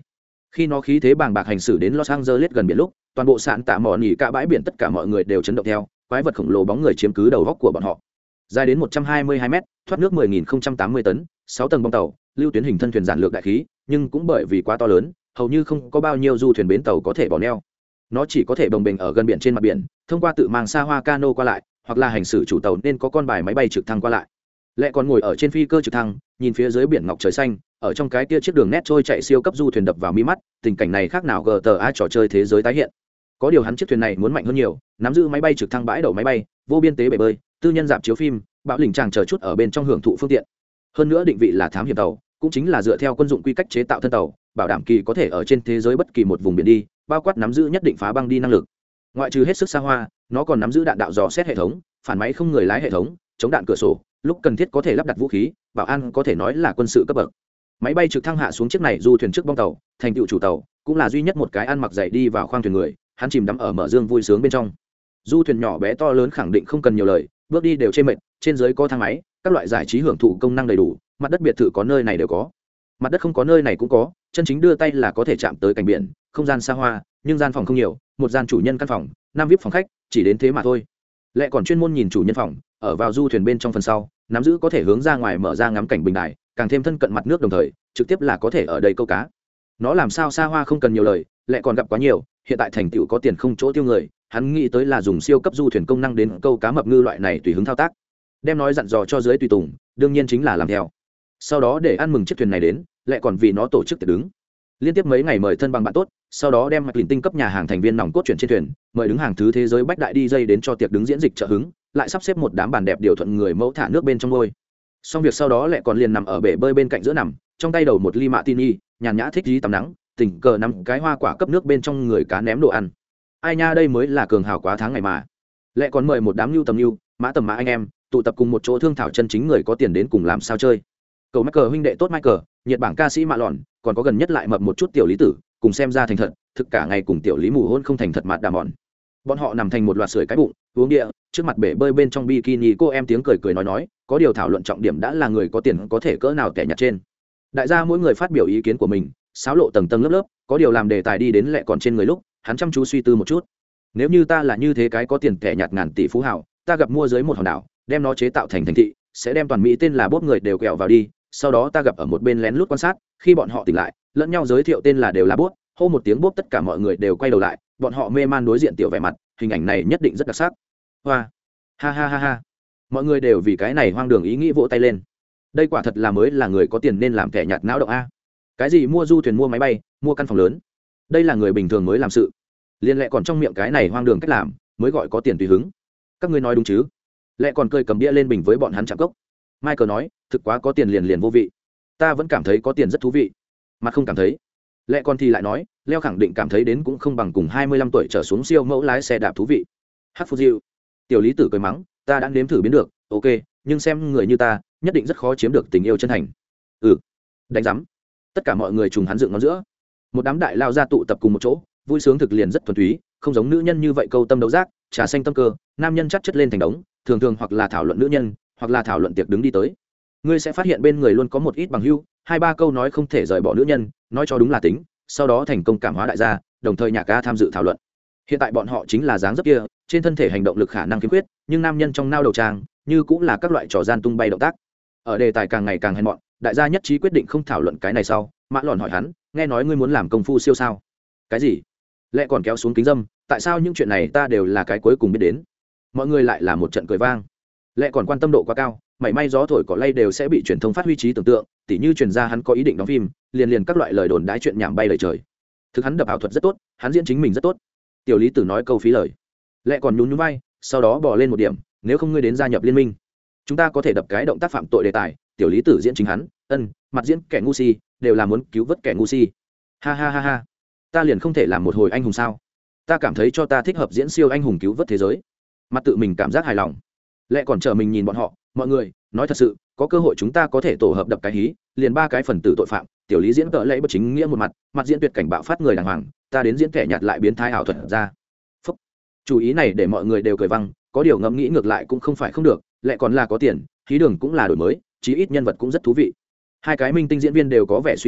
S1: Khi nó khí thế bàng bạc hành xử đến Los Angeles gần biển lúc, toàn bộ sạn tạ mỏ nỉ cả bãi biển tất cả mọi người đều chấn động theo, quái vật khổng lồ bóng người chiếm cứ đầu góc của bọn họ. Dài đến một trăm hai mươi hai mét, thoát nước mười nghìn không trăm tám mươi tấn, sáu tầng bong tàu, lưu tuyến hình thân thuyền giản lược đại khí, nhưng cũng bởi vì quá to lớn, hầu như không có bao nhiêu du thuyền bến tàu có thể bỏ neo. Nó chỉ có thể bồng bềnh ở gần biển trên mặt biển, thông qua tự mang xa hoa cano qua lại, hoặc là hành xử chủ tàu nên có con bài máy bay trực thăng qua lại. Lệ còn ngồi ở trên phi cơ trực thăng, nhìn phía dưới biển ngọc trời xanh, ở trong cái kia chiếc đường nét trôi chạy siêu cấp du thuyền đập vào mi mắt, tình cảnh này khác nào gờ tờ a trò chơi thế giới tái hiện. Có điều hắn chiếc thuyền này muốn mạnh hơn nhiều, nắm giữ máy bay trực thăng bãi đậu máy bay, vô biên tế bể bơi, tư nhân dạp chiếu phim, bạo lĩnh chàng chờ chút ở bên trong hưởng thụ phương tiện. Hơn nữa định vị là thám hiểm tàu, cũng chính là dựa theo quân dụng quy cách chế tạo thân tàu, bảo đảm kỳ có thể ở trên thế giới bất kỳ một vùng biển đi, bao quát nắm giữ nhất định phá băng đi năng lực. Ngoại trừ hết sức xa hoa, nó còn nắm giữ đạn đạo dò xét hệ thống, phản máy không người lái hệ thống, chống đạn cửa sổ, lúc cần thiết có thể lắp đặt vũ khí, bảo an có thể nói là quân sự cấp bậc. Máy bay trực thăng hạ xuống chiếc này du thuyền trước bong tàu, thành tựu chủ tàu, cũng là duy nhất một cái ăn mặc dày đi vào khoang thuyền người, hắn chìm đắm ở mở dương vui sướng bên trong. Du thuyền nhỏ bé to lớn khẳng định không cần nhiều lời, bước đi đều chê mệt, trên dưới có thang máy, các loại giải trí hưởng thụ công năng đầy đủ, mặt đất biệt thự có nơi này đều có. Mặt đất không có nơi này cũng có, chân chính đưa tay là có thể chạm tới cảnh biển, không gian xa hoa, nhưng gian phòng không nhiều, một gian chủ nhân căn phòng, năm vip phòng khách, chỉ đến thế mà thôi. Lệ còn chuyên môn nhìn chủ nhân phòng, ở vào du thuyền bên trong phần sau, nắm giữ có thể hướng ra ngoài mở ra ngắm cảnh bình đài, càng thêm thân cận mặt nước đồng thời, trực tiếp là có thể ở đây câu cá. Nó làm sao xa hoa không cần nhiều lời, Lệ còn gặp quá nhiều, hiện tại thành tựu có tiền không chỗ tiêu người, hắn nghĩ tới là dùng siêu cấp du thuyền công năng đến câu cá mập ngư loại này tùy hứng thao tác. Đem nói dặn dò cho dưới tùy tùng, đương nhiên chính là làm theo. Sau đó để ăn mừng chiếc thuyền này đến, Lệ còn vì nó tổ chức tiệc đứng. Liên tiếp mấy ngày mời thân bằng bạn tốt, sau đó đem Mạch Lìn tinh cấp nhà hàng thành viên nòng cốt chuyển trên thuyền, mời đứng hàng thứ thế giới bách đại đi dây đến cho tiệc đứng diễn dịch trợ hứng, lại sắp xếp một đám bàn đẹp điều thuận người mẫu thả nước bên trong ngôi. Xong việc sau đó Lệ còn liền nằm ở bể bơi bên cạnh giữa nằm, trong tay đầu một ly martini, nhàn nhã thích dí tắm nắng, tình cờ nằm cái hoa quả cấp nước bên trong người cá ném đồ ăn. Ai nha, đây mới là cường hào quá tháng ngày mà. Lệ còn mời một đám lưu tầm lưu, mã tầm mã anh em, tụ tập cùng một chỗ thương thảo chân chính người có tiền đến cùng làm sao chơi. Cầu Michael huynh đệ tốt Michael, nhiệt bảng ca sĩ Mạ Lòn, còn có gần nhất lại mập một chút tiểu lý tử, cùng xem ra thành thật, thực cả ngày cùng tiểu lý mù hôn không thành thật mặt đà mòn. Bọn họ nằm thành một loạt sưởi cái bụng, uống địa, trước mặt bể bơi bên trong bikini cô em tiếng cười cười nói nói, có điều thảo luận trọng điểm đã là người có tiền có thể cỡ nào kẻ nhặt trên. Đại gia mỗi người phát biểu ý kiến của mình, xáo lộ tầng tầng lớp lớp, có điều làm đề tài đi đến Lệ còn trên người lúc, hắn chăm chú suy tư một chút. Nếu như ta là như thế cái có tiền kẻ nhặt ngàn tỷ phú hào, ta gặp mua dưới một hòn đảo, đem nó chế tạo thành thành thị, sẽ đem toàn Mỹ tên là bốp người đều kẹo vào đi, sau đó ta gặp ở một bên lén lút quan sát, khi bọn họ tỉnh lại, lẫn nhau giới thiệu tên là đều là bốp, hô một tiếng bốp tất cả mọi người đều quay đầu lại, bọn họ mê man đối diện tiểu vẻ mặt, hình ảnh này nhất định rất đặc sắc. Hoa, ha ha ha ha, mọi người đều vì cái này hoang đường ý nghĩ vỗ tay lên. Đây quả thật là mới là người có tiền nên làm kẻ nhạt não động a. Cái gì mua du thuyền, mua máy bay, mua căn phòng lớn, đây là người bình thường mới làm sự. Liên Lệ còn trong miệng cái này hoang đường cách làm, mới gọi có tiền tùy hứng. Các ngươi nói đúng chứ? Lệ còn cười cầm bia lên bình với bọn hắn chạm cốc. Michael nói, thực quá có tiền liền liền vô vị. Ta vẫn cảm thấy có tiền rất thú vị. Mặt không cảm thấy. Lệ còn thì lại nói, Leo khẳng định cảm thấy đến cũng không bằng cùng hai mươi lăm tuổi trở xuống siêu mẫu lái xe đạp thú vị. Hát Phu Diệu. Tiểu lý tử cười mắng, ta đã nếm thử biến được, ok, nhưng xem người như ta, nhất định rất khó chiếm được tình yêu chân thành. Ừ. Đánh rắm. Tất cả mọi người trùng hắn dựng ngón giữa. Một đám đại lao ra tụ tập cùng một chỗ, vui sướng thực liền rất thuần túy, không giống nữ nhân như vậy câu tâm đấu giác, trà xanh tâm cơ, nam nhân chắc chất lên thành đống, thường thường hoặc là thảo luận nữ nhân, hoặc là thảo luận tiệc đứng đi tới. Ngươi sẽ phát hiện bên người luôn có một ít bằng hữu, hai ba câu nói không thể rời bỏ nữ nhân, nói cho đúng là tính, sau đó thành công cảm hóa đại gia, đồng thời nhạc ca tham dự thảo luận. Hiện tại bọn họ chính là dáng dấp kia, trên thân thể hành động lực khả năng khiếm khuyết, nhưng nam nhân trong nao đầu trang, như cũng là các loại trò gian tung bay động tác. Ở đề tài càng ngày càng hèn mọn, đại gia nhất trí quyết định không thảo luận cái này sau, Mã Lòn hỏi hắn, nghe nói ngươi muốn làm công phu siêu sao? Cái gì? Lệ còn kéo xuống kính dâm, tại sao những chuyện này ta đều là cái cuối cùng biết đến? Mọi người lại là một trận cười vang. Lệ còn quan tâm độ quá cao, mảy may gió thổi cỏ lay đều sẽ bị truyền thông phát huy trí tưởng tượng, tỉ như truyền ra hắn có ý định đóng phim, liền liền các loại lời đồn đãi chuyện nhảm bay lời trời. Thực hắn đập ảo thuật rất tốt, hắn diễn chính mình rất tốt. Tiểu lý tử nói câu phí lời. Lệ còn nhún nhún vai, sau đó bỏ lên một điểm, nếu không ngươi đến gia nhập liên minh, chúng ta có thể đập cái động tác phạm tội đề tài. Tiểu lý tử diễn chính hắn, ân, mặt diễn kẻ ngu si, đều là muốn cứu vớt kẻ ngu si. Ha ha ha ha, ta liền không thể làm một hồi anh hùng sao? Ta cảm thấy cho ta thích hợp diễn siêu anh hùng cứu vớt thế giới. Mặt tự mình cảm giác hài lòng. Lệ còn chờ mình nhìn bọn họ, mọi người, nói thật sự, có cơ hội chúng ta có thể tổ hợp đập cái hí, liền ba cái phần tử tội phạm, tiểu lý diễn cỡ lẫy bất chính nghĩa một mặt, mặt diễn tuyệt cảnh bạo phát người đàng hoàng, ta đến diễn kẻ nhạt lại biến thái ảo thuật ra. Phúc. Chủ ý này để mọi người đều cười văng, có điều ngẫm nghĩ ngược lại cũng không phải không được, Lệ còn là có tiền, khí đường cũng là đổi mới, chí ít nhân vật cũng rất thú vị. Hai cái minh tinh diễn viên đều có vẻ suy tư,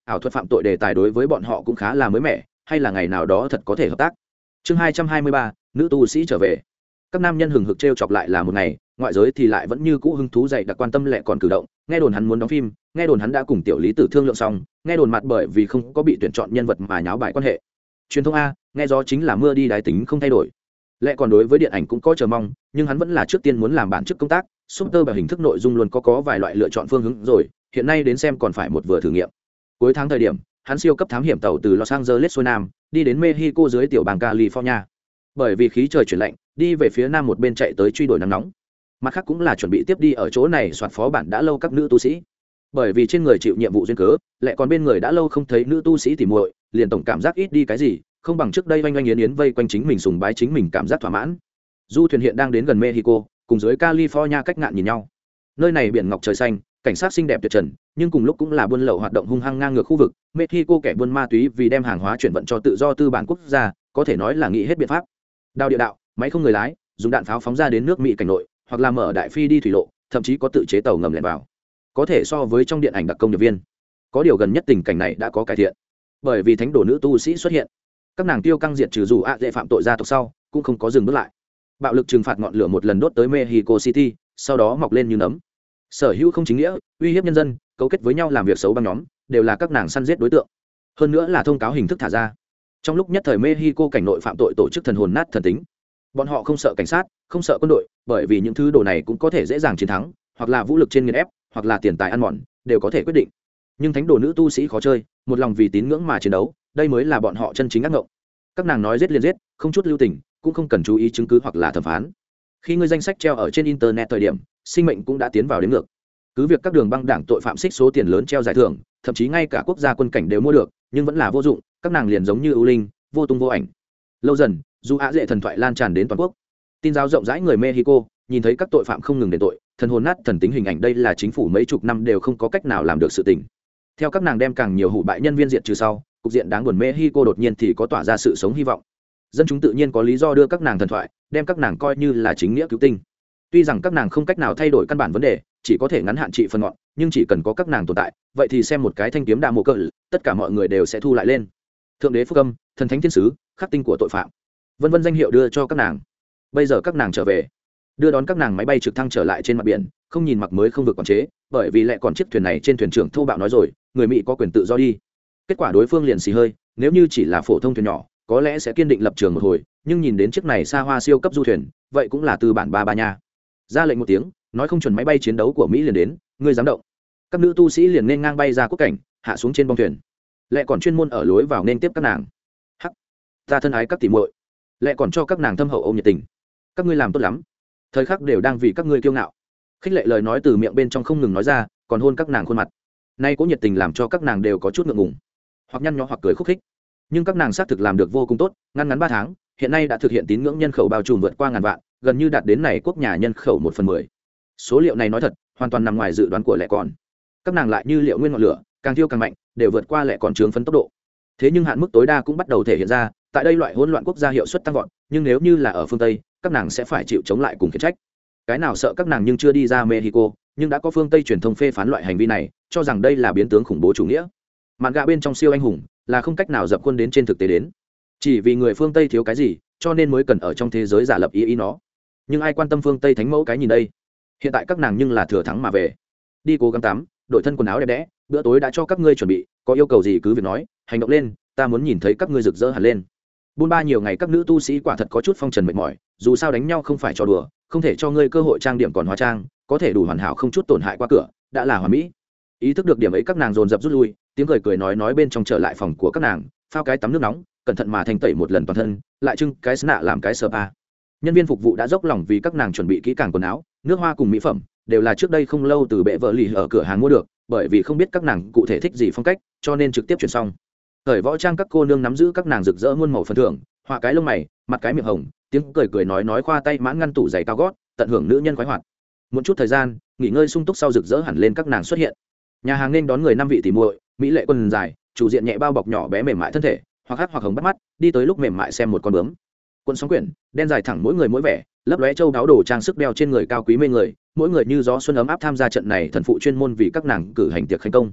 S1: ảo thuật phạm tội đề tài đối với bọn họ cũng khá là mới mẻ, hay là ngày nào đó thật có thể hợp tác. Chương hai trăm hai mươi ba, nữ tu sĩ trở về. Các nam nhân hừng hực trêu chọc lại là một ngày, ngoại giới thì lại vẫn như cũ hứng thú dày đặc quan tâm Lệ Còn cử động, nghe đồn hắn muốn đóng phim, nghe đồn hắn đã cùng tiểu lý tử thương lượng xong, nghe đồn mặt bởi vì không có bị tuyển chọn nhân vật mà nháo bại quan hệ. Truyền thông a, nghe gió chính là mưa đi, đái tính không thay đổi. Lệ Còn đối với điện ảnh cũng có chờ mong, nhưng hắn vẫn là trước tiên muốn làm bản chức công tác, super và hình thức nội dung luôn có có vài loại lựa chọn phương hướng rồi, hiện nay đến xem còn phải một vừa thử nghiệm. Cuối tháng thời điểm, hắn siêu cấp thám hiểm tàu từ Los Angeles xuôi nam, đi đến Mexico dưới tiểu bang California. Bởi vì khí trời chuyển lạnh, đi về phía nam một bên chạy tới truy đuổi nắng nóng. Mặt khác cũng là chuẩn bị tiếp đi ở chỗ này soạt phó bản đã lâu các nữ tu sĩ. Bởi vì trên người chịu nhiệm vụ duyên cớ, lại còn bên người đã lâu không thấy nữ tu sĩ tỉ muội, liền tổng cảm giác ít đi cái gì, không bằng trước đây oanh oanh yến yến vây quanh chính mình sùng bái chính mình cảm giác thỏa mãn. Du thuyền hiện đang đến gần Mexico, cùng dưới California cách ngạn nhìn nhau. Nơi này biển ngọc trời xanh, cảnh sát xinh đẹp tuyệt trần, nhưng cùng lúc cũng là buôn lậu hoạt động hung hăng ngang ngược khu vực. Mexico kẻ buôn ma túy vì đem hàng hóa chuyển vận cho tự do tư bản quốc gia, có thể nói là nghĩ hết biện pháp. Đao địa đạo, máy không người lái, dùng đạn pháo phóng ra đến nước Mỹ cảnh nội, hoặc là mở đại phi đi thủy lộ, thậm chí có tự chế tàu ngầm lẻn vào. Có thể so với trong điện ảnh đặc công nghiệp viên. Có điều gần nhất tình cảnh này đã có cải thiện, bởi vì thánh đồ nữ tu sĩ xuất hiện. Các nàng tiêu căng diệt trừ dù ạ dễ phạm tội gia tộc sau, cũng không có dừng bước lại. Bạo lực trừng phạt ngọn lửa một lần đốt tới Mexico City, sau đó mọc lên như nấm. Sở hữu không chính nghĩa, uy hiếp nhân dân, cấu kết với nhau làm việc xấu băng nhóm, đều là các nàng săn giết đối tượng. Hơn nữa là thông cáo hình thức thả ra. Trong lúc nhất thời Mexico cảnh nội phạm tội tổ chức thần hồn nát thần tính. Bọn họ không sợ cảnh sát, không sợ quân đội, bởi vì những thứ đồ này cũng có thể dễ dàng chiến thắng, hoặc là vũ lực trên nghiền ép, hoặc là tiền tài ăn mòn, đều có thể quyết định. Nhưng thánh đồ nữ tu sĩ khó chơi, một lòng vì tín ngưỡng mà chiến đấu, đây mới là bọn họ chân chính ác ngộng. Các nàng nói giết liền giết, không chút lưu tình, cũng không cần chú ý chứng cứ hoặc là thẩm phán. Khi ngươi danh sách treo ở trên internet thời điểm, sinh mệnh cũng đã tiến vào đến ngược. Cứ việc các đường băng đảng tội phạm xích số tiền lớn treo giải thưởng, thậm chí ngay cả quốc gia quân cảnh đều mua được, nhưng vẫn là vô dụng, các nàng liền giống như ưu linh, vô tung vô ảnh. Lâu dần, dù ạ dễ thần thoại lan tràn đến toàn quốc. Tin giáo rộng rãi người Mexico, nhìn thấy các tội phạm không ngừng đền tội, thần hồn nát thần tính hình ảnh, đây là chính phủ mấy chục năm đều không có cách nào làm được sự tình. Theo các nàng đem càng nhiều hủ bại nhân viên diệt trừ sau, cục diện đáng buồn Mexico đột nhiên thì có tỏa ra sự sống hy vọng. Dân chúng tự nhiên có lý do đưa các nàng thần thoại, đem các nàng coi như là chính nghĩa cứu tinh. Tuy rằng các nàng không cách nào thay đổi căn bản vấn đề, chỉ có thể ngắn hạn trị phần ngọn, nhưng chỉ cần có các nàng tồn tại, vậy thì xem một cái thanh kiếm đa mộ cỡ, tất cả mọi người đều sẽ thu lại lên. Thượng đế phúc âm, thần thánh thiên sứ, khắc tinh của tội phạm, vân vân danh hiệu đưa cho các nàng. Bây giờ các nàng trở về, đưa đón các nàng máy bay trực thăng trở lại trên mặt biển, không nhìn mặc mới không vượt quản chế, bởi vì lại còn chiếc thuyền này trên thuyền trưởng thô bạo nói rồi, người Mỹ có quyền tự do đi. Kết quả đối phương liền xì hơi, nếu như chỉ là phổ thông thuyền nhỏ, có lẽ sẽ kiên định lập trường một hồi, nhưng nhìn đến chiếc này xa hoa siêu cấp du thuyền, vậy cũng là tư bản ba ba nha. Ra lệnh một tiếng, nói không chuẩn máy bay chiến đấu của Mỹ liền đến, ngươi dám động. Các nữ tu sĩ liền nên ngang bay ra quốc cảnh, hạ xuống trên bong thuyền. Lại còn chuyên môn ở lối vào nên tiếp các nàng. Hắc, ta thân ái các tỷ muội, lại còn cho các nàng thâm hậu ôm nhiệt tình. Các ngươi làm tốt lắm, thời khắc đều đang vì các ngươi kiêu ngạo. Khích lệ lời nói từ miệng bên trong không ngừng nói ra, còn hôn các nàng khuôn mặt. Nay có nhiệt tình làm cho các nàng đều có chút ngượng ngùng, hoặc nhăn nhó hoặc cười khúc khích. Nhưng các nàng xác thực làm được vô cùng tốt, ngăn ngắn ba tháng, hiện nay đã thực hiện tín ngưỡng nhân khẩu bao trùm vượt qua ngàn vạn, gần như đạt đến này quốc nhà nhân khẩu một phần mười. Số liệu này nói thật, hoàn toàn nằm ngoài dự đoán của Lệ Còn. Các nàng lại như liệu nguyên ngọn lửa, càng thiêu càng mạnh, đều vượt qua Lệ Còn trướng phấn tốc độ. Thế nhưng hạn mức tối đa cũng bắt đầu thể hiện ra, tại đây loại hỗn loạn quốc gia hiệu suất tăng vọt, nhưng nếu như là ở phương Tây, các nàng sẽ phải chịu chống lại cùng khiển trách. Cái nào sợ các nàng nhưng chưa đi ra Mexico, nhưng đã có phương Tây truyền thông phê phán loại hành vi này, cho rằng đây là biến tướng khủng bố chủ nghĩa. Mạn gạ bên trong siêu anh hùng là không cách nào dập khuôn đến trên thực tế đến. Chỉ vì người phương Tây thiếu cái gì, cho nên mới cần ở trong thế giới giả lập ý ý nó. Nhưng ai quan tâm phương Tây thánh mẫu cái nhìn đây? Hiện tại các nàng nhưng là thừa thắng mà về. Đi cố gắng tắm, đổi thân quần áo đẹp đẽ, bữa tối đã cho các ngươi chuẩn bị, có yêu cầu gì cứ việc nói, hành động lên, ta muốn nhìn thấy các ngươi rực rỡ hẳn lên. Buôn ba nhiều ngày các nữ tu sĩ quả thật có chút phong trần mệt mỏi, dù sao đánh nhau không phải trò đùa, không thể cho ngươi cơ hội trang điểm còn hóa trang, có thể đủ hoàn hảo không chút tổn hại qua cửa, đã là hoàn mỹ. Ý thức được điểm ấy các nàng dồn dập rút lui, tiếng cười cười nói nói bên trong trở lại phòng của các nàng, phao cái tắm nước nóng, cẩn thận mà thanh tẩy một lần toàn thân, lại trưng cái sna làm cái spa. Nhân viên phục vụ đã dốc lòng vì các nàng chuẩn bị kỹ càng quần áo, nước hoa cùng mỹ phẩm, đều là trước đây không lâu từ bệ vợ lì ở cửa hàng mua được, bởi vì không biết các nàng cụ thể thích gì phong cách, cho nên trực tiếp chuyển xong. Thời võ trang các cô nương nắm giữ các nàng rực rỡ muôn màu phần thưởng, họa cái lông mày, mặt cái miệng hồng, tiếng cười cười nói nói khoa tay mãn ngăn tủ giày cao gót, tận hưởng nữ nhân khoái hoạt. Một chút thời gian, nghỉ ngơi sung túc sau rực rỡ hẳn lên các nàng xuất hiện. Nhà hàng nên đón người năm vị tỷ muội, mỹ lệ quần dài, chủ diện nhẹ bao bọc nhỏ bé mềm mại thân thể, hoặc hắt hoặc hồng bắt mắt, đi tới lúc mềm mại xem một con bướm. Quần sóng quyển, đen dài thẳng mỗi người mỗi vẻ, lấp lóe châu đáo đồ trang sức đeo trên người cao quý mê người, mỗi người như gió xuân ấm áp tham gia trận này thần phụ chuyên môn vì các nàng cử hành tiệc khánh công.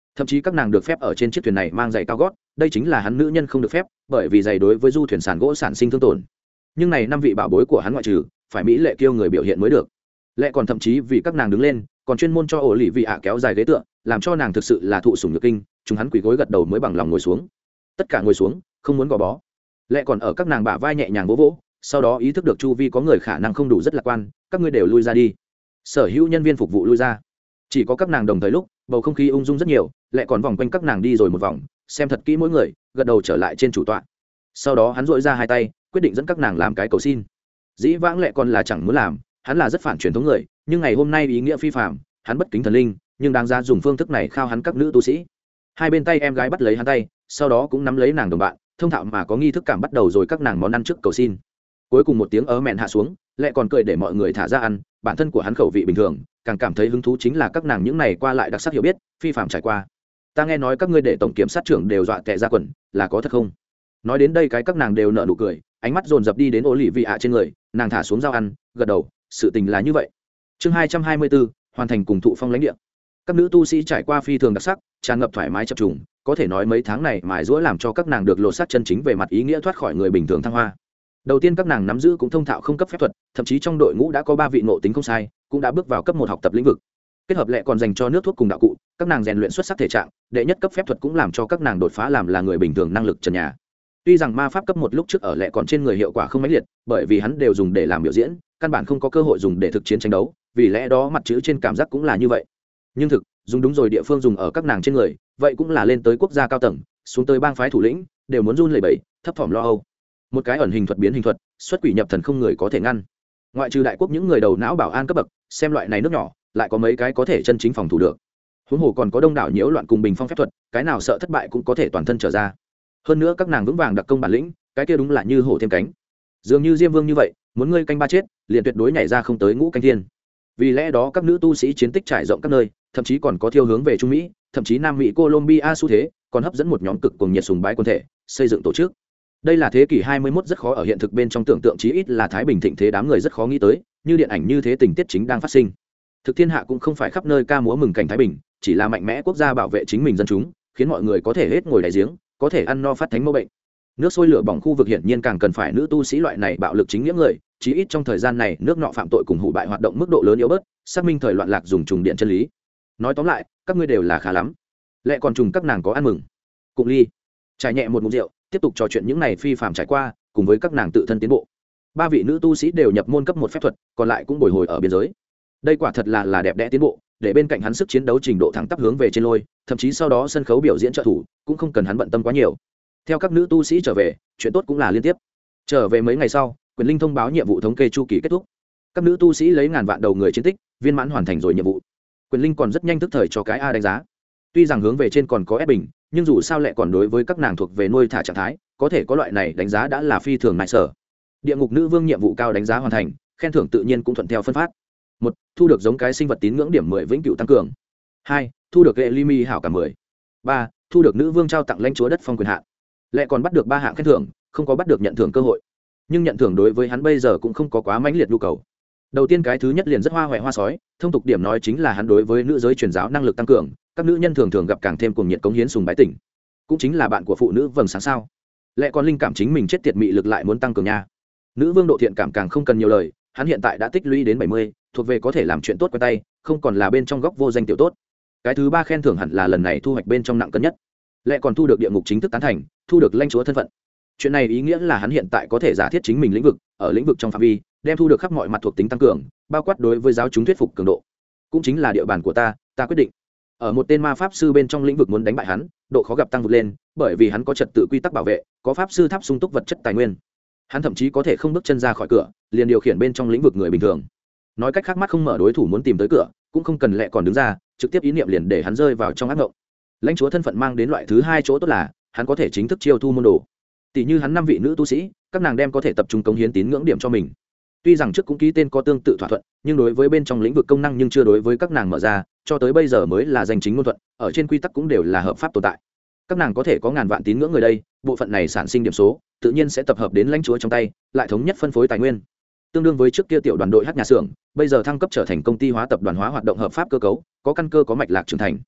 S1: thậm chí các nàng được phép ở trên chiếc thuyền này mang giày cao gót, đây chính là hắn nữ nhân không được phép, bởi vì giày đối với du thuyền sàn gỗ sản sinh thương tổn. Nhưng này năm vị bảo bối của hắn ngoại trừ phải mỹ lệ kêu người biểu hiện mới được, lẽ còn thậm chí vì các nàng đứng lên còn chuyên môn cho ổ lì vị ạ kéo dài ghế tựa, làm cho nàng thực sự là thụ sủng nhược kinh. Chúng hắn quỳ gối gật đầu mới bằng lòng ngồi xuống, tất cả ngồi xuống không muốn gò bó. Lẽ còn ở các nàng bả vai nhẹ nhàng vỗ vỗ, sau đó ý thức được chu vi có người khả năng không đủ rất lạc quan, các ngươi đều lui ra đi. Sở hữu nhân viên phục vụ lui ra, chỉ có các nàng đồng thời lúc bầu không khí ung dung rất nhiều. Lẽ còn vòng quanh các nàng đi rồi một vòng, xem thật kỹ mỗi người, gật đầu trở lại trên chủ tọa. Sau đó hắn dội ra hai tay, quyết định dẫn các nàng làm cái cầu xin. Dĩ vãng Lẽ còn là chẳng muốn làm, hắn là rất phản truyền thống người, nhưng ngày hôm nay ý nghĩa phi phạm, hắn bất kính thần linh, nhưng đáng ra dùng phương thức này khao hắn các nữ tu sĩ. Hai bên tay em gái bắt lấy hắn tay, sau đó cũng nắm lấy nàng đồng bạn, thông thạo mà có nghi thức cảm bắt đầu rồi các nàng món ăn trước cầu xin. Cuối cùng một tiếng ớ mẹn hạ xuống, Lẽ còn cười để mọi người thả ra ăn. Bản thân của hắn khẩu vị bình thường, càng cảm thấy hứng thú chính là các nàng những này qua lại đặc sắc hiểu biết phi phạm trải qua. Ta nghe nói các ngươi để tổng kiểm sát trưởng đều dọa tệ ra quần, là có thật không? Nói đến đây cái các nàng đều nở nụ cười, ánh mắt dồn dập đi đến ô lì vị ạ trên người, nàng thả xuống dao ăn, gật đầu, sự tình là như vậy. Chương hai trăm hai mươi bốn, hoàn thành cùng thụ phong lãnh địa. Các nữ tu sĩ trải qua phi thường đặc sắc, tràn ngập thoải mái chập trùng, có thể nói mấy tháng này mài giũa làm cho các nàng được lộ sát chân chính về mặt ý nghĩa thoát khỏi người bình thường thăng hoa. Đầu tiên các nàng nắm giữ cũng thông thạo không cấp phép thuật, thậm chí trong đội ngũ đã có ba vị ngộ tính không sai, cũng đã bước vào cấp một học tập lĩnh vực. Kết hợp Lẽ còn dành cho nước thuốc cùng đạo cụ, các nàng rèn luyện xuất sắc thể trạng, đệ nhất cấp phép thuật cũng làm cho các nàng đột phá làm là người bình thường năng lực trần nhà. Tuy rằng ma pháp cấp một lúc trước ở Lẽ còn trên người hiệu quả không mãnh liệt, bởi vì hắn đều dùng để làm biểu diễn, căn bản không có cơ hội dùng để thực chiến tranh đấu, vì lẽ đó mặt chữ trên cảm giác cũng là như vậy. Nhưng thực dùng đúng rồi địa phương dùng ở các nàng trên người, vậy cũng là lên tới quốc gia cao tầng, xuống tới bang phái thủ lĩnh, đều muốn run lẩy bẩy, thấp thỏm lo âu. Một cái ẩn hình thuật biến hình thuật, xuất quỷ nhập thần không người có thể ngăn. Ngoại trừ đại quốc những người đầu não bảo an cấp bậc, xem loại này nước nhỏ, lại có mấy cái có thể chân chính phòng thủ được. Huống hồ còn có đông đảo nhiễu loạn cùng bình phong phép thuật, cái nào sợ thất bại cũng có thể toàn thân trở ra. Hơn nữa các nàng vững vàng đặc công bản lĩnh, cái kia đúng là như hổ thêm cánh. Dường như Diêm Vương như vậy, muốn ngươi canh ba chết, liền tuyệt đối nhảy ra không tới ngũ canh thiên. Vì lẽ đó các nữ tu sĩ chiến tích trải rộng các nơi, thậm chí còn có thiêu hướng về Trung Mỹ, thậm chí Nam Mỹ Colombia xu thế, còn hấp dẫn một nhóm cực cuồng nhiệt sùng bái quân thể, xây dựng tổ chức. Đây là thế kỷ hai mươi mốt rất khó ở hiện thực bên trong tưởng tượng, chí ít là Thái Bình thịnh thế đám người rất khó nghĩ tới, như điện ảnh như thế tình tiết chính đang phát sinh. Thực thiên hạ cũng không phải khắp nơi ca múa mừng cảnh Thái Bình, chỉ là mạnh mẽ quốc gia bảo vệ chính mình dân chúng, khiến mọi người có thể hết ngồi đáy giếng, có thể ăn no phát thánh mâu bệnh. Nước sôi lửa bỏng khu vực hiển nhiên càng cần phải nữ tu sĩ loại này bạo lực chính nghĩa người, chí ít trong thời gian này nước nọ phạm tội cùng hủ bại hoạt động mức độ lớn yếu bớt, xác minh thời loạn lạc dùng trùng điện chân lý. Nói tóm lại, các ngươi đều là khá lắm. Lẽ còn trùng các nàng có ăn mừng. Cụng ly, trải nhẹ một ngụm rượu, tiếp tục trò chuyện những này phi phàm trải qua, cùng với các nàng tự thân tiến bộ. Ba vị nữ tu sĩ đều nhập môn cấp một phép thuật, còn lại cũng bồi hồi ở biên giới. Đây quả thật là là đẹp đẽ tiến bộ, để bên cạnh hắn sức chiến đấu trình độ thẳng tắp hướng về trên lôi, thậm chí sau đó sân khấu biểu diễn trợ thủ, cũng không cần hắn bận tâm quá nhiều. Theo các nữ tu sĩ trở về, chuyện tốt cũng là liên tiếp. Trở về mấy ngày sau, Quyền Linh thông báo nhiệm vụ thống kê chu kỳ kết thúc. Các nữ tu sĩ lấy ngàn vạn đầu người chiến tích, viên mãn hoàn thành rồi nhiệm vụ. Quyền Linh còn rất nhanh tức thời cho cái A đánh giá. Tuy rằng hướng về trên còn có ép bình, nhưng dù sao lại còn đối với các nàng thuộc về nuôi thả trạng thái, có thể có loại này đánh giá đã là phi thường nại sở. Địa ngục nữ vương nhiệm vụ cao đánh giá hoàn thành, khen thưởng tự nhiên cũng thuận theo phân phát. Một, thu được giống cái sinh vật tín ngưỡng điểm mười vĩnh cửu tăng cường. Hai, thu được hệ limi hảo cả mười. Ba, thu được nữ vương trao tặng lãnh chúa đất phong quyền hạn. Lại còn bắt được ba hạng khen thưởng, không có bắt được nhận thưởng cơ hội. Nhưng nhận thưởng đối với hắn bây giờ cũng không có quá mãnh liệt nhu cầu. Đầu tiên cái thứ nhất liền rất hoa hoẹ hoa sói, thông tục điểm nói chính là hắn đối với nữ giới truyền giáo năng lực tăng cường, các nữ nhân thường thường gặp càng thêm cuồng nhiệt cống hiến sùng bái tỉnh. Cũng chính là bạn của phụ nữ vầng sáng sao. Lại còn linh cảm chính mình chết tiệt mị lực lại muốn tăng cường nha. Nữ vương độ thiện cảm càng không cần nhiều lời, hắn hiện tại đã tích lũy đến bảy mươi, thuộc về có thể làm chuyện tốt qua tay, không còn là bên trong góc vô danh tiểu tốt. Cái thứ ba khen thưởng hẳn là lần này thu hoạch bên trong nặng cân nhất. Lại còn thu được địa ngục chính thức tán thành, thu được lãnh chúa thân phận. Chuyện này ý nghĩa là hắn hiện tại có thể giả thiết chính mình lĩnh vực, ở lĩnh vực trong phạm vi, đem thu được khắp mọi mặt thuộc tính tăng cường, bao quát đối với giáo chúng thuyết phục cường độ. Cũng chính là địa bàn của ta, ta quyết định. Ở một tên ma pháp sư bên trong lĩnh vực muốn đánh bại hắn, độ khó gặp tăng vượt lên, bởi vì hắn có trật tự quy tắc bảo vệ, có pháp sư tháp sung túc vật chất tài nguyên. Hắn thậm chí có thể không bước chân ra khỏi cửa, liền điều khiển bên trong lĩnh vực người bình thường. Nói cách khác, mắt không mở đối thủ muốn tìm tới cửa, cũng không cần lẹ còn đứng ra, trực tiếp ý niệm liền để hắn rơi vào trong ác ngộng. Lãnh chúa thân phận mang đến loại thứ hai chỗ tốt là, hắn có thể chính thức chiêu thu môn đồ. Tỷ như hắn năm vị nữ tu sĩ, các nàng đem có thể tập trung cống hiến tín ngưỡng điểm cho mình. Tuy rằng trước cũng ký tên có tương tự thỏa thuận, nhưng đối với bên trong lĩnh vực công năng nhưng chưa đối với các nàng mở ra, cho tới bây giờ mới là danh chính ngôn thuận, ở trên quy tắc cũng đều là hợp pháp tồn tại. Các nàng có thể có ngàn vạn tín ngưỡng người đây, bộ phận này sản sinh điểm số, tự nhiên sẽ tập hợp đến lãnh chúa trong tay, lại thống nhất phân phối tài nguyên. Tương đương với trước kia tiểu đoàn đội hát nhà xưởng, bây giờ thăng cấp trở thành công ty hóa tập đoàn hóa hoạt động hợp pháp cơ cấu, có căn cơ có mạch lạc trưởng thành.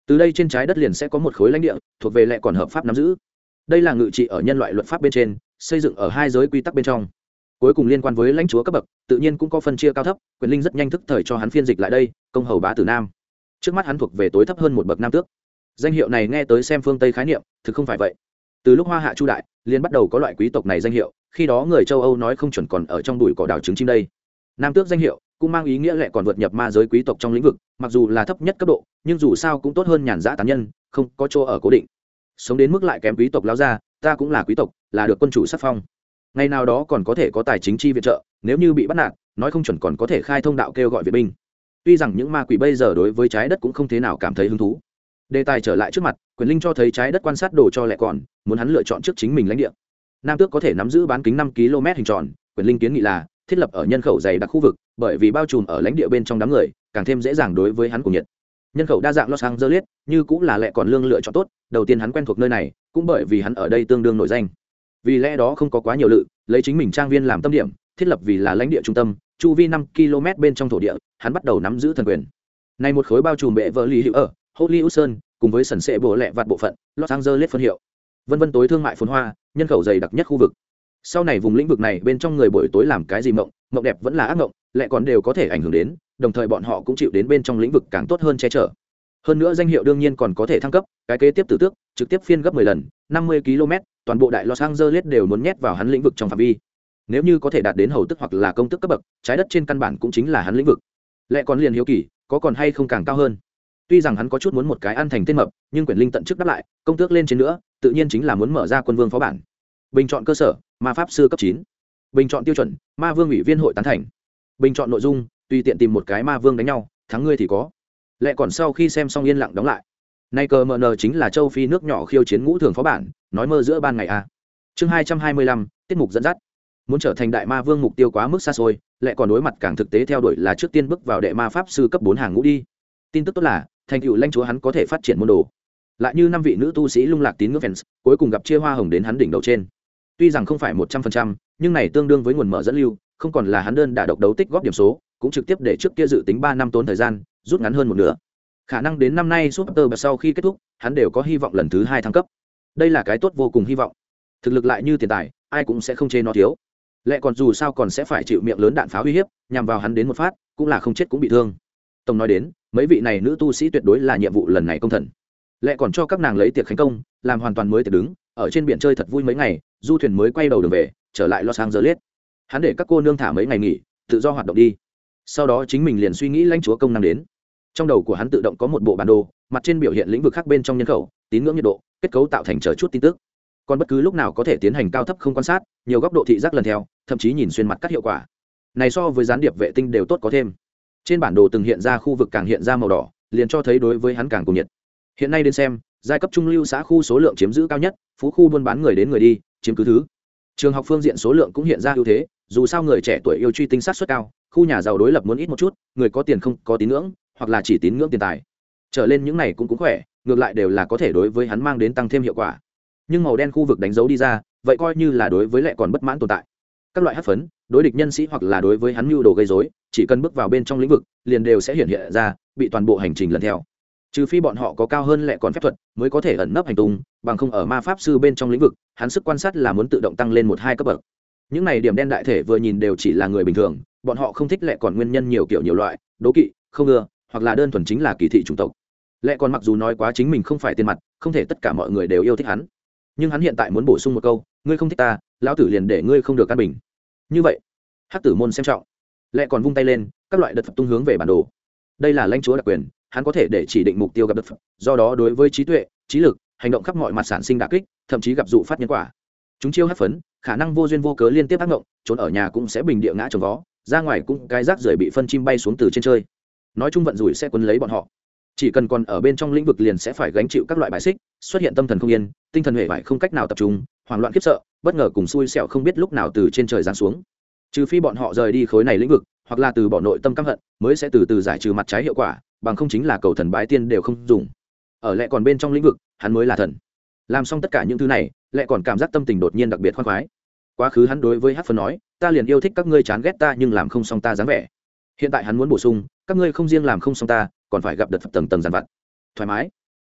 S1: Từ đây trên trái đất liền sẽ có một khối lãnh địa thuộc về lệ còn hợp pháp nắm giữ. Đây là ngự trị ở nhân loại luật pháp bên trên, xây dựng ở hai giới quy tắc bên trong. Cuối cùng liên quan với lãnh chúa cấp bậc, tự nhiên cũng có phân chia cao thấp, quyền linh rất nhanh thức thời cho hắn phiên dịch lại đây, công hầu bá tử nam. Trước mắt hắn thuộc về tối thấp hơn một bậc nam tước. Danh hiệu này nghe tới xem phương Tây khái niệm, thực không phải vậy. Từ lúc Hoa Hạ Chu đại, liền bắt đầu có loại quý tộc này danh hiệu, khi đó người châu Âu nói không chuẩn còn ở trong bụi cỏ đào trứng chim đây. Nam tước danh hiệu cũng mang ý nghĩa lệ còn vượt nhập ma giới quý tộc trong lĩnh vực, mặc dù là thấp nhất cấp độ, nhưng dù sao cũng tốt hơn nhàn dã tán nhân, không có chỗ ở cố định. Sống đến mức lại kém quý tộc lão gia, ta cũng là quý tộc, là được quân chủ sắc phong. Ngày nào đó còn có thể có tài chính chi viện trợ, nếu như bị bắt nạt, nói không chuẩn còn có thể khai thông đạo kêu gọi viện binh. Tuy rằng những ma quỷ bây giờ đối với trái đất cũng không thế nào cảm thấy hứng thú. Đề tài trở lại trước mặt, quyền linh cho thấy trái đất quan sát đồ cho lệ còn, muốn hắn lựa chọn trước chính mình lãnh địa. Nam tước có thể nắm giữ bán kính năm ki lô mét hình tròn, quyền linh kiến nghị là thiết lập ở nhân khẩu dày đặc khu vực, bởi vì bao trùm ở lãnh địa bên trong đám người, càng thêm dễ dàng đối với hắn cùng nhiệt. Nhân khẩu đa dạng Los Angeles, như cũng là lệ còn lương lựa chọn tốt, đầu tiên hắn quen thuộc nơi này, cũng bởi vì hắn ở đây tương đương nổi danh. Vì lẽ đó không có quá nhiều lự, lấy chính mình trang viên làm tâm điểm, thiết lập vì là lãnh địa trung tâm, chu vi năm ki lô mét bên trong thổ địa, hắn bắt đầu nắm giữ thần quyền. Này một khối bao trùm bệ vợ lý hữu ở Hollywood cùng với sần sệ bộ lệ vạt bộ phận, Los Angeles phân hiệu. Vân vân tối thương mại phồn hoa, nhân khẩu dày đặc nhất khu vực. Sau này vùng lĩnh vực này bên trong người buổi tối làm cái gì mộng, mộng đẹp vẫn là ác mộng, lệ còn đều có thể ảnh hưởng đến, đồng thời bọn họ cũng chịu đến bên trong lĩnh vực càng tốt hơn che chở. Hơn nữa danh hiệu đương nhiên còn có thể thăng cấp, cái kế tiếp tử tước, trực tiếp phiên gấp mười lần, năm mươi ki lô mét, toàn bộ đại Los Angeles đều muốn nhét vào hắn lĩnh vực trong phạm vi. Nếu như có thể đạt đến hầu tước hoặc là công tước cấp bậc, trái đất trên căn bản cũng chính là hắn lĩnh vực. Lệ còn liền hiếu kỳ, có còn hay không càng cao hơn. Tuy rằng hắn có chút muốn một cái ăn thành tên mập, nhưng quyền linh tận chức đáp lại, công tước lên trên nữa, tự nhiên chính là muốn mở ra quân vương phó bản. Bình chọn cơ sở, ma pháp sư cấp chín. Bình chọn tiêu chuẩn, ma vương ủy viên hội tán thành. Bình chọn nội dung, tùy tiện tìm một cái ma vương đánh nhau, thắng ngươi thì có. Lệ còn sau khi xem xong yên lặng đóng lại. Nay cờ mờ nờ chính là châu Phi nước nhỏ khiêu chiến ngũ thường phó bản, nói mơ giữa ban ngày a. Chương hai trăm hai mươi lăm, tiết mục dẫn dắt. Muốn trở thành đại ma vương mục tiêu quá mức xa xôi, Lệ còn đối mặt càng thực tế theo đuổi là trước tiên bước vào đệ ma pháp sư cấp bốn hàng ngũ đi. Tin tức tốt là, thành tựu lãnh chúa hắn có thể phát triển môn đồ. Lại như năm vị nữ tu sĩ lung lạc tín ngưỡng fans, cuối cùng gặp chia hoa hồng đến hắn đỉnh đầu trên. Tuy rằng không phải một trăm phần trăm, nhưng này tương đương với nguồn mở dẫn lưu, không còn là hắn đơn đả độc đấu tích góp điểm số, cũng trực tiếp để trước kia dự tính ba năm tốn thời gian, rút ngắn hơn một nửa. Khả năng đến năm nay Super sau khi kết thúc, hắn đều có hy vọng lần thứ hai thăng cấp. Đây là cái tốt vô cùng hy vọng. Thực lực lại như tiền tài, ai cũng sẽ không chê nó thiếu. Lệ còn dù sao còn sẽ phải chịu miệng lớn đạn pháo uy hiếp, nhằm vào hắn đến một phát, cũng là không chết cũng bị thương. Tổng nói đến, mấy vị này nữ tu sĩ tuyệt đối là nhiệm vụ lần này công thần. Lệ còn cho các nàng lấy tiệc khánh công, làm hoàn toàn mới tiệc đứng, ở trên biển chơi thật vui mấy ngày, du thuyền mới quay đầu đường về, trở lại Los Angeles. Hắn để các cô nương thả mấy ngày nghỉ, tự do hoạt động đi. Sau đó chính mình liền suy nghĩ lãnh chúa công năng đến. Trong đầu của hắn tự động có một bộ bản đồ, mặt trên biểu hiện lĩnh vực khác bên trong nhân khẩu, tín ngưỡng nhiệt độ, kết cấu tạo thành chờ chút tin tức. Còn bất cứ lúc nào có thể tiến hành cao thấp không quan sát, nhiều góc độ thị giác lần theo, thậm chí nhìn xuyên mặt cắt hiệu quả. Này so với gián điệp vệ tinh đều tốt có thêm. Trên bản đồ từng hiện ra khu vực càng hiện ra màu đỏ, liền cho thấy đối với hắn càng cùng nhiệt. Hiện nay đến xem, giai cấp trung lưu xã khu số lượng chiếm giữ cao nhất, phú khu buôn bán người đến người đi, chiếm cứ thứ. Trường học phương diện số lượng cũng hiện ra ưu thế, dù sao người trẻ tuổi yêu truy tinh sát suất cao, khu nhà giàu đối lập muốn ít một chút, người có tiền không có tín ngưỡng, hoặc là chỉ tín ngưỡng tiền tài. Trở lên những này cũng cũng khỏe, ngược lại đều là có thể đối với hắn mang đến tăng thêm hiệu quả. Nhưng màu đen khu vực đánh dấu đi ra, vậy coi như là đối với Lệ còn bất mãn tồn tại. Các loại hắc phấn, đối địch nhân sĩ hoặc là đối với hắn mưu đồ gây rối, chỉ cần bước vào bên trong lĩnh vực, liền đều sẽ hiện hiện ra, bị toàn bộ hành trình lần theo. Trừ phi bọn họ có cao hơn Lệ còn phép thuật, mới có thể ẩn nấp hành tung, bằng không ở ma pháp sư bên trong lĩnh vực, hắn sức quan sát là muốn tự động tăng lên một hai cấp bậc. Những này điểm đen đại thể vừa nhìn đều chỉ là người bình thường, bọn họ không thích Lệ còn nguyên nhân nhiều kiểu nhiều loại, đố kỵ, không ưa, hoặc là đơn thuần chính là kỳ thị chủng tộc. Lệ còn mặc dù nói quá chính mình không phải tiền mặt, không thể tất cả mọi người đều yêu thích hắn, nhưng hắn hiện tại muốn bổ sung một câu, ngươi không thích ta, lão tử liền để ngươi không được căn bình. Như vậy, hắc tử môn xem trọng. Lệ còn vung tay lên, các loại đợt phật tung hướng về bản đồ. Đây là lãnh chúa đặc quyền, hắn có thể để chỉ định mục tiêu gặp đợt phật, do đó đối với trí tuệ, trí lực, hành động khắp mọi mặt sản sinh đả kích, thậm chí gặp dụ phát nhân quả. Chúng chiêu hất phấn, khả năng vô duyên vô cớ liên tiếp ác ngộng, trốn ở nhà cũng sẽ bình địa ngã trồng vó, ra ngoài cũng cái rác rưởi bị phân chim bay xuống từ trên chơi. Nói chung vận rủi sẽ quấn lấy bọn họ. Chỉ cần còn ở bên trong lĩnh vực liền sẽ phải gánh chịu các loại bài xích, xuất hiện tâm thần không yên, tinh thần huệ vải không cách nào tập trung, hoảng loạn khiếp sợ, bất ngờ cùng xui xẻo không biết lúc nào từ trên trời giáng xuống. Trừ phi bọn họ rời đi khối này lĩnh vực, hoặc là từ bỏ nội tâm căm hận, mới sẽ từ từ giải trừ mặt trái hiệu quả, bằng không chính là cầu thần bái tiên đều không dùng. Ở Lệ còn bên trong lĩnh vực, hắn mới là thần. Làm xong tất cả những thứ này, Lệ còn cảm giác tâm tình đột nhiên đặc biệt khoan khoái. Quá khứ hắn đối với Hắc Phân nói, ta liền yêu thích các ngươi chán ghét ta nhưng làm không xong ta dáng vẻ. Hiện tại hắn muốn bổ sung, các ngươi không riêng làm không xong ta, còn phải gặp đợt tầng tầng giàn vặt. Thoải mái.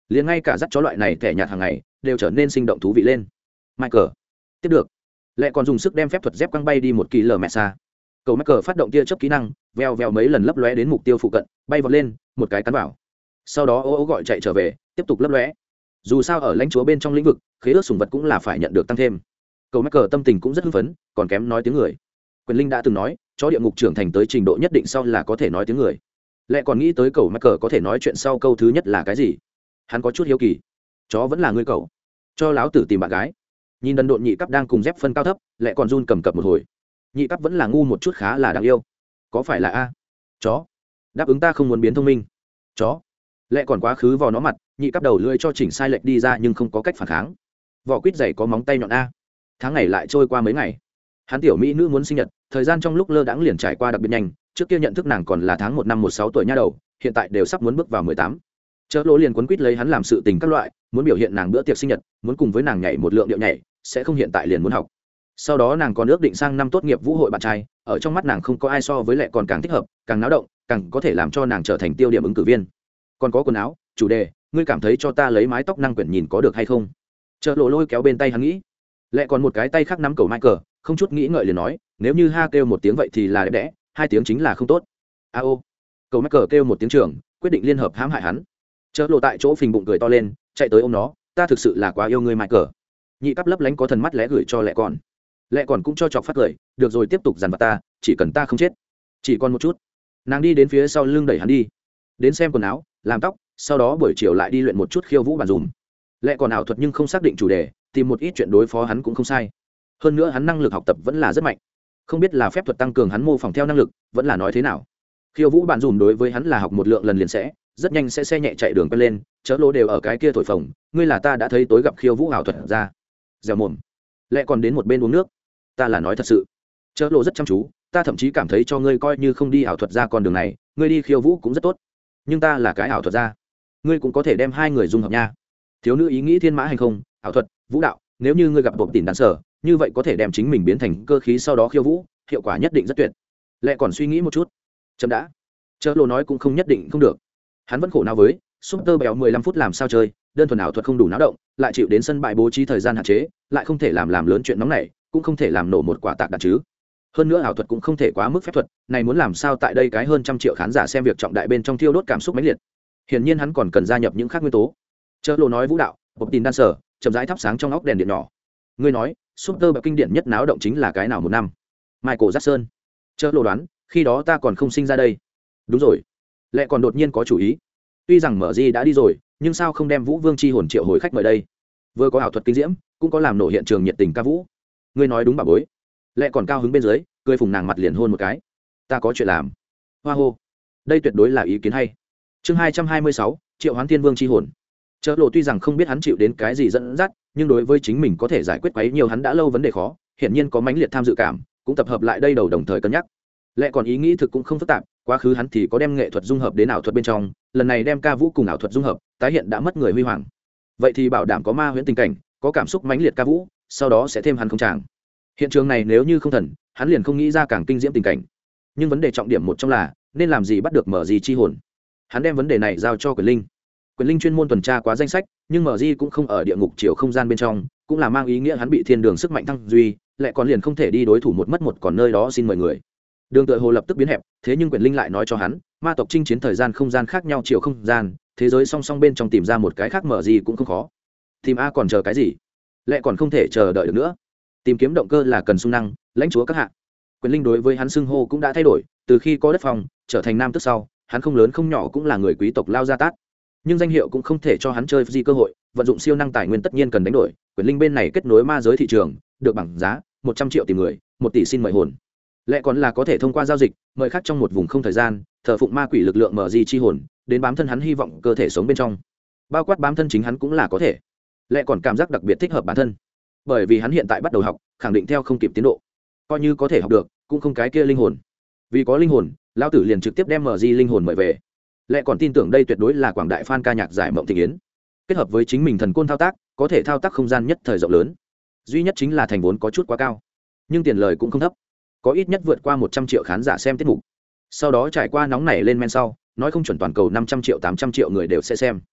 S1: liền ngay cả dắt chó loại này thẻ nhạt hàng ngày đều trở nên sinh động thú vị lên. Michael tiếp được, lại còn dùng sức đem phép thuật dép quăng bay đi một kỳ lờ mẹ xa. Cầu Michael phát động tia chớp kỹ năng, veo veo mấy lần lấp lóe đến mục tiêu phụ cận, bay vọt lên, một cái cắn vào. Sau đó ô ô gọi chạy trở về, tiếp tục lấp lóe. Dù sao ở lãnh chúa bên trong lĩnh vực, khế ước sủng vật cũng là phải nhận được tăng thêm. Cầu Michael tâm tình cũng rất hưng phấn, còn kém nói tiếng người. Quyền Linh đã từng nói, chó địa ngục trưởng thành tới trình độ nhất định sau là có thể nói tiếng người. Lại còn nghĩ tới cầu Michael có thể nói chuyện sau câu thứ nhất là cái gì. Hắn có chút hiếu kỳ. Chó vẫn là ngươi cậu. Cho láo tử tìm bạn gái. Nhìn đần độn nhị cấp đang cùng dép phân cao thấp, lại còn run cầm cập một hồi. Nhị cấp vẫn là ngu một chút khá là đáng yêu. Có phải là a? Chó. Đáp ứng ta không muốn biến thông minh. Chó. Lại còn quá khứ vào nó mặt, nhị cấp đầu lưỡi cho chỉnh sai lệch đi ra nhưng không có cách phản kháng. Vỏ quýt dày có móng tay nhọn a. Tháng ngày lại trôi qua mấy ngày. Hắn tiểu mỹ nữ muốn sinh nhật, thời gian trong lúc lơ đãng liền trải qua đặc biệt nhanh, trước kia nhận thức nàng còn là tháng một năm một sáu tuổi nha đầu, hiện tại đều sắp muốn bước vào mười tám. Chớ lỗ liền quấn quýt lấy hắn làm sự tình các loại, muốn biểu hiện nàng bữa tiệc sinh nhật, muốn cùng với nàng nhảy một lượng điệu nhảy, sẽ không hiện tại liền muốn học. Sau đó nàng còn ước định sang năm tốt nghiệp vũ hội bạn trai, ở trong mắt nàng không có ai so với lại còn càng thích hợp, càng náo động, càng có thể làm cho nàng trở thành tiêu điểm ứng cử viên. Còn có quần áo, chủ đề, ngươi cảm thấy cho ta lấy mái tóc năng quyển nhìn có được hay không? Chớ lỗ lôi kéo bên tay hắn nghĩ, lại còn một cái tay khác nắm cầu Michael, không chút nghĩ ngợi liền nói, nếu như ha kêu một tiếng vậy thì là đẹp đẽ, hai tiếng chính là không tốt. A ô. Cầu Michael kêu một tiếng trưởng, quyết định liên hợp hãm hại hắn. Chớ lộ tại chỗ phình bụng cười to lên, chạy tới ôm nó, ta thực sự là quá yêu ngươi Michael. Nhị cấp lấp lánh có thần mắt lẽ gửi cho lẹ còn. Lẹ còn cũng cho chọc phát cười, được rồi tiếp tục dằn vặt ta, chỉ cần ta không chết. Chỉ còn một chút. Nàng đi đến phía sau lưng đẩy hắn đi, đến xem quần áo, làm tóc, sau đó buổi chiều lại đi luyện một chút khiêu vũ bàn dùm. Lẹ còn ảo thuật nhưng không xác định chủ đề, tìm một ít chuyện đối phó hắn cũng không sai. Hơn nữa hắn năng lực học tập vẫn là rất mạnh, không biết là phép thuật tăng cường hắn mô phỏng theo năng lực, vẫn là nói thế nào. Khiêu vũ bàn dùm đối với hắn là học một lượng lần liền sẽ, rất nhanh sẽ xe nhẹ chạy đường quen lên, chớ lỗ đều ở cái kia thổi phồng, ngươi là ta đã thấy tối gặp khiêu vũ ảo thuật ra. Dẻo mồm. Lẹ còn đến một bên uống nước, ta là nói thật sự. Chớ lỗ rất chăm chú, ta thậm chí cảm thấy cho ngươi coi như không đi ảo thuật ra con đường này, ngươi đi khiêu vũ cũng rất tốt. Nhưng ta là cái ảo thuật ra, ngươi cũng có thể đem hai người dung hợp nha. Thiếu nữ ý nghĩ thiên mã hành không, ảo thuật, vũ đạo, nếu như ngươi gặp bộ tỉnh đàn sở, như vậy có thể đem chính mình biến thành cơ khí sau đó khiêu vũ, hiệu quả nhất định rất tuyệt. Lẹ còn suy nghĩ một chút, chậm đã. Chớ lỗ nói cũng không nhất định không được. Hắn vẫn khổ não với super béo mười lăm phút làm sao chơi, đơn thuần ảo thuật không đủ náo động, lại chịu đến sân bãi bố trí thời gian hạn chế, lại không thể làm làm lớn chuyện nóng này, cũng không thể làm nổ một quả tạc đạn chứ. Hơn nữa ảo thuật cũng không thể quá mức phép thuật, này muốn làm sao tại đây cái hơn trăm triệu khán giả xem việc trọng đại bên trong thiêu đốt cảm xúc mãnh liệt. Hiển nhiên hắn còn cần gia nhập những khác nguyên tố. Chớ lỗ nói vũ đạo, bộc tin đan sở, chậm rãi thắp sáng trong óc đèn điện nhỏ. Ngươi nói, super béo kinh điển nhất náo động chính là cái nào một năm? Michael Jackson. Chớ lỗ đoán, khi đó ta còn không sinh ra đây. Đúng rồi. Lẹ còn đột nhiên có chủ ý. Tuy rằng mở di đã đi rồi, nhưng sao không đem Vũ Vương chi hồn triệu hồi khách mời đây? Vừa có ảo thuật kinh diễm, cũng có làm nổ hiện trường nhiệt tình ca vũ. Ngươi nói đúng bà bối. Lẹ còn cao hứng bên dưới, cười phùng nàng mặt liền hôn một cái. Ta có chuyện làm. Hoa hô. Đây tuyệt đối là ý kiến hay. Chương hai trăm hai mươi sáu, Triệu Hoán Thiên Vương chi hồn. Chớ lộ tuy rằng không biết hắn chịu đến cái gì dẫn dắt, nhưng đối với chính mình có thể giải quyết quấy nhiều hắn đã lâu vấn đề khó, hiển nhiên có mãnh liệt tham dự cảm, cũng tập hợp lại đây đầu đồng thời cân nhắc. Lẽ còn ý nghĩ thực cũng không phức tạp, quá khứ hắn thì có đem nghệ thuật dung hợp đến ảo thuật bên trong, lần này đem ca vũ cùng ảo thuật dung hợp, tái hiện đã mất người huy hoàng. Vậy thì bảo đảm có ma huyễn tình cảnh, có cảm xúc mãnh liệt ca vũ, sau đó sẽ thêm hắn không tràng. Hiện trường này nếu như không thần, hắn liền không nghĩ ra càng kinh diễm tình cảnh. Nhưng vấn đề trọng điểm một trong là, nên làm gì bắt được mở gì chi hồn. Hắn đem vấn đề này giao cho Quyền Linh. Quyền Linh chuyên môn tuần tra quá danh sách, nhưng mở di cũng không ở địa ngục chiều không gian bên trong, cũng là mang ý nghĩa hắn bị thiên đường sức mạnh thăng duy, lại còn liền không thể đi đối thủ một mất một còn nơi đó xin mời người. Đường tựa hồ lập tức biến hẹp, thế nhưng Quyền Linh lại nói cho hắn, ma tộc chinh chiến thời gian không gian khác nhau chiều không gian, thế giới song song bên trong tìm ra một cái khác mở gì cũng không khó. Tìm a còn chờ cái gì? Lại còn không thể chờ đợi được nữa. Tìm kiếm động cơ là cần sung năng, lãnh chúa các hạ. Quyền Linh đối với hắn xưng hô cũng đã thay đổi, từ khi có đất phòng, trở thành nam tức sau, hắn không lớn không nhỏ cũng là người quý tộc lao gia tát. Nhưng danh hiệu cũng không thể cho hắn chơi gì cơ hội, vận dụng siêu năng tài nguyên tất nhiên cần đánh đổi. Quyền Linh bên này kết nối ma giới thị trường, được bảng giá một trăm triệu tìm người, một tỷ xin mời hồn. Lẽ còn là có thể thông qua giao dịch mời khác trong một vùng không thời gian thờ phụng ma quỷ lực lượng mở di chi hồn đến bám thân hắn hy vọng cơ thể sống bên trong, bao quát bám thân chính hắn cũng là có thể. Lẽ còn cảm giác đặc biệt thích hợp bản thân, bởi vì hắn hiện tại bắt đầu học, khẳng định theo không kịp tiến độ, coi như có thể học được cũng không cái kia linh hồn. Vì có linh hồn, lao tử liền trực tiếp đem mở di linh hồn mời về. Lẽ còn tin tưởng đây tuyệt đối là quảng đại fan ca nhạc giải mộng tình yến, kết hợp với chính mình thần côn thao tác, có thể thao tác không gian nhất thời rộng lớn. Duy nhất chính là thành vốn có chút quá cao, nhưng tiền lời cũng không thấp, có ít nhất vượt qua một trăm triệu khán giả xem tiết mục. Sau đó trải qua nóng nảy lên men sau, nói không chuẩn toàn cầu năm trăm triệu tám trăm triệu người đều sẽ xem.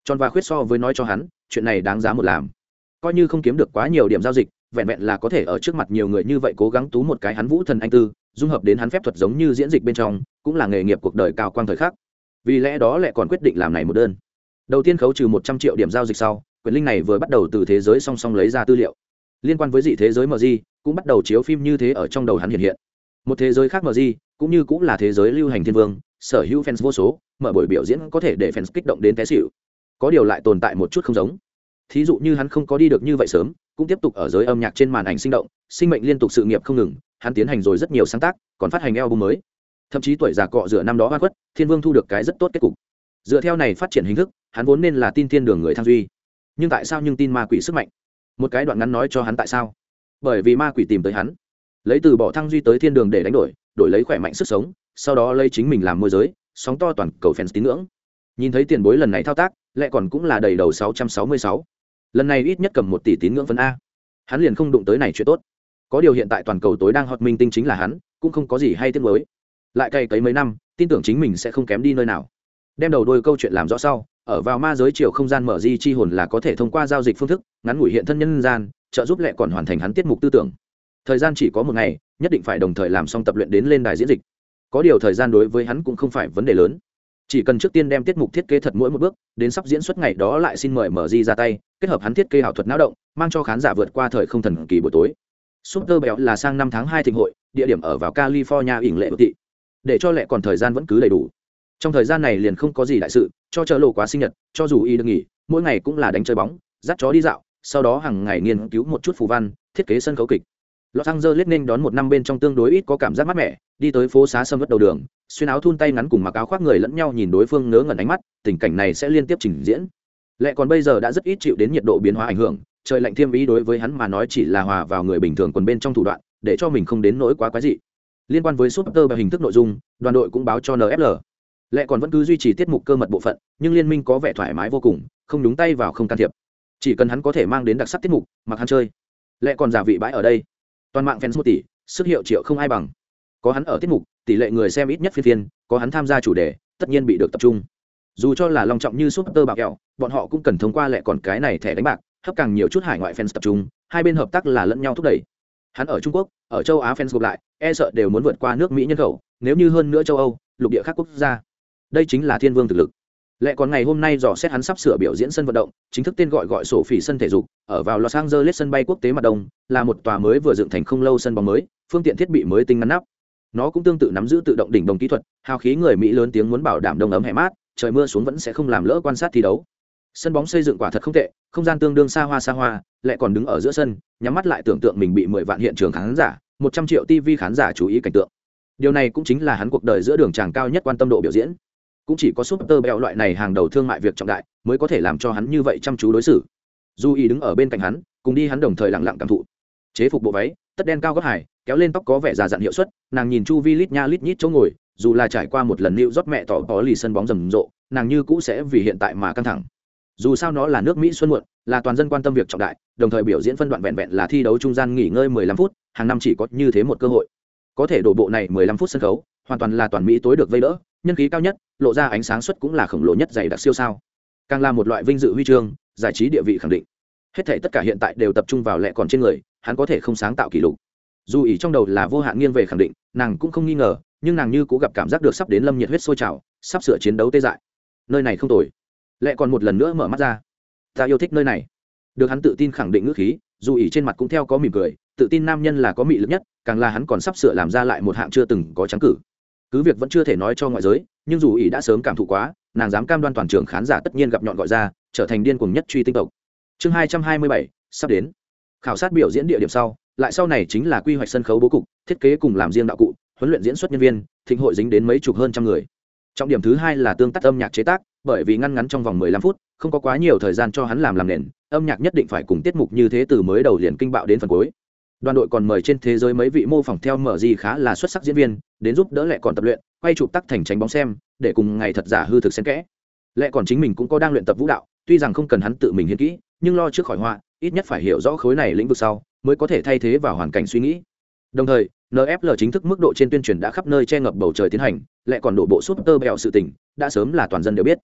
S1: Tròn và khuyết so với nói cho hắn chuyện này đáng giá một làm, coi như không kiếm được quá nhiều điểm giao dịch, vẹn vẹn là có thể ở trước mặt nhiều người như vậy cố gắng tú một cái hắn vũ thần anh tư, dung hợp đến hắn phép thuật giống như diễn dịch bên trong, cũng là nghề nghiệp cuộc đời cao quang thời khắc. Vì lẽ đó lại còn quyết định làm này một đơn. Đầu tiên khấu trừ một trăm triệu điểm giao dịch sau, quyển linh này vừa bắt đầu từ thế giới song song lấy ra tư liệu liên quan với dị thế giới mờ di, cũng bắt đầu chiếu phim như thế ở trong đầu hắn hiện hiện. Một thế giới khác mờ di, cũng như cũng là thế giới lưu hành thiên vương, sở hữu fans vô số, mở buổi biểu diễn có thể để fans kích động đến té xỉu. Có điều lại tồn tại một chút không giống. Thí dụ như hắn không có đi được như vậy sớm, cũng tiếp tục ở giới âm nhạc trên màn ảnh sinh động, sinh mệnh liên tục sự nghiệp không ngừng, hắn tiến hành rồi rất nhiều sáng tác, còn phát hành album mới. Thậm chí tuổi già cọ rửa năm đó oan khuất, thiên vương thu được cái rất tốt kết cục. Dựa theo này phát triển hình thức, hắn vốn nên là tin thiên đường người thăng duy. Nhưng tại sao nhưng tin ma quỷ sức mạnh? Một cái đoạn ngắn nói cho hắn tại sao. Bởi vì ma quỷ tìm tới hắn, lấy từ bỏ thăng duy tới thiên đường để đánh đổi, đổi lấy khỏe mạnh sức sống, sau đó lấy chính mình làm môi giới, sóng to toàn cầu fans tín ngưỡng. Nhìn thấy tiền bối lần này thao tác, lại còn cũng là đầy đầu sáu trăm sáu mươi sáu. Lần này ít nhất cầm một tỷ tín ngưỡng phân a. Hắn liền không đụng tới này chuyện tốt. Có điều hiện tại toàn cầu tối đang hot minh tinh chính là hắn, cũng không có gì hay tiếc nuối. Lại cày cấy mấy năm, tin tưởng chính mình sẽ không kém đi nơi nào. Đem đầu đuôi câu chuyện làm rõ sau, ở vào ma giới chiều không gian mở di chi hồn là có thể thông qua giao dịch phương thức ngắn ngủi hiện thân nhân gian, trợ giúp lẹ còn hoàn thành hắn tiết mục tư tưởng. Thời gian chỉ có một ngày, nhất định phải đồng thời làm xong tập luyện đến lên đài diễn dịch. Có điều thời gian đối với hắn cũng không phải vấn đề lớn, chỉ cần trước tiên đem tiết mục thiết kế thật mỗi một bước, đến sắp diễn xuất ngày đó lại xin mời mở di ra tay, kết hợp hắn thiết kế ảo thuật não động, mang cho khán giả vượt qua thời không thần kỳ buổi tối. Super Béo là sang năm tháng hai thịnh hội, địa điểm ở vào California ỉn lệ thị. Để cho lẹ còn thời gian vẫn cứ đầy đủ. Trong thời gian này liền không có gì đại sự, cho chờ lộ quá sinh nhật, cho dù y được nghỉ, mỗi ngày cũng là đánh chơi bóng, dắt chó đi dạo, sau đó hàng ngày nghiên cứu một chút phù văn, thiết kế sân khấu kịch. Los Angeles nên đón một năm bên trong tương đối ít có cảm giác mát mẻ, đi tới phố xá sầm uất đầu đường, xuyên áo thun tay ngắn cùng mặc áo khoác người lẫn nhau nhìn đối phương ngớ ngẩn ánh mắt, tình cảnh này sẽ liên tiếp trình diễn. Lẽ còn bây giờ đã rất ít chịu đến nhiệt độ biến hóa ảnh hưởng, trời lạnh thiêm ý đối với hắn mà nói chỉ là hòa vào người bình thường quần bên trong thủ đoạn, để cho mình không đến nỗi quá quái dị. Liên quan với Super và hình thức nội dung, đoàn đội cũng báo cho en ép lờ. Lẽ còn vẫn cứ duy trì tiết mục cơ mật bộ phận, nhưng liên minh có vẻ thoải mái vô cùng, không nhúng tay vào không can thiệp. Chỉ cần hắn có thể mang đến đặc sắc tiết mục, mặc hắn chơi. Lẽ còn giả vị bãi ở đây. Toàn mạng fans một tỷ, sức hiệu triệu không ai bằng. Có hắn ở tiết mục, tỷ lệ người xem ít nhất phiên phiên, có hắn tham gia chủ đề, tất nhiên bị được tập trung. Dù cho là long trọng như Super bạc kẹo, bọn họ cũng cần thông qua lẽ còn cái này thẻ đánh bạc, hấp càng nhiều chút hải ngoại fans tập trung, hai bên hợp tác là lẫn nhau thúc đẩy. Hắn ở Trung Quốc, ở châu Á fans gộp lại, e sợ đều muốn vượt qua nước Mỹ nhân khẩu, nếu như hơn nữa châu Âu, lục địa khác quốc gia. Đây chính là thiên vương thực lực. Lẽ còn ngày hôm nay dò xét hắn sắp sửa biểu diễn sân vận động, chính thức tên gọi gọi sổ phỉ sân thể dục, ở vào Los Angeles sân bay quốc tế mặt đông, là một tòa mới vừa dựng thành không lâu sân bóng mới, phương tiện thiết bị mới tinh ngăn nắp. Nó cũng tương tự nắm giữ tự động đỉnh đồng kỹ thuật, hào khí người Mỹ lớn tiếng muốn bảo đảm đông ấm hè mát, trời mưa xuống vẫn sẽ không làm lỡ quan sát thi đấu. Sân bóng xây dựng quả thật không tệ, không gian tương đương xa hoa xa hoa, lại còn đứng ở giữa sân, nhắm mắt lại tưởng tượng mình bị mười vạn hiện trường khán giả, một trăm triệu ti vi khán giả chú ý cảnh tượng. Điều này cũng chính là hắn cuộc đời giữa đường tràng cao nhất quan tâm độ biểu diễn. Cũng chỉ có Super Bell loại này hàng đầu thương mại việc trọng đại mới có thể làm cho hắn như vậy chăm chú đối xử. Du Y đứng ở bên cạnh hắn, cùng đi hắn đồng thời lặng lặng cảm thụ. Chế phục bộ váy, tất đen cao gót hải, kéo lên tóc có vẻ già dặn hiệu suất, nàng nhìn chu vi lít nha lít nhít chỗ ngồi, dù là trải qua một lần lưu rót mẹ tỏ tỏ lì sân bóng rầm rộ, nàng như cũ sẽ vì hiện tại mà căng thẳng. Dù sao nó là nước Mỹ xuân muộn, là toàn dân quan tâm việc trọng đại, đồng thời biểu diễn phân đoạn vẹn vẹn là thi đấu trung gian nghỉ ngơi mười lăm phút, hàng năm chỉ có như thế một cơ hội. Có thể đổ bộ này mười lăm phút sân khấu, hoàn toàn là toàn Mỹ tối được vây đỡ, nhân khí cao nhất, lộ ra ánh sáng suất cũng là khổng lồ nhất dày đặc siêu sao. Càng là một loại vinh dự huy chương, giải trí địa vị khẳng định. Hết thảy tất cả hiện tại đều tập trung vào lẽ còn trên người, hắn có thể không sáng tạo kỷ lục. Dù ý trong đầu là vô hạn nghiêng về khẳng định, nàng cũng không nghi ngờ, nhưng nàng như cũng gặp cảm giác được sắp đến lâm nhiệt huyết sôi trào, sắp sửa chiến đấu tê dại. Nơi này không tồi. Lẽ còn một lần nữa mở mắt ra. Ta yêu thích nơi này. Được hắn tự tin khẳng định ngữ khí, dù ý trên mặt cũng theo có mỉm cười, tự tin nam nhân là có mị lực nhất, càng là hắn còn sắp sửa làm ra lại một hạng chưa từng có trắng cử. Cứ việc vẫn chưa thể nói cho ngoại giới, nhưng dù ý đã sớm cảm thụ quá, nàng dám cam đoan toàn trường khán giả tất nhiên gặp nhọn gọi ra, trở thành điên cuồng nhất truy tinh tộc. Chương hai trăm hai mươi bảy sắp đến. Khảo sát biểu diễn địa điểm sau, lại sau này chính là quy hoạch sân khấu bố cục, thiết kế cùng làm riêng đạo cụ, huấn luyện diễn xuất nhân viên, thịnh hội dính đến mấy chục hơn trăm người. Trọng điểm thứ hai là tương tác âm nhạc chế tác, bởi vì ngăn ngắn trong vòng mười lăm phút, không có quá nhiều thời gian cho hắn làm làm nền, âm nhạc nhất định phải cùng tiết mục như thế từ mới đầu liền kinh bạo đến phần cuối. Đoàn đội còn mời trên thế giới mấy vị mô phỏng theo mở gì khá là xuất sắc diễn viên, đến giúp đỡ lẹ còn tập luyện, quay chụp tắc thành tránh bóng xem, để cùng ngày thật giả hư thực xen kẽ. Lẹ còn chính mình cũng có đang luyện tập vũ đạo, tuy rằng không cần hắn tự mình hiến kỹ, nhưng lo trước khỏi họa, ít nhất phải hiểu rõ khối này lĩnh vực sau, mới có thể thay thế vào hoàn cảnh suy nghĩ. Đồng thời, en ép lờ chính thức mức độ trên tuyên truyền đã khắp nơi che ngập bầu trời tiến hành, lẹ còn đổ bộ Super Bell sự tình, đã sớm là toàn dân đều biết.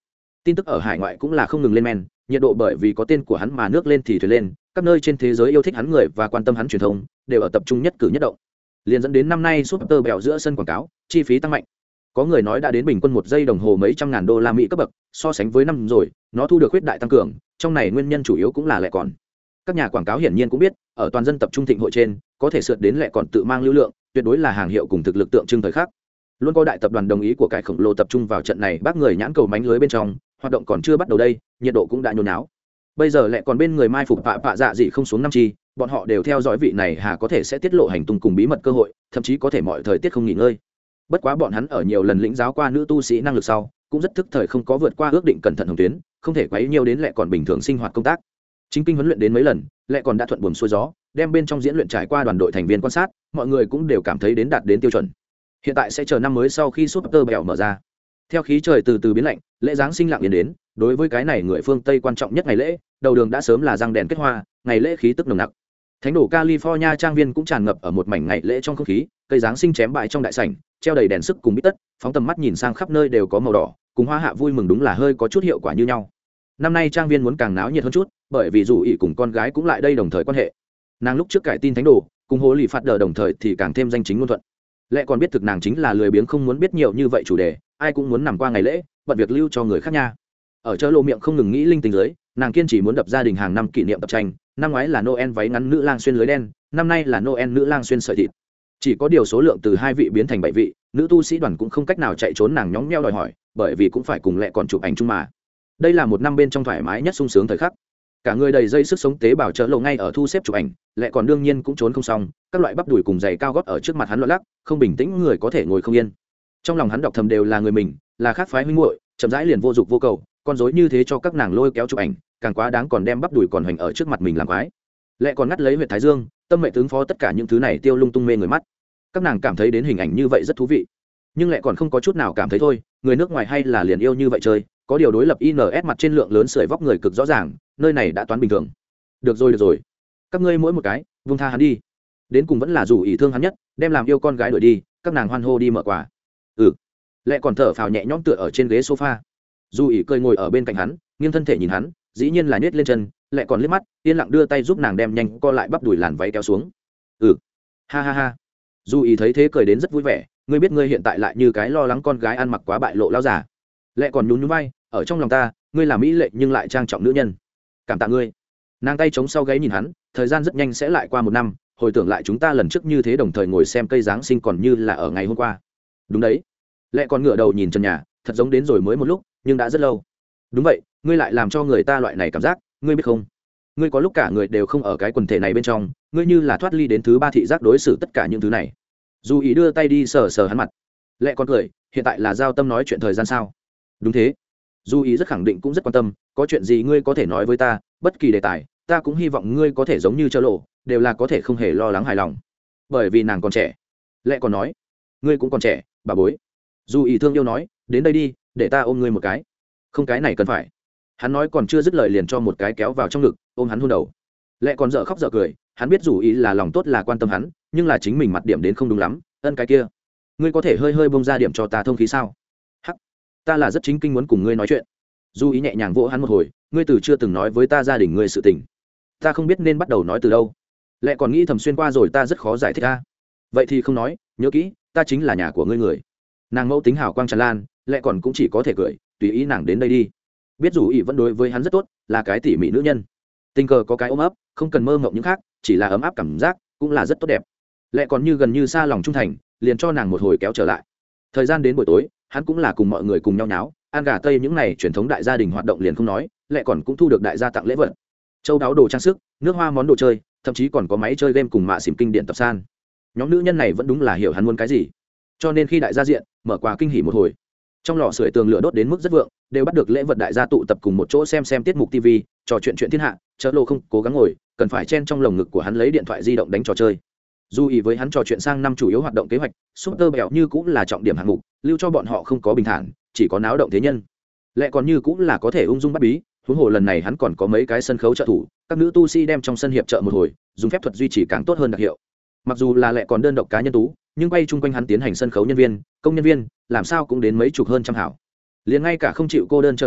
S1: tin tức ở hải ngoại cũng là không ngừng lên men, nhiệt độ bởi vì có tên của hắn mà nước lên thì thuyền lên, các nơi trên thế giới yêu thích hắn người và quan tâm hắn truyền thông đều ở tập trung nhất cử nhất động, liền dẫn đến năm nay Super bèo giữa sân quảng cáo chi phí tăng mạnh. Có người nói đã đến bình quân một giây đồng hồ mấy trăm ngàn đô la Mỹ cấp bậc, so sánh với năm rồi, nó thu được khuyết đại tăng cường, trong này nguyên nhân chủ yếu cũng là lệ còn. Các nhà quảng cáo hiển nhiên cũng biết, ở toàn dân tập trung thịnh hội trên, có thể sượt đến lệ còn tự mang lưu lượng, tuyệt đối là hàng hiệu cùng thực lực tượng trưng thời khắc. Luôn có đại tập đoàn đồng ý của cái khổng lồ tập trung vào trận này, bác người nhãn cầu mánh lưới bên trong, hoạt động còn chưa bắt đầu đây, nhiệt độ cũng đã nhốn náo. Bây giờ lệ còn bên người mai phục pạ pạ dạ gì không xuống năm chi, bọn họ đều theo dõi vị này hà có thể sẽ tiết lộ hành tung cùng bí mật cơ hội, thậm chí có thể mọi thời tiết không nghỉ ngơi. Bất quá bọn hắn ở nhiều lần lĩnh giáo qua nữ tu sĩ năng lực sau, cũng rất thức thời không có vượt qua ước định cẩn thận hồng tuyến, không thể quấy nhiều đến lệ còn bình thường sinh hoạt công tác. Chính kinh huấn luyện đến mấy lần, lệ còn đã thuận buồm xuôi gió, đem bên trong diễn luyện trải qua đoàn đội thành viên quan sát, mọi người cũng đều cảm thấy đến đạt đến tiêu chuẩn. Hiện tại sẽ chờ năm mới sau khi Super bèo mở ra. Theo khí trời từ từ biến lạnh, lễ giáng sinh lặng yên đến, đối với cái này người phương Tây quan trọng nhất ngày lễ, đầu đường đã sớm là răng đèn kết hoa, ngày lễ khí tức nồng nặc. Thánh đổ California trang viên cũng tràn ngập ở một mảnh ngày lễ trong không khí, cây giáng sinh chém bại trong đại sảnh, treo đầy đèn sức cùng bít tất, phóng tầm mắt nhìn sang khắp nơi đều có màu đỏ, cùng hoa hạ vui mừng đúng là hơi có chút hiệu quả như nhau. Năm nay trang viên muốn càng náo nhiệt hơn chút, bởi vì dù ỷ cùng con gái cũng lại đây đồng thời quan hệ. Nàng lúc trước cải tin thánh đồ, cùng hồ lì phạt đờ đồng thời thì càng thêm danh chính ngôn thuận. Lẽ còn biết thực nàng chính là lười biếng không muốn biết nhiều như vậy chủ đề, ai cũng muốn nằm qua ngày lễ, bận việc lưu cho người khác nha. Ở chợ lộ miệng không ngừng nghĩ linh tinh dưới, nàng kiên trì muốn đập gia đình hàng năm kỷ niệm tập tranh, năm ngoái là Noel váy ngắn nữ lang xuyên lưới đen, năm nay là Noel nữ lang xuyên sợi thịt. Chỉ có điều số lượng từ hai vị biến thành bảy vị, nữ tu sĩ đoàn cũng không cách nào chạy trốn nàng nhóng nheo đòi hỏi, bởi vì cũng phải cùng lẹ còn chụp ảnh chung mà. Đây là một năm bên trong thoải mái nhất sung sướng thời khắc. Cả người đầy dây sức sống tế bào chợ lộ ngay ở thu xếp chụp ảnh, lẹ còn đương nhiên cũng trốn không xong, các loại bắp đùi cùng giày cao gót ở trước mặt hắn loạn lắc, không bình tĩnh người có thể ngồi không yên. Trong lòng hắn đọc thầm đều là người mình, là khác phái huynh muội, chậm rãi liền vô dục vô cầu, con rối như thế cho các nàng lôi kéo chụp ảnh, càng quá đáng còn đem bắp đùi còn hoành ở trước mặt mình làm quái. Lẹ còn ngắt lấy huyệt thái dương, tâm mệnh tướng phó tất cả những thứ này tiêu lung tung mê người mắt. Các nàng cảm thấy đến hình ảnh như vậy rất thú vị, nhưng lẹ còn không có chút nào cảm thấy thôi, người nước ngoài hay là liền yêu như vậy chơi, có điều đối lập i en ét mặt trên lượng lớn sưởi vóc người cực rõ ràng, nơi này đã toán bình thường. Được rồi được rồi, các ngươi mỗi một cái vung tha hắn đi, đến cùng vẫn là dù ý thương hắn nhất, đem làm yêu con gái đuổi đi, các nàng hoan hô đi mở quà. Ừ, lẹ còn thở phào nhẹ nhõm tựa ở trên ghế sofa, dù ý cười ngồi ở bên cạnh hắn, nghiêng thân thể nhìn hắn, dĩ nhiên là nhếch lên chân, lẹ còn liếc mắt, yên lặng đưa tay giúp nàng đem nhanh co lại bắp đùi làn váy kéo xuống. Ừ, ha ha ha, dù ý thấy thế cười đến rất vui vẻ, ngươi biết ngươi hiện tại lại như cái lo lắng con gái ăn mặc quá bại lộ lao giả. Lẹ còn nhún nhún vai, ở trong lòng ta, ngươi là mỹ lệ nhưng lại trang trọng nữ nhân, cảm tạ ngươi. Nàng tay chống sau gáy nhìn hắn, thời gian rất nhanh sẽ lại qua một năm, hồi tưởng lại chúng ta lần trước như thế đồng thời ngồi xem cây giáng sinh còn như là ở ngày hôm qua. Đúng đấy. Lẹ còn ngửa đầu nhìn trần nhà, thật giống đến rồi mới một lúc, nhưng đã rất lâu. Đúng vậy, ngươi lại làm cho người ta loại này cảm giác, ngươi biết không, ngươi có lúc cả người đều không ở cái quần thể này bên trong, ngươi như là thoát ly đến thứ ba thị giác đối xử tất cả những thứ này. Dù ý đưa tay đi sờ sờ hắn mặt, lẹ còn cười, hiện tại là giao tâm nói chuyện thời gian sao? Đúng thế. Dù ý rất khẳng định cũng rất quan tâm, có chuyện gì ngươi có thể nói với ta, bất kỳ đề tài, ta cũng hy vọng ngươi có thể giống như Chơ Lộ, đều là có thể không hề lo lắng hài lòng, bởi vì nàng còn trẻ. Lẹ còn nói, ngươi cũng còn trẻ, bà bối. Dù ý thương yêu nói, đến đây đi, để ta ôm ngươi một cái. Không, cái này cần phải. Hắn nói còn chưa dứt lời liền cho một cái kéo vào trong ngực, ôm hắn hôn đầu. Lẹ còn dở khóc dở cười, hắn biết dù ý là lòng tốt là quan tâm hắn, nhưng là chính mình mặt điểm đến không đúng lắm. Ân cái kia, ngươi có thể hơi hơi bông ra điểm cho ta thông khí sao? Hắc, ta là rất chính kinh muốn cùng ngươi nói chuyện. Dù ý nhẹ nhàng vỗ hắn một hồi, ngươi từ chưa từng nói với ta gia đình ngươi sự tình, ta không biết nên bắt đầu nói từ đâu. Lẹ còn nghĩ thầm xuyên qua rồi ta rất khó giải thích ta. Vậy thì không nói, nhớ kỹ, ta chính là nhà của ngươi người. Nàng mẫu tính hào quang tràn lan, Lẹ còn cũng chỉ có thể cười, tùy ý nàng đến đây đi. Biết dù ý vẫn đối với hắn rất tốt, là cái tỉ mỉ nữ nhân, tình cờ có cái ôm ấp, không cần mơ mộng những khác, chỉ là ấm áp cảm giác cũng là rất tốt đẹp. Lẹ còn như gần như xa lòng trung thành, liền cho nàng một hồi kéo trở lại. Thời gian đến buổi tối, hắn cũng là cùng mọi người cùng nhau nháo, ăn gà tây những này truyền thống đại gia đình hoạt động liền không nói, Lẹ còn cũng thu được đại gia tặng lễ vật, châu đáo đồ trang sức, nước hoa món đồ chơi, thậm chí còn có máy chơi game cùng mạ xỉm kinh điển tập san. Nhóm nữ nhân này vẫn đúng là hiểu hắn muốn cái gì, cho nên khi đại gia diện mở quà kinh hỉ một hồi, trong lò sưởi tường lửa đốt đến mức rất vượng, đều bắt được lễ vật đại gia tụ tập cùng một chỗ xem xem tiết mục ti vi, trò chuyện chuyện thiên hạ. Chợ Lộ không cố gắng ngồi, cần phải chen trong lồng ngực của hắn lấy điện thoại di động đánh trò chơi. Dù ý với hắn trò chuyện sang năm chủ yếu hoạt động kế hoạch, Super bèo như cũng là trọng điểm hạng mục, lưu cho bọn họ không có bình thản, chỉ có náo động thế nhân. Lẽ còn như cũng là có thể ung dung bắt bí, huống hồ lần này hắn còn có mấy cái sân khấu trợ thủ, các nữ tu sĩ đem trong sân hiệp trợ một hồi, dùng phép thuật duy trì càng tốt hơn đặc hiệu. Mặc dù là Lẽ còn đơn độc cá nhân tú, nhưng quay chung quanh hắn tiến hành sân khấu nhân viên, công nhân viên, làm sao cũng đến mấy chục hơn trăm hảo. Liền ngay cả không chịu cô đơn Chơ Lộ,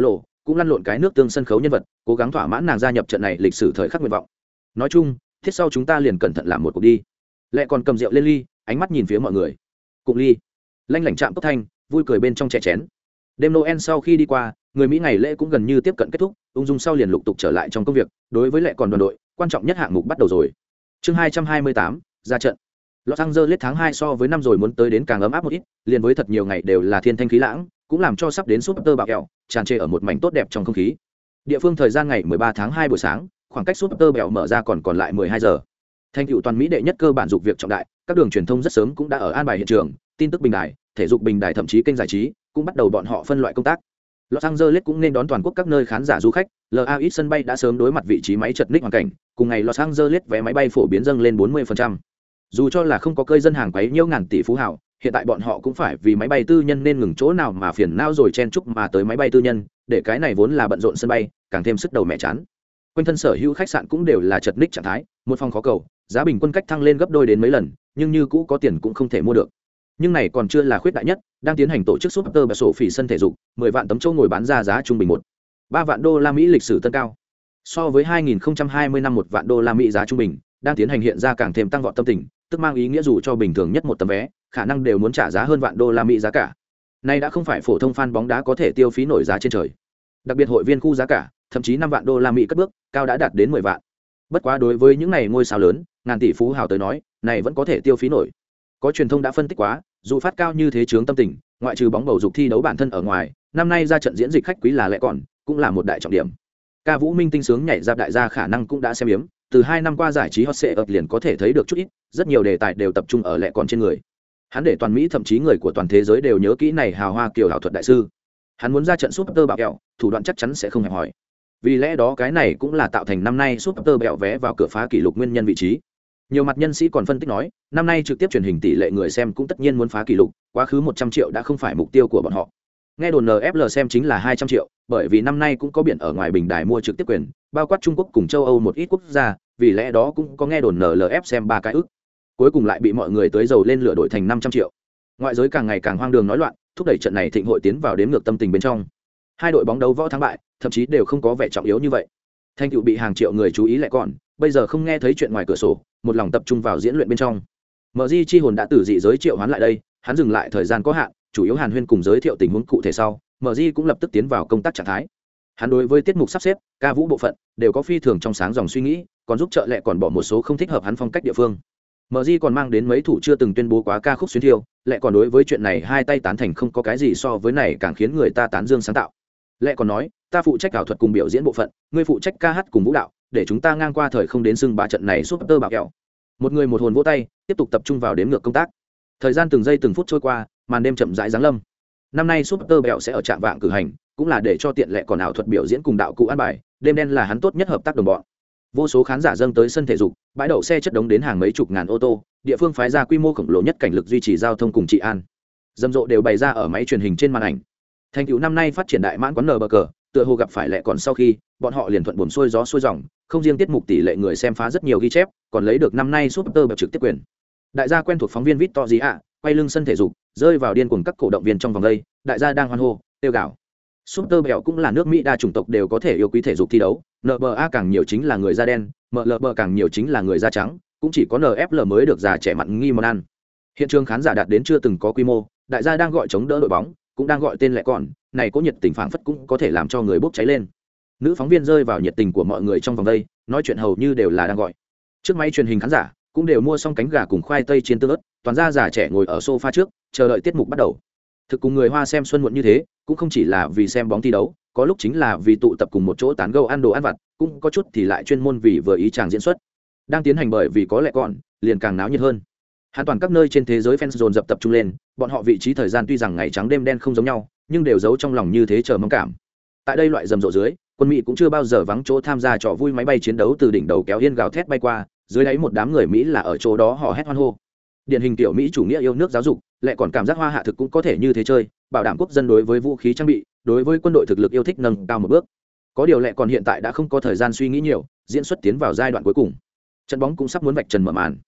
S1: cũng lăn lộn cái nước tương sân khấu nhân vật, cố gắng thỏa mãn nàng gia nhập trận này lịch sử thời khắc nguyện vọng. Nói chung, thiết sau chúng ta liền cẩn thận làm một cuộc đi. Lệ còn cầm rượu lên ly, ánh mắt nhìn phía mọi người. Cụng ly, lanh lảnh chạm cốc thanh, vui cười bên trong chè chén. Đêm Noel sau khi đi qua, người Mỹ ngày lễ cũng gần như tiếp cận kết thúc, ung dung sau liền lục tục trở lại trong công việc. Đối với Lệ còn đoàn đội, quan trọng nhất hạng mục bắt đầu rồi. Chương hai trăm hai mươi tám, ra trận. Los Angeles tháng hai so với năm rồi muốn tới đến càng ấm áp một ít, liền với thật nhiều ngày đều là thiên thanh khí lãng, cũng làm cho sắp đến Super bạo kẹo tràn trề ở một mảnh tốt đẹp trong không khí. Địa phương thời gian ngày mười ba tháng hai buổi sáng, khoảng cách Super bạo mở ra còn còn lại mười hai giờ. Thành tựu toàn Mỹ đệ nhất cơ bản dục việc trọng đại, các đường truyền thông rất sớm cũng đã ở an bài hiện trường, tin tức bình đài, thể dục bình đài thậm chí kênh giải trí cũng bắt đầu bọn họ phân loại công tác. Los Angeles cũng nên đón toàn quốc các nơi khán giả du khách, lờ a ích sân bay đã sớm đối mặt vị trí máy chật ních hoàn cảnh, cùng ngày Los Angeles vé máy bay phổ biến dâng lên bốn mươi phần trăm. Dù cho là không có cơi dân hàng quấy nhiễu ngàn tỷ phú hào, hiện tại bọn họ cũng phải vì máy bay tư nhân nên ngừng chỗ nào mà phiền não rồi chen chúc mà tới máy bay tư nhân, để cái này vốn là bận rộn sân bay, càng thêm sức đầu mẹ chán. Quanh thân sở hữu khách sạn cũng đều là chật ních trạng thái, một phòng khó cầu, giá bình quân cách thăng lên gấp đôi đến mấy lần, nhưng như cũ có tiền cũng không thể mua được. Nhưng này còn chưa là khuyết đại nhất, đang tiến hành tổ chức Super Bowl sổ phỉ sân thể dục, mười vạn tấm chỗ ngồi bán ra giá trung bình một ba vạn đô la Mỹ lịch sử tân cao. So với hai nghìn không trăm hai mươi năm một vạn đô la Mỹ giá trung bình, đang tiến hành hiện ra càng thêm tăng vọt tâm tình, tức mang ý nghĩa dù cho bình thường nhất một tấm vé, khả năng đều muốn trả giá hơn vạn đô la Mỹ giá cả. Nay đã không phải phổ thông fan bóng đá có thể tiêu phí nổi giá trên trời. Đặc biệt hội viên khu giá cả, thậm chí năm vạn đô la Mỹ cất bước, cao đã đạt đến mười vạn. Bất quá đối với những này ngôi sao lớn, ngàn tỷ phú hào tới nói, này vẫn có thể tiêu phí nổi. Có truyền thông đã phân tích quá, dù phát cao như thế chướng tâm tình, ngoại trừ bóng bầu dục thi đấu bản thân ở ngoài, năm nay ra trận diễn dịch khách quý là lẽ còn, cũng là một đại trọng điểm. Ca vũ minh tinh sướng nhảy ra đại gia khả năng cũng đã xem biếm, từ hai năm qua giải trí hot sẽ ập liền có thể thấy được chút ít, rất nhiều đề tài đều tập trung ở lẽ còn trên người. Hắn để toàn Mỹ thậm chí người của toàn thế giới đều nhớ kỹ này hào hoa kiều ảo thuật đại sư. Hắn muốn ra trận Super bạo kẹo, thủ đoạn chắc chắn sẽ không hẹp hòi. Vì lẽ đó cái này cũng là tạo thành năm nay Super bạo vé vào cửa phá kỷ lục nguyên nhân vị trí. Nhiều mặt nhân sĩ còn phân tích nói, năm nay trực tiếp truyền hình tỷ lệ người xem cũng tất nhiên muốn phá kỷ lục, quá khứ một trăm triệu đã không phải mục tiêu của bọn họ. Nghe đồn en ép lờ xem chính là hai trăm triệu, bởi vì năm nay cũng có biển ở ngoài bình đài mua trực tiếp quyền, bao quát Trung Quốc cùng châu Âu một ít quốc gia, vì lẽ đó cũng có nghe đồn en lờ ép xem ba cái ức. Cuối cùng lại bị mọi người tới dầu lên lửa đổi thành năm trăm triệu. Ngoại giới càng ngày càng hoang đường nói loạn, thúc đẩy trận này thịnh hội tiến vào đếm ngược tâm tình bên trong. Hai đội bóng đấu võ thắng bại, thậm chí đều không có vẻ trọng yếu như vậy. Thanh tựu bị hàng triệu người chú ý lại còn, bây giờ không nghe thấy chuyện ngoài cửa sổ, một lòng tập trung vào diễn luyện bên trong. Mở Di chi hồn đã từ dị giới triệu hoán lại đây, hắn dừng lại thời gian có hạn, chủ yếu Hàn Huyên cùng giới thiệu tình huống cụ thể sau, Mở Di cũng lập tức tiến vào công tác trạng thái. Hắn đối với tiết mục sắp xếp, ca vũ bộ phận đều có phi thường trong sáng dòng suy nghĩ, còn giúp trợ lệ còn bỏ một số không thích hợp hắn phong cách địa phương. Mở Di còn mang đến mấy thủ chưa từng tuyên bố quá ca khúc xuyến thiêu, lệ còn đối với chuyện này hai tay tán thành không có cái gì so với này càng khiến người ta tán dương sáng tạo. Lệ còn nói, ta phụ trách ảo thuật cùng biểu diễn bộ phận, ngươi phụ trách ca hát cùng vũ đạo, để chúng ta ngang qua thời không đến xưng bá trận này Super bạo kẹo. Một người một hồn vỗ tay, tiếp tục tập trung vào đếm ngược công tác. Thời gian từng giây từng phút trôi qua, màn đêm chậm rãi giáng lâm. Năm nay Super bạo sẽ ở trạm vạng cử hành, cũng là để cho tiện lệ còn ảo thuật biểu diễn cùng đạo cụ an bài, đêm đen là hắn tốt nhất hợp tác đồng bọn. Vô số khán giả dâng tới sân thể dục, bãi đậu xe chất đống đến hàng mấy chục ngàn ô tô, địa phương phái ra quy mô khổng lồ nhất cảnh lực duy trì giao thông cùng trị an. Rầm rộ đều bày ra ở máy truyền hình trên màn ảnh. Thành tựu năm nay phát triển đại mãn quán nở bờ cờ, tựa hồ gặp phải lệ còn sau khi, bọn họ liền thuận buồm xuôi gió xuôi dòng, không riêng tiết mục tỷ lệ người xem phá rất nhiều ghi chép, còn lấy được năm nay Super bạo trực tiếp quyền. Đại gia quen thuộc phóng viên Victoria, quay lưng sân thể dục, rơi vào điên cuồng các cổ động viên trong vòng đây, đại gia đang hoan hô, tiêu gạo. Super bạo cũng là nước Mỹ đa chủng tộc đều có thể yêu quý thể dục thi đấu, en bê a càng nhiều chính là người da đen, em lờ bê càng nhiều chính là người da trắng, cũng chỉ có en ép lờ mới được già trẻ mặn nghi món ăn. Hiện trường khán giả đạt đến chưa từng có quy mô, đại gia đang gọi chống đỡ đội bóng, cũng đang gọi tên lệ còn, này có nhiệt tình phảng phất cũng có thể làm cho người bốc cháy lên. Nữ phóng viên rơi vào nhiệt tình của mọi người trong vòng đây, nói chuyện hầu như đều là đang gọi. Trước máy truyền hình khán giả cũng đều mua xong cánh gà cùng khoai tây chiên tương ớt, toàn gia già trẻ ngồi ở sofa trước, chờ đợi tiết mục bắt đầu. Thực cùng người Hoa xem xuân muộn như thế, cũng không chỉ là vì xem bóng thi đấu, có lúc chính là vì tụ tập cùng một chỗ tán gẫu ăn đồ ăn vặt, cũng có chút thì lại chuyên môn vì vừa ý chàng diễn xuất. Đang tiến hành bởi vì có lẽ còn, liền càng náo nhiệt hơn. Hoàn toàn các nơi trên thế giới fans dồn dập tập trung lên, bọn họ vị trí thời gian tuy rằng ngày trắng đêm đen không giống nhau, nhưng đều giấu trong lòng như thế chờ mong cảm. Tại đây loại rầm rộ dưới, quân Mỹ cũng chưa bao giờ vắng chỗ tham gia trò vui máy bay chiến đấu từ đỉnh đầu kéo yên gào thét bay qua, dưới đáy một đám người Mỹ là ở chỗ đó họ hét hoan hô. Điển hình tiểu Mỹ chủ nghĩa yêu nước giáo dục, lại còn cảm giác hoa hạ thực cũng có thể như thế chơi, bảo đảm quốc dân đối với vũ khí trang bị, đối với quân đội thực lực yêu thích nâng cao một bước. Có điều lệ còn hiện tại đã không có thời gian suy nghĩ nhiều, diễn xuất tiến vào giai đoạn cuối cùng. Trận bóng cũng sắp muốn vạch trần mở màn.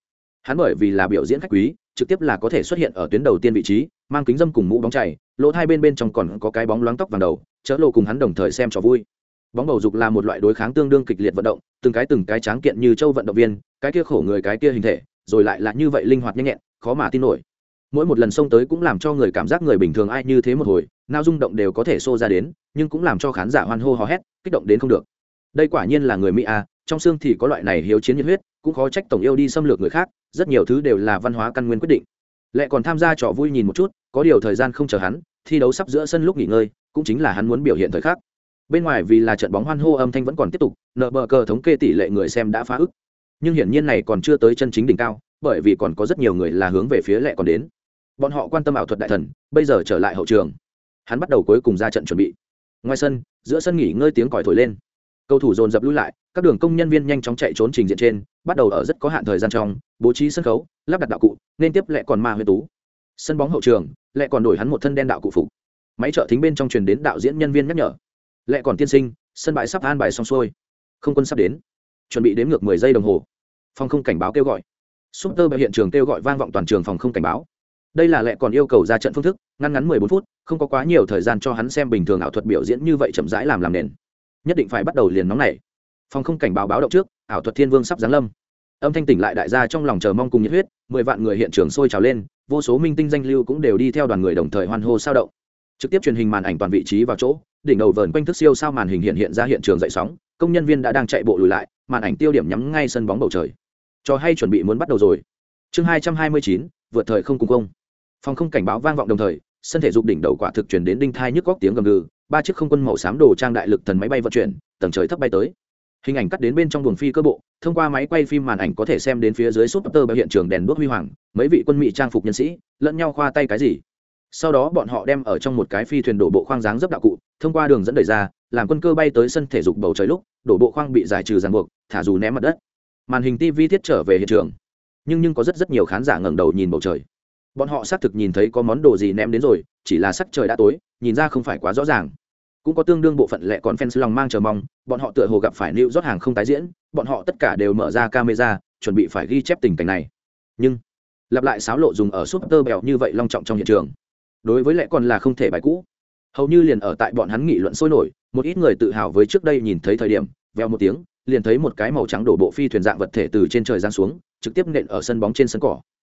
S1: hắn bởi vì là biểu diễn khách quý trực tiếp là có thể xuất hiện ở tuyến đầu tiên vị trí, mang kính dâm cùng mũ bóng chảy, lỗ hai bên bên trong còn có cái bóng loáng tóc vàng đầu, chớ lộ cùng hắn đồng thời xem trò vui. Bóng bầu dục là một loại đối kháng tương đương kịch liệt vận động, từng cái từng cái tráng kiện như châu vận động viên, cái kia khổ người cái kia hình thể, rồi lại là như vậy linh hoạt nhanh nhẹn, khó mà tin nổi. Mỗi một lần xông tới cũng làm cho người cảm giác người bình thường ai như thế một hồi, nao rung động đều có thể xô ra đến, nhưng cũng làm cho khán giả hoan hô hò hét, kích động đến không được. Đây quả nhiên là người Mỹ a, trong xương thì có loại này hiếu chiến nhiệt huyết, cũng khó trách tổng yêu đi xâm lược người khác, rất nhiều thứ đều là văn hóa căn nguyên quyết định. Lệ còn tham gia trò vui nhìn một chút, có điều thời gian không chờ hắn, thi đấu sắp giữa sân lúc nghỉ ngơi, cũng chính là hắn muốn biểu hiện thời khắc. Bên ngoài vì là trận bóng hoan hô âm thanh vẫn còn tiếp tục, nợ bờ cờ thống kê tỷ lệ người xem đã phá ức. Nhưng hiển nhiên này còn chưa tới chân chính đỉnh cao, bởi vì còn có rất nhiều người là hướng về phía Lệ còn đến. Bọn họ quan tâm ảo thuật đại thần, bây giờ trở lại hậu trường. Hắn bắt đầu cuối cùng ra trận chuẩn bị. Ngoài sân, giữa sân nghỉ ngơi tiếng còi thổi lên. Cầu thủ dồn dập lui lại, các đường công nhân viên nhanh chóng chạy trốn trình diện trên, bắt đầu ở rất có hạn thời gian trong bố trí sân khấu, lắp đặt đạo cụ, nên tiếp Lệ còn ma huyết tú. Sân bóng hậu trường, Lệ còn đổi hắn một thân đen đạo cụ phục. Máy trợ thính bên trong truyền đến đạo diễn nhân viên nhắc nhở. Lệ còn tiên sinh, sân bãi sắp an bài xong xuôi, không quân sắp đến, chuẩn bị đếm ngược mười giây đồng hồ. Phòng không cảnh báo kêu gọi. Super hiện trường kêu gọi vang vọng toàn trường phòng không cảnh báo. Đây là Lệ còn yêu cầu ra trận phương thức, ngắn ngắn mười bốn phút, không có quá nhiều thời gian cho hắn xem bình thường ảo thuật biểu diễn như vậy chậm rãi làm làm nền. Nhất định phải bắt đầu liền nóng này. Phòng không cảnh báo báo động trước, ảo thuật thiên vương sắp giáng lâm. Âm thanh tỉnh lại đại gia trong lòng chờ mong cùng nhiệt huyết, mười vạn người hiện trường sôi trào lên, vô số minh tinh danh lưu cũng đều đi theo đoàn người đồng thời hoan hô sao động. Trực tiếp truyền hình màn ảnh toàn vị trí vào chỗ, đỉnh đầu vờn quanh thức siêu sao màn hình hiện hiện ra hiện trường dậy sóng, công nhân viên đã đang chạy bộ lùi lại, màn ảnh tiêu điểm nhắm ngay sân bóng bầu trời. Trò hay chuẩn bị muốn bắt đầu rồi. Chương hai trăm hai mươi chín, vượt thời không cùng công. Phòng không cảnh báo vang vọng đồng thời, sân thể dục đỉnh đầu quả thực truyền đến đinh thai nhức góc tiếng gầm gừ, ba chiếc không quân màu xám đồ trang đại lực thần máy bay vận chuyển, tầng trời thấp bay tới. Hình ảnh cắt đến bên trong buồng phi cơ bộ, thông qua máy quay phim màn ảnh có thể xem đến phía dưới Super bao hiện trường đèn đuốc huy hoàng, mấy vị quân mỹ trang phục nhân sĩ, lẫn nhau khoa tay cái gì. Sau đó bọn họ đem ở trong một cái phi thuyền đổ bộ khoang dáng dấp đạo cụ, thông qua đường dẫn đẩy ra, làm quân cơ bay tới sân thể dục bầu trời lúc, đổ bộ khoang bị giải trừ ràng buộc, thả dù ném mặt đất. Màn hình ti vi thiết trở về hiện trường. Nhưng nhưng có rất rất nhiều khán giả ngẩng đầu nhìn bầu trời. Bọn họ xác thực nhìn thấy có món đồ gì ném đến rồi, chỉ là sắc trời đã tối, nhìn ra không phải quá rõ ràng. Cũng có tương đương bộ phận Lệ còn fans lòng mang chờ mong, bọn họ tựa hồ gặp phải New rót hàng không tái diễn, bọn họ tất cả đều mở ra camera, chuẩn bị phải ghi chép tình cảnh này. Nhưng lặp lại xáo lộ dùng ở Super bèo như vậy long trọng trong hiện trường, đối với Lệ còn là không thể bài cũ. Hầu như liền ở tại bọn hắn nghị luận sôi nổi, một ít người tự hào với trước đây nhìn thấy thời điểm, vèo một tiếng, liền thấy một cái màu trắng đổ bộ phi thuyền dạng vật thể từ trên trời giáng xuống, trực tiếp nện ở sân bóng trên sân cỏ.